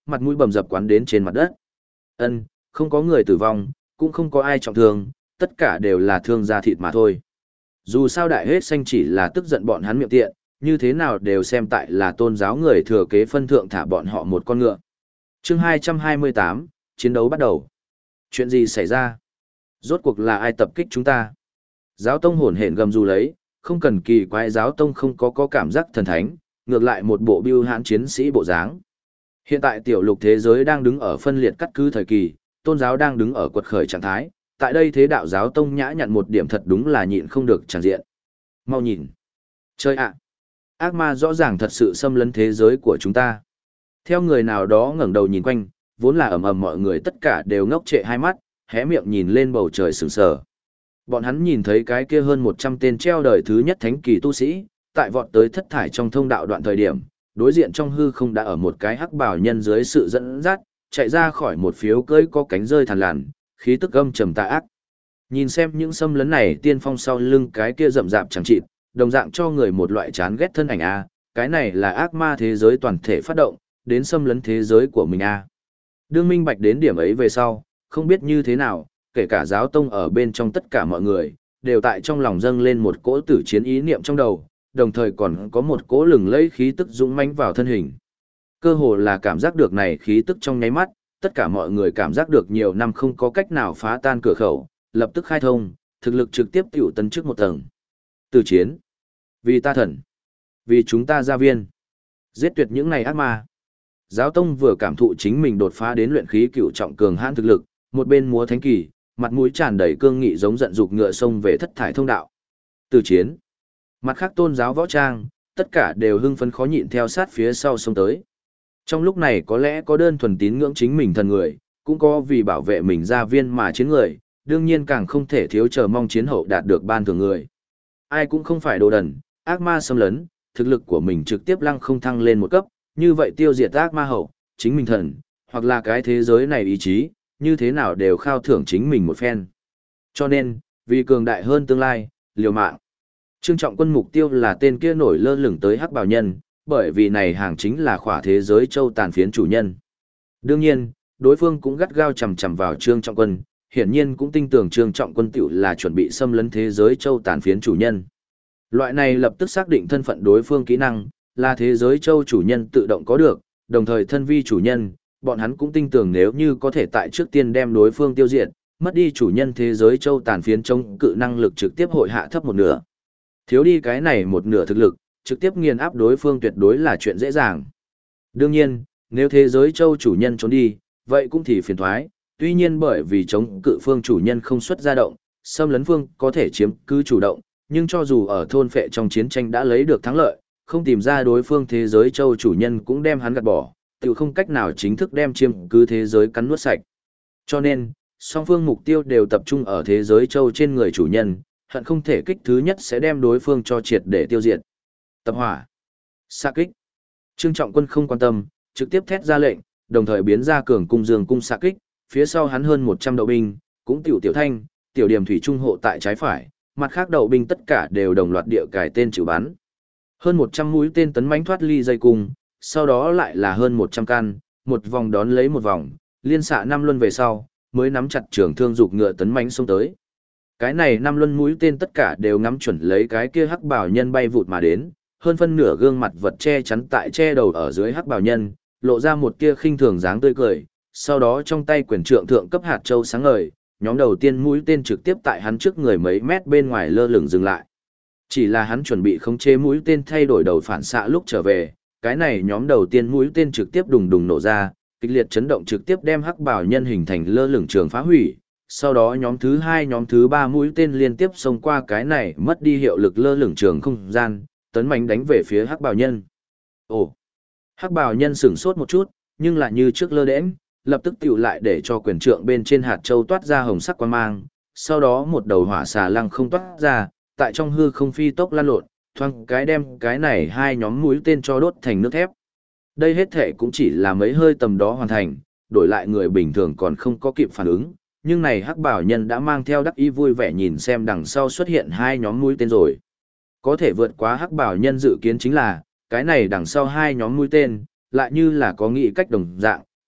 mặt mũi bầm dập quán đến trên mặt đất. Ân, không có người tử vong, cũng không có ai trọng thương, tất cả đều là thương da thịt mà thôi. Dù sao đại hết xanh chỉ là tức giận bọn hắn miệng tiện, như thế nào đều xem tại là tôn giáo người thừa kế phân thượng thả bọn họ một con ngựa. Chương 228, chiến đấu bắt đầu. Chuyện gì xảy ra? Rốt cuộc là ai tập kích chúng ta? Giáo tông hổn hển gầm rú lấy, không cần kỳ quái giáo tông không có cảm giác thần thánh, ngược lại một bộ bưu hãn chiến sĩ bộ dáng. Hiện tại tiểu lục thế giới đang đứng ở phân liệt cắt cứ thời kỳ, tôn giáo đang đứng ở quật khởi trạng thái, tại đây thế đạo giáo tông nhã nhặn một điểm thật đúng là nhịn không được tràn diện. Mau nhìn. Chơi ạ. Ác ma rõ ràng thật sự xâm lấn thế giới của chúng ta. Theo người nào đó ngẩng đầu nhìn quanh, vốn là ầm ầm mọi người tất cả đều ngốc trệ hai mắt, hé miệng nhìn lên bầu trời sừng sờ. Bọn hắn nhìn thấy cái kia hơn 100 tên treo đời thứ nhất thánh kỳ tu sĩ, tại vọt tới thất thải trong thông đạo đoạn thời điểm, đối diện trong hư không đã ở một cái hắc bào nhân dưới sự dẫn dắt, chạy ra khỏi một phiếu cưỡi có cánh rơi thằn lằn, khí tức âm trầm tà ác. Nhìn xem những xâm lấn này tiên phong sau lưng cái kia rậm rạp chẳng chịt, đồng dạng cho người một loại chán ghét thân ảnh a, cái này là ác ma thế giới toàn thể phát động, đến xâm lấn thế giới của mình a. Đương minh bạch đến điểm ấy về sau, không biết như thế nào, kể cả giáo tông ở bên trong tất cả mọi người, đều tại trong lòng dâng lên một cỗ tử chiến ý niệm trong đầu, đồng thời còn có một cỗ lừng lẫy khí tức dũng mãnh vào thân hình. Cơ hồ là cảm giác được này khí tức trong nháy mắt, tất cả mọi người cảm giác được nhiều năm không có cách nào phá tan cửa khẩu, lập tức khai thông, thực lực trực tiếp tiểu tấn trước một tầng. Tử chiến. Vì ta thần. Vì chúng ta gia viên. Giết tuyệt những này ác ma. Giáo tông vừa cảm thụ chính mình đột phá đến luyện khí cửu trọng cường hãn thực lực, một bên múa thánh kỳ, mặt mũi tràn đầy cương nghị giống giận dục ngựa sông về thất thải thông đạo. Tử chiến. Mặt khác tôn giáo võ trang, tất cả đều hưng phấn khó nhịn theo sát phía sau sông tới. Trong lúc này có lẽ có đơn thuần tín ngưỡng chính mình thần người, cũng có vì bảo vệ mình gia viên mà chiến người, đương nhiên càng không thể thiếu chờ mong chiến hậu đạt được ban thưởng người. Ai cũng không phải đồ đần, ác ma xâm lấn, thực lực của mình trực tiếp lăng không thăng lên một cấp, như vậy tiêu diệt ác ma hậu, chính mình thần, hoặc là cái thế giới này ý chí, như thế nào đều khao thưởng chính mình một phen. Cho nên, vì cường đại hơn tương lai, liều mạng. Trương Trọng Quân mục tiêu là tên kia nổi lơ lửng tới hắc bào nhân, bởi vì này hàng chính là khỏa thế giới châu tàn phiến chủ nhân. Đương nhiên, đối phương cũng gắt gao chầm chầm vào Trương Trọng Quân, hiển nhiên cũng tin tưởng Trương Trọng Quân tiểu là chuẩn bị xâm lấn thế giới châu tàn phiến chủ nhân. Loại này lập tức xác định thân phận đối phương kỹ năng, là thế giới châu chủ nhân tự động có được, đồng thời thân vi chủ nhân, bọn hắn cũng tin tưởng nếu như có thể tại trước tiên đem đối phương tiêu diệt, mất đi chủ nhân thế giới châu tàn phiến chống cự năng lực trực tiếp hội hạ thấp một nửa. Thiếu đi cái này một nửa thực lực, trực tiếp nghiền áp đối phương tuyệt đối là chuyện dễ dàng. Đương nhiên, nếu thế giới châu chủ nhân trốn đi, vậy cũng thì phiền thoái, tuy nhiên bởi vì chống cự phương chủ nhân không xuất ra động, xâm lấn phương có thể chiếm cứ chủ động, nhưng cho dù ở thôn phệ trong chiến tranh đã lấy được thắng lợi, không tìm ra đối phương thế giới châu chủ nhân cũng đem hắn gạt bỏ, tự không cách nào chính thức đem chiếm cứ thế giới cắn nuốt sạch. Cho nên, song phương mục tiêu đều tập trung ở thế giới châu trên người chủ nhân, hận không thể kích thứ nhất sẽ đem đối phương cho triệt để tiêu diệt. Tập hỏa. Xạ kích. Trương Trọng Quân không quan tâm, trực tiếp thét ra lệnh, đồng thời biến ra cường cung dương cung xạ kích, phía sau hắn hơn 100 đậu binh, cũng tiểu thanh, tiểu điểm thủy trung hộ tại trái phải, mặt khác đậu binh tất cả đều đồng loạt địa cài tên chịu bắn. Hơn 100 mũi tên tấn mãnh thoát ly dây cung, sau đó lại là hơn 100 căn, một vòng đón lấy một vòng, liên xạ 5 luân về sau, mới nắm chặt trường thương dục ngựa tấn mãnh xông tới. Cái này 5 luân mũi tên tất cả đều ngắm chuẩn lấy cái kia hắc bảo nhân bay vụt mà đến, hơn phân nửa gương mặt vật che chắn tại che đầu ở dưới hắc bảo nhân, lộ ra một kia khinh thường dáng tươi cười, sau đó trong tay quyền trượng thượng cấp hạt châu sáng ngời, nhóm đầu tiên mũi tên trực tiếp tại hắn trước người mấy mét bên ngoài lơ lửng dừng lại. Chỉ là hắn chuẩn bị khống chế mũi tên thay đổi đầu phản xạ lúc trở về, cái này nhóm đầu tiên mũi tên trực tiếp đùng đùng nổ ra, kịch liệt chấn động trực tiếp đem hắc bảo nhân hình thành lơ lửng trường phá hủy. Sau đó nhóm thứ 2 nhóm thứ 3 mũi tên liên tiếp xông qua cái này mất đi hiệu lực lơ lửng trường không gian, tấn mạnh đánh về phía hắc bào nhân. Ồ! Hắc bào nhân sửng sốt một chút, nhưng lại như trước lơ đễnh, lập tức tiểu lại để cho quyền trượng bên trên hạt châu toát ra hồng sắc quang mang, sau đó một đầu hỏa xà lăng không toát ra, tại trong hư không phi tốc lan lộn, thoang cái đem cái này 2 nhóm mũi tên cho đốt thành nước thép. Đây hết thể cũng chỉ là mấy hơi tầm đó hoàn thành, đổi lại người bình thường còn không có kịp phản ứng, nhưng này hắc bảo nhân đã mang theo đắc ý vui vẻ nhìn xem đằng sau xuất hiện 2 nhóm mũi tên rồi. Có thể vượt quá hắc bảo nhân dự kiến chính là, cái này đằng sau 2 nhóm mũi tên, lại như là có nghĩ cách đồng dạng,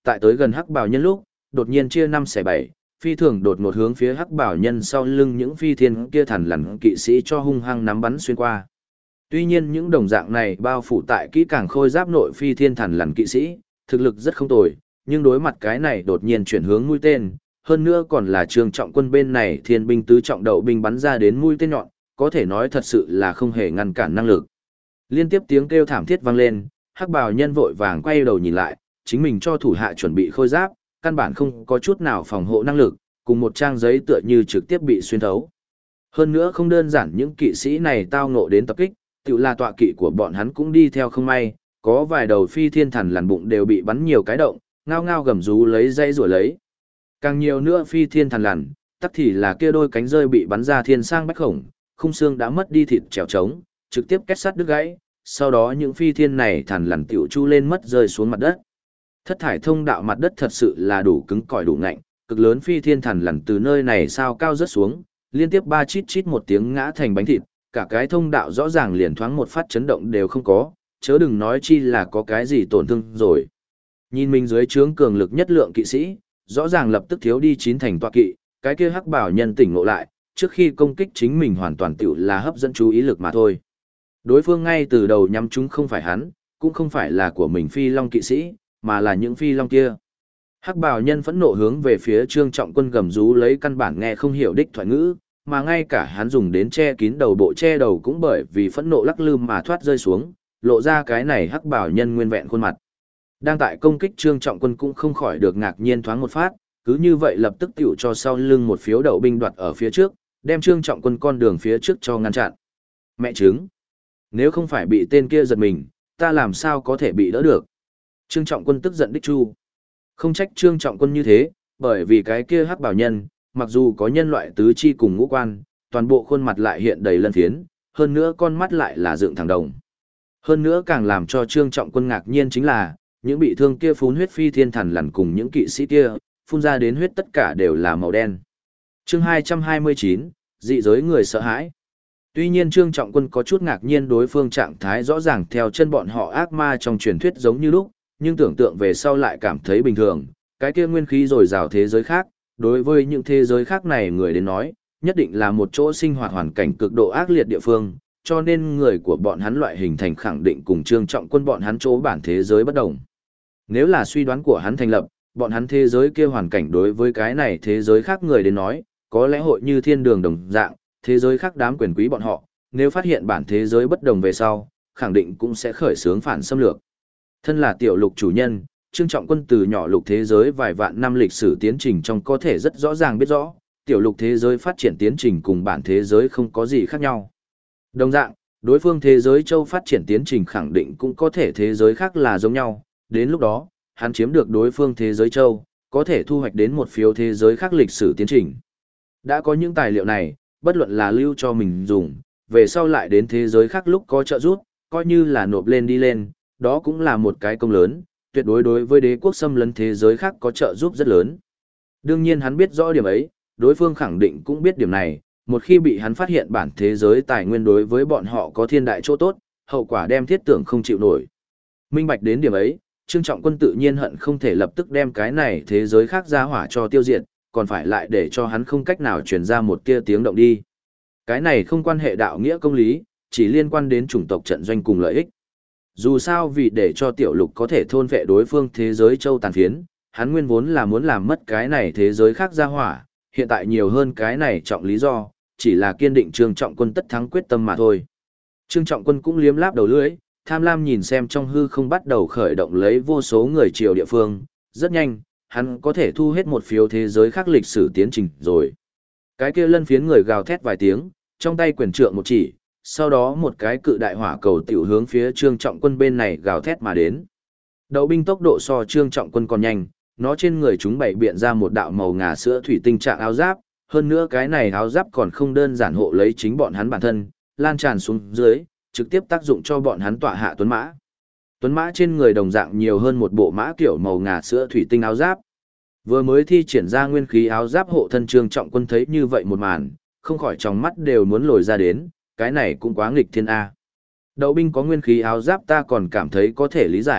tại tới gần hắc bào nhân lúc, đột nhiên chia 5/7, phi thường đột ngột hướng phía hắc bào nhân sau lưng những phi thiên kia thằn lằn kỵ sĩ cho hung hăng nắm bắn xuyên qua. Tuy nhiên những đồng dạng này bao phủ tại kỹ càng khôi giáp nội phi thiên thằn lằn kỵ sĩ, thực lực rất không tồi, nhưng đối mặt cái này đột nhiên chuyển hướng mũi tên, hơn nữa còn là Trương Trọng Quân bên này thiên binh tứ trọng đậu binh bắn ra đến mũi tên nhọn, có thể nói thật sự là không hề ngăn cản năng lực. Liên tiếp tiếng kêu thảm thiết vang lên, hắc bào nhân vội vàng quay đầu nhìn lại, chính mình cho thủ hạ chuẩn bị khôi giáp, căn bản không có chút nào phòng hộ năng lực, cùng một trang giấy tựa như trực tiếp bị xuyên thấu. Hơn nữa không đơn giản những kỵ sĩ này tao ngộ đến tập kích, tự là tọa kỵ của bọn hắn cũng đi theo không may, có vài đầu phi thiên thần lằn bụng đều bị bắn nhiều cái động, ngao ngao gầm rú lấy dây rủa lấy. Càng nhiều nữa phi thiên thần lằn, tắc thì là kia đôi cánh rơi bị bắn ra thiên sang bách khổng, khung xương đã mất đi thịt trèo trống, trực tiếp kết sắt đứt gãy, sau đó những phi thiên này thần lằn tiểu chu lên mất rơi xuống mặt đất. Thất thải thông đạo mặt đất thật sự là đủ cứng cỏi đủ ngạnh, cực lớn phi thiên thần lằn từ nơi này sao cao rớt xuống, liên tiếp ba chít chít một tiếng ngã thành bánh thịt, cả cái thông đạo rõ ràng liền thoáng một phát chấn động đều không có, chớ đừng nói chi là có cái gì tổn thương rồi. Nhìn mình dưới trướng cường lực nhất lượng kỵ sĩ, rõ ràng lập tức thiếu đi 9 thành tọa kỵ, cái kia hắc bảo nhân tỉnh ngộ lại, trước khi công kích chính mình hoàn toàn tiểu là hấp dẫn chú ý lực mà thôi. Đối phương ngay từ đầu nhắm chúng không phải hắn, cũng không phải là của mình phi long kỵ sĩ, mà là những phi long kia. Hắc bào nhân phẫn nộ hướng về phía Trương Trọng Quân gầm rú lấy căn bản nghe không hiểu đích thoại ngữ, mà ngay cả hắn dùng đến che kín đầu bộ che đầu cũng bởi vì phẫn nộ lắc lư mà thoát rơi xuống, lộ ra cái này hắc bào nhân nguyên vẹn khuôn mặt. Đang tại công kích Trương Trọng Quân cũng không khỏi được ngạc nhiên thoáng một phát, cứ như vậy lập tức tiểu cho sau lưng một phiếu đậu binh đoạt ở phía trước, đem Trương Trọng Quân con đường phía trước cho ngăn chặn. Mẹ chứng! Nếu không phải bị tên kia giật mình, ta làm sao có thể bị đỡ được? Trương Trọng Quân tức giận đích chu. Không trách Trương Trọng Quân như thế, bởi vì cái kia hắc bảo nhân, mặc dù có nhân loại tứ chi cùng ngũ quan, toàn bộ khuôn mặt lại hiện đầy lân phiến, hơn nữa con mắt lại là dựng thẳng đồng. Hơn nữa càng làm cho Trương Trọng Quân ngạc nhiên chính là, những bị thương kia phun huyết phi thiên thần lằn cùng những kỵ sĩ kia, phun ra đến huyết tất cả đều là màu đen. Chương 229, dị giới người sợ hãi. Tuy nhiên Trương Trọng Quân có chút ngạc nhiên đối phương trạng thái rõ ràng theo chân bọn họ ác ma trong truyền thuyết giống như lúc, nhưng tưởng tượng về sau lại cảm thấy bình thường, cái kia nguyên khí dồi dào thế giới khác, đối với những thế giới khác này người đến nói, nhất định là một chỗ sinh hoạt hoàn cảnh cực độ ác liệt địa phương, cho nên người của bọn hắn loại hình thành khẳng định cùng Trương Trọng Quân bọn hắn chỗ bản thế giới bất đồng. Nếu là suy đoán của hắn thành lập, bọn hắn thế giới kia hoàn cảnh đối với cái này thế giới khác người đến nói, có lẽ hội như thiên đường đồng dạng, thế giới khác đám quyền quý bọn họ, nếu phát hiện bản thế giới bất đồng về sau, khẳng định cũng sẽ khởi xướng phản xâm lược. Thân là tiểu lục chủ nhân, Trương Trọng Quân từ nhỏ lục thế giới vài vạn năm lịch sử tiến trình trong có thể rất rõ ràng biết rõ, tiểu lục thế giới phát triển tiến trình cùng bản thế giới không có gì khác nhau. Đồng dạng, đối phương thế giới châu phát triển tiến trình khẳng định cũng có thể thế giới khác là giống nhau, đến lúc đó, hắn chiếm được đối phương thế giới châu, có thể thu hoạch đến một phiếu thế giới khác lịch sử tiến trình. Đã có những tài liệu này, bất luận là lưu cho mình dùng, về sau lại đến thế giới khác lúc có trợ giúp, coi như là nộp lên đi lên, đó cũng là một cái công lớn, tuyệt đối đối với đế quốc xâm lấn thế giới khác có trợ giúp rất lớn. Đương nhiên hắn biết rõ điểm ấy, đối phương khẳng định cũng biết điểm này, một khi bị hắn phát hiện bản thế giới tài nguyên đối với bọn họ có thiên đại chỗ tốt, hậu quả đem thiết tưởng không chịu nổi. Minh bạch đến điểm ấy, Trương Trọng Quân tự nhiên hận không thể lập tức đem cái này thế giới khác ra hỏa cho tiêu diệt, còn phải lại để cho hắn không cách nào truyền ra một tia tiếng động đi. Cái này không quan hệ đạo nghĩa công lý, chỉ liên quan đến chủng tộc trận doanh cùng lợi ích. Dù sao vì để cho tiểu lục có thể thôn vệ đối phương thế giới châu tàn phiến, hắn nguyên vốn là muốn làm mất cái này thế giới khác ra hỏa, hiện tại nhiều hơn cái này trọng lý do, chỉ là kiên định Trương Trọng Quân tất thắng quyết tâm mà thôi. Trương Trọng Quân cũng liếm láp đầu lưỡi, tham lam nhìn xem trong hư không bắt đầu khởi động lấy vô số người triều địa phương, rất nhanh, hắn có thể thu hết một phiếu thế giới khác lịch sử tiến trình rồi. Cái kia lân phiến người gào thét vài tiếng, trong tay quyền trượng một chỉ, sau đó một cái cự đại hỏa cầu tiểu hướng phía Trương Trọng Quân bên này gào thét mà đến. Đậu binh tốc độ so Trương Trọng Quân còn nhanh, nó trên người chúng bày biện ra một đạo màu ngà sữa thủy tinh trạng áo giáp, hơn nữa cái này áo giáp còn không đơn giản hộ lấy chính bọn hắn bản thân, lan tràn xuống dưới, trực tiếp tác dụng cho bọn hắn tọa hạ tuấn mã. Tuấn mã trên người đồng dạng nhiều hơn một bộ mã kiểu màu ngà sữa thủy tinh áo giáp. Vừa mới thi triển ra nguyên khí áo giáp hộ thân Trương Trọng Quân thấy như vậy một màn, không khỏi trong mắt đều muốn lồi ra đến, cái này cũng quá nghịch thiên A. Đậu binh có nguyên khí áo giáp ta còn cảm thấy có thể lý giải,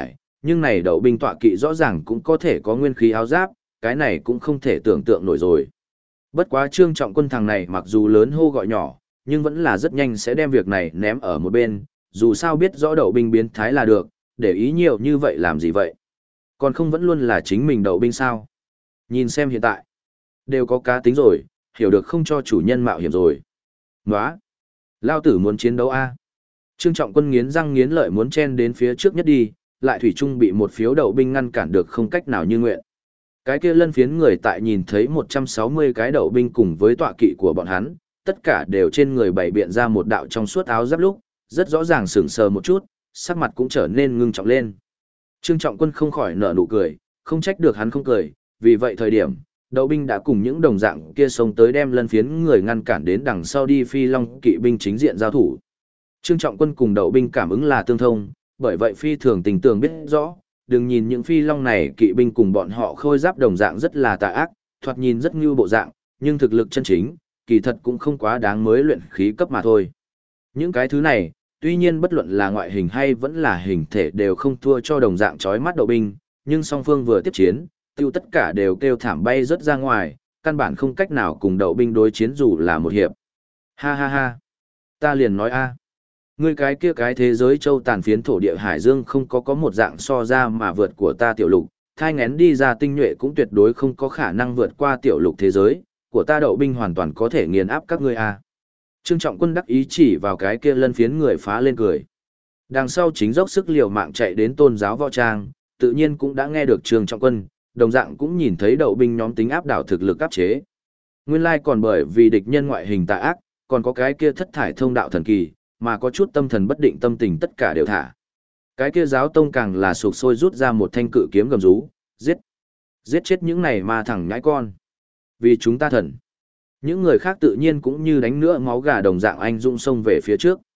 nhưng này đậu binh tọa kỵ rõ ràng cũng có thể có nguyên khí áo giáp, cái này cũng không thể tưởng tượng nổi rồi. Bất quá Trương Trọng Quân thằng này mặc dù lớn hô gọi nhỏ, nhưng vẫn là rất nhanh sẽ đem việc này ném ở một bên, dù sao biết rõ đậu binh biến thái là được, để ý nhiều như vậy làm gì vậy? Còn không vẫn luôn là chính mình đậu binh sao? Nhìn xem hiện tại, đều có cá tính rồi, hiểu được không cho chủ nhân mạo hiểm rồi. Nóa! Lao tử muốn chiến đấu a. Trương Trọng Quân nghiến răng nghiến lợi muốn chen đến phía trước nhất đi, lại thủy chung bị một phiếu đậu binh ngăn cản được không cách nào như nguyện. Cái kia lân phiến người tại nhìn thấy 160 cái đậu binh cùng với tọa kỵ của bọn hắn, tất cả đều trên người bày biện ra một đạo trong suốt áo giáp lúc, rất rõ ràng sững sờ một chút, sắc mặt cũng trở nên ngưng trọng lên. Trương Trọng Quân không khỏi nở nụ cười, không trách được hắn không cười, vì vậy thời điểm, đậu binh đã cùng những đồng dạng kia xông tới đem lân phiến người ngăn cản đến đằng sau đi phi long kỵ binh chính diện giao thủ. Trương Trọng Quân cùng đậu binh cảm ứng là tương thông, bởi vậy phi thường tình tường biết rõ, đừng nhìn những phi long này kỵ binh cùng bọn họ khôi giáp đồng dạng rất là tà ác, thoạt nhìn rất như bộ dạng, nhưng thực lực chân chính, kỳ thật cũng không quá đáng mới luyện khí cấp mà thôi. Những cái thứ này, tuy nhiên bất luận là ngoại hình hay vẫn là hình thể đều không thua cho đồng dạng chói mắt đậu binh, nhưng song phương vừa tiếp chiến, tiêu tất cả đều kêu thảm bay rất ra ngoài, căn bản không cách nào cùng đậu binh đối chiến dù là một hiệp. Ha ha ha, ta liền nói a, ngươi cái kia cái thế giới châu tàn phiến thổ địa hải dương không có một dạng so ra mà vượt của ta tiểu lục, thai ngén đi ra tinh nhuệ cũng tuyệt đối không có khả năng vượt qua tiểu lục thế giới, của ta đậu binh hoàn toàn có thể nghiền áp các ngươi a. Trương Trọng Quân đắc ý chỉ vào cái kia lân phiến người phá lên cười. Đằng sau chính dốc sức liều mạng chạy đến tôn giáo võ trang, tự nhiên cũng đã nghe được Trương Trọng Quân, đồng dạng cũng nhìn thấy đậu binh nhóm tính áp đảo thực lực áp chế. Nguyên lai còn bởi vì địch nhân ngoại hình tà ác, còn có cái kia thất thải thông đạo thần kỳ, mà có chút tâm thần bất định tâm tình tất cả đều thả. Cái kia giáo tông càng là sục sôi rút ra một thanh cự kiếm gầm rú, giết, giết chết những này ma thẳng nhãi con. Vì chúng ta thần. Những người khác tự nhiên cũng như đánh nữa máu gà đồng dạng anh dũng xông về phía trước.